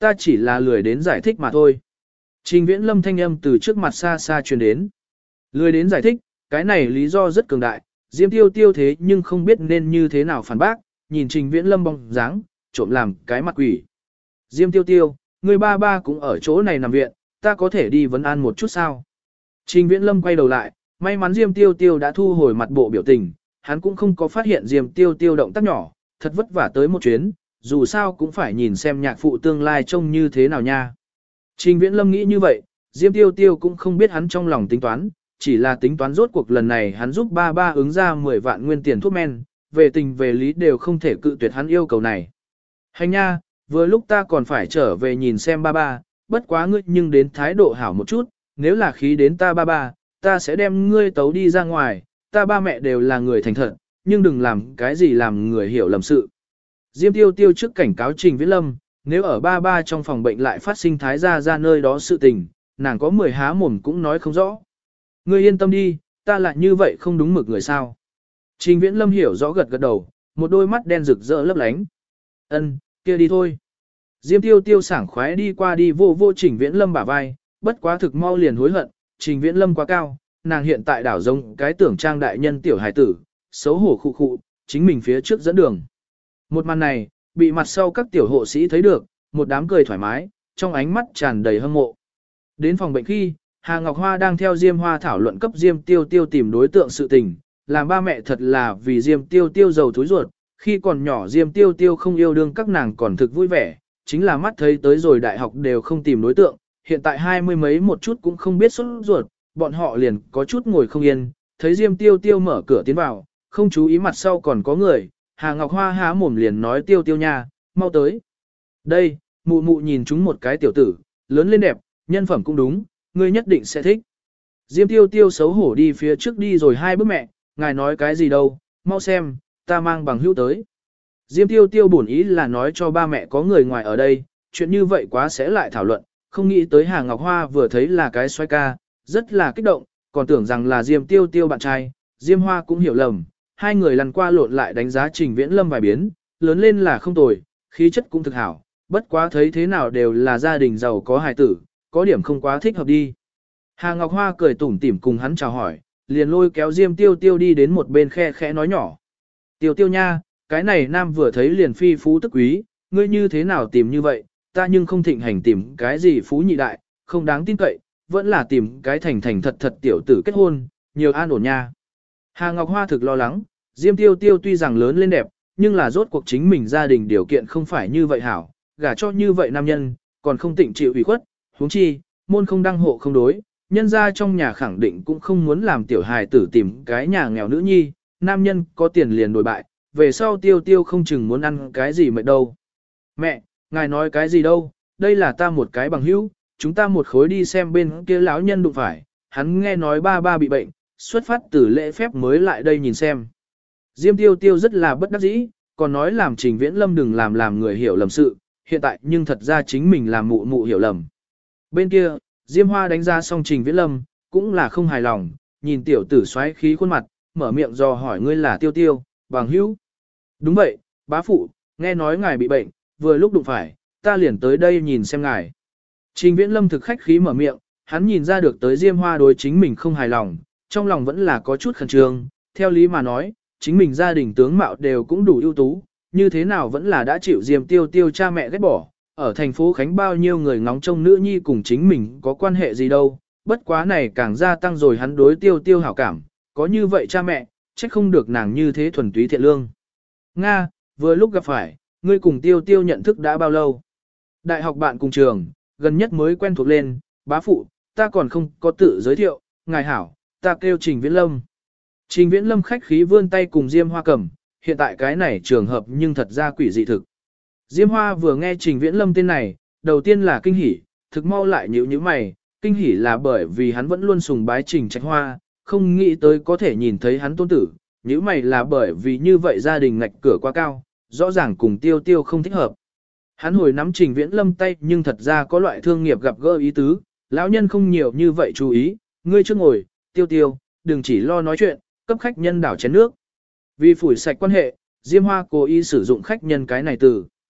S1: ta chỉ là lười đến giải thích mà thôi. Trình Viễn Lâm thanh âm từ trước mặt xa xa truyền đến. Lười đến giải thích, cái này lý do rất cường đại, Diêm Tiêu Tiêu thế nhưng không biết nên như thế nào phản bác, nhìn Trình Viễn Lâm bóng dáng, trộm làm cái mặt quỷ. Diêm Tiêu Tiêu, người ba ba cũng ở chỗ này nằm viện, ta có thể đi vấn an một chút sao? Trình Viễn Lâm quay đầu lại, may mắn Diêm Tiêu Tiêu đã thu hồi mặt bộ biểu tình, hắn cũng không có phát hiện Diêm Tiêu Tiêu động tác nhỏ, thật vất vả tới một chuyến, dù sao cũng phải nhìn xem nhạc phụ tương lai trông như thế nào nha. Trình Viễn Lâm nghĩ như vậy, Diêm Tiêu Tiêu cũng không biết hắn trong lòng tính toán, chỉ là tính toán rốt cuộc lần này hắn giúp ba ba ứng ra 10 vạn nguyên tiền thuốc men, về tình về lý đều không thể cự tuyệt hắn yêu cầu này. Hành nha, vừa lúc ta còn phải trở về nhìn xem ba ba, bất quá ngươi nhưng đến thái độ hảo một chút, nếu là khí đến ta ba ba, ta sẽ đem ngươi tấu đi ra ngoài, ta ba mẹ đều là người thành thật, nhưng đừng làm cái gì làm người hiểu lầm sự. Diêm Tiêu Tiêu trước cảnh cáo Trình Viễn Lâm, nếu ở ba ba trong phòng bệnh lại phát sinh thái gia ra nơi đó sự tình, nàng có 10 há mồm cũng nói không rõ. Ngươi yên tâm đi, ta lại như vậy không đúng mực người sao. Trình Viễn Lâm hiểu rõ gật gật đầu, một đôi mắt đen rực rỡ lấp lánh. Ân, kia đi thôi. Diêm Tiêu Tiêu sảng khoái đi qua đi vô vô Trình Viễn Lâm bả vai, bất quá thực mau liền hối hận, Trình Viễn Lâm quá cao, nàng hiện tại đảo giống cái tưởng trang đại nhân tiểu hài tử, xấu hổ khụ khụ, chính mình phía trước dẫn đường. Một màn này, bị mặt sau các tiểu hộ sĩ thấy được, một đám cười thoải mái, trong ánh mắt tràn đầy hâm mộ. Đến phòng bệnh khi, Hà Ngọc Hoa đang theo Diêm Hoa thảo luận cấp Diêm Tiêu Tiêu tìm đối tượng sự tình, làm ba mẹ thật là vì Diêm Tiêu Tiêu giàu thúi ruột, khi còn nhỏ Diêm Tiêu Tiêu không yêu đương các nàng còn thực vui vẻ, chính là mắt thấy tới rồi đại học đều không tìm đối tượng, hiện tại 20 mấy một chút cũng không biết sốt ruột, bọn họ liền có chút ngồi không yên, thấy Diêm Tiêu Tiêu mở cửa tiến vào, không chú ý mặt sau còn có người, Hà Ngọc Hoa há mồm liền nói Tiêu Tiêu nha, mau tới. Đây, mụ mụ nhìn chúng một cái tiểu tử, lớn lên đẹp, nhân phẩm cũng đúng, ngươi nhất định sẽ thích. Diêm Tiêu Tiêu xấu hổ đi phía trước đi rồi hai bước mẹ, ngài nói cái gì đâu, mau xem, ta mang bằng hữu tới. Diêm Tiêu Tiêu bổn ý là nói cho ba mẹ có người ngoài ở đây, chuyện như vậy quá sẽ lại thảo luận, không nghĩ tới Hà Ngọc Hoa vừa thấy là cái xoay ca, rất là kích động, còn tưởng rằng là Diêm Tiêu Tiêu bạn trai, Diêm Hoa cũng hiểu lầm, hai người lăn qua lộn lại đánh giá Trình Viễn Lâm vài biến, lớn lên là không tồi, khí chất cũng thực hảo, bất quá thấy thế nào đều là gia đình giàu có hài tử, có điểm không quá thích hợp đi. Hà Ngọc Hoa cười tủm tỉm cùng hắn chào hỏi, liền lôi kéo Diêm Tiêu Tiêu đi đến một bên khe khẽ nói nhỏ. Tiêu Tiêu nha, cái này nam vừa thấy liền phi phú tức quý, ngươi như thế nào tìm như vậy, ta nhưng không thịnh hành tìm cái gì phú nhị đại, không đáng tin cậy, vẫn là tìm cái thành thành thật thật tiểu tử kết hôn, nhiều an ổn nha. Hà Ngọc Hoa thực lo lắng, Diêm Tiêu Tiêu tuy rằng lớn lên đẹp, nhưng là rốt cuộc chính mình gia đình điều kiện không phải như vậy hảo, gả cho như vậy nam nhân, còn không tịnh chịu ủy khuất, huống chi, môn không đăng hộ không đối, nhân gia trong nhà khẳng định cũng không muốn làm tiểu hài tử tìm cái nhà nghèo nữ nhi, nam nhân có tiền liền đổi bại, về sau Tiêu Tiêu không chừng muốn ăn cái gì mệt đâu. Mẹ, ngài nói cái gì đâu, đây là ta một cái bằng hữu, chúng ta một khối đi xem bên kia lão nhân đụng phải, hắn nghe nói ba ba bị bệnh, xuất phát từ lễ phép mới lại đây nhìn xem. Diêm Tiêu Tiêu rất là bất đắc dĩ, còn nói làm Trình Viễn Lâm đừng làm người hiểu lầm sự, hiện tại nhưng thật ra chính mình làm mụ mụ hiểu lầm. Bên kia, Diêm Hoa đánh giá xong Trình Viễn Lâm, cũng là không hài lòng, nhìn tiểu tử xoáy khí khuôn mặt, mở miệng dò hỏi ngươi là Tiêu Tiêu, bằng hữu. Đúng vậy, bá phụ, nghe nói ngài bị bệnh, vừa lúc đụng phải, ta liền tới đây nhìn xem ngài. Trình Viễn Lâm thực khách khí mở miệng, hắn nhìn ra được tới Diêm Hoa đối chính mình không hài lòng, trong lòng vẫn là có chút khẩn trương, theo lý mà nói, chính mình gia đình tướng mạo đều cũng đủ ưu tú, như thế nào vẫn là đã chịu Diêm Tiêu Tiêu cha mẹ ghét bỏ, ở thành phố Khánh bao nhiêu người ngóng trông nữ nhi cùng chính mình có quan hệ gì đâu, bất quá này càng gia tăng rồi hắn đối Tiêu Tiêu hảo cảm, có như vậy cha mẹ, trách không được nàng như thế thuần túy thiện lương. Nga, vừa lúc gặp phải, ngươi cùng Tiêu Tiêu nhận thức đã bao lâu? Đại học bạn cùng trường, gần nhất mới quen thuộc lên, bá phụ, ta còn không có tự giới thiệu, ngài hảo, ta kêu Trình Viễn Lâm. Trình Viễn Lâm khách khí vươn tay cùng Diêm Hoa cầm, hiện tại cái này trường hợp nhưng thật ra quỷ dị thực. Diêm Hoa vừa nghe Trình Viễn Lâm tên này, đầu tiên là kinh hỉ, thực mau lại nhíu mày, kinh hỉ là bởi vì hắn vẫn luôn sùng bái Trình Trạch Hoa, không nghĩ tới có thể nhìn thấy hắn tôn tử, nhíu mày là bởi vì như vậy gia đình ngạch cửa quá cao, rõ ràng cùng Tiêu Tiêu không thích hợp. Hắn hồi nắm Trình Viễn Lâm tay nhưng thật ra có loại thương nghiệp gặp gỡ ý tứ, lão nhân không nhiều như vậy chú ý, ngươi trước ngồi, Tiêu Tiêu, đừng chỉ lo nói chuyện, cấp khách nhân đảo chén nước. Vì phủi sạch quan hệ, Diêm Hoa cố ý sử dụng khách nhân cái này từ.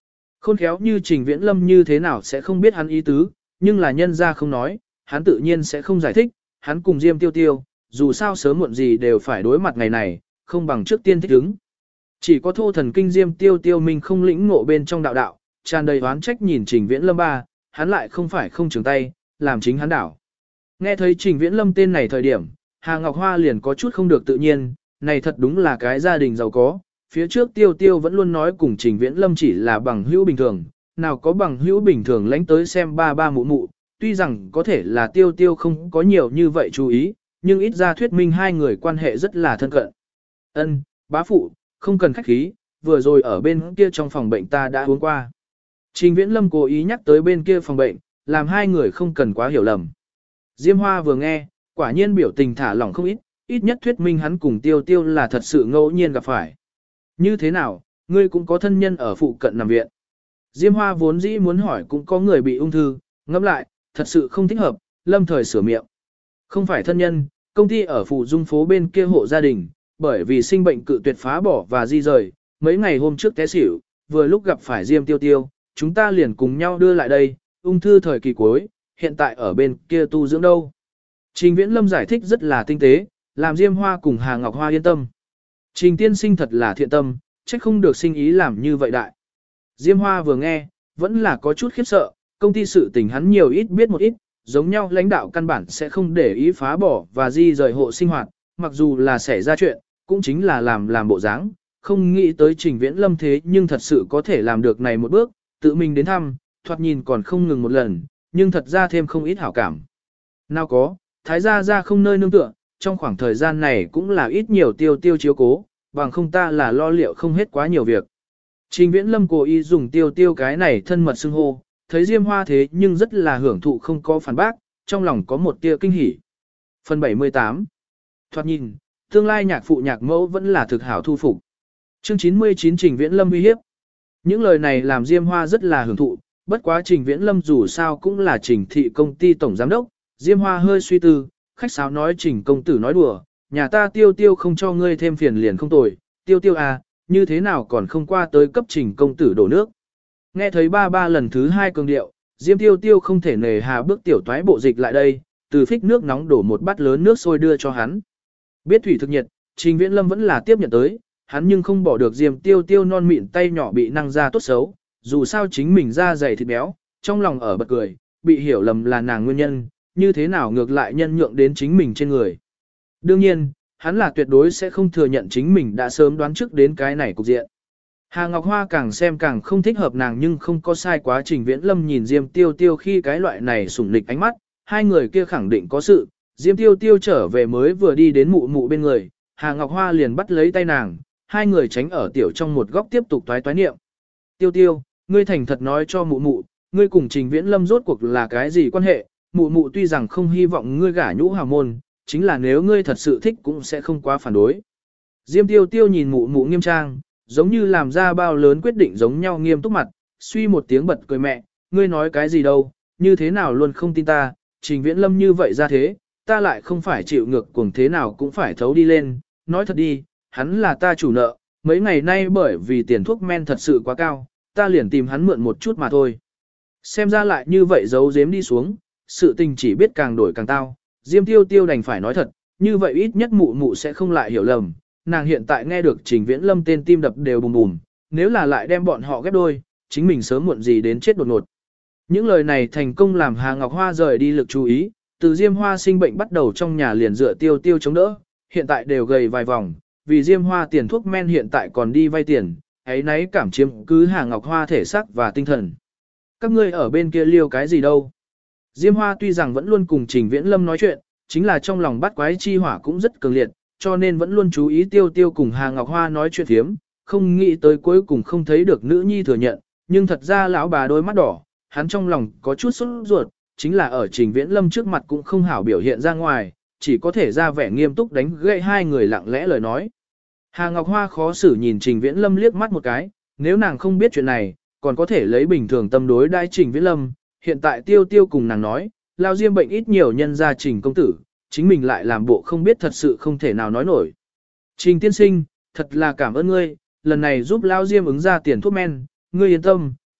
S1: Khôn khéo như Trình Viễn Lâm như thế nào sẽ không biết hắn ý tứ, nhưng là nhân ra không nói, hắn tự nhiên sẽ không giải thích, hắn cùng Diêm Tiêu Tiêu, dù sao sớm muộn gì đều phải đối mặt ngày này, không bằng trước tiên thích ứng. Chỉ có thô thần kinh Diêm Tiêu Tiêu mình không lĩnh ngộ bên trong đạo đạo, tràn đầy oán trách nhìn Trình Viễn Lâm ba, hắn lại không phải không trường tay, làm chính hắn đảo. Nghe thấy Trình Viễn Lâm tên này thời điểm, Hà Ngọc Hoa liền có chút không được tự nhiên, này thật đúng là cái gia đình giàu có. Phía trước Tiêu Tiêu vẫn luôn nói cùng Trình Viễn Lâm chỉ là bằng hữu bình thường, nào có bằng hữu bình thường lánh tới xem ba ba mụ mụ, tuy rằng có thể là Tiêu Tiêu không có nhiều như vậy chú ý, nhưng ít ra thuyết minh hai người quan hệ rất là thân cận. Ân, bá phụ, không cần khách khí, vừa rồi ở bên kia trong phòng bệnh ta đã uống qua. Trình Viễn Lâm cố ý nhắc tới bên kia phòng bệnh, làm hai người không cần quá hiểu lầm. Diêm Hoa vừa nghe, quả nhiên biểu tình thả lỏng không ít, ít nhất thuyết minh hắn cùng Tiêu Tiêu là thật sự ngẫu nhiên gặp phải. Như thế nào, ngươi cũng có thân nhân ở phụ cận nằm viện. Diêm Hoa vốn dĩ muốn hỏi cũng có người bị ung thư, ngẫm lại, thật sự không thích hợp, lâm thời sửa miệng. Không phải thân nhân, công ty ở phụ dung phố bên kia hộ gia đình, bởi vì sinh bệnh cự tuyệt phá bỏ và di rời, mấy ngày hôm trước té xỉu, vừa lúc gặp phải Diêm Tiêu Tiêu, chúng ta liền cùng nhau đưa lại đây, ung thư thời kỳ cuối, hiện tại ở bên kia tu dưỡng đâu. Trình Viễn Lâm giải thích rất là tinh tế, làm Diêm Hoa cùng Hà Ngọc Hoa yên tâm. Trình tiên sinh thật là thiện tâm, trách không được sinh ý làm như vậy đại. Diêm Hoa vừa nghe, vẫn là có chút khiếp sợ, công ty sự tình hắn nhiều ít biết một ít, giống nhau lãnh đạo căn bản sẽ không để ý phá bỏ và di rời hộ sinh hoạt, mặc dù là xảy ra chuyện, cũng chính là làm bộ dáng, không nghĩ tới Trình Viễn Lâm thế nhưng thật sự có thể làm được này một bước, tự mình đến thăm, thoạt nhìn còn không ngừng một lần, nhưng thật ra thêm không ít hảo cảm. Nào có, thái gia ra không nơi nương tựa, trong khoảng thời gian này cũng là ít nhiều Tiêu Tiêu chiếu cố, bằng không ta là lo liệu không hết quá nhiều việc. Trình Viễn Lâm cố ý dùng Tiêu Tiêu cái này thân mật xưng hô, thấy Diêm Hoa thế nhưng rất là hưởng thụ không có phản bác, trong lòng có một tia kinh hỉ. Phần 78 thoạt nhìn, tương lai nhạc phụ nhạc mẫu vẫn là thực hảo thu phục. Chương 99 Trình Viễn Lâm uy hiếp. Những lời này làm Diêm Hoa rất là hưởng thụ, bất quá Trình Viễn Lâm dù sao cũng là Trình thị công ty tổng giám đốc, Diêm Hoa hơi suy tư, khách sáo nói Trình công tử nói đùa, nhà ta Tiêu Tiêu không cho ngươi thêm phiền liền không tồi, Tiêu Tiêu à, như thế nào còn không qua tới cấp Trình công tử đổ nước. Nghe thấy ba lần thứ hai cường điệu, Diêm Tiêu Tiêu không thể nề hà bước tiểu toái bộ dịch lại đây, từ phích nước nóng đổ một bát lớn nước sôi đưa cho hắn. Biết thủy thực nhiệt, Trình Viễn Lâm vẫn là tiếp nhận tới, hắn nhưng không bỏ được Diêm Tiêu Tiêu non mịn tay nhỏ bị năng ra tốt xấu, dù sao chính mình da dày thịt béo, trong lòng ở bật cười, bị hiểu lầm là nàng nguyên nhân, như thế nào ngược lại nhân nhượng đến chính mình trên người. Đương nhiên, hắn là tuyệt đối sẽ không thừa nhận chính mình đã sớm đoán trước đến cái này cục diện. Hà Ngọc Hoa càng xem càng không thích hợp nàng nhưng không có sai quá. Trình Viễn Lâm nhìn Diêm Tiêu Tiêu khi cái loại này sủng nịch ánh mắt, hai người kia khẳng định có sự. Diêm Tiêu Tiêu trở về mới vừa đi đến mụ mụ bên người, Hà Ngọc Hoa liền bắt lấy tay nàng, hai người tránh ở tiểu trong một góc tiếp tục toái niệm. Tiêu Tiêu, ngươi thành thật nói cho mụ mụ, ngươi cùng Trình Viễn Lâm rốt cuộc là cái gì quan hệ, mụ mụ tuy rằng không hy vọng ngươi gả nhũ hào môn, chính là nếu ngươi thật sự thích cũng sẽ không quá phản đối. Diêm Tiêu Tiêu nhìn mụ mụ nghiêm trang, giống như làm ra bao lớn quyết định giống nhau nghiêm túc mặt, suy một tiếng bật cười mẹ, ngươi nói cái gì đâu, như thế nào luôn không tin ta, Trình Viễn Lâm như vậy ra thế, ta lại không phải chịu ngược cuồng thế nào cũng phải thấu đi lên, nói thật đi, hắn là ta chủ nợ, mấy ngày nay bởi vì tiền thuốc men thật sự quá cao, ta liền tìm hắn mượn một chút mà thôi. Xem ra lại như vậy giấu giếm đi xuống, sự tình chỉ biết càng đổi càng tao, Diêm Tiêu Tiêu đành phải nói thật, như vậy ít nhất mụ mụ sẽ không lại hiểu lầm, nàng hiện tại nghe được Trình Viễn Lâm tên tim đập đều bùm bùm, nếu là lại đem bọn họ ghép đôi, chính mình sớm muộn gì đến chết đột ngột. Những lời này thành công làm Hà Ngọc Hoa rời đi lực chú ý, từ Diêm Hoa sinh bệnh bắt đầu trong nhà liền dựa Tiêu Tiêu chống đỡ, hiện tại đều gầy vài vòng, vì Diêm Hoa tiền thuốc men hiện tại còn đi vay tiền, ấy nấy cảm chiếm cứ Hà Ngọc Hoa thể xác và tinh thần. Các ngươi ở bên kia liêu cái gì đâu? Diêm Hoa tuy rằng vẫn luôn cùng Trình Viễn Lâm nói chuyện, chính là trong lòng bắt quái chi hỏa cũng rất cường liệt, cho nên vẫn luôn chú ý Tiêu Tiêu cùng Hà Ngọc Hoa nói chuyện thiếm, không nghĩ tới cuối cùng không thấy được nữ nhi thừa nhận, nhưng thật ra lão bà đôi mắt đỏ, hắn trong lòng có chút sốt ruột, chính là ở Trình Viễn Lâm trước mặt cũng không hảo biểu hiện ra ngoài, chỉ có thể ra vẻ nghiêm túc đánh gậy hai người lặng lẽ lời nói. Hà Ngọc Hoa khó xử nhìn Trình Viễn Lâm liếc mắt một cái, nếu nàng không biết chuyện này, còn có thể lấy bình thường tâm đối đãi Trình Viễn Lâm, hiện tại Tiêu Tiêu cùng nàng nói, lao Diêm bệnh ít nhiều nhân ra Trình công tử, chính mình lại làm bộ không biết thật sự không thể nào nói nổi. Trình tiên sinh, thật là cảm ơn ngươi, lần này giúp lao Diêm ứng ra tiền thuốc men, ngươi yên tâm,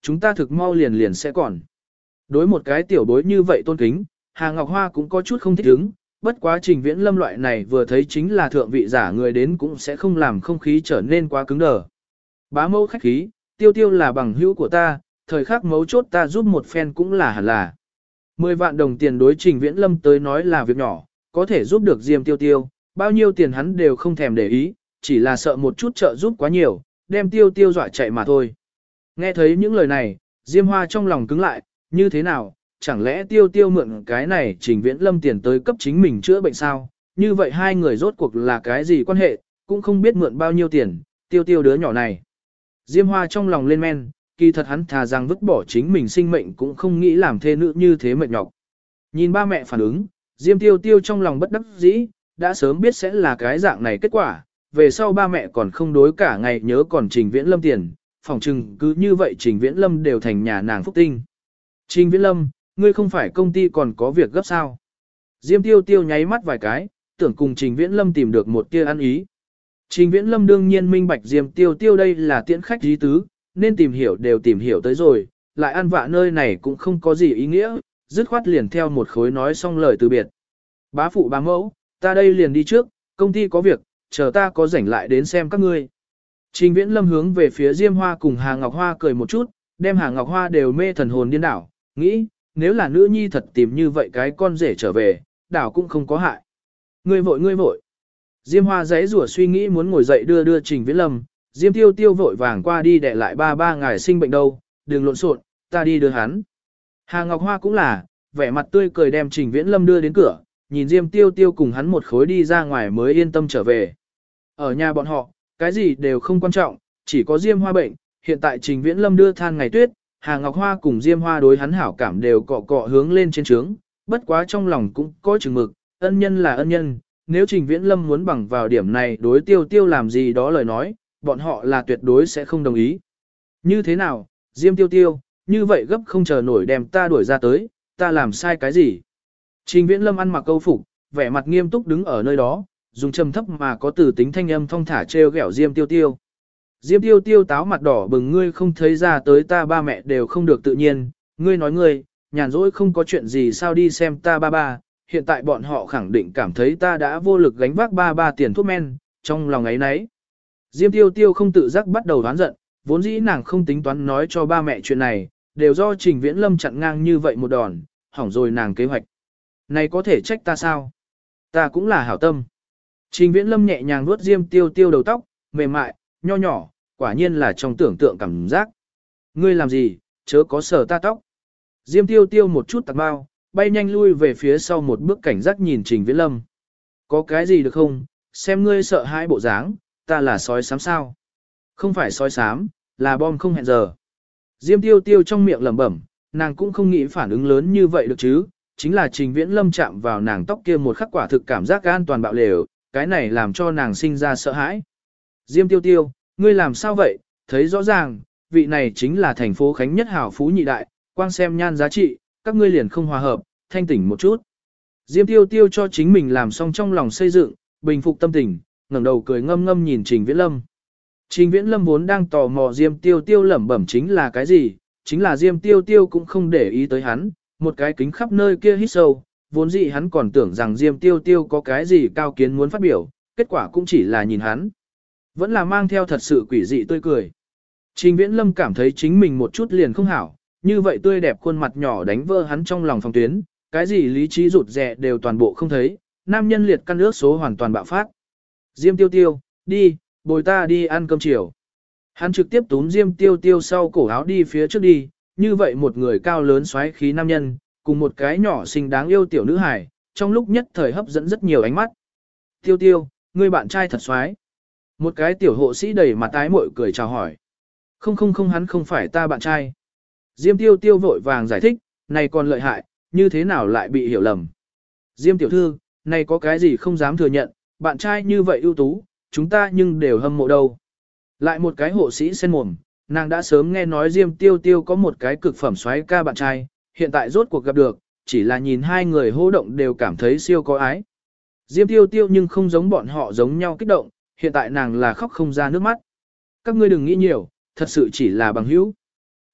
S1: chúng ta thực mau liền sẽ còn. Đối một cái tiểu bối như vậy tôn kính, Hà Ngọc Hoa cũng có chút không thích ứng, bất quá Trình Viễn Lâm loại này vừa thấy chính là thượng vị giả người đến cũng sẽ không làm không khí trở nên quá cứng đờ. Bá mẫu khách khí, tiêu tiêu là bằng hữu của ta, thời khắc mấu chốt ta giúp một phen cũng là hẳn là. 10 vạn đồng tiền đối Trình Viễn Lâm tới nói là việc nhỏ, có thể giúp được Diêm Tiêu Tiêu, bao nhiêu tiền hắn đều không thèm để ý, chỉ là sợ một chút trợ giúp quá nhiều, đem Tiêu Tiêu dọa chạy mà thôi. Nghe thấy những lời này, Diêm Hoa trong lòng cứng lại, như thế nào, chẳng lẽ Tiêu Tiêu mượn cái này Trình Viễn Lâm tiền tới cấp chính mình chữa bệnh sao? Như vậy hai người rốt cuộc là cái gì quan hệ, cũng không biết mượn bao nhiêu tiền, Tiêu Tiêu đứa nhỏ này. Diêm Hoa trong lòng lên men, kỳ thật hắn thà rằng vứt bỏ chính mình sinh mệnh cũng không nghĩ làm thê nữ như thế mệt nhọc. Nhìn ba mẹ phản ứng, Diêm Tiêu Tiêu trong lòng bất đắc dĩ, đã sớm biết sẽ là cái dạng này kết quả, về sau ba mẹ còn không đối cả ngày nhớ còn Trình Viễn Lâm tiền, phòng trừng cứ như vậy Trình Viễn Lâm đều thành nhà nàng phúc tinh. Trình Viễn Lâm, ngươi không phải công ty còn có việc gấp sao? Diêm Tiêu Tiêu nháy mắt vài cái, tưởng cùng Trình Viễn Lâm tìm được một tia ăn ý. Trình Viễn Lâm đương nhiên minh bạch Diêm Tiêu Tiêu đây là tiễn khách dí tứ, nên tìm hiểu đều tìm hiểu tới rồi, lại ăn vạ nơi này cũng không có gì ý nghĩa, dứt khoát liền theo một khối nói xong lời từ biệt. Bá phụ bá mẫu, ta đây liền đi trước, công ty có việc, chờ ta có rảnh lại đến xem các ngươi. Trình Viễn Lâm hướng về phía Diêm Hoa cùng Hà Ngọc Hoa cười một chút, đem Hà Ngọc Hoa đều mê thần hồn điên đảo, nghĩ, nếu là nữ nhi thật tìm như vậy cái con rể trở về, đảo cũng không có hại. Ngươi vội ngươi vội. Diêm Hoa giấy rủa suy nghĩ muốn ngồi dậy đưa Trình Viễn Lâm, Diêm Tiêu Tiêu vội vàng qua đi để lại ba ngài sinh bệnh đâu, đừng lộn xộn, ta đi đưa hắn. Hà Ngọc Hoa cũng là, vẻ mặt tươi cười đem Trình Viễn Lâm đưa đến cửa, nhìn Diêm Tiêu Tiêu cùng hắn một khối đi ra ngoài mới yên tâm trở về. Ở nhà bọn họ, cái gì đều không quan trọng, chỉ có Diêm Hoa bệnh, hiện tại Trình Viễn Lâm đưa than ngày tuyết, Hà Ngọc Hoa cùng Diêm Hoa đối hắn hảo cảm đều cọ cọ hướng lên trên trướng, bất quá trong lòng cũng có chừng mực, ân nhân là ân nhân, nếu Trình Viễn Lâm muốn bằng vào điểm này đối Tiêu Tiêu làm gì đó lời nói, bọn họ là tuyệt đối sẽ không đồng ý. Như thế nào, Diêm Tiêu Tiêu, như vậy gấp không chờ nổi đem ta đuổi ra tới, ta làm sai cái gì? Trình Viễn Lâm ăn mặc câu phục, vẻ mặt nghiêm túc đứng ở nơi đó, dùng trầm thấp mà có từ tính thanh âm thong thả trêu ghẹo Diêm Tiêu Tiêu. Diêm Tiêu Tiêu táo mặt đỏ bừng, ngươi không thấy ra tới ta ba mẹ đều không được tự nhiên, ngươi nói ngươi, nhàn rỗi không có chuyện gì sao đi xem ta ba, hiện tại bọn họ khẳng định cảm thấy ta đã vô lực gánh vác ba tiền thuốc men, trong lòng ấy nấy. Diêm Tiêu Tiêu không tự giác bắt đầu đoán giận, vốn dĩ nàng không tính toán nói cho ba mẹ chuyện này, đều do Trình Viễn Lâm chặn ngang như vậy một đòn, hỏng rồi nàng kế hoạch. Này có thể trách ta sao? Ta cũng là hảo tâm. Trình Viễn Lâm nhẹ nhàng vuốt Diêm Tiêu Tiêu đầu tóc, mềm mại, nho nhỏ, quả nhiên là trong tưởng tượng cảm giác. Ngươi làm gì, chớ có sờ ta tóc. Diêm Tiêu Tiêu một chút tạc bao, bay nhanh lui về phía sau một bước cảnh giác nhìn Trình Viễn Lâm. Có cái gì được không, xem ngươi sợ hãi bộ dáng, ta là sói xám sao? Không phải sói xám, là bom không hẹn giờ. Diêm Tiêu Tiêu trong miệng lẩm bẩm, nàng cũng không nghĩ phản ứng lớn như vậy được chứ, chính là Trình Viễn Lâm chạm vào nàng tóc kia một khắc quả thực cảm giác an toàn bạo lều, cái này làm cho nàng sinh ra sợ hãi. Diêm Tiêu Tiêu, ngươi làm sao vậy, thấy rõ ràng, vị này chính là thành phố Khánh nhất hảo phú nhị đại, quang xem nhan giá trị, các ngươi liền không hòa hợp, thanh tỉnh một chút. Diêm Tiêu Tiêu cho chính mình làm xong trong lòng xây dựng, bình phục tâm tình, ngẩng đầu cười ngâm ngâm nhìn Trình Viễn Lâm. Trình Viễn Lâm vốn đang tò mò Diêm Tiêu Tiêu lẩm bẩm chính là cái gì, chính là Diêm Tiêu Tiêu cũng không để ý tới hắn, một cái kính khắp nơi kia hít sâu, vốn dĩ hắn còn tưởng rằng Diêm Tiêu Tiêu có cái gì cao kiến muốn phát biểu, kết quả cũng chỉ là nhìn hắn. Vẫn là mang theo thật sự quỷ dị tươi cười. Trình Viễn Lâm cảm thấy chính mình một chút liền không hảo, như vậy tươi đẹp khuôn mặt nhỏ đánh vỡ hắn trong lòng phòng tuyến, cái gì lý trí rụt rè đều toàn bộ không thấy, nam nhân liệt căn ước số hoàn toàn bạo phát. Diêm Tiêu Tiêu, đi, bồi ta đi ăn cơm chiều. Hắn trực tiếp túm Diêm Tiêu Tiêu sau cổ áo đi phía trước đi, như vậy một người cao lớn xoáy khí nam nhân, cùng một cái nhỏ xinh đáng yêu tiểu nữ hài, trong lúc nhất thời hấp dẫn rất nhiều ánh mắt. Tiêu Tiêu, ngươi bạn trai thật xoáy. Một cái tiểu hộ sĩ đầy mặt tái mội cười chào hỏi. Không hắn không phải ta bạn trai. Diêm Tiêu Tiêu vội vàng giải thích, này còn lợi hại, như thế nào lại bị hiểu lầm. Diêm tiểu thư, này có cái gì không dám thừa nhận, bạn trai như vậy ưu tú, chúng ta nhưng đều hâm mộ đâu. Lại một cái hộ sĩ sen mồm, nàng đã sớm nghe nói Diêm Tiêu Tiêu có một cái cực phẩm xoáy ca bạn trai, hiện tại rốt cuộc gặp được, chỉ là nhìn hai người hô động đều cảm thấy siêu có ái. Diêm Tiêu Tiêu nhưng không giống bọn họ giống nhau kích động, hiện tại nàng là khóc không ra nước mắt. Các ngươi đừng nghĩ nhiều, thật sự chỉ là bằng hữu.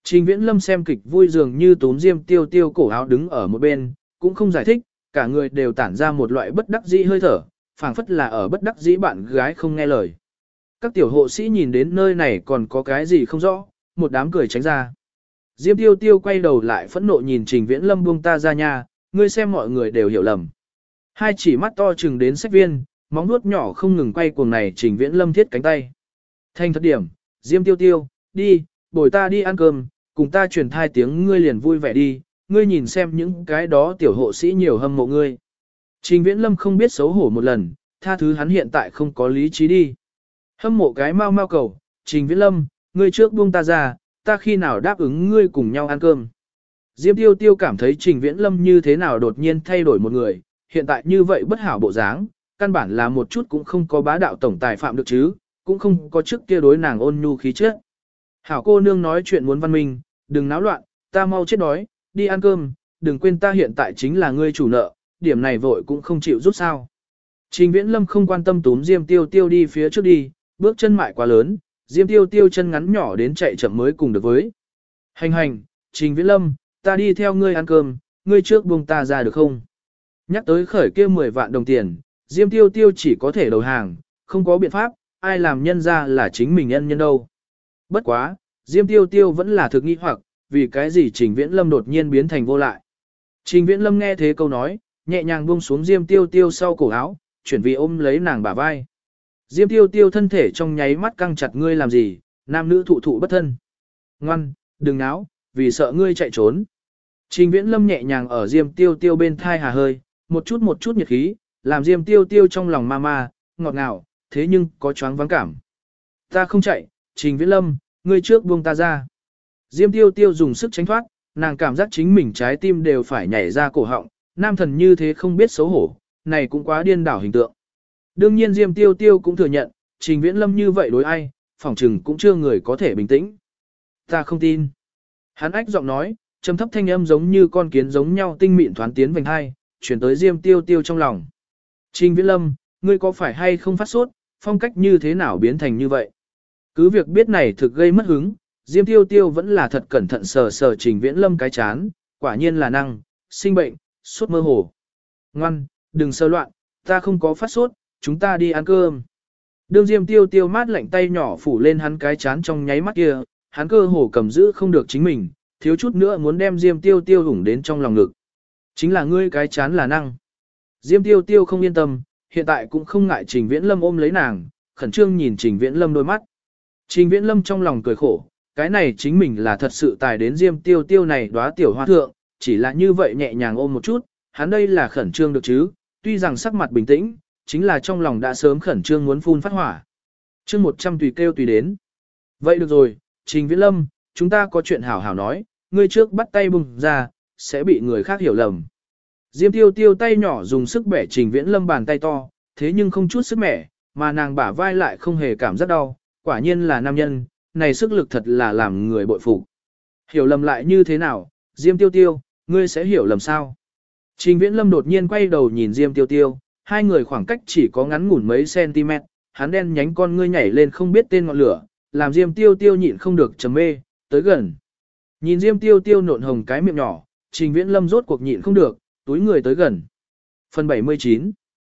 S1: Trình Viễn Lâm xem kịch vui dường như túm Diêm Tiêu Tiêu cổ áo đứng ở một bên, cũng không giải thích, cả người đều tản ra một loại bất đắc dĩ hơi thở, phảng phất là ở bất đắc dĩ bạn gái không nghe lời. Các tiểu hộ sĩ nhìn đến nơi này còn có cái gì không rõ, một đám cười tránh ra. Diêm Tiêu Tiêu quay đầu lại phẫn nộ nhìn Trình Viễn Lâm buông ta ra nha, ngươi xem mọi người đều hiểu lầm. Hai chỉ mắt to chừng đến sách viên, móng vuốt nhỏ không ngừng quay cuồng này Trình Viễn Lâm thiết cánh tay. Thanh thất điểm, Diêm Tiêu Tiêu, đi, bồi ta đi ăn cơm, cùng ta truyền thai tiếng ngươi liền vui vẻ đi, ngươi nhìn xem những cái đó tiểu hộ sĩ nhiều hâm mộ ngươi. Trình Viễn Lâm không biết xấu hổ một lần, tha thứ hắn hiện tại không có lý trí đi. Hâm mộ cái mau mau cầu, Trình Viễn Lâm, ngươi trước buông ta ra, ta khi nào đáp ứng ngươi cùng nhau ăn cơm. Diêm Tiêu Tiêu cảm thấy Trình Viễn Lâm như thế nào đột nhiên thay đổi một người, hiện tại như vậy bất hảo bộ dáng, căn bản là một chút cũng không có bá đạo tổng tài phạm được chứ, cũng không có trước kia đối nàng ôn nhu khí chất. Hảo cô nương nói chuyện muốn văn minh, đừng náo loạn, ta mau chết đói, đi ăn cơm, đừng quên ta hiện tại chính là ngươi chủ nợ, điểm này vội cũng không chịu rút sao. Trình Viễn Lâm không quan tâm túm Diêm Tiêu Tiêu đi phía trước đi, bước chân mại quá lớn, Diêm Tiêu Tiêu chân ngắn nhỏ đến chạy chậm mới cùng được với. Hành hành, Trình Viễn Lâm, ta đi theo ngươi ăn cơm, ngươi trước buông ta ra được không? Nhắc tới khởi kia 10 vạn đồng tiền, Diêm Tiêu Tiêu chỉ có thể đầu hàng, không có biện pháp, ai làm nhân ra là chính mình nhân nhân đâu. Bất quá, Diêm Tiêu Tiêu vẫn là thực nghi hoặc, vì cái gì Trình Viễn Lâm đột nhiên biến thành vô lại. Trình Viễn Lâm nghe thế câu nói, nhẹ nhàng buông xuống Diêm Tiêu Tiêu sau cổ áo, chuyển vì ôm lấy nàng bả vai. Diêm Tiêu Tiêu thân thể trong nháy mắt căng chặt, ngươi làm gì, nam nữ thụ thụ bất thân. Ngoan, đừng náo, vì sợ ngươi chạy trốn. Trình Viễn Lâm nhẹ nhàng ở Diêm Tiêu Tiêu bên thai hà hơi, một chút nhiệt khí, làm Diêm Tiêu Tiêu trong lòng ma ma, ngọt ngào, thế nhưng có choáng vắng cảm. Ta không chạy, Trình Viễn Lâm, ngươi trước buông ta ra. Diêm Tiêu Tiêu dùng sức tránh thoát, nàng cảm giác chính mình trái tim đều phải nhảy ra cổ họng, nam thần như thế không biết xấu hổ, này cũng quá điên đảo hình tượng. Đương nhiên Diêm Tiêu Tiêu cũng thừa nhận, Trình Viễn Lâm như vậy đối ai, phỏng chừng cũng chưa người có thể bình tĩnh. Ta không tin. Hắn ách giọng nói, trầm thấp thanh âm giống như con kiến giống nhau tinh mịn thoán tiến vành hai, chuyển tới Diêm Tiêu Tiêu trong lòng. Trình Viễn Lâm, ngươi có phải hay không phát sốt, phong cách như thế nào biến thành như vậy? Cứ việc biết này thực gây mất hứng, Diêm Tiêu Tiêu vẫn là thật cẩn thận sờ sờ Trình Viễn Lâm cái chán, quả nhiên là năng, sinh bệnh, sốt mơ hồ. Ngoan, đừng sơ loạn, ta không có phát sốt, chúng ta đi ăn cơm. Đương Diêm Tiêu Tiêu mát lạnh tay nhỏ phủ lên hắn cái chán trong nháy mắt kia, hắn cơ hồ cầm giữ không được chính mình, thiếu chút nữa muốn đem Diêm Tiêu Tiêu hủng đến trong lòng ngực. Chính là ngươi cái chán là năng. Diêm Tiêu Tiêu không yên tâm, hiện tại cũng không ngại Trình Viễn Lâm ôm lấy nàng, khẩn trương nhìn Trình Viễn Lâm đôi mắt. Trình Viễn Lâm trong lòng cười khổ, cái này chính mình là thật sự tài đến Diêm Tiêu Tiêu này đóa tiểu hoa thượng, chỉ là như vậy nhẹ nhàng ôm một chút, hắn đây là khẩn trương được chứ, tuy rằng sắc mặt bình tĩnh, chính là trong lòng đã sớm khẩn trương muốn phun phát hỏa. Chương 100 tùy kêu tùy đến. Vậy được rồi, Trình Viễn Lâm, chúng ta có chuyện hảo hảo nói, ngươi trước bắt tay bùng ra, sẽ bị người khác hiểu lầm. Diêm Tiêu Tiêu tay nhỏ dùng sức bẻ Trình Viễn Lâm bàn tay to, thế nhưng không chút sức mẻ, mà nàng bả vai lại không hề cảm giác đau, quả nhiên là nam nhân, này sức lực thật là làm người bội phục. Hiểu lầm lại như thế nào, Diêm Tiêu Tiêu, ngươi sẽ hiểu lầm sao? Trình Viễn Lâm đột nhiên quay đầu nhìn Diêm Tiêu Tiêu, hai người khoảng cách chỉ có ngắn ngủn mấy cm, hắn đen nhánh con ngươi nhảy lên không biết tên ngọn lửa, làm Diêm Tiêu Tiêu nhịn không được trầm mê, tới gần. Nhìn Diêm Tiêu Tiêu nộn hồng cái miệng nhỏ, Trình Viễn Lâm rốt cuộc nhịn không được, túi người tới gần. Phần 79.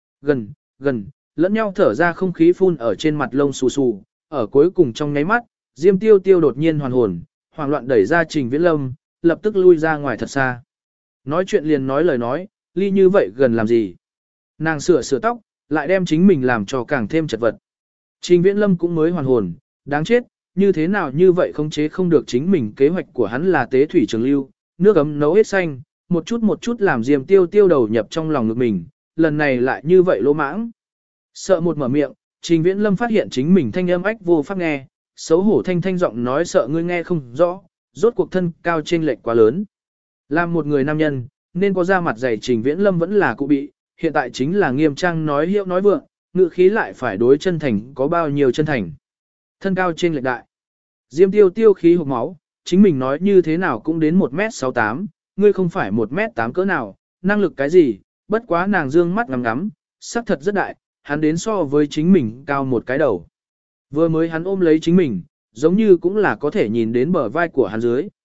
S1: Gần, lẫn nhau thở ra không khí phun ở trên mặt lông xù xù, ở cuối cùng trong nháy mắt, Diêm Tiêu Tiêu đột nhiên hoàn hồn, hoảng loạn đẩy ra Trình Viễn Lâm, lập tức lui ra ngoài thật xa. Nói chuyện liền nói lời nói, ly như vậy gần làm gì? Nàng sửa tóc, lại đem chính mình làm cho càng thêm chật vật. Trình Viễn Lâm cũng mới hoàn hồn, đáng chết, như thế nào như vậy khống chế không được chính mình, kế hoạch của hắn là tế thủy trường lưu, nước ấm nấu hết xanh, một chút làm Diêm Tiêu Tiêu đầu nhập trong lòng ngực mình, lần này lại như vậy lỗ mãng. Sợ một mở miệng, Trình Viễn Lâm phát hiện chính mình thanh âm ách vô pháp nghe, xấu hổ thanh giọng nói sợ ngươi nghe không rõ, rốt cuộc thân cao chênh lệch quá lớn. Làm một người nam nhân, nên có da mặt dày Trình Viễn Lâm vẫn là cụ bị, hiện tại chính là nghiêm trang nói hiệu nói vượng, ngữ khí lại phải đối chân thành có bao nhiêu chân thành. Thân cao chênh lệch đại. Diêm Tiêu Tiêu khí hộc máu, chính mình nói như thế nào cũng đến 1m68, ngươi không phải 1m8 cỡ nào, năng lực cái gì, bất quá nàng dương mắt ngắm ngắm, sắc thật rất đại, hắn đến so với chính mình cao một cái đầu. Vừa mới hắn ôm lấy chính mình, giống như cũng là có thể nhìn đến bờ vai của hắn dưới.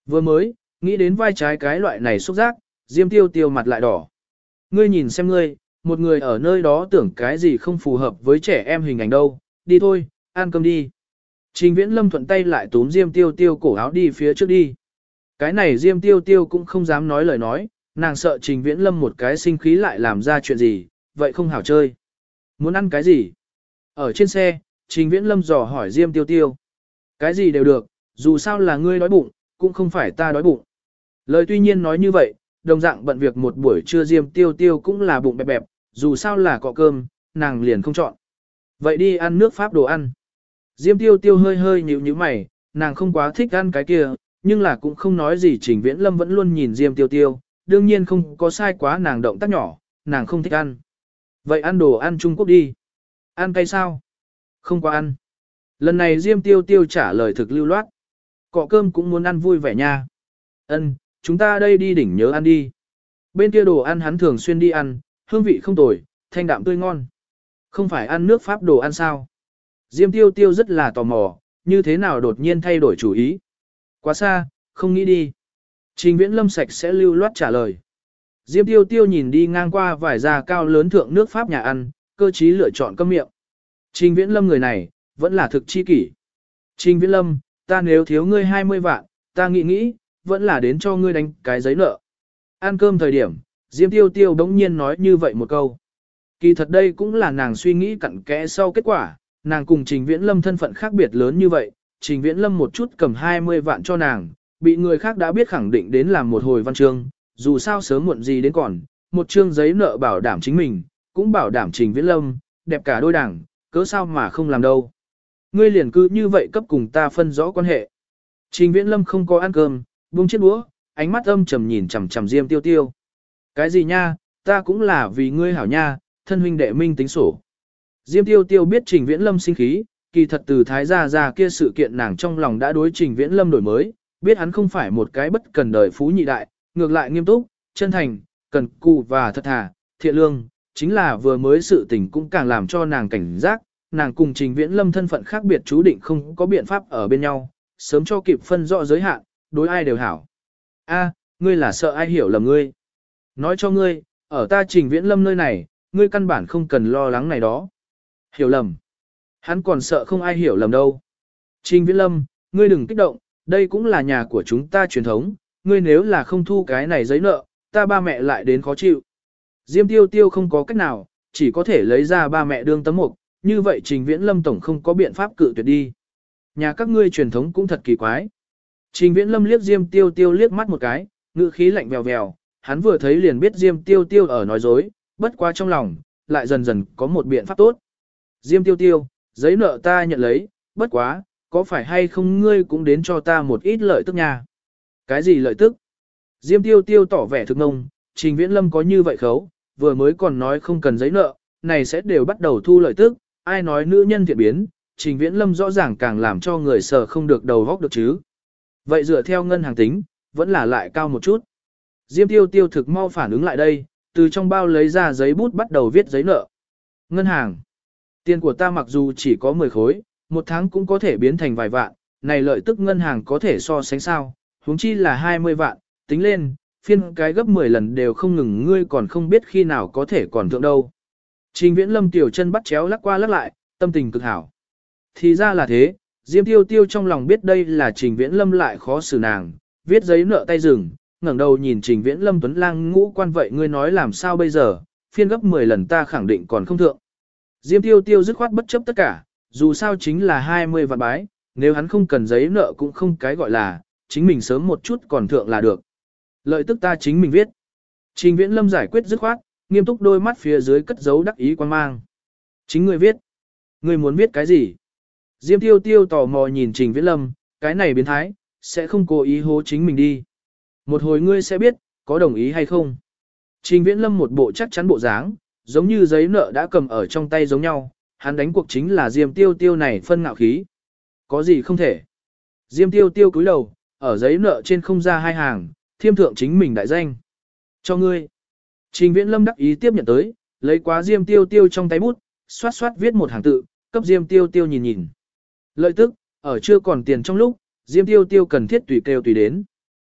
S1: Vừa mới, nghĩ đến vai trái cái loại này xúc giác, Diêm Tiêu Tiêu mặt lại đỏ. Ngươi nhìn xem ngươi, một người ở nơi đó tưởng cái gì không phù hợp với trẻ em hình ảnh đâu, đi thôi, ăn cơm đi. Trình Viễn Lâm thuận tay lại túm Diêm Tiêu Tiêu cổ áo đi phía trước đi. Cái này Diêm Tiêu Tiêu cũng không dám nói lời nói, nàng sợ Trình Viễn Lâm một cái sinh khí lại làm ra chuyện gì, vậy không hảo chơi. Muốn ăn cái gì? Ở trên xe, Trình Viễn Lâm dò hỏi Diêm Tiêu Tiêu. Cái gì đều được, dù sao là ngươi đói bụng, cũng không phải ta đói bụng. Lời tuy nhiên nói như vậy, đồng dạng bận việc một buổi trưa Diêm Tiêu Tiêu cũng là bụng bẹp bẹp, dù sao là cọ cơm, nàng liền không chọn. Vậy đi ăn nước Pháp đồ ăn. Diêm Tiêu Tiêu hơi hơi nhíu nhíu mày, nàng không quá thích ăn cái kia, nhưng là cũng không nói gì. Trình Viễn Lâm vẫn luôn nhìn Diêm Tiêu Tiêu, đương nhiên không có sai quá nàng động tác nhỏ, nàng không thích ăn. Vậy ăn đồ ăn Trung Quốc đi. Ăn cay sao? Không quá ăn. Lần này Diêm Tiêu Tiêu trả lời thực lưu loát. Cọ cơm cũng muốn ăn vui vẻ nha. Ân, chúng ta đây đi đỉnh nhớ ăn đi. Bên kia đồ ăn hắn thường xuyên đi ăn, hương vị không tồi, thanh đạm tươi ngon. Không phải ăn nước Pháp đồ ăn sao? Diêm Tiêu Tiêu rất là tò mò, như thế nào đột nhiên thay đổi chủ ý. Quá xa, không nghĩ đi. Trình Viễn Lâm sạch sẽ lưu loát trả lời. Diêm Tiêu Tiêu nhìn đi ngang qua vài gia cao lớn thượng nước Pháp nhà ăn, cơ trí lựa chọn câm miệng. Trình Viễn Lâm người này, vẫn là thực chi kỷ. Trình Viễn Lâm, ta nếu thiếu ngươi 20 vạn, ta nghĩ, vẫn là đến cho ngươi đánh cái giấy nợ. Ăn cơm thời điểm, Diêm Tiêu Tiêu đống nhiên nói như vậy một câu. Kỳ thật đây cũng là nàng suy nghĩ cặn kẽ sau kết quả, nàng cùng Trình Viễn Lâm thân phận khác biệt lớn như vậy, Trình Viễn Lâm một chút cầm 20 vạn cho nàng, bị người khác đã biết khẳng định đến làm một hồi văn chương, dù sao sớm muộn gì đến còn, một chương giấy nợ bảo đảm chính mình, cũng bảo đảm Trình Viễn Lâm, đẹp cả đôi đảng, cớ sao mà không làm đâu. Ngươi liền cứ như vậy cấp cùng ta phân rõ quan hệ. Trình Viễn Lâm không có ăn cơm, buông chiếc đũa, ánh mắt âm trầm nhìn chằm chằm Diêm Tiêu Tiêu. Cái gì nha, ta cũng là vì ngươi hảo nha, thân huynh đệ minh tính sổ. Diêm Tiêu Tiêu biết Trình Viễn Lâm sinh khí, kỳ thật từ Thái gia ra kia sự kiện nàng trong lòng đã đối Trình Viễn Lâm đổi mới, biết hắn không phải một cái bất cần đời phú nhị đại, ngược lại nghiêm túc, chân thành, cần cù và thật thà, thiện lương, chính là vừa mới sự tình cũng càng làm cho nàng cảnh giác, nàng cùng Trình Viễn Lâm thân phận khác biệt chú định không có biện pháp ở bên nhau, sớm cho kịp phân rõ giới hạn, đối ai đều hảo. A, ngươi là sợ ai hiểu lầm ngươi. Nói cho ngươi, ở ta Trình Viễn Lâm nơi này, ngươi căn bản không cần lo lắng này đó. Hiểu lầm. Hắn còn sợ không ai hiểu lầm đâu. Trình Viễn Lâm, ngươi đừng kích động, đây cũng là nhà của chúng ta truyền thống, ngươi nếu là không thu cái này giấy nợ, ta ba mẹ lại đến khó chịu. Diêm Tiêu Tiêu không có cách nào, chỉ có thể lấy ra ba mẹ đương tấm mục, như vậy Trình Viễn Lâm tổng không có biện pháp cự tuyệt đi. Nhà các ngươi truyền thống cũng thật kỳ quái. Trình Viễn Lâm liếc Diêm Tiêu Tiêu liếc mắt một cái, ngữ khí lạnh vèo vèo, hắn vừa thấy liền biết Diêm Tiêu Tiêu ở nói dối, bất quá trong lòng, lại dần dần có một biện pháp tốt. Diêm Tiêu Tiêu, giấy nợ ta nhận lấy, bất quá, có phải hay không ngươi cũng đến cho ta một ít lợi tức nha. Cái gì lợi tức? Diêm Tiêu Tiêu tỏ vẻ thực ngông, Trình Viễn Lâm có như vậy khấu, vừa mới còn nói không cần giấy nợ, này sẽ đều bắt đầu thu lợi tức, ai nói nữ nhân thiện biến, Trình Viễn Lâm rõ ràng càng làm cho người sợ không được đầu góc được chứ. Vậy dựa theo ngân hàng tính, vẫn là lại cao một chút. Diêm Tiêu Tiêu thực mau phản ứng lại đây, từ trong bao lấy ra giấy bút bắt đầu viết giấy nợ. Ngân hàng. Tiền của ta mặc dù chỉ có 10 khối, một tháng cũng có thể biến thành vài vạn, này lợi tức ngân hàng có thể so sánh sao, huống chi là 20 vạn, tính lên, phiên cái gấp 10 lần đều không ngừng, ngươi còn không biết khi nào có thể còn thượng đâu. Trình Viễn Lâm tiểu chân bắt chéo lắc qua lắc lại, tâm tình cực hảo. Thì ra là thế, Diêm Tiêu Tiêu trong lòng biết đây là Trình Viễn Lâm lại khó xử nàng, viết giấy nợ tay dừng, ngẩng đầu nhìn Trình Viễn Lâm tuấn lang ngũ quan, vậy ngươi nói làm sao bây giờ, phiên gấp 10 lần ta khẳng định còn không thượng. Diêm Tiêu Tiêu dứt khoát bất chấp tất cả, dù sao chính là 20 vạn bái, nếu hắn không cần giấy nợ cũng không cái gọi là, chính mình sớm một chút còn thượng là được. Lợi tức ta chính mình viết. Trình Viễn Lâm giải quyết dứt khoát, nghiêm túc đôi mắt phía dưới cất giấu đắc ý quan mang. Chính ngươi viết. Ngươi muốn viết cái gì? Diêm Tiêu Tiêu tò mò nhìn Trình Viễn Lâm, cái này biến thái, sẽ không cố ý hố chính mình đi. Một hồi ngươi sẽ biết, có đồng ý hay không. Trình Viễn Lâm một bộ chắc chắn bộ dáng, giống như giấy nợ đã cầm ở trong tay giống nhau, hắn đánh cuộc chính là Diêm Tiêu Tiêu này phân ngạo khí. Có gì không thể. Diêm Tiêu Tiêu cúi đầu, ở giấy nợ trên không ra hai hàng, thiêm thượng chính mình đại danh. Cho ngươi. Trình Viễn Lâm đắc ý tiếp nhận tới, lấy quá Diêm Tiêu Tiêu trong tay bút, xoát xoát viết một hàng tự, cấp Diêm Tiêu Tiêu nhìn nhìn. Lợi tức, ở chưa còn tiền trong lúc, Diêm Tiêu Tiêu cần thiết tùy kêu tùy đến.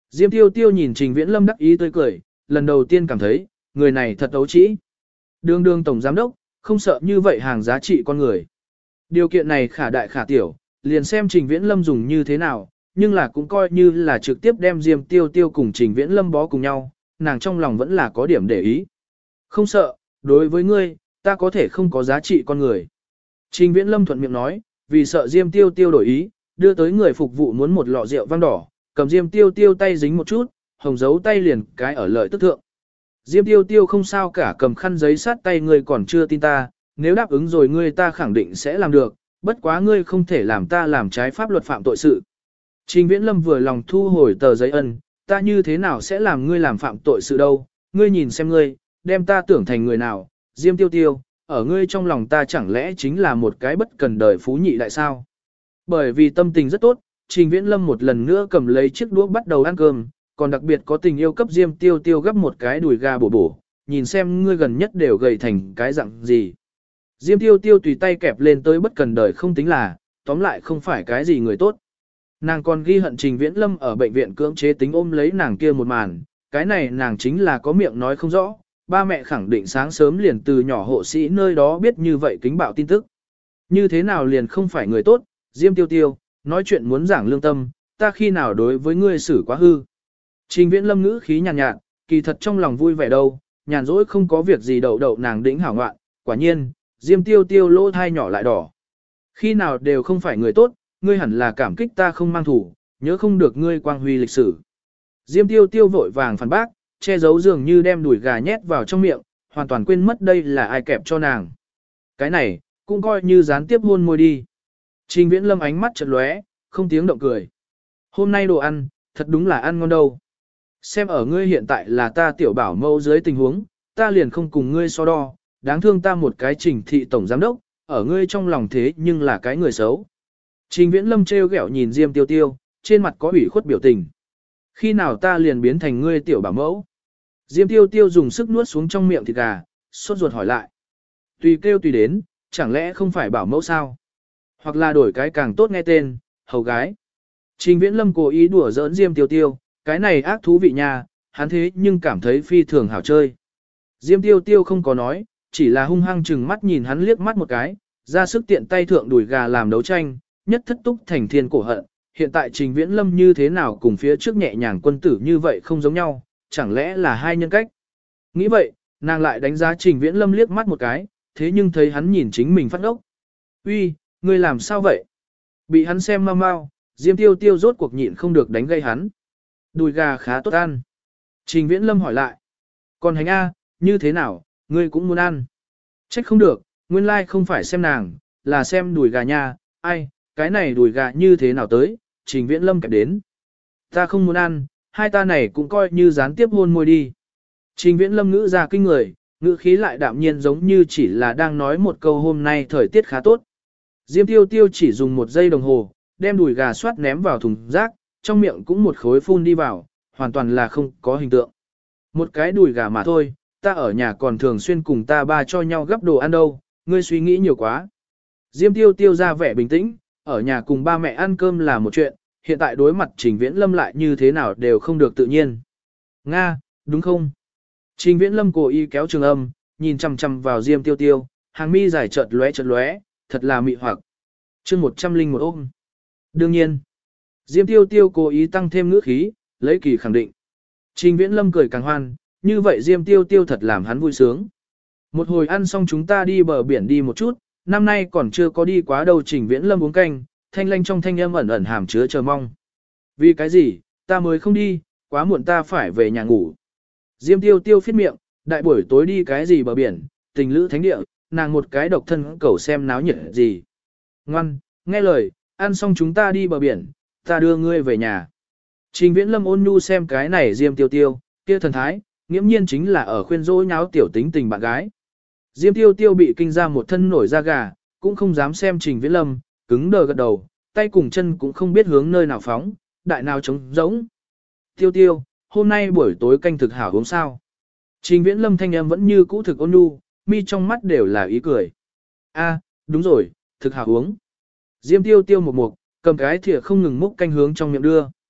S1: Diêm Tiêu Tiêu nhìn Trình Viễn Lâm đắc ý tươi cười, lần đầu tiên cảm thấy, người này thật ấu trĩ. Đường đường tổng giám đốc, không sợ như vậy hàng giá trị con người. Điều kiện này khả đại khả tiểu, liền xem Trình Viễn Lâm dùng như thế nào, nhưng là cũng coi như là trực tiếp đem Diêm Tiêu Tiêu cùng Trình Viễn Lâm bó cùng nhau, nàng trong lòng vẫn là có điểm để ý. Không sợ, đối với ngươi, ta có thể không có giá trị con người. Trình Viễn Lâm thuận miệng nói, vì sợ Diêm Tiêu Tiêu đổi ý, đưa tới người phục vụ muốn một lọ rượu vang đỏ, cầm Diêm Tiêu Tiêu tay dính một chút, hồng dấu tay liền cái ở lợi tức thượng. Diêm Tiêu Tiêu không sao cả, cầm khăn giấy sát tay ngươi còn chưa tin ta, nếu đáp ứng rồi ngươi ta khẳng định sẽ làm được, bất quá ngươi không thể làm ta làm trái pháp luật phạm tội sự. Trình Viễn Lâm vừa lòng thu hồi tờ giấy ân, ta như thế nào sẽ làm ngươi làm phạm tội sự đâu, ngươi nhìn xem ngươi, đem ta tưởng thành người nào, Diêm Tiêu Tiêu, ở ngươi trong lòng ta chẳng lẽ chính là một cái bất cần đời phú nhị đại sao. Bởi vì tâm tình rất tốt, Trình Viễn Lâm một lần nữa cầm lấy chiếc đũa bắt đầu ăn cơm, còn đặc biệt có tình yêu cấp Diêm Tiêu Tiêu gấp một cái đùi gà bổ bổ, nhìn xem ngươi gần nhất đều gầy thành cái dạng gì. Diêm Tiêu Tiêu tùy tay kẹp lên tới bất cần đời không tính là, tóm lại không phải cái gì người tốt. Nàng còn ghi hận Trình Viễn Lâm ở bệnh viện cưỡng chế tính ôm lấy nàng kia một màn, cái này nàng chính là có miệng nói không rõ, ba mẹ khẳng định sáng sớm liền từ nhỏ hộ sĩ nơi đó biết như vậy kính bạo tin tức. Như thế nào liền không phải người tốt, Diêm Tiêu Tiêu, nói chuyện muốn giảng lương tâm, ta khi nào đối với ngươi xử quá hư. Trình Viễn Lâm ngữ khí nhàn nhạt, kỳ thật trong lòng vui vẻ đâu, nhàn rỗi không có việc gì đậu đậu nàng đĩnh hảo ngoạn, quả nhiên, Diêm Tiêu Tiêu lỗ thai nhỏ lại đỏ. Khi nào đều không phải người tốt, ngươi hẳn là cảm kích ta không mang thủ, nhớ không được ngươi quang huy lịch sử. Diêm Tiêu Tiêu vội vàng phản bác, che giấu dường như đem đùi gà nhét vào trong miệng, hoàn toàn quên mất đây là ai kẹp cho nàng. Cái này, cũng coi như gián tiếp hôn môi đi. Trình Viễn Lâm ánh mắt chợt lóe, không tiếng động cười. Hôm nay đồ ăn, thật đúng là ăn ngon đâu. Xem ở ngươi hiện tại là ta tiểu bảo mẫu dưới tình huống, ta liền không cùng ngươi so đo, đáng thương ta một cái Trình thị tổng giám đốc, ở ngươi trong lòng thế nhưng là cái người xấu. Trình Viễn Lâm trêu ghẹo nhìn Diêm Tiêu Tiêu, trên mặt có ủy khuất biểu tình. Khi nào ta liền biến thành ngươi tiểu bảo mẫu? Diêm Tiêu Tiêu dùng sức nuốt xuống trong miệng thịt gà, sốt ruột hỏi lại. Tùy kêu tùy đến, chẳng lẽ không phải bảo mẫu sao? Hoặc là đổi cái càng tốt nghe tên, hầu gái. Trình Viễn Lâm cố ý đùa giỡn Diêm Tiêu Tiêu, cái này ác thú vị nha, hắn thế nhưng cảm thấy phi thường hảo chơi. Diêm Tiêu Tiêu không có nói, chỉ là hung hăng chừng mắt nhìn hắn liếc mắt một cái, ra sức tiện tay thượng đùi gà làm đấu tranh, nhất thất túc thành thiên cổ hận. Hiện tại Trình Viễn Lâm như thế nào cùng phía trước nhẹ nhàng quân tử như vậy không giống nhau, chẳng lẽ là hai nhân cách. Nghĩ vậy, nàng lại đánh giá Trình Viễn Lâm liếc mắt một cái, thế nhưng thấy hắn nhìn chính mình phát ốc. Uy, ngươi làm sao vậy? Bị hắn xem mau mau, Diêm Tiêu Tiêu rốt cuộc nhịn không được đánh gây hắn. Đùi gà khá tốt ăn. Trình Viễn Lâm hỏi lại. Còn hành A, như thế nào, ngươi cũng muốn ăn? Trách không được, nguyên lai không phải xem nàng, là xem đùi gà nha, ai, cái này đùi gà như thế nào tới, Trình Viễn Lâm kẹp đến. Ta không muốn ăn, hai ta này cũng coi như gián tiếp hôn môi đi. Trình Viễn Lâm ngữ ra kinh người, ngữ khí lại đạm nhiên giống như chỉ là đang nói một câu hôm nay thời tiết khá tốt. Diêm Tiêu Tiêu chỉ dùng một giây đồng hồ, đem đùi gà xoát ném vào thùng rác, trong miệng cũng một khối phun đi vào, hoàn toàn là không có hình tượng. Một cái đùi gà mà thôi, ta ở nhà còn thường xuyên cùng ta ba cho nhau gấp đồ ăn đâu, ngươi suy nghĩ nhiều quá. Diêm Tiêu Tiêu ra vẻ bình tĩnh, ở nhà cùng ba mẹ ăn cơm là một chuyện, hiện tại đối mặt Trình Viễn Lâm lại như thế nào đều không được tự nhiên. Nga, đúng không? Trình Viễn Lâm cố ý kéo trường âm, nhìn chằm chằm vào Diêm Tiêu Tiêu, hàng mi dài chợt lóe, thật là mị hoặc. Chương 101 ôm. Đương nhiên. Diêm Tiêu Tiêu cố ý tăng thêm ngữ khí, lấy kỳ khẳng định. Trình Viễn Lâm cười càng hoan, như vậy Diêm Tiêu Tiêu thật làm hắn vui sướng. Một hồi ăn xong chúng ta đi bờ biển đi một chút, năm nay còn chưa có đi quá đâu. Trình Viễn Lâm uống canh, thanh lanh trong thanh âm ẩn ẩn hàm chứa chờ mong. Vì cái gì, ta mới không đi, quá muộn ta phải về nhà ngủ. Diêm Tiêu Tiêu phết miệng, đại buổi tối đi cái gì bờ biển, tình lữ thánh địa, nàng một cái độc thân cẩu xem náo nhiệt gì. Ngoan, nghe lời, ăn xong chúng ta đi bờ biển, ta đưa ngươi về nhà. Trình Viễn Lâm ôn nhu xem cái này Diêm Tiêu Tiêu, kia thần thái, nghiễm nhiên chính là ở khuyên dỗ nháo tiểu tính tình bạn gái. Diêm Tiêu Tiêu bị kinh ra một thân nổi da gà, cũng không dám xem Trình Viễn Lâm, cứng đờ gật đầu, tay cùng chân cũng không biết hướng nơi nào phóng, đại nào trống rỗng. Tiêu Tiêu, hôm nay buổi tối canh thực hảo uống sao? Trình Viễn Lâm thanh âm vẫn như cũ thực ôn nhu, mi trong mắt đều là ý cười. A, đúng rồi, thực hảo uống. Diêm Tiêu Tiêu một mục, cầm cái thìa không ngừng múc canh hướng trong miệng đưa.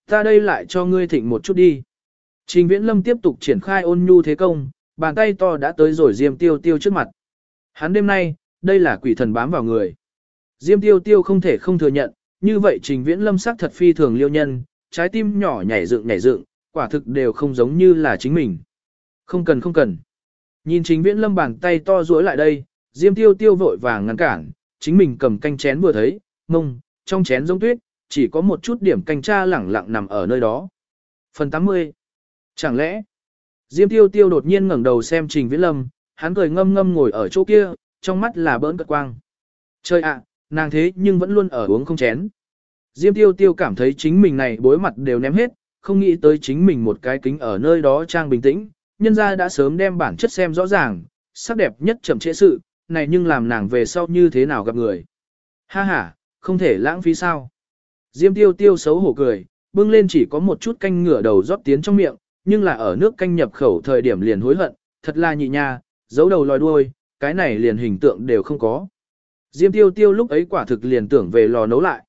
S1: Ta đây lại cho ngươi thịnh một chút đi. Trình Viễn Lâm tiếp tục triển khai ôn nhu thế công, bàn tay to đã tới rồi Diêm Tiêu Tiêu trước mặt. Hắn đêm nay, đây là quỷ thần bám vào người. Diêm Tiêu Tiêu không thể không thừa nhận, như vậy Trình Viễn Lâm sắc thật phi thường liêu nhân, trái tim nhỏ nhảy dựng, quả thực đều không giống như là chính mình. Không cần. Nhìn Trình Viễn Lâm bàn tay to duỗi lại đây, Diêm Tiêu Tiêu vội vàng ngăn cản, chính mình cầm canh chén vừa thấy, trong chén giống tuyết, chỉ có một chút điểm canh cha lẳng lặng nằm ở nơi đó. Phần 80. Chẳng lẽ, Diêm Tiêu Tiêu đột nhiên ngẩng đầu xem Trình Viễn Lâm, hắn cười ngâm ngâm ngồi ở chỗ kia, trong mắt là bỡn cợt quang. Trời ạ, nàng thế nhưng vẫn luôn ở uống không chén. Diêm Tiêu Tiêu cảm thấy chính mình này bối mặt đều ném hết, không nghĩ tới chính mình một cái kính ở nơi đó trang bình tĩnh, nhân ra đã sớm đem bản chất xem rõ ràng, sắc đẹp nhất chậm trễ sự, này nhưng làm nàng về sau như thế nào gặp người. Ha ha, không thể lãng phí sao. Diêm Tiêu Tiêu xấu hổ cười, bưng lên chỉ có một chút canh ngửa đầu rót tiến trong miệng, nhưng là ở nước canh nhập khẩu thời điểm liền hối hận, thật là nhị nha, giấu đầu lòi đuôi, cái này liền hình tượng đều không có. Diêm Tiêu Tiêu lúc ấy quả thực liền tưởng về lò nấu lại.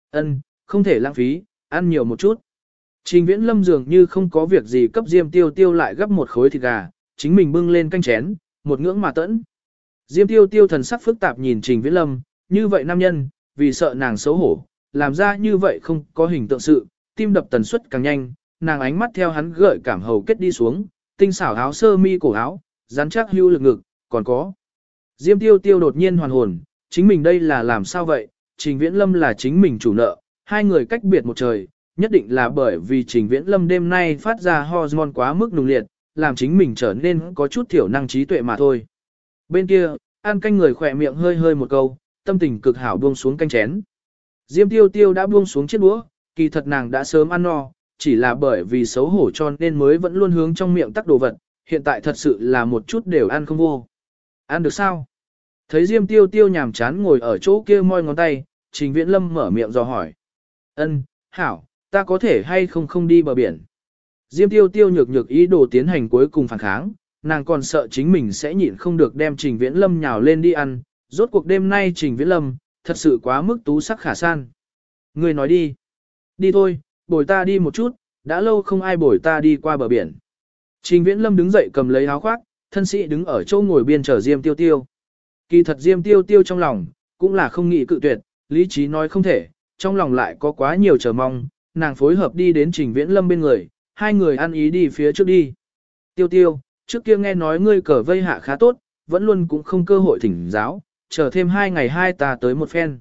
S1: Không thể lãng phí, ăn nhiều một chút. Trình Viễn Lâm dường như không có việc gì cấp Diêm Tiêu Tiêu lại gấp một khối thịt gà, chính mình bưng lên canh chén, một ngưỡng mà tẫn. Diêm Tiêu Tiêu thần sắc phức tạp nhìn Trình Viễn Lâm, như vậy nam nhân, vì sợ nàng xấu hổ, làm ra như vậy không có hình tượng sự, tim đập tần suất càng nhanh, nàng ánh mắt theo hắn gợi cảm hầu kết đi xuống, tinh xảo áo sơ mi cổ áo, rắn chắc hưu lực ngực, còn có. Diêm Tiêu Tiêu đột nhiên hoàn hồn, chính mình đây là làm sao vậy, Trình Viễn Lâm là chính mình chủ nợ, hai người cách biệt một trời, nhất định là bởi vì Trình Viễn Lâm đêm nay phát ra hormone quá mức nùng liệt, làm chính mình trở nên có chút thiểu năng trí tuệ mà thôi. Bên kia, ăn canh người khỏe miệng hơi hơi một câu, tâm tình cực hảo buông xuống canh chén. Diêm Tiêu Tiêu đã buông xuống chiếc đũa, kỳ thật nàng đã sớm ăn no, chỉ là bởi vì xấu hổ cho nên mới vẫn luôn hướng trong miệng tắc đồ vật, hiện tại thật sự là một chút đều ăn không vô. Ăn được sao? Thấy Diêm Tiêu Tiêu nhàm chán ngồi ở chỗ kia moi ngón tay, Trình Viễn Lâm mở miệng dò hỏi. Hảo, ta có thể hay không đi bờ biển. Diêm Tiêu Tiêu nhược ý đồ tiến hành cuối cùng phản kháng, nàng còn sợ chính mình sẽ nhịn không được đem Trình Viễn Lâm nhào lên đi ăn, rốt cuộc đêm nay Trình Viễn Lâm, thật sự quá mức tú sắc khả san. Người nói đi. Đi thôi, bồi ta đi một chút, đã lâu không ai bồi ta đi qua bờ biển. Trình Viễn Lâm đứng dậy cầm lấy áo khoác, thân sĩ đứng ở chỗ ngồi biên chờ Diêm Tiêu Tiêu. Kỳ thật Diêm Tiêu Tiêu trong lòng, cũng là không nghĩ cự tuyệt, lý trí nói không thể, trong lòng lại có quá nhiều chờ mong, nàng phối hợp đi đến Trình Viễn Lâm bên người, hai người ăn ý đi phía trước đi. Tiêu Tiêu, trước kia nghe nói ngươi cờ vây hạ khá tốt, vẫn luôn cũng không cơ hội thỉnh giáo, chờ thêm 2 ngày hai ta tới một phen.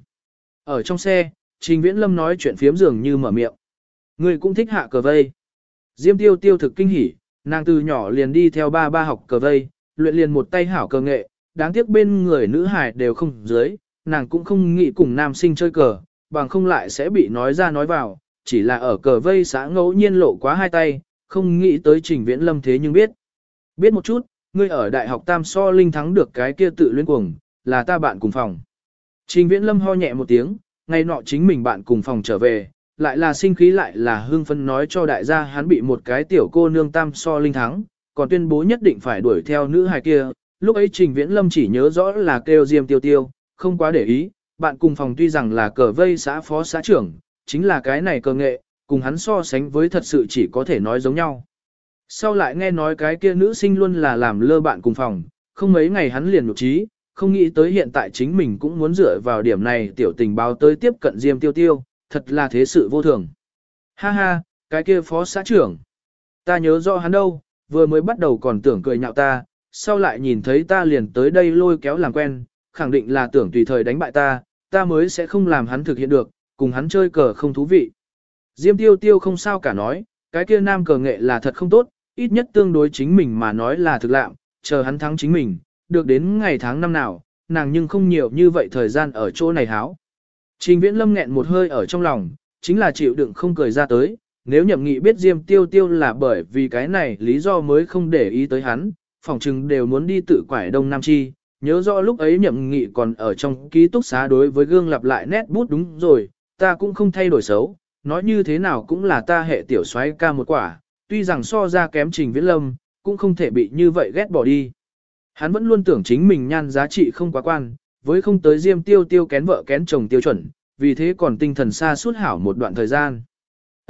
S1: Ở trong xe, Trình Viễn Lâm nói chuyện phiếm dường như mở miệng. Ngươi cũng thích hạ cờ vây. Diêm Tiêu Tiêu thực kinh hỉ, nàng từ nhỏ liền đi theo ba học cờ vây, luyện liền một tay hảo cờ nghệ, đáng tiếc bên người nữ hài đều không dưới, nàng cũng không nghĩ cùng nam sinh chơi cờ, bằng không lại sẽ bị nói ra nói vào, chỉ là ở cờ vây xã ngẫu nhiên lộ quá hai tay, không nghĩ tới Trình Viễn Lâm thế nhưng biết. Biết một chút, ngươi ở đại học Tam So Linh thắng được cái kia tự luyến cuồng, là ta bạn cùng phòng. Trình Viễn Lâm ho nhẹ một tiếng, ngày nọ chính mình bạn cùng phòng trở về, lại là sinh khí lại là hưng phấn nói cho đại gia hắn bị một cái tiểu cô nương Tam So Linh thắng, còn tuyên bố nhất định phải đuổi theo nữ hài kia. Lúc ấy Trình Viễn Lâm chỉ nhớ rõ là kêu Diêm Tiêu Tiêu, không quá để ý, bạn cùng phòng tuy rằng là cờ vây xã phó xã trưởng, chính là cái này cờ nghệ, cùng hắn so sánh với thật sự chỉ có thể nói giống nhau. Sau lại nghe nói cái kia nữ sinh luôn là làm lơ bạn cùng phòng, không mấy ngày hắn liền nhục trí, không nghĩ tới hiện tại chính mình cũng muốn dựa vào điểm này tiểu tình báo tới tiếp cận Diêm Tiêu Tiêu, thật là thế sự vô thường. Ha ha, cái kia phó xã trưởng. Ta nhớ rõ hắn đâu, vừa mới bắt đầu còn tưởng cười nhạo ta, sau lại nhìn thấy ta liền tới đây lôi kéo làm quen, khẳng định là tưởng tùy thời đánh bại ta, ta mới sẽ không làm hắn thực hiện được, cùng hắn chơi cờ không thú vị. Diêm Tiêu Tiêu không sao cả nói, cái kia nam cờ nghệ là thật không tốt, ít nhất tương đối chính mình mà nói là thực lạm, chờ hắn thắng chính mình, được đến ngày tháng năm nào, nàng nhưng không nhiều như vậy thời gian ở chỗ này háo. Trình Viễn Lâm nghẹn một hơi ở trong lòng, chính là chịu đựng không cười ra tới, nếu Nhậm Nghị biết Diêm Tiêu Tiêu là bởi vì cái này lý do mới không để ý tới hắn, phỏng chừng đều muốn đi tự quải Đông Nam Chi. Nhớ rõ lúc ấy Nhậm Nghị còn ở trong ký túc xá đối với gương lặp lại nét bút đúng rồi, ta cũng không thay đổi xấu, nói như thế nào cũng là ta hệ tiểu soái ca một quả, tuy rằng so ra kém Trình Viễn Lâm, cũng không thể bị như vậy ghét bỏ đi. Hắn vẫn luôn tưởng chính mình nhan giá trị không quá quan, với không tới Diêm Tiêu Tiêu kén vợ kén chồng tiêu chuẩn, vì thế còn tinh thần xa suốt hảo một đoạn thời gian.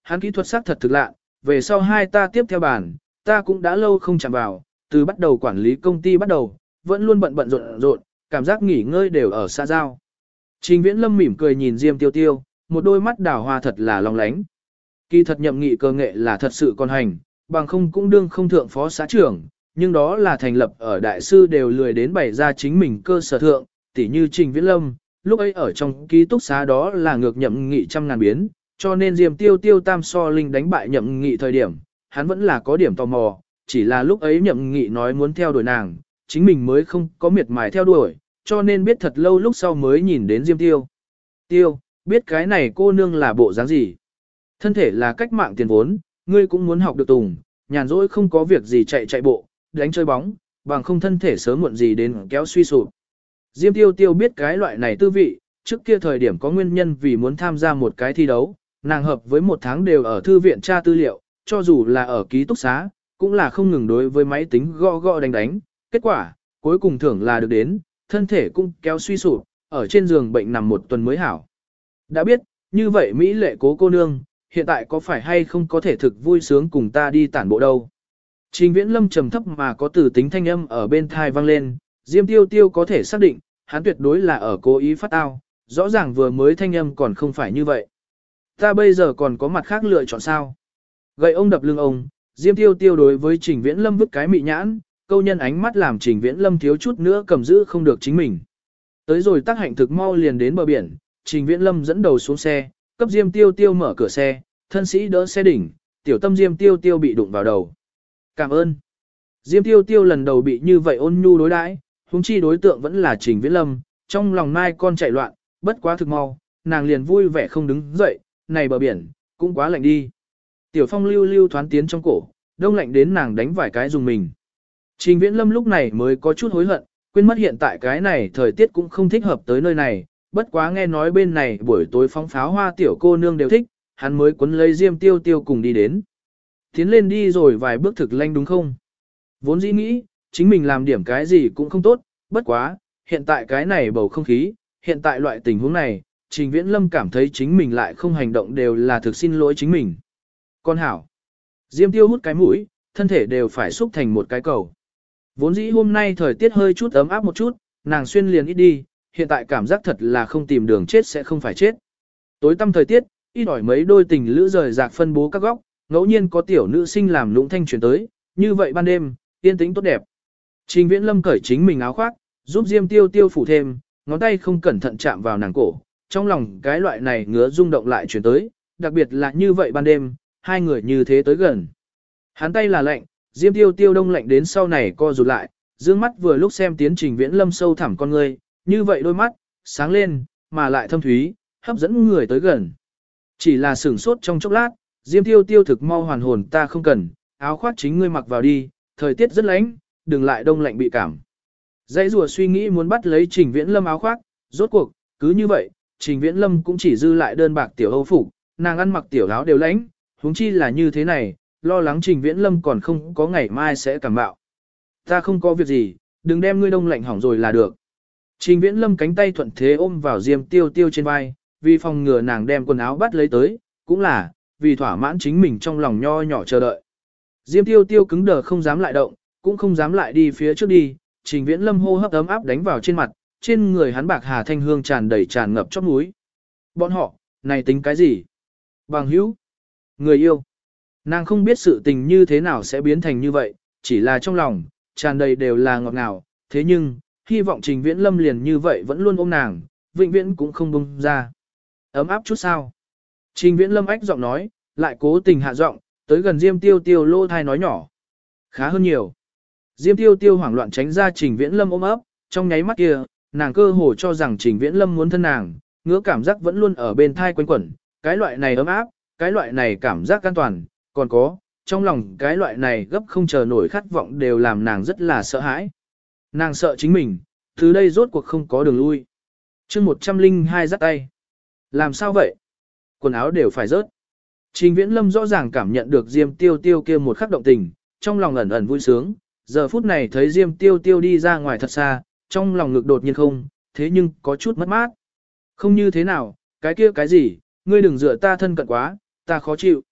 S1: hắn kỹ thuật xác thật thực lạ, về sau hai ta tiếp theo bàn, ta cũng đã lâu không chạm vào, từ bắt đầu quản lý công ty bắt đầu, vẫn luôn bận bận rộn rộn, cảm giác nghỉ ngơi đều ở xa giao. Trình Viễn Lâm mỉm cười nhìn Diêm Tiêu Tiêu, một đôi mắt đào hoa thật là long lánh. Kỳ thật nhậm nghị cơ nghệ là thật sự còn hành, bằng không cũng đương không thượng phó xã trưởng, nhưng đó là thành lập ở đại sư đều lười đến bày ra chính mình cơ sở thượng, tỉ như Trình Viễn Lâm, lúc ấy ở trong ký túc xá đó là ngược nhậm nghị trăm ngàn biến, cho nên Diêm Tiêu Tiêu tam so linh đánh bại nhậm nghị thời điểm, hắn vẫn là có điểm tò mò, chỉ là lúc ấy nhậm nghị nói muốn theo đuổi nàng, chính mình mới không có miệt mài theo đuổi, cho nên biết thật lâu lúc sau mới nhìn đến Diêm Tiêu. Tiêu, biết cái này cô nương là bộ dáng gì? Thân thể là cách mạng tiền vốn, ngươi cũng muốn học được tùng, nhàn rỗi không có việc gì chạy chạy bộ, đánh chơi bóng, bằng không thân thể sớm muộn gì đến kéo suy sụp. Diêm Tiêu Tiêu biết cái loại này tư vị, trước kia thời điểm có nguyên nhân vì muốn tham gia một cái thi đấu, nàng hợp với một tháng đều ở thư viện tra tư liệu, cho dù là ở ký túc xá, cũng là không ngừng đối với máy tính gõ gõ đánh đánh, kết quả, cuối cùng thưởng là được đến, thân thể cũng kéo suy sụp, ở trên giường bệnh nằm một tuần mới hảo. Đã biết, như vậy Mỹ lệ cố cô nương, hiện tại có phải hay không có thể thực vui sướng cùng ta đi tản bộ đâu. Trình Viễn Lâm trầm thấp mà có từ tính thanh âm ở bên thai vang lên, Diêm Tiêu Tiêu có thể xác định, hắn tuyệt đối là ở cố ý phát ao, rõ ràng vừa mới thanh âm còn không phải như vậy. Ta bây giờ còn có mặt khác lựa chọn sao? Gậy ông đập lưng ông, Diêm Tiêu Tiêu đối với Trình Viễn Lâm vứt cái mị nhãn, câu nhân ánh mắt làm Trình Viễn Lâm thiếu chút nữa cầm giữ không được chính mình. Tới rồi tác hạnh thực mau liền đến bờ biển, Trình Viễn Lâm dẫn đầu xuống xe, cấp Diêm Tiêu Tiêu mở cửa xe, thân sĩ đỡ xe đỉnh, tiểu tâm Diêm Tiêu Tiêu bị đụng vào đầu. Cảm ơn. Diêm Tiêu Tiêu lần đầu bị như vậy ôn nhu đối đãi, huống chi đối tượng vẫn là Trình Viễn Lâm, trong lòng mai con chạy loạn, bất quá thực mau, nàng liền vui vẻ không đứng dậy, này bờ biển, cũng quá lạnh đi. Tiểu phong lưu lưu thoán tiến trong cổ, đông lạnh đến nàng đánh vài cái dùng mình. Trình Viễn Lâm lúc này mới có chút hối hận, quên mất hiện tại cái này thời tiết cũng không thích hợp tới nơi này, bất quá nghe nói bên này buổi tối phóng pháo hoa tiểu cô nương đều thích, hắn mới cuốn lấy Diêm Tiêu Tiêu cùng đi đến. Tiến lên đi rồi vài bước thực lanh đúng không? Vốn dĩ nghĩ, chính mình làm điểm cái gì cũng không tốt, bất quá, hiện tại cái này bầu không khí, hiện tại loại tình huống này, Trình Viễn Lâm cảm thấy chính mình lại không hành động đều là thực xin lỗi chính mình. Con hảo. Diêm Tiêu hút cái mũi, thân thể đều phải xúc thành một cái cầu. Vốn dĩ hôm nay thời tiết hơi chút ấm áp một chút, nàng xuyên liền ít đi, hiện tại cảm giác thật là không tìm đường chết sẽ không phải chết. Tối tăm thời tiết, ít ỏi mấy đôi tình lữ rời rạc phân bố các góc, ngẫu nhiên có tiểu nữ sinh làm lũng thanh truyền tới, như vậy ban đêm, yên tĩnh tốt đẹp. Trình Viễn Lâm cởi chính mình áo khoác, giúp Diêm Tiêu Tiêu phủ thêm, ngón tay không cẩn thận chạm vào nàng cổ, trong lòng cái loại này ngứa rung động lại truyền tới, đặc biệt là như vậy ban đêm, hai người như thế tới gần. Hắn tay là lạnh, Diêm Tiêu Tiêu đông lạnh đến sau này co rụt lại, dương mắt vừa lúc xem tiến Trình Viễn Lâm sâu thẳm con ngươi, như vậy đôi mắt, sáng lên, mà lại thâm thúy, hấp dẫn người tới gần. Chỉ là sửng sốt trong chốc lát, Diêm Tiêu Tiêu thực mau hoàn hồn ta không cần, áo khoác chính ngươi mặc vào đi, thời tiết rất lạnh, đừng lại đông lạnh bị cảm. Dãy rùa suy nghĩ muốn bắt lấy Trình Viễn Lâm áo khoác, rốt cuộc, cứ như vậy, Trình Viễn Lâm cũng chỉ dư lại đơn bạc tiểu âu phục, nàng ăn mặc tiểu áo đều lạnh, huống chi là như thế này, lo lắng Trình Viễn Lâm còn không có ngày mai sẽ cảm bạo. Ta không có việc gì, đừng đem ngươi đông lạnh hỏng rồi là được. Trình Viễn Lâm cánh tay thuận thế ôm vào Diêm Tiêu Tiêu trên vai, vì phòng ngừa nàng đem quần áo bắt lấy tới, cũng là, vì thỏa mãn chính mình trong lòng nho nhỏ chờ đợi. Diêm Tiêu Tiêu cứng đờ không dám lại động, cũng không dám lại đi phía trước đi, Trình Viễn Lâm hô hấp ấm áp đánh vào trên mặt, trên người hắn bạc hà thanh hương tràn đầy tràn ngập chóp mũi. Bọn họ, này tính cái gì? Bằng hữu? Người yêu? Nàng không biết sự tình như thế nào sẽ biến thành như vậy, chỉ là trong lòng, tràn đầy đều là ngọt ngào, thế nhưng, hy vọng Trình Viễn Lâm liền như vậy vẫn luôn ôm nàng, vĩnh viễn cũng không buông ra. Ấm áp chút sao? Trình Viễn Lâm ách giọng nói, lại cố tình hạ giọng, tới gần Diêm Tiêu Tiêu lô thai nói nhỏ. Khá hơn nhiều. Diêm Tiêu Tiêu hoảng loạn tránh ra Trình Viễn Lâm ôm ấp, trong nháy mắt kia, nàng cơ hồ cho rằng Trình Viễn Lâm muốn thân nàng, ngứa cảm giác vẫn luôn ở bên thai quanh quẩn, cái loại này ấm áp, cái loại này cảm giác an toàn, còn có, trong lòng cái loại này gấp không chờ nổi khát vọng đều làm nàng rất là sợ hãi. Nàng sợ chính mình, từ đây rốt cuộc không có đường lui. chương 102 dắt tay. Làm sao vậy? Quần áo đều phải rớt. Trình Viễn Lâm rõ ràng cảm nhận được Diêm Tiêu Tiêu kia một khắc động tình, trong lòng ẩn ẩn vui sướng, giờ phút này thấy Diêm Tiêu Tiêu đi ra ngoài thật xa, trong lòng ngực đột nhiên không, thế nhưng có chút mất mát. Không như thế nào, cái kia cái gì, ngươi đừng dựa ta thân cận quá, ta khó chịu.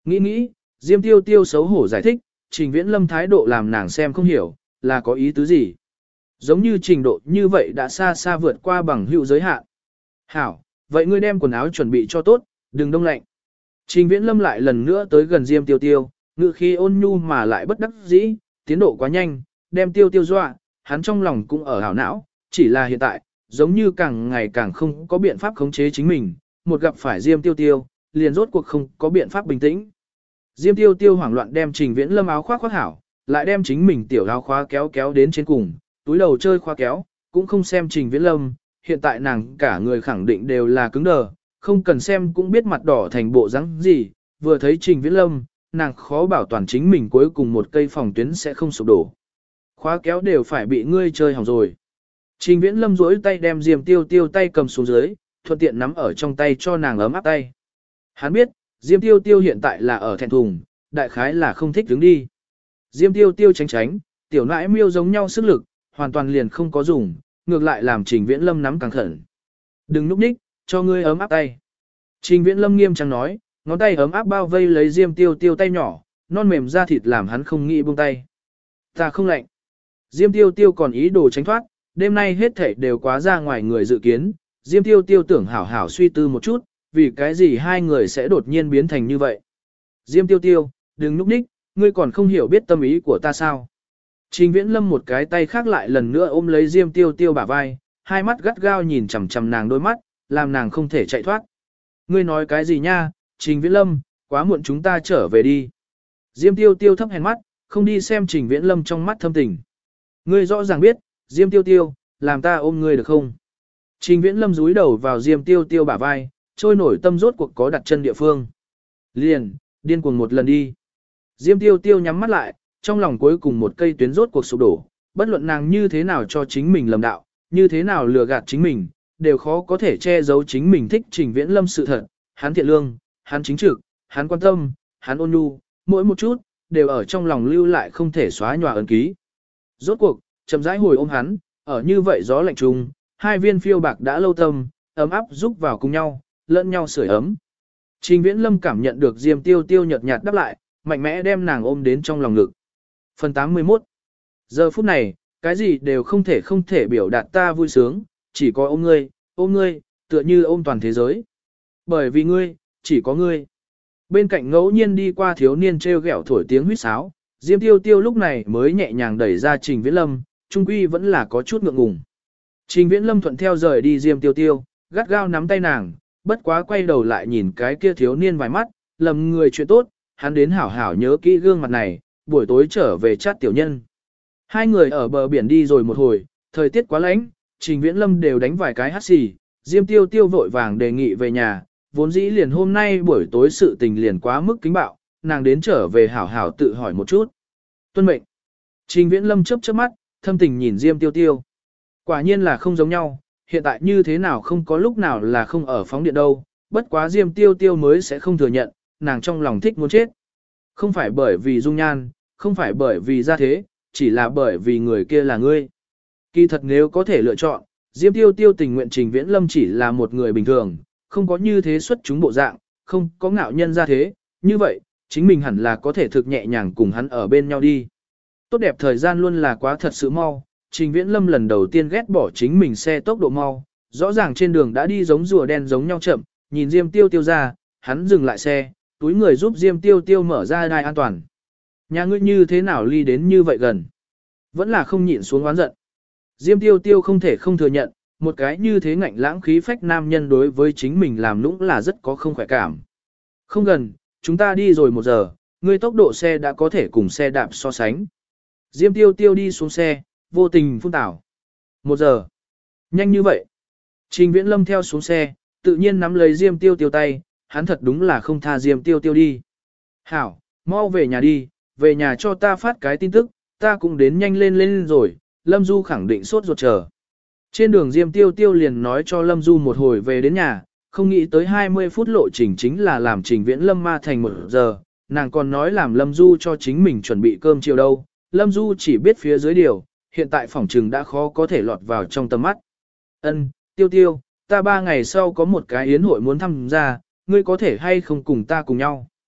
S1: Nghĩ nghĩ, Diêm Tiêu Tiêu xấu hổ giải thích, Trình Viễn Lâm thái độ làm nàng xem không hiểu, là có ý tứ gì. Giống như trình độ như vậy đã xa xa vượt qua bằng hữu giới hạn. Hảo, vậy ngươi đem quần áo chuẩn bị cho tốt, đừng đông lạnh. Trình Viễn Lâm lại lần nữa tới gần Diêm Tiêu Tiêu, ngữ khí ôn nhu mà lại bất đắc dĩ, tiến độ quá nhanh, đem Tiêu Tiêu dọa, hắn trong lòng cũng ở hảo não, chỉ là hiện tại, giống như càng ngày càng không có biện pháp khống chế chính mình, một gặp phải Diêm Tiêu Tiêu, liền rốt cuộc không có biện pháp bình tĩnh. Diêm Tiêu Tiêu hoảng loạn đem Trình Viễn Lâm áo khoác khoác hảo, lại đem chính mình tiểu áo khóa kéo kéo đến trên cùng, túi đầu chơi khóa kéo, cũng không xem Trình Viễn Lâm, hiện tại nàng cả người khẳng định đều là cứng đờ, không cần xem cũng biết mặt đỏ thành bộ dáng gì, vừa thấy Trình Viễn Lâm, nàng khó bảo toàn chính mình cuối cùng một cây phòng tuyến sẽ không sụp đổ. Khóa kéo đều phải bị ngươi chơi hỏng rồi. Trình Viễn Lâm duỗi tay đem Diêm Tiêu Tiêu tay cầm xuống dưới, thuận tiện nắm ở trong tay cho nàng ấm áp tay. Hắn biết, Diêm Tiêu Tiêu hiện tại là ở thẹn thùng, đại khái là không thích đứng đi. Diêm Tiêu Tiêu tránh tránh, tiểu nãi miêu giống nhau sức lực, hoàn toàn liền không có dùng, ngược lại làm Trình Viễn Lâm nắm càng khẩn. Đừng núp ních, cho ngươi ấm áp tay. Trình Viễn Lâm nghiêm trang nói, ngón tay ấm áp bao vây lấy Diêm Tiêu Tiêu tay nhỏ, non mềm da thịt làm hắn không nghĩ buông tay. Ta không lạnh. Diêm Tiêu Tiêu còn ý đồ tránh thoát, đêm nay hết thảy đều quá ra ngoài người dự kiến. Diêm Tiêu Tiêu tưởng hảo hảo suy tư một chút, vì cái gì hai người sẽ đột nhiên biến thành như vậy. Diêm Tiêu Tiêu, đừng núp ních, ngươi còn không hiểu biết tâm ý của ta sao. Trình Viễn Lâm một cái tay khác lại lần nữa ôm lấy Diêm Tiêu Tiêu bả vai, hai mắt gắt gao nhìn chằm chằm nàng đôi mắt, làm nàng không thể chạy thoát. Ngươi nói cái gì nha, Trình Viễn Lâm, quá muộn chúng ta trở về đi. Diêm Tiêu Tiêu thấp hèn mắt, không đi xem Trình Viễn Lâm trong mắt thâm tình. Ngươi rõ ràng biết, Diêm Tiêu Tiêu, làm ta ôm ngươi được không? Trình Viễn Lâm dúi đầu vào Diêm Tiêu Tiêu bả vai, trôi nổi tâm rốt cuộc có đặt chân địa phương. Liền, điên cuồng một lần đi. Diêm Tiêu Tiêu nhắm mắt lại, trong lòng cuối cùng một cây tuyến rốt cuộc sụp đổ, bất luận nàng như thế nào cho chính mình lầm đạo, như thế nào lừa gạt chính mình, đều khó có thể che giấu chính mình thích Trình Viễn Lâm sự thật, hắn thiện lương, hắn chính trực, hắn quan tâm, hắn ôn nhu, mỗi một chút, đều ở trong lòng lưu lại không thể xóa nhòa ấn ký. Rốt cuộc, chậm rãi hồi ôm hắn, ở như vậy gió lạnh trùng, hai viên phiêu bạc đã lâu tâm, ấm áp giúp vào cùng nhau, lẫn nhau sưởi ấm. Trình Viễn Lâm cảm nhận được Diêm Tiêu Tiêu nhợt nhạt đáp lại, mạnh mẽ đem nàng ôm đến trong lòng ngực. Phần 81. Giờ phút này, cái gì đều không thể biểu đạt ta vui sướng, chỉ có ôm ngươi, tựa như ôm toàn thế giới. Bởi vì ngươi, chỉ có ngươi. Bên cạnh ngẫu nhiên đi qua thiếu niên treo gẹo thổi tiếng huýt sáo, Diêm Tiêu Tiêu lúc này mới nhẹ nhàng đẩy ra Trình Viễn Lâm, trung quy vẫn là có chút ngượng ngùng. Trình Viễn Lâm thuận theo rời đi Diêm Tiêu Tiêu, gắt gao nắm tay nàng, bất quá quay đầu lại nhìn cái kia thiếu niên vài mắt, lầm người chuyện tốt, hắn đến hảo hảo nhớ kỹ gương mặt này, buổi tối trở về chát tiểu nhân. Hai người ở bờ biển đi rồi một hồi, thời tiết quá lạnh, Trình Viễn Lâm đều đánh vài cái hắt xì, Diêm Tiêu Tiêu vội vàng đề nghị về nhà, vốn dĩ liền hôm nay buổi tối sự tình liền quá mức kính bạo, nàng đến trở về hảo hảo tự hỏi một chút. Tuân mệnh. Trình Viễn Lâm chớp chớp mắt, thâm tình nhìn Diêm Tiêu Tiêu. Quả nhiên là không giống nhau, hiện tại như thế nào không có lúc nào là không ở phóng điện đâu, bất quá Diêm Tiêu Tiêu mới sẽ không thừa nhận, nàng trong lòng thích muốn chết. Không phải bởi vì dung nhan, không phải bởi vì gia thế, chỉ là bởi vì người kia là ngươi. Kỳ thật nếu có thể lựa chọn, Diêm Tiêu Tiêu tình nguyện Trình Viễn Lâm chỉ là một người bình thường, không có như thế xuất chúng bộ dạng, không có ngạo nhân gia thế, như vậy, chính mình hẳn là có thể thực nhẹ nhàng cùng hắn ở bên nhau đi. Tốt đẹp thời gian luôn là quá thật sự mau, Trình Viễn Lâm lần đầu tiên ghét bỏ chính mình xe tốc độ mau, rõ ràng trên đường đã đi giống rùa đen giống nhau chậm, nhìn Diêm Tiêu Tiêu ra, hắn dừng lại xe, túi người giúp Diêm Tiêu Tiêu mở ra đai an toàn. Nhà ngươi như thế nào ly đến như vậy gần? Vẫn là không nhịn xuống oán giận. Diêm Tiêu Tiêu không thể không thừa nhận, một cái như thế ngạnh lãng khí phách nam nhân đối với chính mình làm nũng là rất có không khỏe cảm. Không gần, chúng ta đi rồi 1 giờ, ngươi tốc độ xe đã có thể cùng xe đạp so sánh. Diêm Tiêu Tiêu đi xuống xe, vô tình phun tảo. 1 giờ. Nhanh như vậy. Trình Viễn Lâm theo xuống xe, tự nhiên nắm lấy Diêm Tiêu Tiêu tay, hắn thật đúng là không tha Diêm Tiêu Tiêu đi. Hảo, mau về nhà đi, về nhà cho ta phát cái tin tức, ta cũng đến nhanh lên rồi, Lâm Du khẳng định sốt ruột chờ. Trên đường Diêm Tiêu Tiêu liền nói cho Lâm Du một hồi về đến nhà, không nghĩ tới 20 phút lộ trình chính là làm Trình Viễn Lâm ma thành 1 giờ, nàng còn nói làm Lâm Du cho chính mình chuẩn bị cơm chiều đâu, Lâm Du chỉ biết phía dưới điều, hiện tại phỏng trừng đã khó có thể lọt vào trong tầm mắt. Ân, Tiêu Tiêu, ta 3 ngày sau có một cái yến hội muốn tham gia, ngươi có thể hay không cùng ta cùng nhau?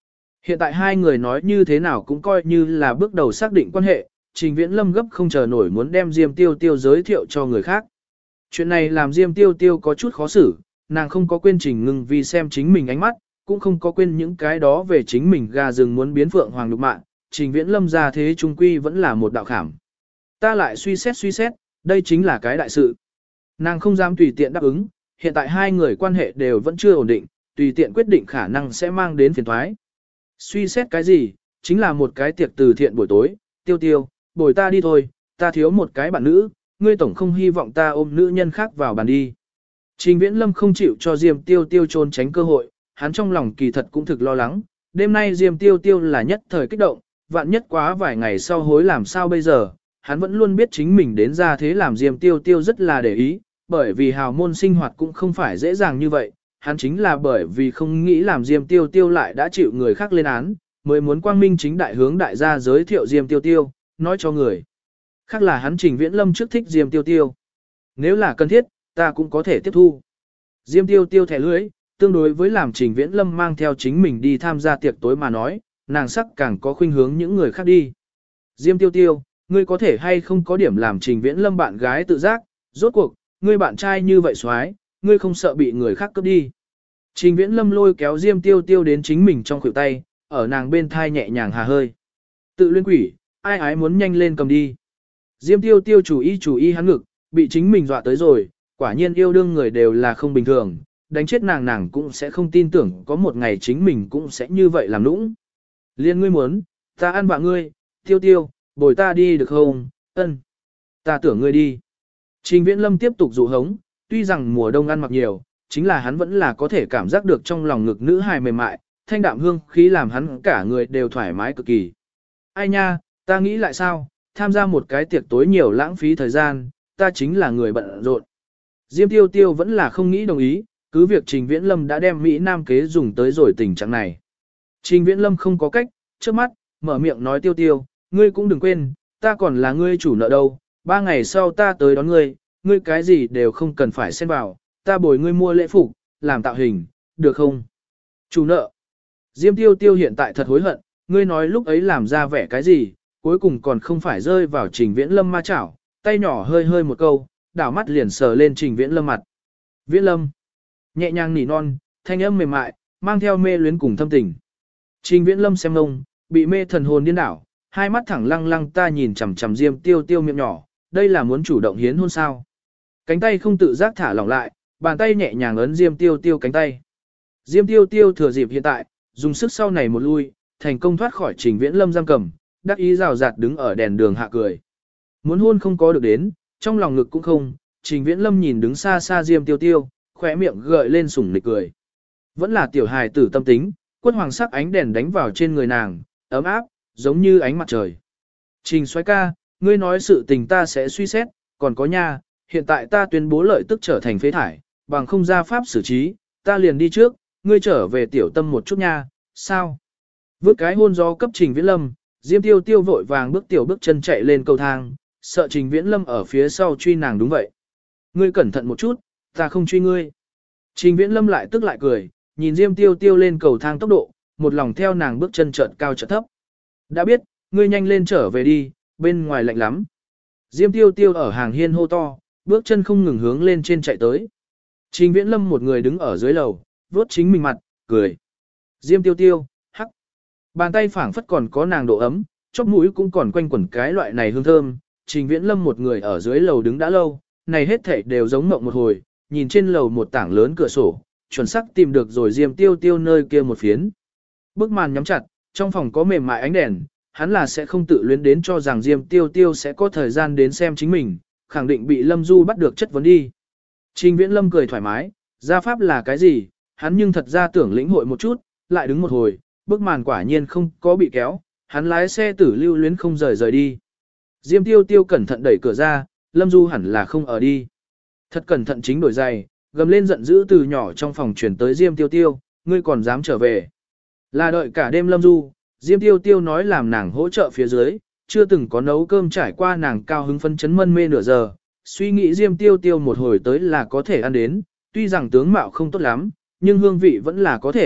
S1: Hiện tại hai người nói như thế nào cũng coi như là bước đầu xác định quan hệ, Trình Viễn Lâm gấp không chờ nổi muốn đem Diêm Tiêu Tiêu giới thiệu cho người khác. Chuyện này làm Diêm Tiêu Tiêu có chút khó xử, nàng không có quên Trình Ngưng vì xem chính mình ánh mắt, cũng không có quên những cái đó về chính mình gà rừng muốn biến phượng hoàng lục mạng, Trình Viễn Lâm ra thế trung quy vẫn là một đạo khảm. Ta lại suy xét, đây chính là cái đại sự. Nàng không dám tùy tiện đáp ứng, hiện tại hai người quan hệ đều vẫn chưa ổn định, tùy tiện quyết định khả năng sẽ mang đến phiền toái. Suy xét cái gì, chính là một cái tiệc từ thiện buổi tối, Tiêu Tiêu, bồi ta đi thôi, ta thiếu một cái bạn nữ, ngươi tổng không hy vọng ta ôm nữ nhân khác vào bàn đi. Trình Viễn Lâm không chịu cho Diêm Tiêu Tiêu trốn tránh cơ hội, hắn trong lòng kỳ thật cũng thực lo lắng, đêm nay Diêm Tiêu Tiêu là nhất thời kích động, vạn nhất quá vài ngày sau hối làm sao bây giờ, hắn vẫn luôn biết chính mình đến ra thế làm Diêm Tiêu Tiêu rất là để ý, bởi vì hào môn sinh hoạt cũng không phải dễ dàng như vậy, hắn chính là bởi vì không nghĩ làm Diêm Tiêu Tiêu lại đã chịu người khác lên án, mới muốn quang minh chính đại hướng đại gia giới thiệu Diêm Tiêu Tiêu, nói cho người khác là hắn Trình Viễn Lâm trước thích Diêm Tiêu Tiêu. Nếu là cần thiết, ta cũng có thể tiếp thu. Diêm Tiêu Tiêu thẻ lưỡi, tương đối với làm Trình Viễn Lâm mang theo chính mình đi tham gia tiệc tối mà nói, nàng sắc càng có khuynh hướng những người khác đi. Diêm Tiêu Tiêu, ngươi có thể hay không có điểm làm Trình Viễn Lâm bạn gái tự giác, rốt cuộc, ngươi bạn trai như vậy xoái, ngươi không sợ bị người khác cướp đi. Trình Viễn Lâm lôi kéo Diêm Tiêu Tiêu đến chính mình trong khuỷu tay, ở nàng bên thai nhẹ nhàng hà hơi. Tự luyên quỷ, ai ái muốn nhanh lên cầm đi. Diêm Tiêu Tiêu chủ ý hắn ngực, bị chính mình dọa tới rồi, quả nhiên yêu đương người đều là không bình thường, đánh chết nàng cũng sẽ không tin tưởng có một ngày chính mình cũng sẽ như vậy làm nũng. Liên ngươi muốn, ta ăn vạ ngươi, Tiêu Tiêu, bồi ta đi được không, ân. Ta tưởng ngươi đi. Trình Viễn Lâm tiếp tục dụ hống, tuy rằng mùa đông ăn mặc nhiều, chính là hắn vẫn là có thể cảm giác được trong lòng ngực nữ hài mềm mại, thanh đạm hương khí làm hắn cả người đều thoải mái cực kỳ. Ai nha, ta nghĩ lại sao, tham gia một cái tiệc tối nhiều lãng phí thời gian, ta chính là người bận rộn. Diêm Tiêu Tiêu vẫn là không nghĩ đồng ý, cứ việc Trình Viễn Lâm đã đem Mỹ Nam kế dùng tới rồi tình trạng này. Trình Viễn Lâm không có cách, trước mắt, mở miệng nói Tiêu Tiêu, ngươi cũng đừng quên, ta còn là ngươi chủ nợ đâu, 3 ngày sau ta tới đón ngươi, ngươi cái gì đều không cần phải xen vào, ta bồi ngươi mua lễ phục, làm tạo hình, được không? Chủ nợ. Diêm Tiêu Tiêu hiện tại thật hối hận, ngươi nói lúc ấy làm ra vẻ cái gì, cuối cùng còn không phải rơi vào Trình Viễn Lâm ma chảo, tay nhỏ hơi hơi một câu, đảo mắt liền sờ lên Trình Viễn Lâm mặt. Viễn Lâm. Nhẹ nhàng nỉ non, thanh âm mềm mại, mang theo mê luyến cùng thâm tình. Trình Viễn Lâm xem ngông, bị mê thần hồn điên đảo, hai mắt thẳng lăng lăng ta nhìn chằm chằm Diêm Tiêu Tiêu miệng nhỏ, đây là muốn chủ động hiến hôn sao. Cánh tay không tự giác thả lỏng lại, bàn tay nhẹ nhàng ấn Diêm Tiêu Tiêu cánh tay. Diêm Tiêu Tiêu thừa dịp hiện tại, dùng sức sau này một lui, thành công thoát khỏi Trình Viễn Lâm giam cầm, đắc ý rào rạt đứng ở đèn đường hạ cười. Muốn hôn không có được đến, trong lòng ngực cũng không, Trình Viễn Lâm nhìn đứng xa xa Diêm Tiêu Tiêu, khóe miệng gợi lên sủng nịch cười. Vẫn là tiểu hài tử tâm tính, quất hoàng sắc ánh đèn đánh vào trên người nàng, ấm áp, giống như ánh mặt trời. Trình soái ca, ngươi nói sự tình ta sẽ suy xét, còn có nha, hiện tại ta tuyên bố lợi tức trở thành phế thải, bằng không ra pháp xử trí, ta liền đi trước, ngươi trở về tiểu tâm một chút nha, sao? Vước cái hôn gió cấp Trình Viễn Lâm, Diêm Tiêu Tiêu vội vàng bước chân chạy lên cầu thang, sợ Trình Viễn Lâm ở phía sau truy nàng đúng vậy. Ngươi cẩn thận một chút, ta không truy ngươi. Trình Viễn Lâm lại tức lại cười, nhìn Diêm Tiêu Tiêu lên cầu thang tốc độ, một lòng theo nàng bước chân chợt cao chợt thấp. Đã biết, ngươi nhanh lên trở về đi, bên ngoài lạnh lắm. Diêm Tiêu Tiêu ở hàng hiên hô to, bước chân không ngừng hướng lên trên chạy tới. Trình Viễn Lâm một người đứng ở dưới lầu, vuốt chính mình mặt, cười. Diêm Tiêu Tiêu, hắc. Bàn tay phảng phất còn có nàng độ ấm, chóp mũi cũng còn quanh quẩn cái loại này hương thơm. Trình Viễn Lâm một người ở dưới lầu đứng đã lâu, này hết thảy đều giống mộng một hồi, nhìn trên lầu một tảng lớn cửa sổ, chuẩn xác tìm được rồi Diêm Tiêu Tiêu nơi kia một phiến. Bức màn nhắm chặt, trong phòng có mềm mại ánh đèn, hắn là sẽ không tự luyến đến cho rằng Diêm Tiêu Tiêu sẽ có thời gian đến xem chính mình, khẳng định bị Lâm Du bắt được chất vấn đi. Trình Viễn Lâm cười thoải mái, gia pháp là cái gì, hắn nhưng thật ra tưởng lĩnh hội một chút, lại đứng một hồi, bức màn quả nhiên không có bị kéo, hắn lái xe tử lưu luyến không rời đi. Diêm Tiêu Tiêu cẩn thận đẩy cửa ra, Lâm Du hẳn là không ở đi. Thật cẩn thận chính đổi giày, gầm lên giận dữ từ nhỏ trong phòng chuyển tới Diêm Tiêu Tiêu, ngươi còn dám trở về. Là đợi cả đêm Lâm Du, Diêm Tiêu Tiêu nói làm nàng hỗ trợ phía dưới, chưa từng có nấu cơm trải qua nàng cao hứng phân chấn mân mê nửa giờ, suy nghĩ Diêm Tiêu Tiêu một hồi tới là có thể ăn đến, tuy rằng tướng mạo không tốt lắm, nhưng hương vị vẫn là có thể,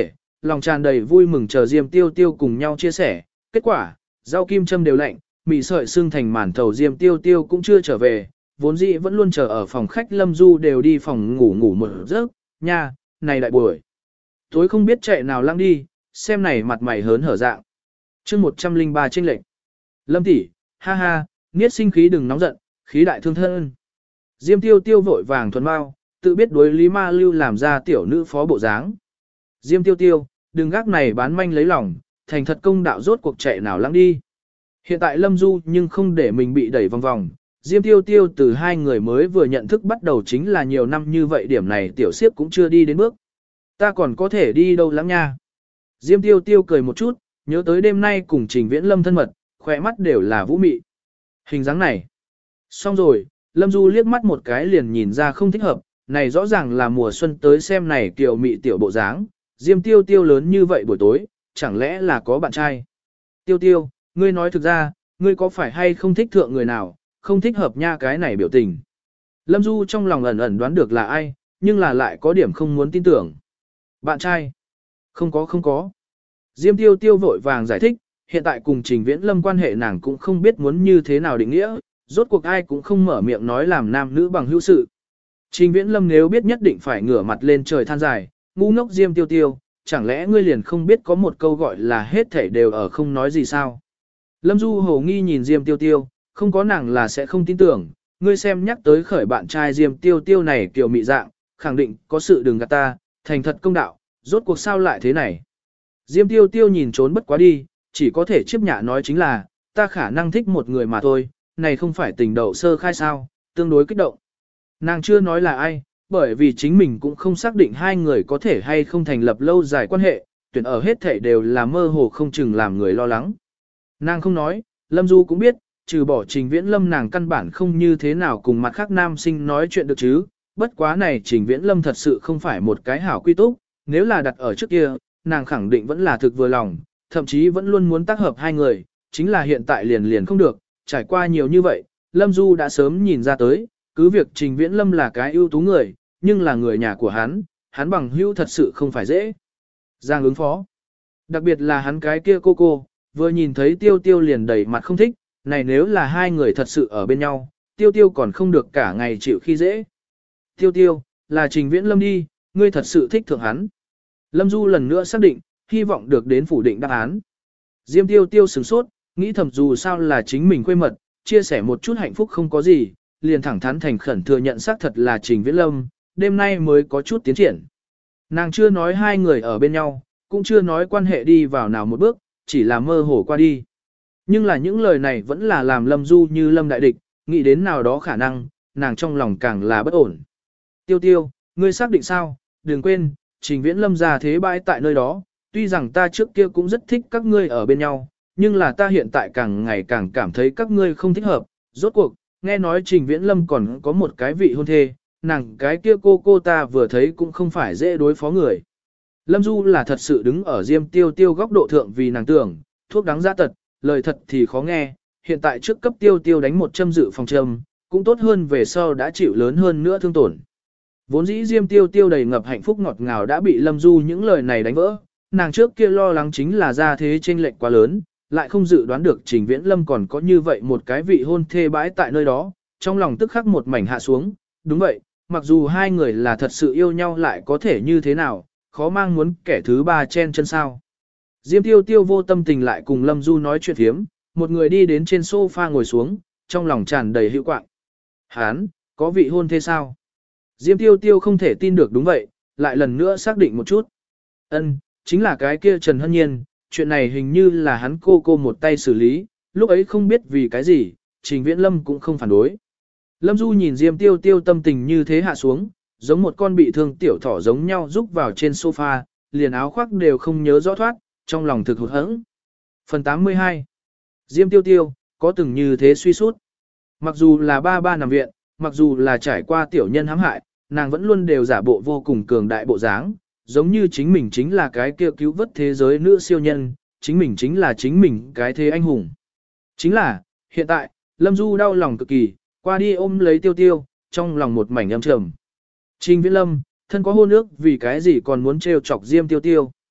S1: lòng tràn đầy vui mừng chờ Diêm Tiêu Tiêu cùng nhau chia sẻ. Kết quả, rau kim châm đều lạnh, mì sợi xương thành màn thầu Diêm Tiêu Tiêu cũng chưa trở về, vốn dĩ vẫn luôn chờ ở phòng khách Lâm Du đều đi phòng ngủ một giấc, nha, này đại buổi. Tối không biết chạy nào lăng đi, xem này mặt mày hớn hở dạng. chương 103 chênh lệnh. Lâm tỷ, ha ha, niết sinh khí đừng nóng giận, khí đại thương thân. Diêm Tiêu Tiêu vội vàng thuần bao, tự biết đối Lý Ma Lưu làm ra tiểu nữ phó bộ dáng. Diêm Tiêu Tiêu, đừng gác này bán manh lấy lòng, thành thật công đạo rốt cuộc chạy nào lăng đi. Hiện tại Lâm Du nhưng không để mình bị đẩy vòng vòng. Diêm Tiêu Tiêu từ hai người mới vừa nhận thức bắt đầu chính là nhiều năm như vậy điểm này tiểu siếp cũng chưa đi đến bước. Ta còn có thể đi đâu lắm nha. Diêm Tiêu Tiêu cười một chút, nhớ tới đêm nay cùng Trình Viễn Lâm thân mật, khỏe mắt đều là vũ mị. Hình dáng này. Xong rồi, Lâm Du liếc mắt một cái liền nhìn ra không thích hợp, này rõ ràng là mùa xuân tới xem này kiều mị tiểu bộ dáng. Diêm Tiêu Tiêu lớn như vậy buổi tối, chẳng lẽ là có bạn trai. Tiêu Tiêu, ngươi nói thực ra, ngươi có phải hay không thích thượng người nào, không thích hợp nha cái này biểu tình. Lâm Du trong lòng ẩn ẩn đoán được là ai, nhưng là lại có điểm không muốn tin tưởng. Bạn trai? Không có. Diêm Tiêu Tiêu vội vàng giải thích, hiện tại cùng Trình Viễn Lâm quan hệ nàng cũng không biết muốn như thế nào định nghĩa, rốt cuộc ai cũng không mở miệng nói làm nam nữ bằng hữu sự. Trình Viễn Lâm nếu biết nhất định phải ngửa mặt lên trời than dài, ngu ngốc Diêm Tiêu Tiêu, chẳng lẽ ngươi liền không biết có một câu gọi là hết thảy đều ở không nói gì sao? Lâm Du hồ nghi nhìn Diêm Tiêu Tiêu, không có nàng là sẽ không tin tưởng, ngươi xem nhắc tới khởi bạn trai Diêm Tiêu Tiêu này kiểu mị dạng, khẳng định có sự đừng gạt ta, thành thật công đạo, rốt cuộc sao lại thế này. Diêm Tiêu Tiêu nhìn trốn bất quá đi, chỉ có thể chấp nhã nói chính là, ta khả năng thích một người mà thôi, này không phải tình đầu sơ khai sao, tương đối kích động. Nàng chưa nói là ai, bởi vì chính mình cũng không xác định hai người có thể hay không thành lập lâu dài quan hệ, tuyển ở hết thể đều là mơ hồ không chừng làm người lo lắng. Nàng không nói, Lâm Du cũng biết, trừ bỏ Trình Viễn Lâm nàng căn bản không như thế nào cùng mặt khác nam sinh nói chuyện được chứ, bất quá này Trình Viễn Lâm thật sự không phải một cái hảo quy túc, nếu là đặt ở trước kia, nàng khẳng định vẫn là thực vừa lòng, thậm chí vẫn luôn muốn tác hợp hai người, chính là hiện tại liền không được, trải qua nhiều như vậy, Lâm Du đã sớm nhìn ra tới, cứ việc Trình Viễn Lâm là cái ưu tú người, nhưng là người nhà của hắn bằng hữu thật sự không phải dễ. Giang ứng phó. Đặc biệt là hắn cái kia cô, vừa nhìn thấy Tiêu Tiêu liền đầy mặt không thích, này nếu là hai người thật sự ở bên nhau, Tiêu Tiêu còn không được cả ngày chịu khi dễ. Tiêu Tiêu, là Trình Viễn Lâm đi, ngươi thật sự thích thượng hắn. Lâm Du lần nữa xác định, hy vọng được đến phủ định đáp án. Diêm Tiêu Tiêu sửng sốt, nghĩ thầm dù sao là chính mình quê mật, chia sẻ một chút hạnh phúc không có gì, liền thẳng thắn thành khẩn thừa nhận xác thật là Trình Viễn Lâm, đêm nay mới có chút tiến triển. Nàng chưa nói hai người ở bên nhau, cũng chưa nói quan hệ đi vào nào một bước, chỉ là mơ hồ qua đi. Nhưng là những lời này vẫn là làm Lâm Du như Lâm đại địch, nghĩ đến nào đó khả năng, nàng trong lòng càng là bất ổn. Tiêu Tiêu, ngươi xác định sao, đừng quên, Trình Viễn Lâm ra thế bãi tại nơi đó, tuy rằng ta trước kia cũng rất thích các ngươi ở bên nhau, nhưng là ta hiện tại càng ngày càng cảm thấy các ngươi không thích hợp, rốt cuộc, nghe nói Trình Viễn Lâm còn có một cái vị hôn thê, nàng cái kia cô ta vừa thấy cũng không phải dễ đối phó người. Lâm Du là thật sự đứng ở Diêm Tiêu Tiêu góc độ thượng vì nàng tưởng, thuốc đáng giá tật, lời thật thì khó nghe, hiện tại trước cấp Tiêu Tiêu đánh một châm dự phòng châm, cũng tốt hơn về sau đã chịu lớn hơn nữa thương tổn. Vốn dĩ Diêm Tiêu Tiêu đầy ngập hạnh phúc ngọt ngào đã bị Lâm Du những lời này đánh vỡ, nàng trước kia lo lắng chính là ra thế chênh lệch quá lớn, lại không dự đoán được Trình Viễn Lâm còn có như vậy một cái vị hôn thê bãi tại nơi đó, trong lòng tức khắc một mảnh hạ xuống, đúng vậy, mặc dù hai người là thật sự yêu nhau lại có thể như thế nào, khó mang muốn kẻ thứ ba chen chân sao. Diêm Tiêu Tiêu vô tâm tình lại cùng Lâm Du nói chuyện thiếm, một người đi đến trên sofa ngồi xuống, trong lòng tràn đầy hữu quạng. Hán, có vị hôn thê sao? Diêm Tiêu Tiêu không thể tin được đúng vậy, lại lần nữa xác định một chút. Ân, chính là cái kia Trần Hân Nhiên, chuyện này hình như là hắn cô một tay xử lý, lúc ấy không biết vì cái gì, Trình Viễn Lâm cũng không phản đối. Lâm Du nhìn Diêm Tiêu Tiêu tâm tình như thế hạ xuống, giống một con bị thương tiểu thỏ giống nhau rúc vào trên sofa, liền áo khoác đều không nhớ rõ thoát, trong lòng thực hụt hẫng. Phần 82. Diêm Tiêu Tiêu, có từng như thế suy sút. Mặc dù là ba nằm viện, mặc dù là trải qua tiểu nhân hãm hại, nàng vẫn luôn đều giả bộ vô cùng cường đại bộ dáng, giống như chính mình chính là cái kia cứu vớt thế giới nữ siêu nhân, chính mình chính là chính mình cái thế anh hùng. Chính là, hiện tại, Lâm Du đau lòng cực kỳ, qua đi ôm lấy Tiêu Tiêu, trong lòng một mảnh âm trầm. Trình Viễn Lâm, thân có hôn ước vì cái gì còn muốn trêu chọc Diêm Tiêu Tiêu.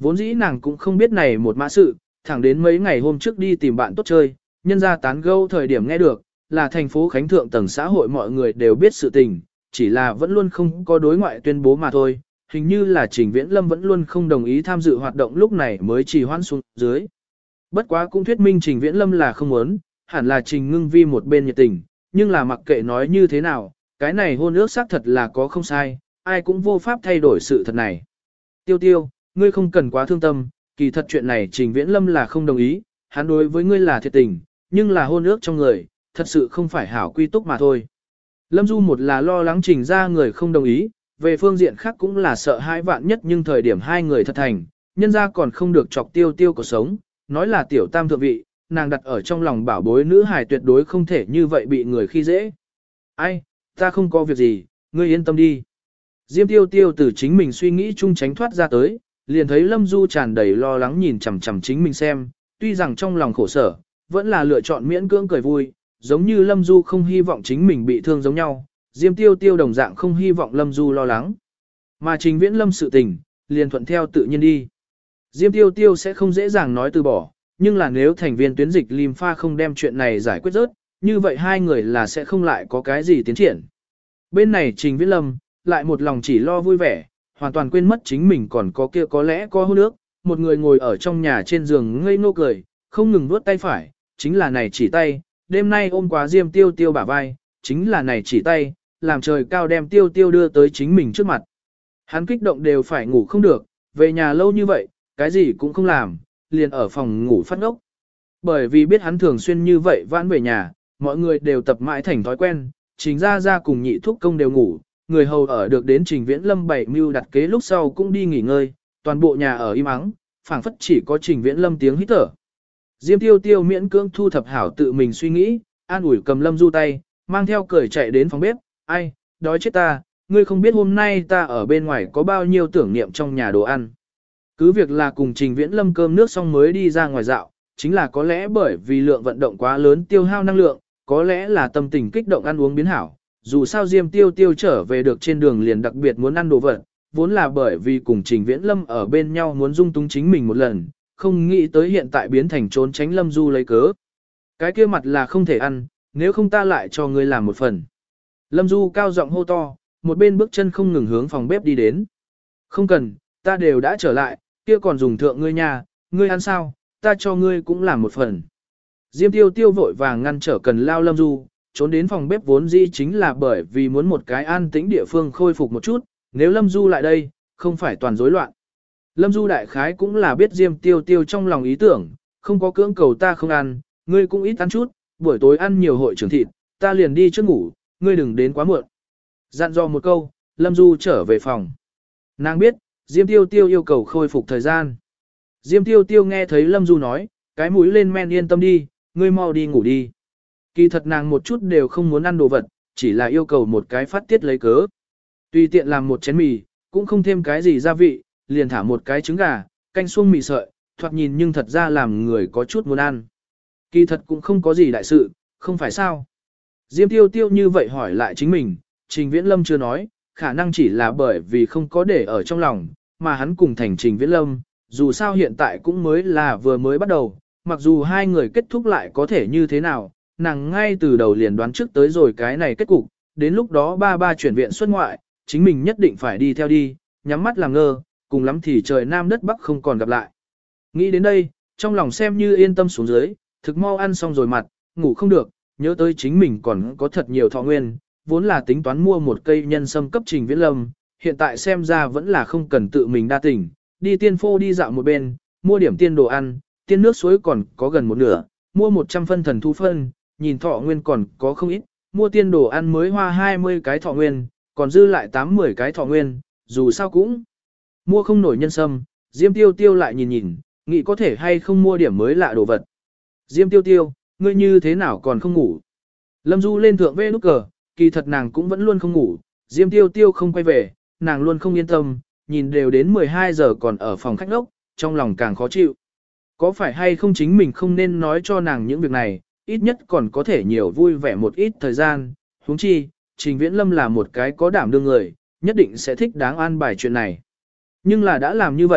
S1: Vốn dĩ nàng cũng không biết này một mã sự, thẳng đến mấy ngày hôm trước đi tìm bạn tốt chơi, nhân ra tán gẫu thời điểm nghe được, là thành phố Khánh Thượng tầng xã hội mọi người đều biết sự tình, chỉ là vẫn luôn không có đối ngoại tuyên bố mà thôi, hình như là Trình Viễn Lâm vẫn luôn không đồng ý tham dự hoạt động lúc này mới trì hoãn xuống dưới. Bất quá cũng thuyết minh Trình Viễn Lâm là không muốn, hẳn là Trình Ngưng Vi một bên nhiệt tình, nhưng là mặc kệ nói như thế nào, cái này hôn ước xác thật là có không sai, ai cũng vô pháp thay đổi sự thật này. Tiêu Tiêu, ngươi không cần quá thương tâm, kỳ thật chuyện này Trình Viễn Lâm là không đồng ý, hắn đối với ngươi là thiệt tình, nhưng là hôn ước trong người, thật sự không phải hảo quy túc mà thôi. Lâm Du một là lo lắng Trình ra người không đồng ý, về phương diện khác cũng là sợ hãi vạn nhất nhưng thời điểm hai người thật thành, nhân ra còn không được chọc Tiêu Tiêu cuộc sống, nói là tiểu tam thượng vị, nàng đặt ở trong lòng bảo bối nữ hài tuyệt đối không thể như vậy bị người khi dễ. Ai, ta không có việc gì, ngươi yên tâm đi. Diêm Tiêu Tiêu từ chính mình suy nghĩ chung tránh thoát ra tới, liền thấy Lâm Du tràn đầy lo lắng nhìn chằm chằm chính mình xem, tuy rằng trong lòng khổ sở, vẫn là lựa chọn miễn cưỡng cười vui, giống như Lâm Du không hy vọng chính mình bị thương giống nhau, Diêm Tiêu Tiêu đồng dạng không hy vọng Lâm Du lo lắng. Mà Trình Viễn Lâm sự tình, liền thuận theo tự nhiên đi. Diêm Tiêu Tiêu sẽ không dễ dàng nói từ bỏ, nhưng là nếu thành viên tuyến dịch Lympha không đem chuyện này giải quyết rớt, như vậy hai người là sẽ không lại có cái gì tiến triển. Bên này Trình Viễn Lâm, lại một lòng chỉ lo vui vẻ, hoàn toàn quên mất chính mình còn có kia có lẽ có hôn ước, một người ngồi ở trong nhà trên giường ngây ngô cười, không ngừng vuốt tay phải, chính là này chỉ tay, đêm nay ôm quá Diêm Tiêu Tiêu bả vai, chính là này chỉ tay, làm trời cao đem Tiêu Tiêu đưa tới chính mình trước mặt. Hắn kích động đều phải ngủ không được, về nhà lâu như vậy, cái gì cũng không làm, liền ở phòng ngủ phát ngốc. Bởi vì biết hắn thường xuyên như vậy vãn về nhà, mọi người đều tập mãi thành thói quen, Trình ra cùng nhị thúc công đều ngủ, người hầu ở được đến Trình Viễn Lâm bảy mưu đặt kế lúc sau cũng đi nghỉ ngơi, toàn bộ nhà ở im ắng, phảng phất chỉ có Trình Viễn Lâm tiếng hít thở. Diêm Tiêu Tiêu miễn cưỡng thu thập hảo tự mình suy nghĩ, an ủi cầm Lâm Du tay, mang theo cười chạy đến phòng bếp, ai, đói chết ta, ngươi không biết hôm nay ta ở bên ngoài có bao nhiêu tưởng niệm trong nhà đồ ăn. Cứ việc là cùng Trình Viễn Lâm cơm nước xong mới đi ra ngoài dạo, chính là có lẽ bởi vì lượng vận động quá lớn tiêu hao năng lượng, có lẽ là tâm tình kích động ăn uống biến hảo. Dù sao Diêm Tiêu Tiêu trở về được trên đường liền đặc biệt muốn ăn đồ vật, vốn là bởi vì cùng Trình Viễn Lâm ở bên nhau muốn dung túng chính mình một lần, không nghĩ tới hiện tại biến thành trốn tránh Lâm Du lấy cớ. Cái kia mặt là không thể ăn, nếu không ta lại cho ngươi làm một phần. Lâm Du cao giọng hô to, một bên bước chân không ngừng hướng phòng bếp đi đến. Không cần, ta đều đã trở lại, kia còn dùng thượng ngươi nha, ngươi ăn sao, ta cho ngươi cũng làm một phần. Diêm Tiêu Tiêu vội vàng ngăn trở Cần Lao Lâm Du, trốn đến phòng bếp vốn dĩ chính là bởi vì muốn một cái an tĩnh địa phương khôi phục một chút, nếu Lâm Du lại đây, không phải toàn rối loạn. Lâm Du đại khái cũng là biết Diêm Tiêu Tiêu trong lòng ý tưởng, không có cưỡng cầu ta không ăn, ngươi cũng ít ăn chút, buổi tối ăn nhiều hội trưởng thịt, ta liền đi trước ngủ, ngươi đừng đến quá muộn. Dặn dò một câu, Lâm Du trở về phòng. Nàng biết, Diêm Tiêu Tiêu yêu cầu khôi phục thời gian. Diêm Tiêu Tiêu nghe thấy Lâm Du nói, cái mũi lên men yên tâm đi, ngươi mau đi ngủ đi. Kỳ thật nàng một chút đều không muốn ăn đồ vật, chỉ là yêu cầu một cái phát tiết lấy cớ. Tùy tiện làm một chén mì, cũng không thêm cái gì gia vị, liền thả một cái trứng gà, canh xuông mì sợi, thoạt nhìn nhưng thật ra làm người có chút muốn ăn. Kỳ thật cũng không có gì đại sự, không phải sao. Diêm Tiêu Tiêu như vậy hỏi lại chính mình, Trình Viễn Lâm chưa nói, khả năng chỉ là bởi vì không có để ở trong lòng, mà hắn cùng thành Trình Viễn Lâm, dù sao hiện tại cũng mới là vừa mới bắt đầu, mặc dù hai người kết thúc lại có thể như thế nào, nàng ngay từ đầu liền đoán trước tới rồi cái này kết cục, đến lúc đó ba chuyển viện xuất ngoại, chính mình nhất định phải đi theo đi, nhắm mắt làm ngơ, cùng lắm thì trời nam đất bắc không còn gặp lại. Nghĩ đến đây, trong lòng xem như yên tâm xuống dưới, thực mau ăn xong rồi mặt, ngủ không được, nhớ tới chính mình còn có thật nhiều thọ nguyên, vốn là tính toán mua một cây nhân sâm cấp Trình Viễn Lâm, hiện tại xem ra vẫn là không cần tự mình đa tỉnh, đi tiên phô đi dạo một bên, mua điểm tiên đồ ăn, tiên nước suối còn có gần một nửa, mua 100 phân thần thu phân, nhìn thọ nguyên còn có không ít, mua tiên đồ ăn mới hoa 20 cái thọ nguyên, còn dư lại 80 cái thọ nguyên, dù sao cũng mua không nổi nhân sâm. Diêm Tiêu Tiêu lại nhìn nhìn, nghĩ có thể hay không mua điểm mới lạ đồ vật. Diêm Tiêu Tiêu, ngươi như thế nào còn không ngủ? Lâm Du lên thượng vê nút cờ, kỳ thật nàng cũng vẫn luôn không ngủ, Diêm Tiêu Tiêu không quay về, nàng luôn không yên tâm, nhìn đều đến 12 giờ còn ở phòng khách ốc, trong lòng càng khó chịu. Có phải hay không chính mình không nên nói cho nàng những việc này, ít nhất còn có thể nhiều vui vẻ một ít thời gian, huống chi, Trình Viễn Lâm là một cái có đảm đương người, nhất định sẽ thích đáng an bài chuyện này. Nhưng là đã làm như vậy,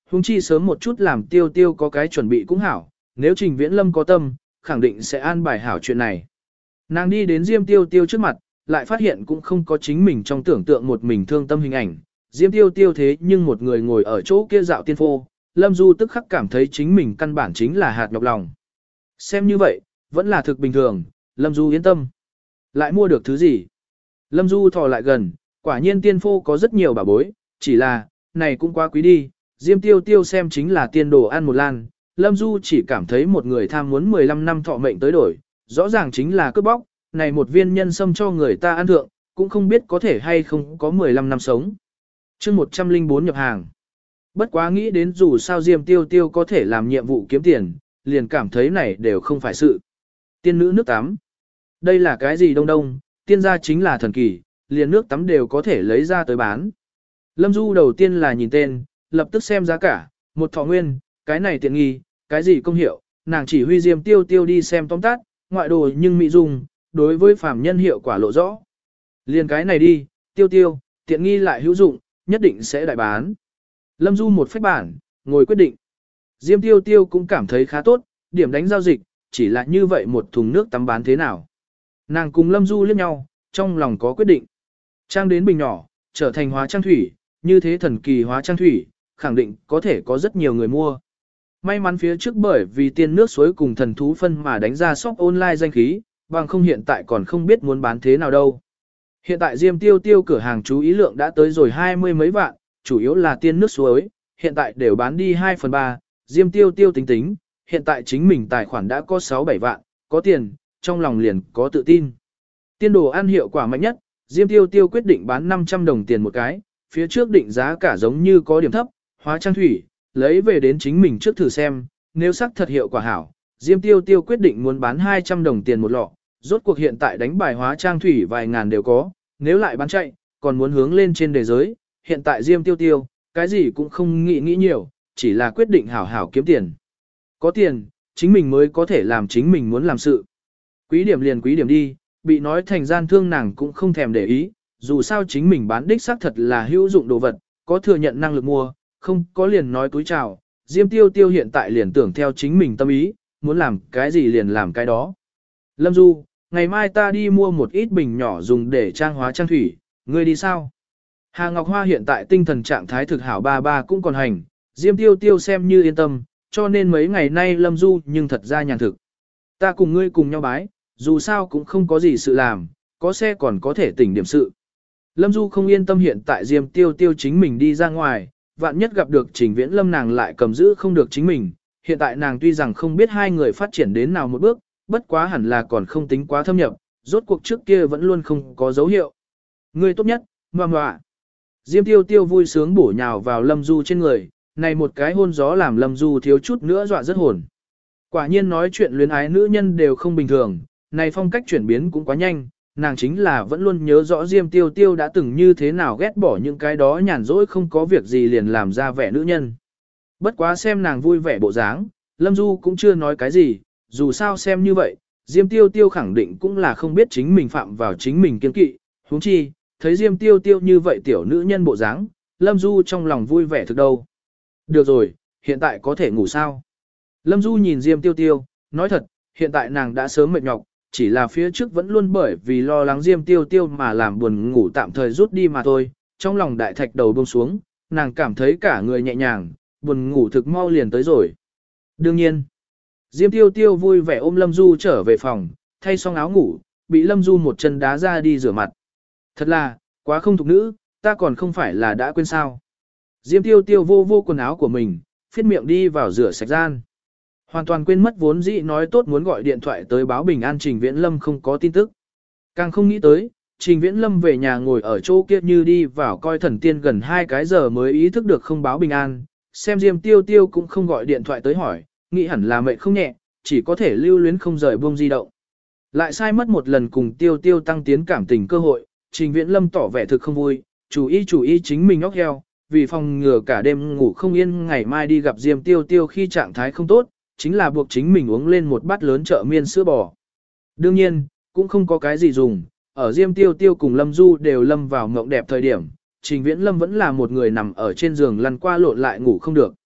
S1: huống chi sớm một chút làm Tiêu Tiêu có cái chuẩn bị cũng hảo, nếu Trình Viễn Lâm có tâm, khẳng định sẽ an bài hảo chuyện này. Nàng đi đến Diêm Tiêu Tiêu trước mặt, lại phát hiện cũng không có chính mình trong tưởng tượng một mình thương tâm hình ảnh. Diêm Tiêu Tiêu thế nhưng một người ngồi ở chỗ kia dạo tiên phô, Lâm Du tức khắc cảm thấy chính mình căn bản chính là hạt nhọc lòng. Xem như vậy, vẫn là thực bình thường, Lâm Du yên tâm. Lại mua được thứ gì? Lâm Du thò lại gần, quả nhiên tiên phô có rất nhiều bảo bối, chỉ là, này cũng quá quý đi, Diêm Tiêu Tiêu xem chính là tiên đồ ăn một lan. Lâm Du chỉ cảm thấy một người tham muốn 15 năm thọ mệnh tới đổi, rõ ràng chính là cướp bóc, này một viên nhân sâm cho người ta ăn thượng, cũng không biết có thể hay không có 15 năm sống. chương 104 nhập hàng. Bất quá nghĩ đến dù sao Diêm Tiêu Tiêu có thể làm nhiệm vụ kiếm tiền, liền cảm thấy này đều không phải sự. Tiên nữ nước tắm. Đây là cái gì đông đông, tiên gia chính là thần kỳ, liền nước tắm đều có thể lấy ra tới bán. Lâm Du đầu tiên là nhìn tên, lập tức xem giá cả, một thọ nguyên, cái này tiện nghi, cái gì công hiệu, nàng chỉ huy Diêm Tiêu Tiêu đi xem tóm tắt, ngoại đồ nhưng mỹ dung, đối với phàm nhân hiệu quả lộ rõ. Liền cái này đi, Tiêu Tiêu, tiện nghi lại hữu dụng, nhất định sẽ đại bán. Lâm Du một phách bản, ngồi quyết định. Diêm Tiêu Tiêu cũng cảm thấy khá tốt, điểm đánh giao dịch, chỉ là như vậy một thùng nước tắm bán thế nào. Nàng cùng Lâm Du liếc nhau, trong lòng có quyết định. Trang đến bình nhỏ, trở thành hóa trang thủy, như thế thần kỳ hóa trang thủy, khẳng định có thể có rất nhiều người mua. May mắn phía trước bởi vì tiên nước suối cùng thần thú phân mà đánh ra shop online danh khí, bằng không hiện tại còn không biết muốn bán thế nào đâu. Hiện tại Diêm Tiêu Tiêu cửa hàng chú ý lượng đã tới rồi 20 mấy vạn, chủ yếu là tiên nước suối, hiện tại đều bán đi 2/3, Diêm Tiêu Tiêu tính tính, hiện tại chính mình tài khoản đã có 6-7 vạn, có tiền, trong lòng liền có tự tin. Tiên đồ ăn hiệu quả mạnh nhất, Diêm Tiêu Tiêu quyết định bán 500 đồng tiền một cái, phía trước định giá cả giống như có điểm thấp, hóa trang thủy, lấy về đến chính mình trước thử xem, nếu sắc thật hiệu quả hảo, Diêm Tiêu Tiêu quyết định muốn bán 200 đồng tiền một lọ, rốt cuộc hiện tại đánh bài hóa trang thủy vài ngàn đều có, nếu lại bán chạy, còn muốn hướng lên trên đề giới, hiện tại Diêm Tiêu Tiêu, cái gì cũng không nghĩ nhiều, chỉ là quyết định hảo hảo kiếm tiền. Có tiền, chính mình mới có thể làm chính mình muốn làm sự. Quý điểm liền quý điểm đi, bị nói thành gian thương nàng cũng không thèm để ý, dù sao chính mình bán đích xác thật là hữu dụng đồ vật, có thừa nhận năng lực mua, không có liền nói túi chào. Diêm Tiêu Tiêu hiện tại liền tưởng theo chính mình tâm ý, muốn làm cái gì liền làm cái đó. Lâm Du, ngày mai ta đi mua một ít bình nhỏ dùng để trang hóa trang thủy, ngươi đi sao? Hà Ngọc Hoa hiện tại tinh thần trạng thái thực hảo ba cũng còn hành, Diêm Tiêu Tiêu xem như yên tâm, cho nên mấy ngày nay Lâm Du nhưng thật ra nhàn thực. Ta cùng ngươi cùng nhau bái, dù sao cũng không có gì sự làm, có xe còn có thể tỉnh điểm sự. Lâm Du không yên tâm hiện tại Diêm Tiêu Tiêu chính mình đi ra ngoài, vạn nhất gặp được Trình Viễn Lâm nàng lại cầm giữ không được chính mình. Hiện tại nàng tuy rằng không biết hai người phát triển đến nào một bước, bất quá hẳn là còn không tính quá thâm nhập, rốt cuộc trước kia vẫn luôn không có dấu hiệu. Ngươi tốt nhất, ngoạ. Diêm Tiêu Tiêu vui sướng bổ nhào vào Lâm Du trên người, này một cái hôn gió làm Lâm Du thiếu chút nữa dọa rất hồn. Quả nhiên nói chuyện luyến ái nữ nhân đều không bình thường, này phong cách chuyển biến cũng quá nhanh, nàng chính là vẫn luôn nhớ rõ Diêm Tiêu Tiêu đã từng như thế nào ghét bỏ những cái đó nhàn rỗi không có việc gì liền làm ra vẻ nữ nhân. Bất quá xem nàng vui vẻ bộ dáng, Lâm Du cũng chưa nói cái gì, dù sao xem như vậy, Diêm Tiêu Tiêu khẳng định cũng là không biết chính mình phạm vào chính mình kiên kỵ, huống chi, thấy Diêm Tiêu Tiêu như vậy tiểu nữ nhân bộ dáng, Lâm Du trong lòng vui vẻ thực đâu. Được rồi, hiện tại có thể ngủ sao? Lâm Du nhìn Diêm Tiêu Tiêu, nói thật, hiện tại nàng đã sớm mệt nhọc, chỉ là phía trước vẫn luôn bởi vì lo lắng Diêm Tiêu Tiêu mà làm buồn ngủ tạm thời rút đi mà thôi, trong lòng đại thạch đầu buông xuống, nàng cảm thấy cả người nhẹ nhàng, buồn ngủ thực mau liền tới rồi. Đương nhiên, Diêm Tiêu Tiêu vui vẻ ôm Lâm Du trở về phòng, thay xong áo ngủ, bị Lâm Du một chân đá ra đi rửa mặt. Thật là, quá không thục nữ, ta còn không phải là đã quên sao. Diêm Tiêu Tiêu vô quần áo của mình, phiết miệng đi vào rửa sạch gian. Hoàn toàn quên mất vốn dĩ nói tốt muốn gọi điện thoại tới báo bình an Trình Viễn Lâm không có tin tức. Càng không nghĩ tới, Trình Viễn Lâm về nhà ngồi ở chỗ kia như đi vào coi thần tiên gần 2 cái giờ mới ý thức được không báo bình an, xem Diêm Tiêu Tiêu cũng không gọi điện thoại tới hỏi, nghĩ hẳn là mệt không nhẹ, chỉ có thể lưu luyến không rời buông di động. Lại sai mất một lần cùng Tiêu Tiêu tăng tiến cảm tình cơ hội, Trình Viễn Lâm tỏ vẻ thực không vui, chủ ý chính mình óc heo, vì phòng ngừa cả đêm ngủ không yên ngày mai đi gặp Diêm Tiêu Tiêu khi trạng thái không tốt, chính là buộc chính mình uống lên một bát lớn chợ miên sữa bò. Đương nhiên, cũng không có cái gì dùng, ở Diêm Tiêu Tiêu cùng Lâm Du đều lâm vào mộng đẹp thời điểm, Trình Viễn Lâm vẫn là một người nằm ở trên giường lăn qua lộn lại ngủ không được.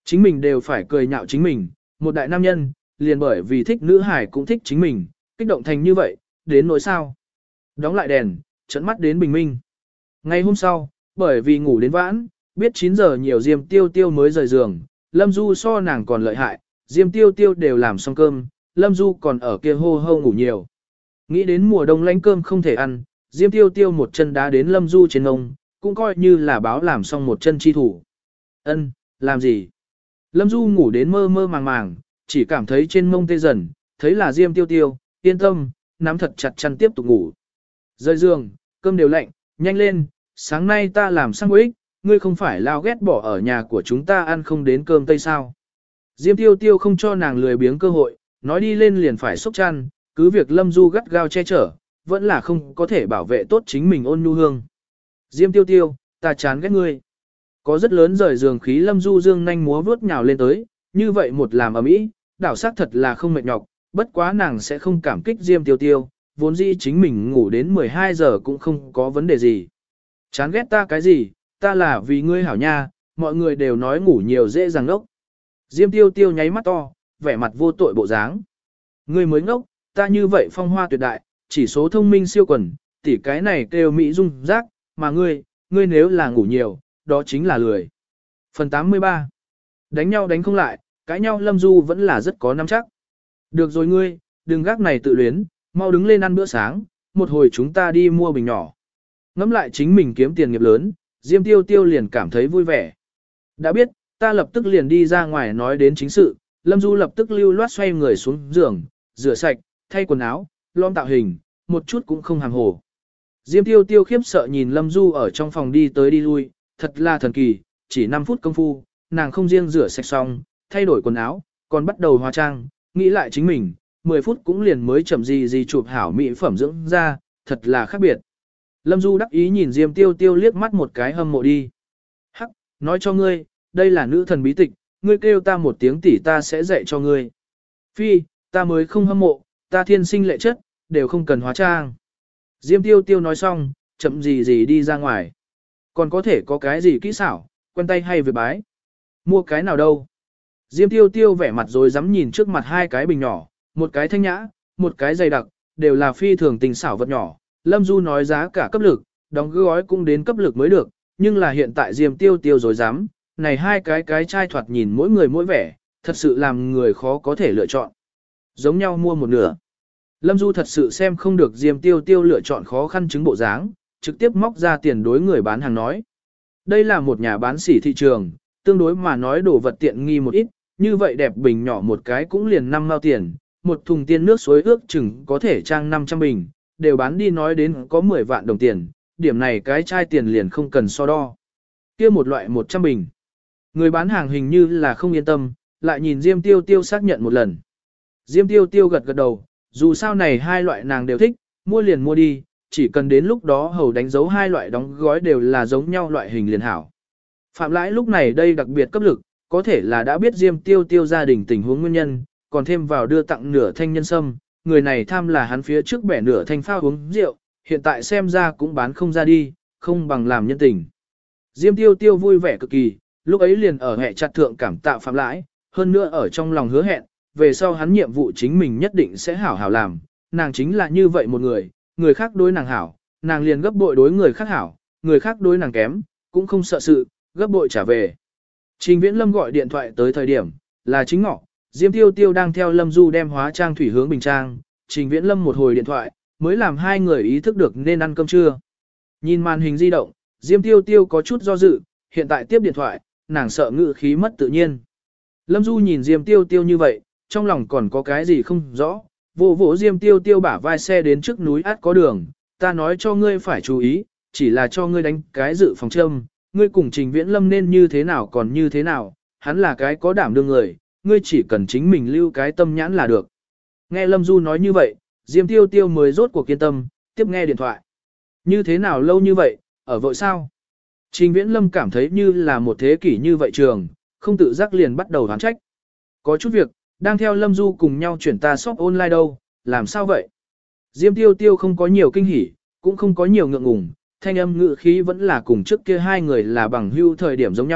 S1: Chính mình đều phải cười nhạo chính mình, một đại nam nhân, liền bởi vì thích nữ hải cũng thích chính mình, kích động thành như vậy, đến nỗi sao. Đóng lại đèn, trấn mắt đến bình minh. Ngày hôm sau, bởi vì ngủ đến vãn, biết 9 giờ nhiều Diêm Tiêu Tiêu mới rời giường, Lâm Du so nàng còn lợi hại, Diêm Tiêu Tiêu đều làm xong cơm, Lâm Du còn ở kia hô hô ngủ nhiều. Nghĩ đến mùa đông lánh cơm không thể ăn, Diêm Tiêu Tiêu một chân đá đến Lâm Du trên ngông, cũng coi như là báo làm xong một chân chi thủ. Ân, làm gì? Lâm Du ngủ đến mơ mơ màng màng, chỉ cảm thấy trên mông tê dần, thấy là Diêm Tiêu Tiêu, yên tâm, nắm thật chặt chăn tiếp tục ngủ. Rời giường, cơm đều lạnh, nhanh lên, sáng nay ta làm sandwich, ngươi không phải lao ghét bỏ ở nhà của chúng ta ăn không đến cơm tây sao. Diêm Tiêu Tiêu không cho nàng lười biếng cơ hội, nói đi lên liền phải xúc chăn, cứ việc Lâm Du gắt gao che chở, vẫn là không có thể bảo vệ tốt chính mình ôn nhu hương. Diêm Tiêu Tiêu, ta chán ghét ngươi. Có rất lớn rời giường khí Lâm Du dương nhanh múa vướt nhào lên tới, như vậy một làm ầm ĩ, đảo sát thật là không mệt nhọc, bất quá nàng sẽ không cảm kích Diêm Tiêu Tiêu, vốn dĩ chính mình ngủ đến 12 giờ cũng không có vấn đề gì. Chán ghét ta cái gì, ta là vì ngươi hảo nha, mọi người đều nói ngủ nhiều dễ dàng ngốc. Diêm Tiêu Tiêu nháy mắt to, vẻ mặt vô tội bộ dáng. Ngươi mới ngốc, ta như vậy phong hoa tuyệt đại, chỉ số thông minh siêu quần, tỷ cái này kêu mỹ dung giác, mà ngươi nếu là ngủ nhiều, đó chính là lười. Phần 83. Đánh nhau đánh không lại, cãi nhau Lâm Du vẫn là rất có nắm chắc. Được rồi ngươi, đừng gác này tự luyến, mau đứng lên ăn bữa sáng, một hồi chúng ta đi mua bình nhỏ. Ngắm lại chính mình kiếm tiền nghiệp lớn, Diêm Tiêu Tiêu liền cảm thấy vui vẻ. Đã biết, ta lập tức liền đi ra ngoài nói đến chính sự, Lâm Du lập tức lưu loát xoay người xuống giường, rửa sạch, thay quần áo, lom tạo hình, một chút cũng không hàng hồ. Diêm Tiêu Tiêu khiếp sợ nhìn Lâm Du ở trong phòng đi tới đi lui, thật là thần kỳ, chỉ 5 phút công phu, nàng không riêng rửa sạch xong, thay đổi quần áo, còn bắt đầu hóa trang, nghĩ lại chính mình, 10 phút cũng liền mới chậm gì chụp hảo mỹ phẩm dưỡng ra, thật là khác biệt. Lâm Du đắc ý nhìn Diêm Tiêu Tiêu liếc mắt một cái hâm mộ đi. Hắc, nói cho ngươi, đây là nữ thần bí tịch, ngươi kêu ta một tiếng tỷ ta sẽ dạy cho ngươi. Phi, ta mới không hâm mộ, ta thiên sinh lệ chất, đều không cần hóa trang. Diêm Tiêu Tiêu nói xong, chậm gì đi ra ngoài. Còn có thể có cái gì kỹ xảo, quen tay hay việc bái. Mua cái nào đâu. Diêm Tiêu Tiêu vẻ mặt rồi dám nhìn trước mặt hai cái bình nhỏ, một cái thanh nhã, một cái dày đặc, đều là phi thường tình xảo vật nhỏ. Lâm Du nói giá cả cấp lực, đóng gói cũng đến cấp lực mới được, nhưng là hiện tại Diêm Tiêu Tiêu rồi dám, này hai cái chai thoạt nhìn mỗi người mỗi vẻ, thật sự làm người khó có thể lựa chọn. Giống nhau mua một nửa. Lâm Du thật sự xem không được Diêm Tiêu Tiêu lựa chọn khó khăn chứng bộ dáng, trực tiếp móc ra tiền đối người bán hàng nói. Đây là một nhà bán sỉ thị trường, tương đối mà nói đồ vật tiện nghi một ít, như vậy đẹp bình nhỏ một cái cũng liền 5 mao tiền, một thùng tiên nước suối ước chừng có thể trang 500 bình, đều bán đi nói đến có 10 vạn đồng tiền, điểm này cái chai tiền liền không cần so đo. Kia một loại 100 bình. Người bán hàng hình như là không yên tâm, lại nhìn Diêm Tiêu Tiêu xác nhận một lần. Diêm Tiêu Tiêu gật gật đầu, dù sao này hai loại nàng đều thích, mua liền mua đi, chỉ cần đến lúc đó hầu đánh dấu hai loại đóng gói đều là giống nhau loại hình liền hảo. Phạm Lãi lúc này đây đặc biệt cấp lực, có thể là đã biết Diêm Tiêu Tiêu gia đình tình huống nguyên nhân, còn thêm vào đưa tặng nửa thanh nhân sâm, người này tham là hắn phía trước bẻ nửa thanh phao uống rượu, hiện tại xem ra cũng bán không ra đi, không bằng làm nhân tình. Diêm Tiêu Tiêu vui vẻ cực kỳ, lúc ấy liền ở hệ chặt thượng cảm tạ Phạm Lãi, hơn nữa ở trong lòng hứa hẹn, về sau hắn nhiệm vụ chính mình nhất định sẽ hảo hảo làm, nàng chính là như vậy một người, người khác đối nàng hảo, nàng liền gấp bội đối người khác hảo, người khác đối nàng kém, cũng không sợ sự, gấp bội trả về. Trình Viễn Lâm gọi điện thoại tới thời điểm, là chính ngọ, Diêm Tiêu Tiêu đang theo Lâm Du đem hóa trang thủy hướng Bình Trang, Trình Viễn Lâm một hồi điện thoại, mới làm hai người ý thức được nên ăn cơm trưa. Nhìn màn hình di động, Diêm Tiêu Tiêu có chút do dự, hiện tại tiếp điện thoại, nàng sợ ngữ khí mất tự nhiên. Lâm Du nhìn Diêm Tiêu Tiêu như vậy, trong lòng còn có cái gì không rõ, vỗ Diêm Tiêu Tiêu bả vai xe đến trước núi át có đường, ta nói cho ngươi phải chú ý, chỉ là cho ngươi đánh cái dự phòng châm, ngươi cùng Trình Viễn Lâm nên như thế nào còn như thế nào, hắn là cái có đảm đương người, ngươi chỉ cần chính mình lưu cái tâm nhãn là được. Nghe Lâm Du nói như vậy, Diêm Tiêu Tiêu mới rốt cuộc kiên tâm, tiếp nghe điện thoại. Như thế nào lâu như vậy, ở vội sao? Trình Viễn Lâm cảm thấy như là một thế kỷ như vậy trường, không tự giác liền bắt đầu đoán trách. Có chút việc, đang theo Lâm Du cùng nhau chuyển ta shop online đâu, làm sao vậy? Diêm Tiêu Tiêu không có nhiều kinh hỉ, cũng không có nhiều ngượng ngùng, thanh âm ngữ khí vẫn là cùng trước kia hai người là bằng hữu thời điểm giống nhau,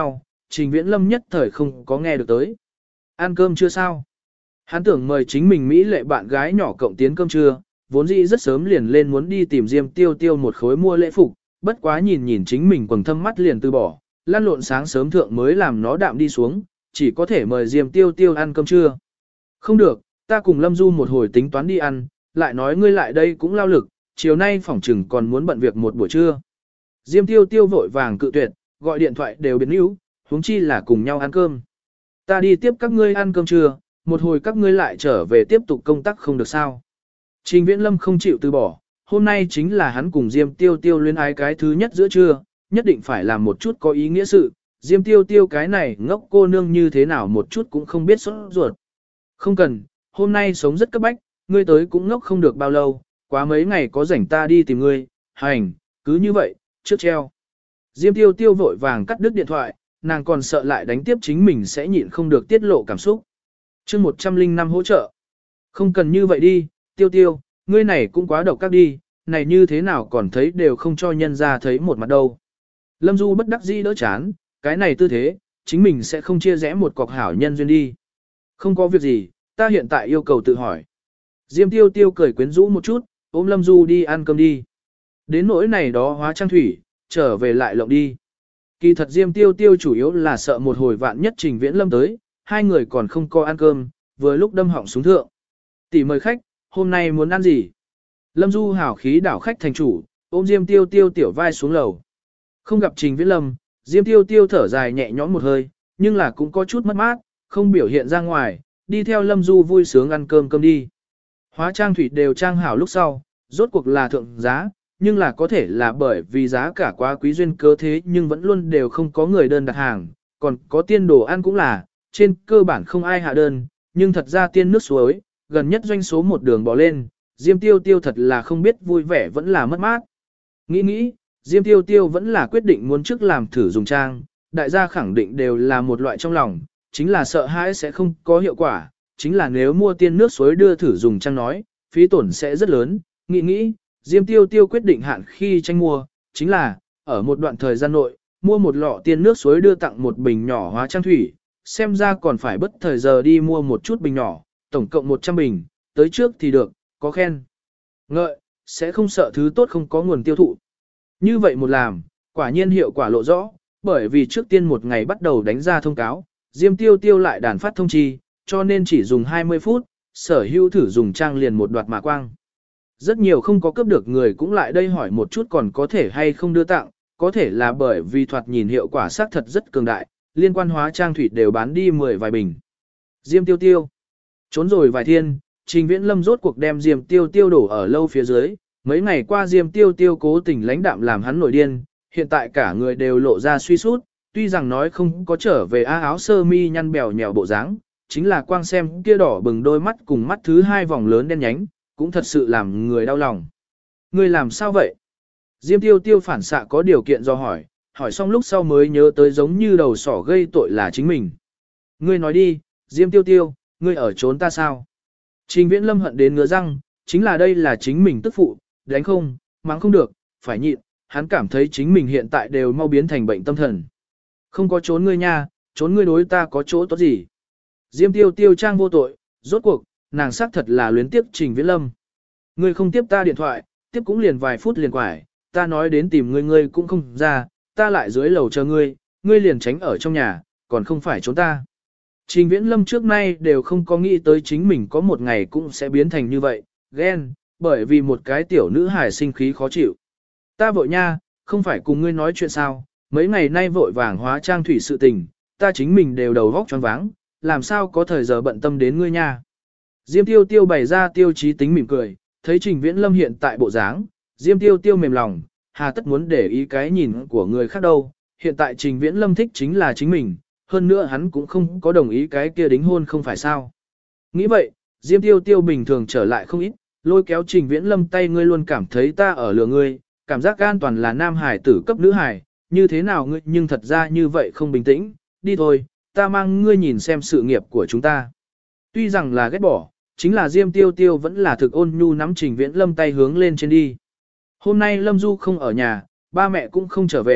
S1: Trình Viễn Lâm nhất thời không có nghe được tới. Ăn cơm chưa sao? Hắn tưởng mời chính mình Mỹ lệ bạn gái nhỏ cộng tiến cơm trưa, vốn dĩ rất sớm liền lên muốn đi tìm Diêm Tiêu Tiêu một khối mua lễ phục, bất quá nhìn nhìn chính mình quầng thâm mắt liền từ bỏ, lăn lộn sáng sớm thượng mới làm nó đạm đi xuống, chỉ có thể mời Diêm Tiêu Tiêu ăn cơm trưa. Không được, ta cùng Lâm Du một hồi tính toán đi ăn, lại nói ngươi lại đây cũng lao lực, chiều nay phỏng chừng còn muốn bận việc một buổi trưa. Diêm Tiêu Tiêu vội vàng cự tuyệt, gọi điện thoại đều biến níu, huống chi là cùng nhau ăn cơm. Ta đi tiếp các ngươi ăn cơm trưa, một hồi các ngươi lại trở về tiếp tục công tác không được sao. Trình Viễn Lâm không chịu từ bỏ, hôm nay chính là hắn cùng Diêm Tiêu Tiêu luyến ái cái thứ nhất giữa trưa, nhất định phải làm một chút có ý nghĩa sự. Diêm Tiêu Tiêu cái này ngốc cô nương như thế nào một chút cũng không biết sốt ruột. Không cần, hôm nay sống rất cấp bách, ngươi tới cũng ngốc không được bao lâu, quá mấy ngày có rảnh ta đi tìm ngươi, hành, cứ như vậy, trước treo. Diêm Tiêu Tiêu vội vàng cắt đứt điện thoại, nàng còn sợ lại đánh tiếp chính mình sẽ nhịn không được tiết lộ cảm xúc. chương 105 hỗ trợ. Không cần như vậy đi, Tiêu Tiêu, ngươi này cũng quá độc các đi, này như thế nào còn thấy đều không cho nhân ra thấy một mặt đâu. Lâm Du bất đắc dĩ đỡ chán, cái này tư thế, chính mình sẽ không chia rẽ một cọc hảo nhân duyên đi. Không có việc gì, ta hiện tại yêu cầu tự hỏi. Diêm Tiêu Tiêu cười quyến rũ một chút, ôm Lâm Du đi ăn cơm đi. Đến nỗi này đó hóa trang thủy, trở về lại lộng đi. Kỳ thật Diêm Tiêu Tiêu chủ yếu là sợ một hồi vạn nhất Trình Viễn Lâm tới, hai người còn không có ăn cơm, vừa lúc đâm họng xuống thượng. Tỷ mời khách, hôm nay muốn ăn gì? Lâm Du hảo khí đảo khách thành chủ, ôm Diêm Tiêu Tiêu tiểu vai xuống lầu. Không gặp Trình Viễn Lâm, Diêm Tiêu Tiêu thở dài nhẹ nhõm một hơi, nhưng là cũng có chút mất mát, không biểu hiện ra ngoài, đi theo Lâm Du vui sướng ăn cơm đi. Hóa trang thủy đều trang hảo lúc sau, rốt cuộc là thượng giá, nhưng là có thể là bởi vì giá cả quá quý duyên cớ thế nhưng vẫn luôn đều không có người đơn đặt hàng, còn có tiên đồ ăn cũng là, trên cơ bản không ai hạ đơn, nhưng thật ra tiên nước suối, gần nhất doanh số một đường bỏ lên, Diêm Tiêu Tiêu thật là không biết vui vẻ vẫn là mất mát. Nghĩ, Diêm Tiêu Tiêu vẫn là quyết định muốn trước làm thử dùng trang, đại gia khẳng định đều là một loại trong lòng, chính là sợ hãi sẽ không có hiệu quả, chính là nếu mua tiên nước suối đưa thử dùng trang nói, phí tổn sẽ rất lớn, nghĩ, Diêm Tiêu Tiêu quyết định hạn khi tranh mua, chính là, ở một đoạn thời gian nội, mua một lọ tiên nước suối đưa tặng một bình nhỏ hóa trang thủy, xem ra còn phải bất thời giờ đi mua một chút bình nhỏ, tổng cộng 100 bình, tới trước thì được, có khen. Ngợi, sẽ không sợ thứ tốt không có nguồn tiêu thụ. Như vậy một làm, quả nhiên hiệu quả lộ rõ, bởi vì trước tiên một ngày bắt đầu đánh ra thông cáo, Diêm Tiêu Tiêu lại đàn phát thông chi, cho nên chỉ dùng 20 phút, sở hữu thử dùng trang liền một đoạt mà quang. Rất nhiều không có cướp được người cũng lại đây hỏi một chút còn có thể hay không đưa tặng, có thể là bởi vì thoạt nhìn hiệu quả xác thật rất cường đại, liên quan hóa trang thủy đều bán đi 10 vài bình. Diêm Tiêu Tiêu trốn rồi vài thiên, Trình Viễn Lâm rốt cuộc đem Diêm Tiêu Tiêu đổ ở lâu phía dưới, mấy ngày qua Diêm Tiêu Tiêu cố tình lãnh đạm làm hắn nổi điên, hiện tại cả người đều lộ ra suy sút, tuy rằng nói không có trở về áo sơ mi nhăn bèo nhèo bộ dáng, chính là quang xem kia đỏ bừng đôi mắt cùng mắt thứ hai vòng lớn đen nhánh, cũng thật sự làm người đau lòng. Người làm sao vậy? Diêm Tiêu Tiêu phản xạ có điều kiện do hỏi xong lúc sau mới nhớ tới giống như đầu sỏ gây tội là chính mình. Ngươi nói đi, Diêm Tiêu Tiêu, ngươi ở trốn ta sao? Trình Viễn Lâm hận đến ngứa răng, chính là đây là chính mình tức phụ, đánh không, mắng không được, phải nhịn, hắn cảm thấy chính mình hiện tại đều mau biến thành bệnh tâm thần. Không có trốn ngươi nha, trốn ngươi đối ta có chỗ tốt gì? Diêm Tiêu Tiêu trang vô tội, rốt cuộc, nàng xác thật là luyến tiếc Trình Viễn Lâm. Ngươi không tiếp ta điện thoại, tiếp cũng liền vài phút liền quải, ta nói đến tìm ngươi ngươi cũng không ra, ta lại dưới lầu chờ ngươi, ngươi liền tránh ở trong nhà, còn không phải trốn ta. Trình Viễn Lâm trước nay đều không có nghĩ tới chính mình có một ngày cũng sẽ biến thành như vậy, ghen, bởi vì một cái tiểu nữ hài sinh khí khó chịu. Ta vội nha, không phải cùng ngươi nói chuyện sao, mấy ngày nay vội vàng hóa trang thủy sự tình, ta chính mình đều đầu vóc choáng váng, làm sao có thời giờ bận tâm đến ngươi nha. Diêm Tiêu Tiêu bày ra tiêu chí tính mỉm cười, thấy Trình Viễn Lâm hiện tại bộ dáng, Diêm Tiêu Tiêu mềm lòng, hà tất muốn để ý cái nhìn của người khác đâu, hiện tại Trình Viễn Lâm thích chính là chính mình, hơn nữa hắn cũng không có đồng ý cái kia đính hôn không phải sao. Nghĩ vậy, Diêm Tiêu Tiêu bình thường trở lại không ít, lôi kéo Trình Viễn Lâm tay ngươi luôn cảm thấy ta ở lừa ngươi, cảm giác an toàn là nam hải tử cấp nữ hải, như thế nào ngươi nhưng thật ra như vậy không bình tĩnh, đi thôi, ta mang ngươi nhìn xem sự nghiệp của chúng ta. Tuy rằng là ghét bỏ, chính là Diêm Tiêu Tiêu vẫn là thực ôn nhu nắm Trình Viễn Lâm tay hướng lên trên đi. Hôm nay Lâm Du không ở nhà, ba mẹ cũng không trở về,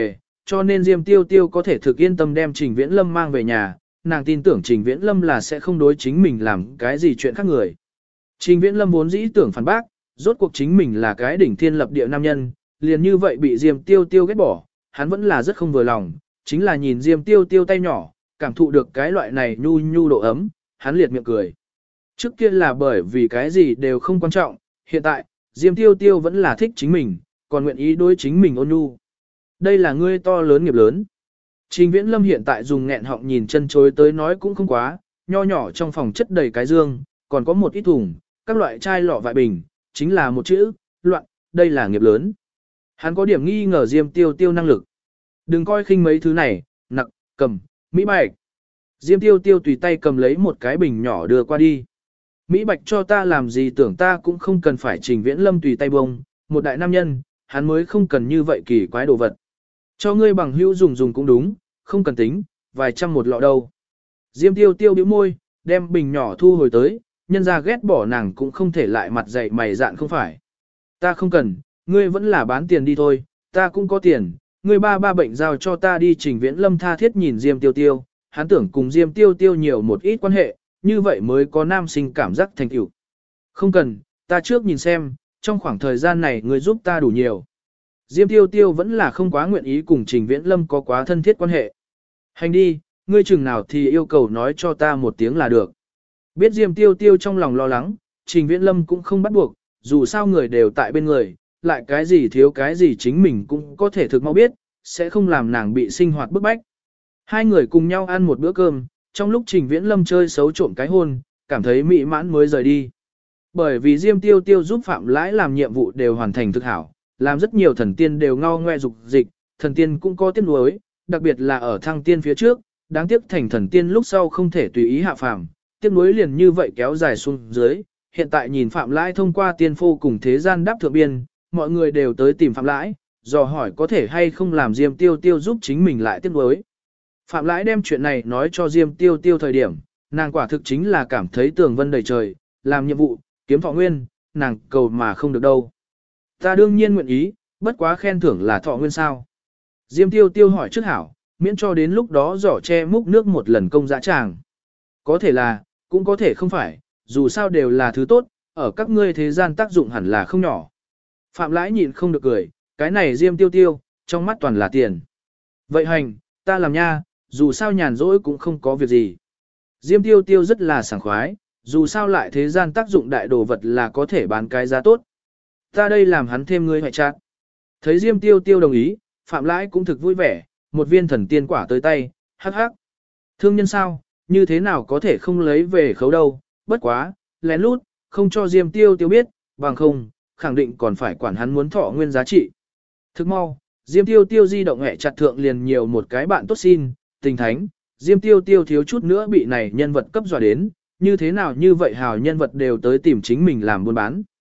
S1: cho nên Diêm Tiêu Tiêu có thể thực yên tâm đem Trình Viễn Lâm mang về nhà, nàng tin tưởng Trình Viễn Lâm là sẽ không đối chính mình làm cái gì chuyện khác người. Trình Viễn Lâm vốn dĩ tưởng phản bác, rốt cuộc chính mình là cái đỉnh thiên lập địa nam nhân, liền như vậy bị Diêm Tiêu Tiêu ghét bỏ, hắn vẫn là rất không vừa lòng, chính là nhìn Diêm Tiêu Tiêu tay nhỏ, cảm thụ được cái loại này nhu nhu độ ấm, hắn liệt miệng cười. Trước kia là bởi vì cái gì đều không quan trọng, hiện tại, Diêm Tiêu Tiêu vẫn là thích chính mình, còn nguyện ý đối chính mình ôn nhu. Đây là ngươi to lớn nghiệp lớn. Trình Viễn Lâm hiện tại dùng nghẹn họng nhìn chân chối tới nói cũng không quá, nho nhỏ trong phòng chất đầy cái dương, còn có một ít thùng, các loại chai lọ vại bình, chính là một chữ, loạn, đây là nghiệp lớn. Hắn có điểm nghi ngờ Diêm Tiêu Tiêu năng lực. Đừng coi khinh mấy thứ này, nặng, cầm, Mỹ Bạch. Diêm Tiêu Tiêu tùy tay cầm lấy một cái bình nhỏ đưa qua đi. Mỹ Bạch cho ta làm gì tưởng ta cũng không cần phải Trình Viễn Lâm tùy tay bông, một đại nam nhân, hắn mới không cần như vậy kỳ quái đồ vật. Cho ngươi bằng hữu dùng cũng đúng, không cần tính, vài trăm một lọ đâu. Diêm Tiêu Tiêu bĩu môi, đem bình nhỏ thu hồi tới, nhân ra ghét bỏ nàng cũng không thể lại mặt dày mày dạn không phải. Ta không cần, ngươi vẫn là bán tiền đi thôi, ta cũng có tiền, ngươi ba bệnh giao cho ta đi. Trình Viễn Lâm tha thiết nhìn Diêm Tiêu Tiêu, hắn tưởng cùng Diêm Tiêu Tiêu nhiều một ít quan hệ, như vậy mới có nam sinh cảm giác thành tựu. Không cần, ta trước nhìn xem, trong khoảng thời gian này ngươi giúp ta đủ nhiều. Diêm Tiêu Tiêu vẫn là không quá nguyện ý cùng Trình Viễn Lâm có quá thân thiết quan hệ. Hành đi, ngươi chừng nào thì yêu cầu nói cho ta một tiếng là được. Biết Diêm Tiêu Tiêu trong lòng lo lắng, Trình Viễn Lâm cũng không bắt buộc, dù sao người đều tại bên người, lại cái gì thiếu cái gì chính mình cũng có thể thực mau biết, sẽ không làm nàng bị sinh hoạt bức bách. Hai người cùng nhau ăn một bữa cơm, trong lúc Trình Viễn Lâm chơi xấu trộm cái hôn, cảm thấy mỹ mãn mới rời đi. Bởi vì Diêm Tiêu Tiêu giúp Phạm Lãi làm nhiệm vụ đều hoàn thành thực hảo, làm rất nhiều thần tiên đều ngao ngoe dục dịch, thần tiên cũng có tiếc nuối, đặc biệt là ở thăng tiên phía trước, đáng tiếc thành thần tiên lúc sau không thể tùy ý hạ phàm, tiếc nuối liền như vậy kéo dài xuống dưới. Hiện tại nhìn Phạm Lãi thông qua tiên phô cùng thế gian đáp thượng biên, mọi người đều tới tìm Phạm Lãi, dò hỏi có thể hay không làm Diêm Tiêu Tiêu giúp chính mình lại tiếc nuối. Phạm Lãi đem chuyện này nói cho Diêm Tiêu Tiêu thời điểm, nàng quả thực chính là cảm thấy tường vân đầy trời, làm nhiệm vụ, kiếm thọ nguyên, nàng cầu mà không được đâu. Ta đương nhiên nguyện ý, bất quá khen thưởng là thọ nguyên sao. Diêm Tiêu Tiêu hỏi trước hảo, miễn cho đến lúc đó giỏ che múc nước một lần công dã tràng. Có thể là, cũng có thể không phải, dù sao đều là thứ tốt, ở các ngươi thế gian tác dụng hẳn là không nhỏ. Phạm Lãi nhịn không được cười, cái này Diêm Tiêu Tiêu, trong mắt toàn là tiền. Vậy hành, ta làm nha, dù sao nhàn rỗi cũng không có việc gì. Diêm Tiêu Tiêu rất là sảng khoái, dù sao lại thế gian tác dụng đại đồ vật là có thể bán cái giá tốt. Ta đây làm hắn thêm ngươi hoại chát. Thấy Diêm Tiêu Tiêu đồng ý, Phạm Lãi cũng thực vui vẻ, một viên thần tiên quả tới tay, hắc hắc. Thương nhân sao, như thế nào có thể không lấy về khấu đâu, bất quá, lén lút, không cho Diêm Tiêu Tiêu biết, bằng không, khẳng định còn phải quản hắn muốn thọ nguyên giá trị. Thức mau, Diêm Tiêu Tiêu di động hẹ chặt thượng liền nhiều một cái bạn tốt xin, tình thánh, Diêm Tiêu Tiêu thiếu chút nữa bị này nhân vật cấp dọa đến, như thế nào như vậy hào nhân vật đều tới tìm chính mình làm buôn bán.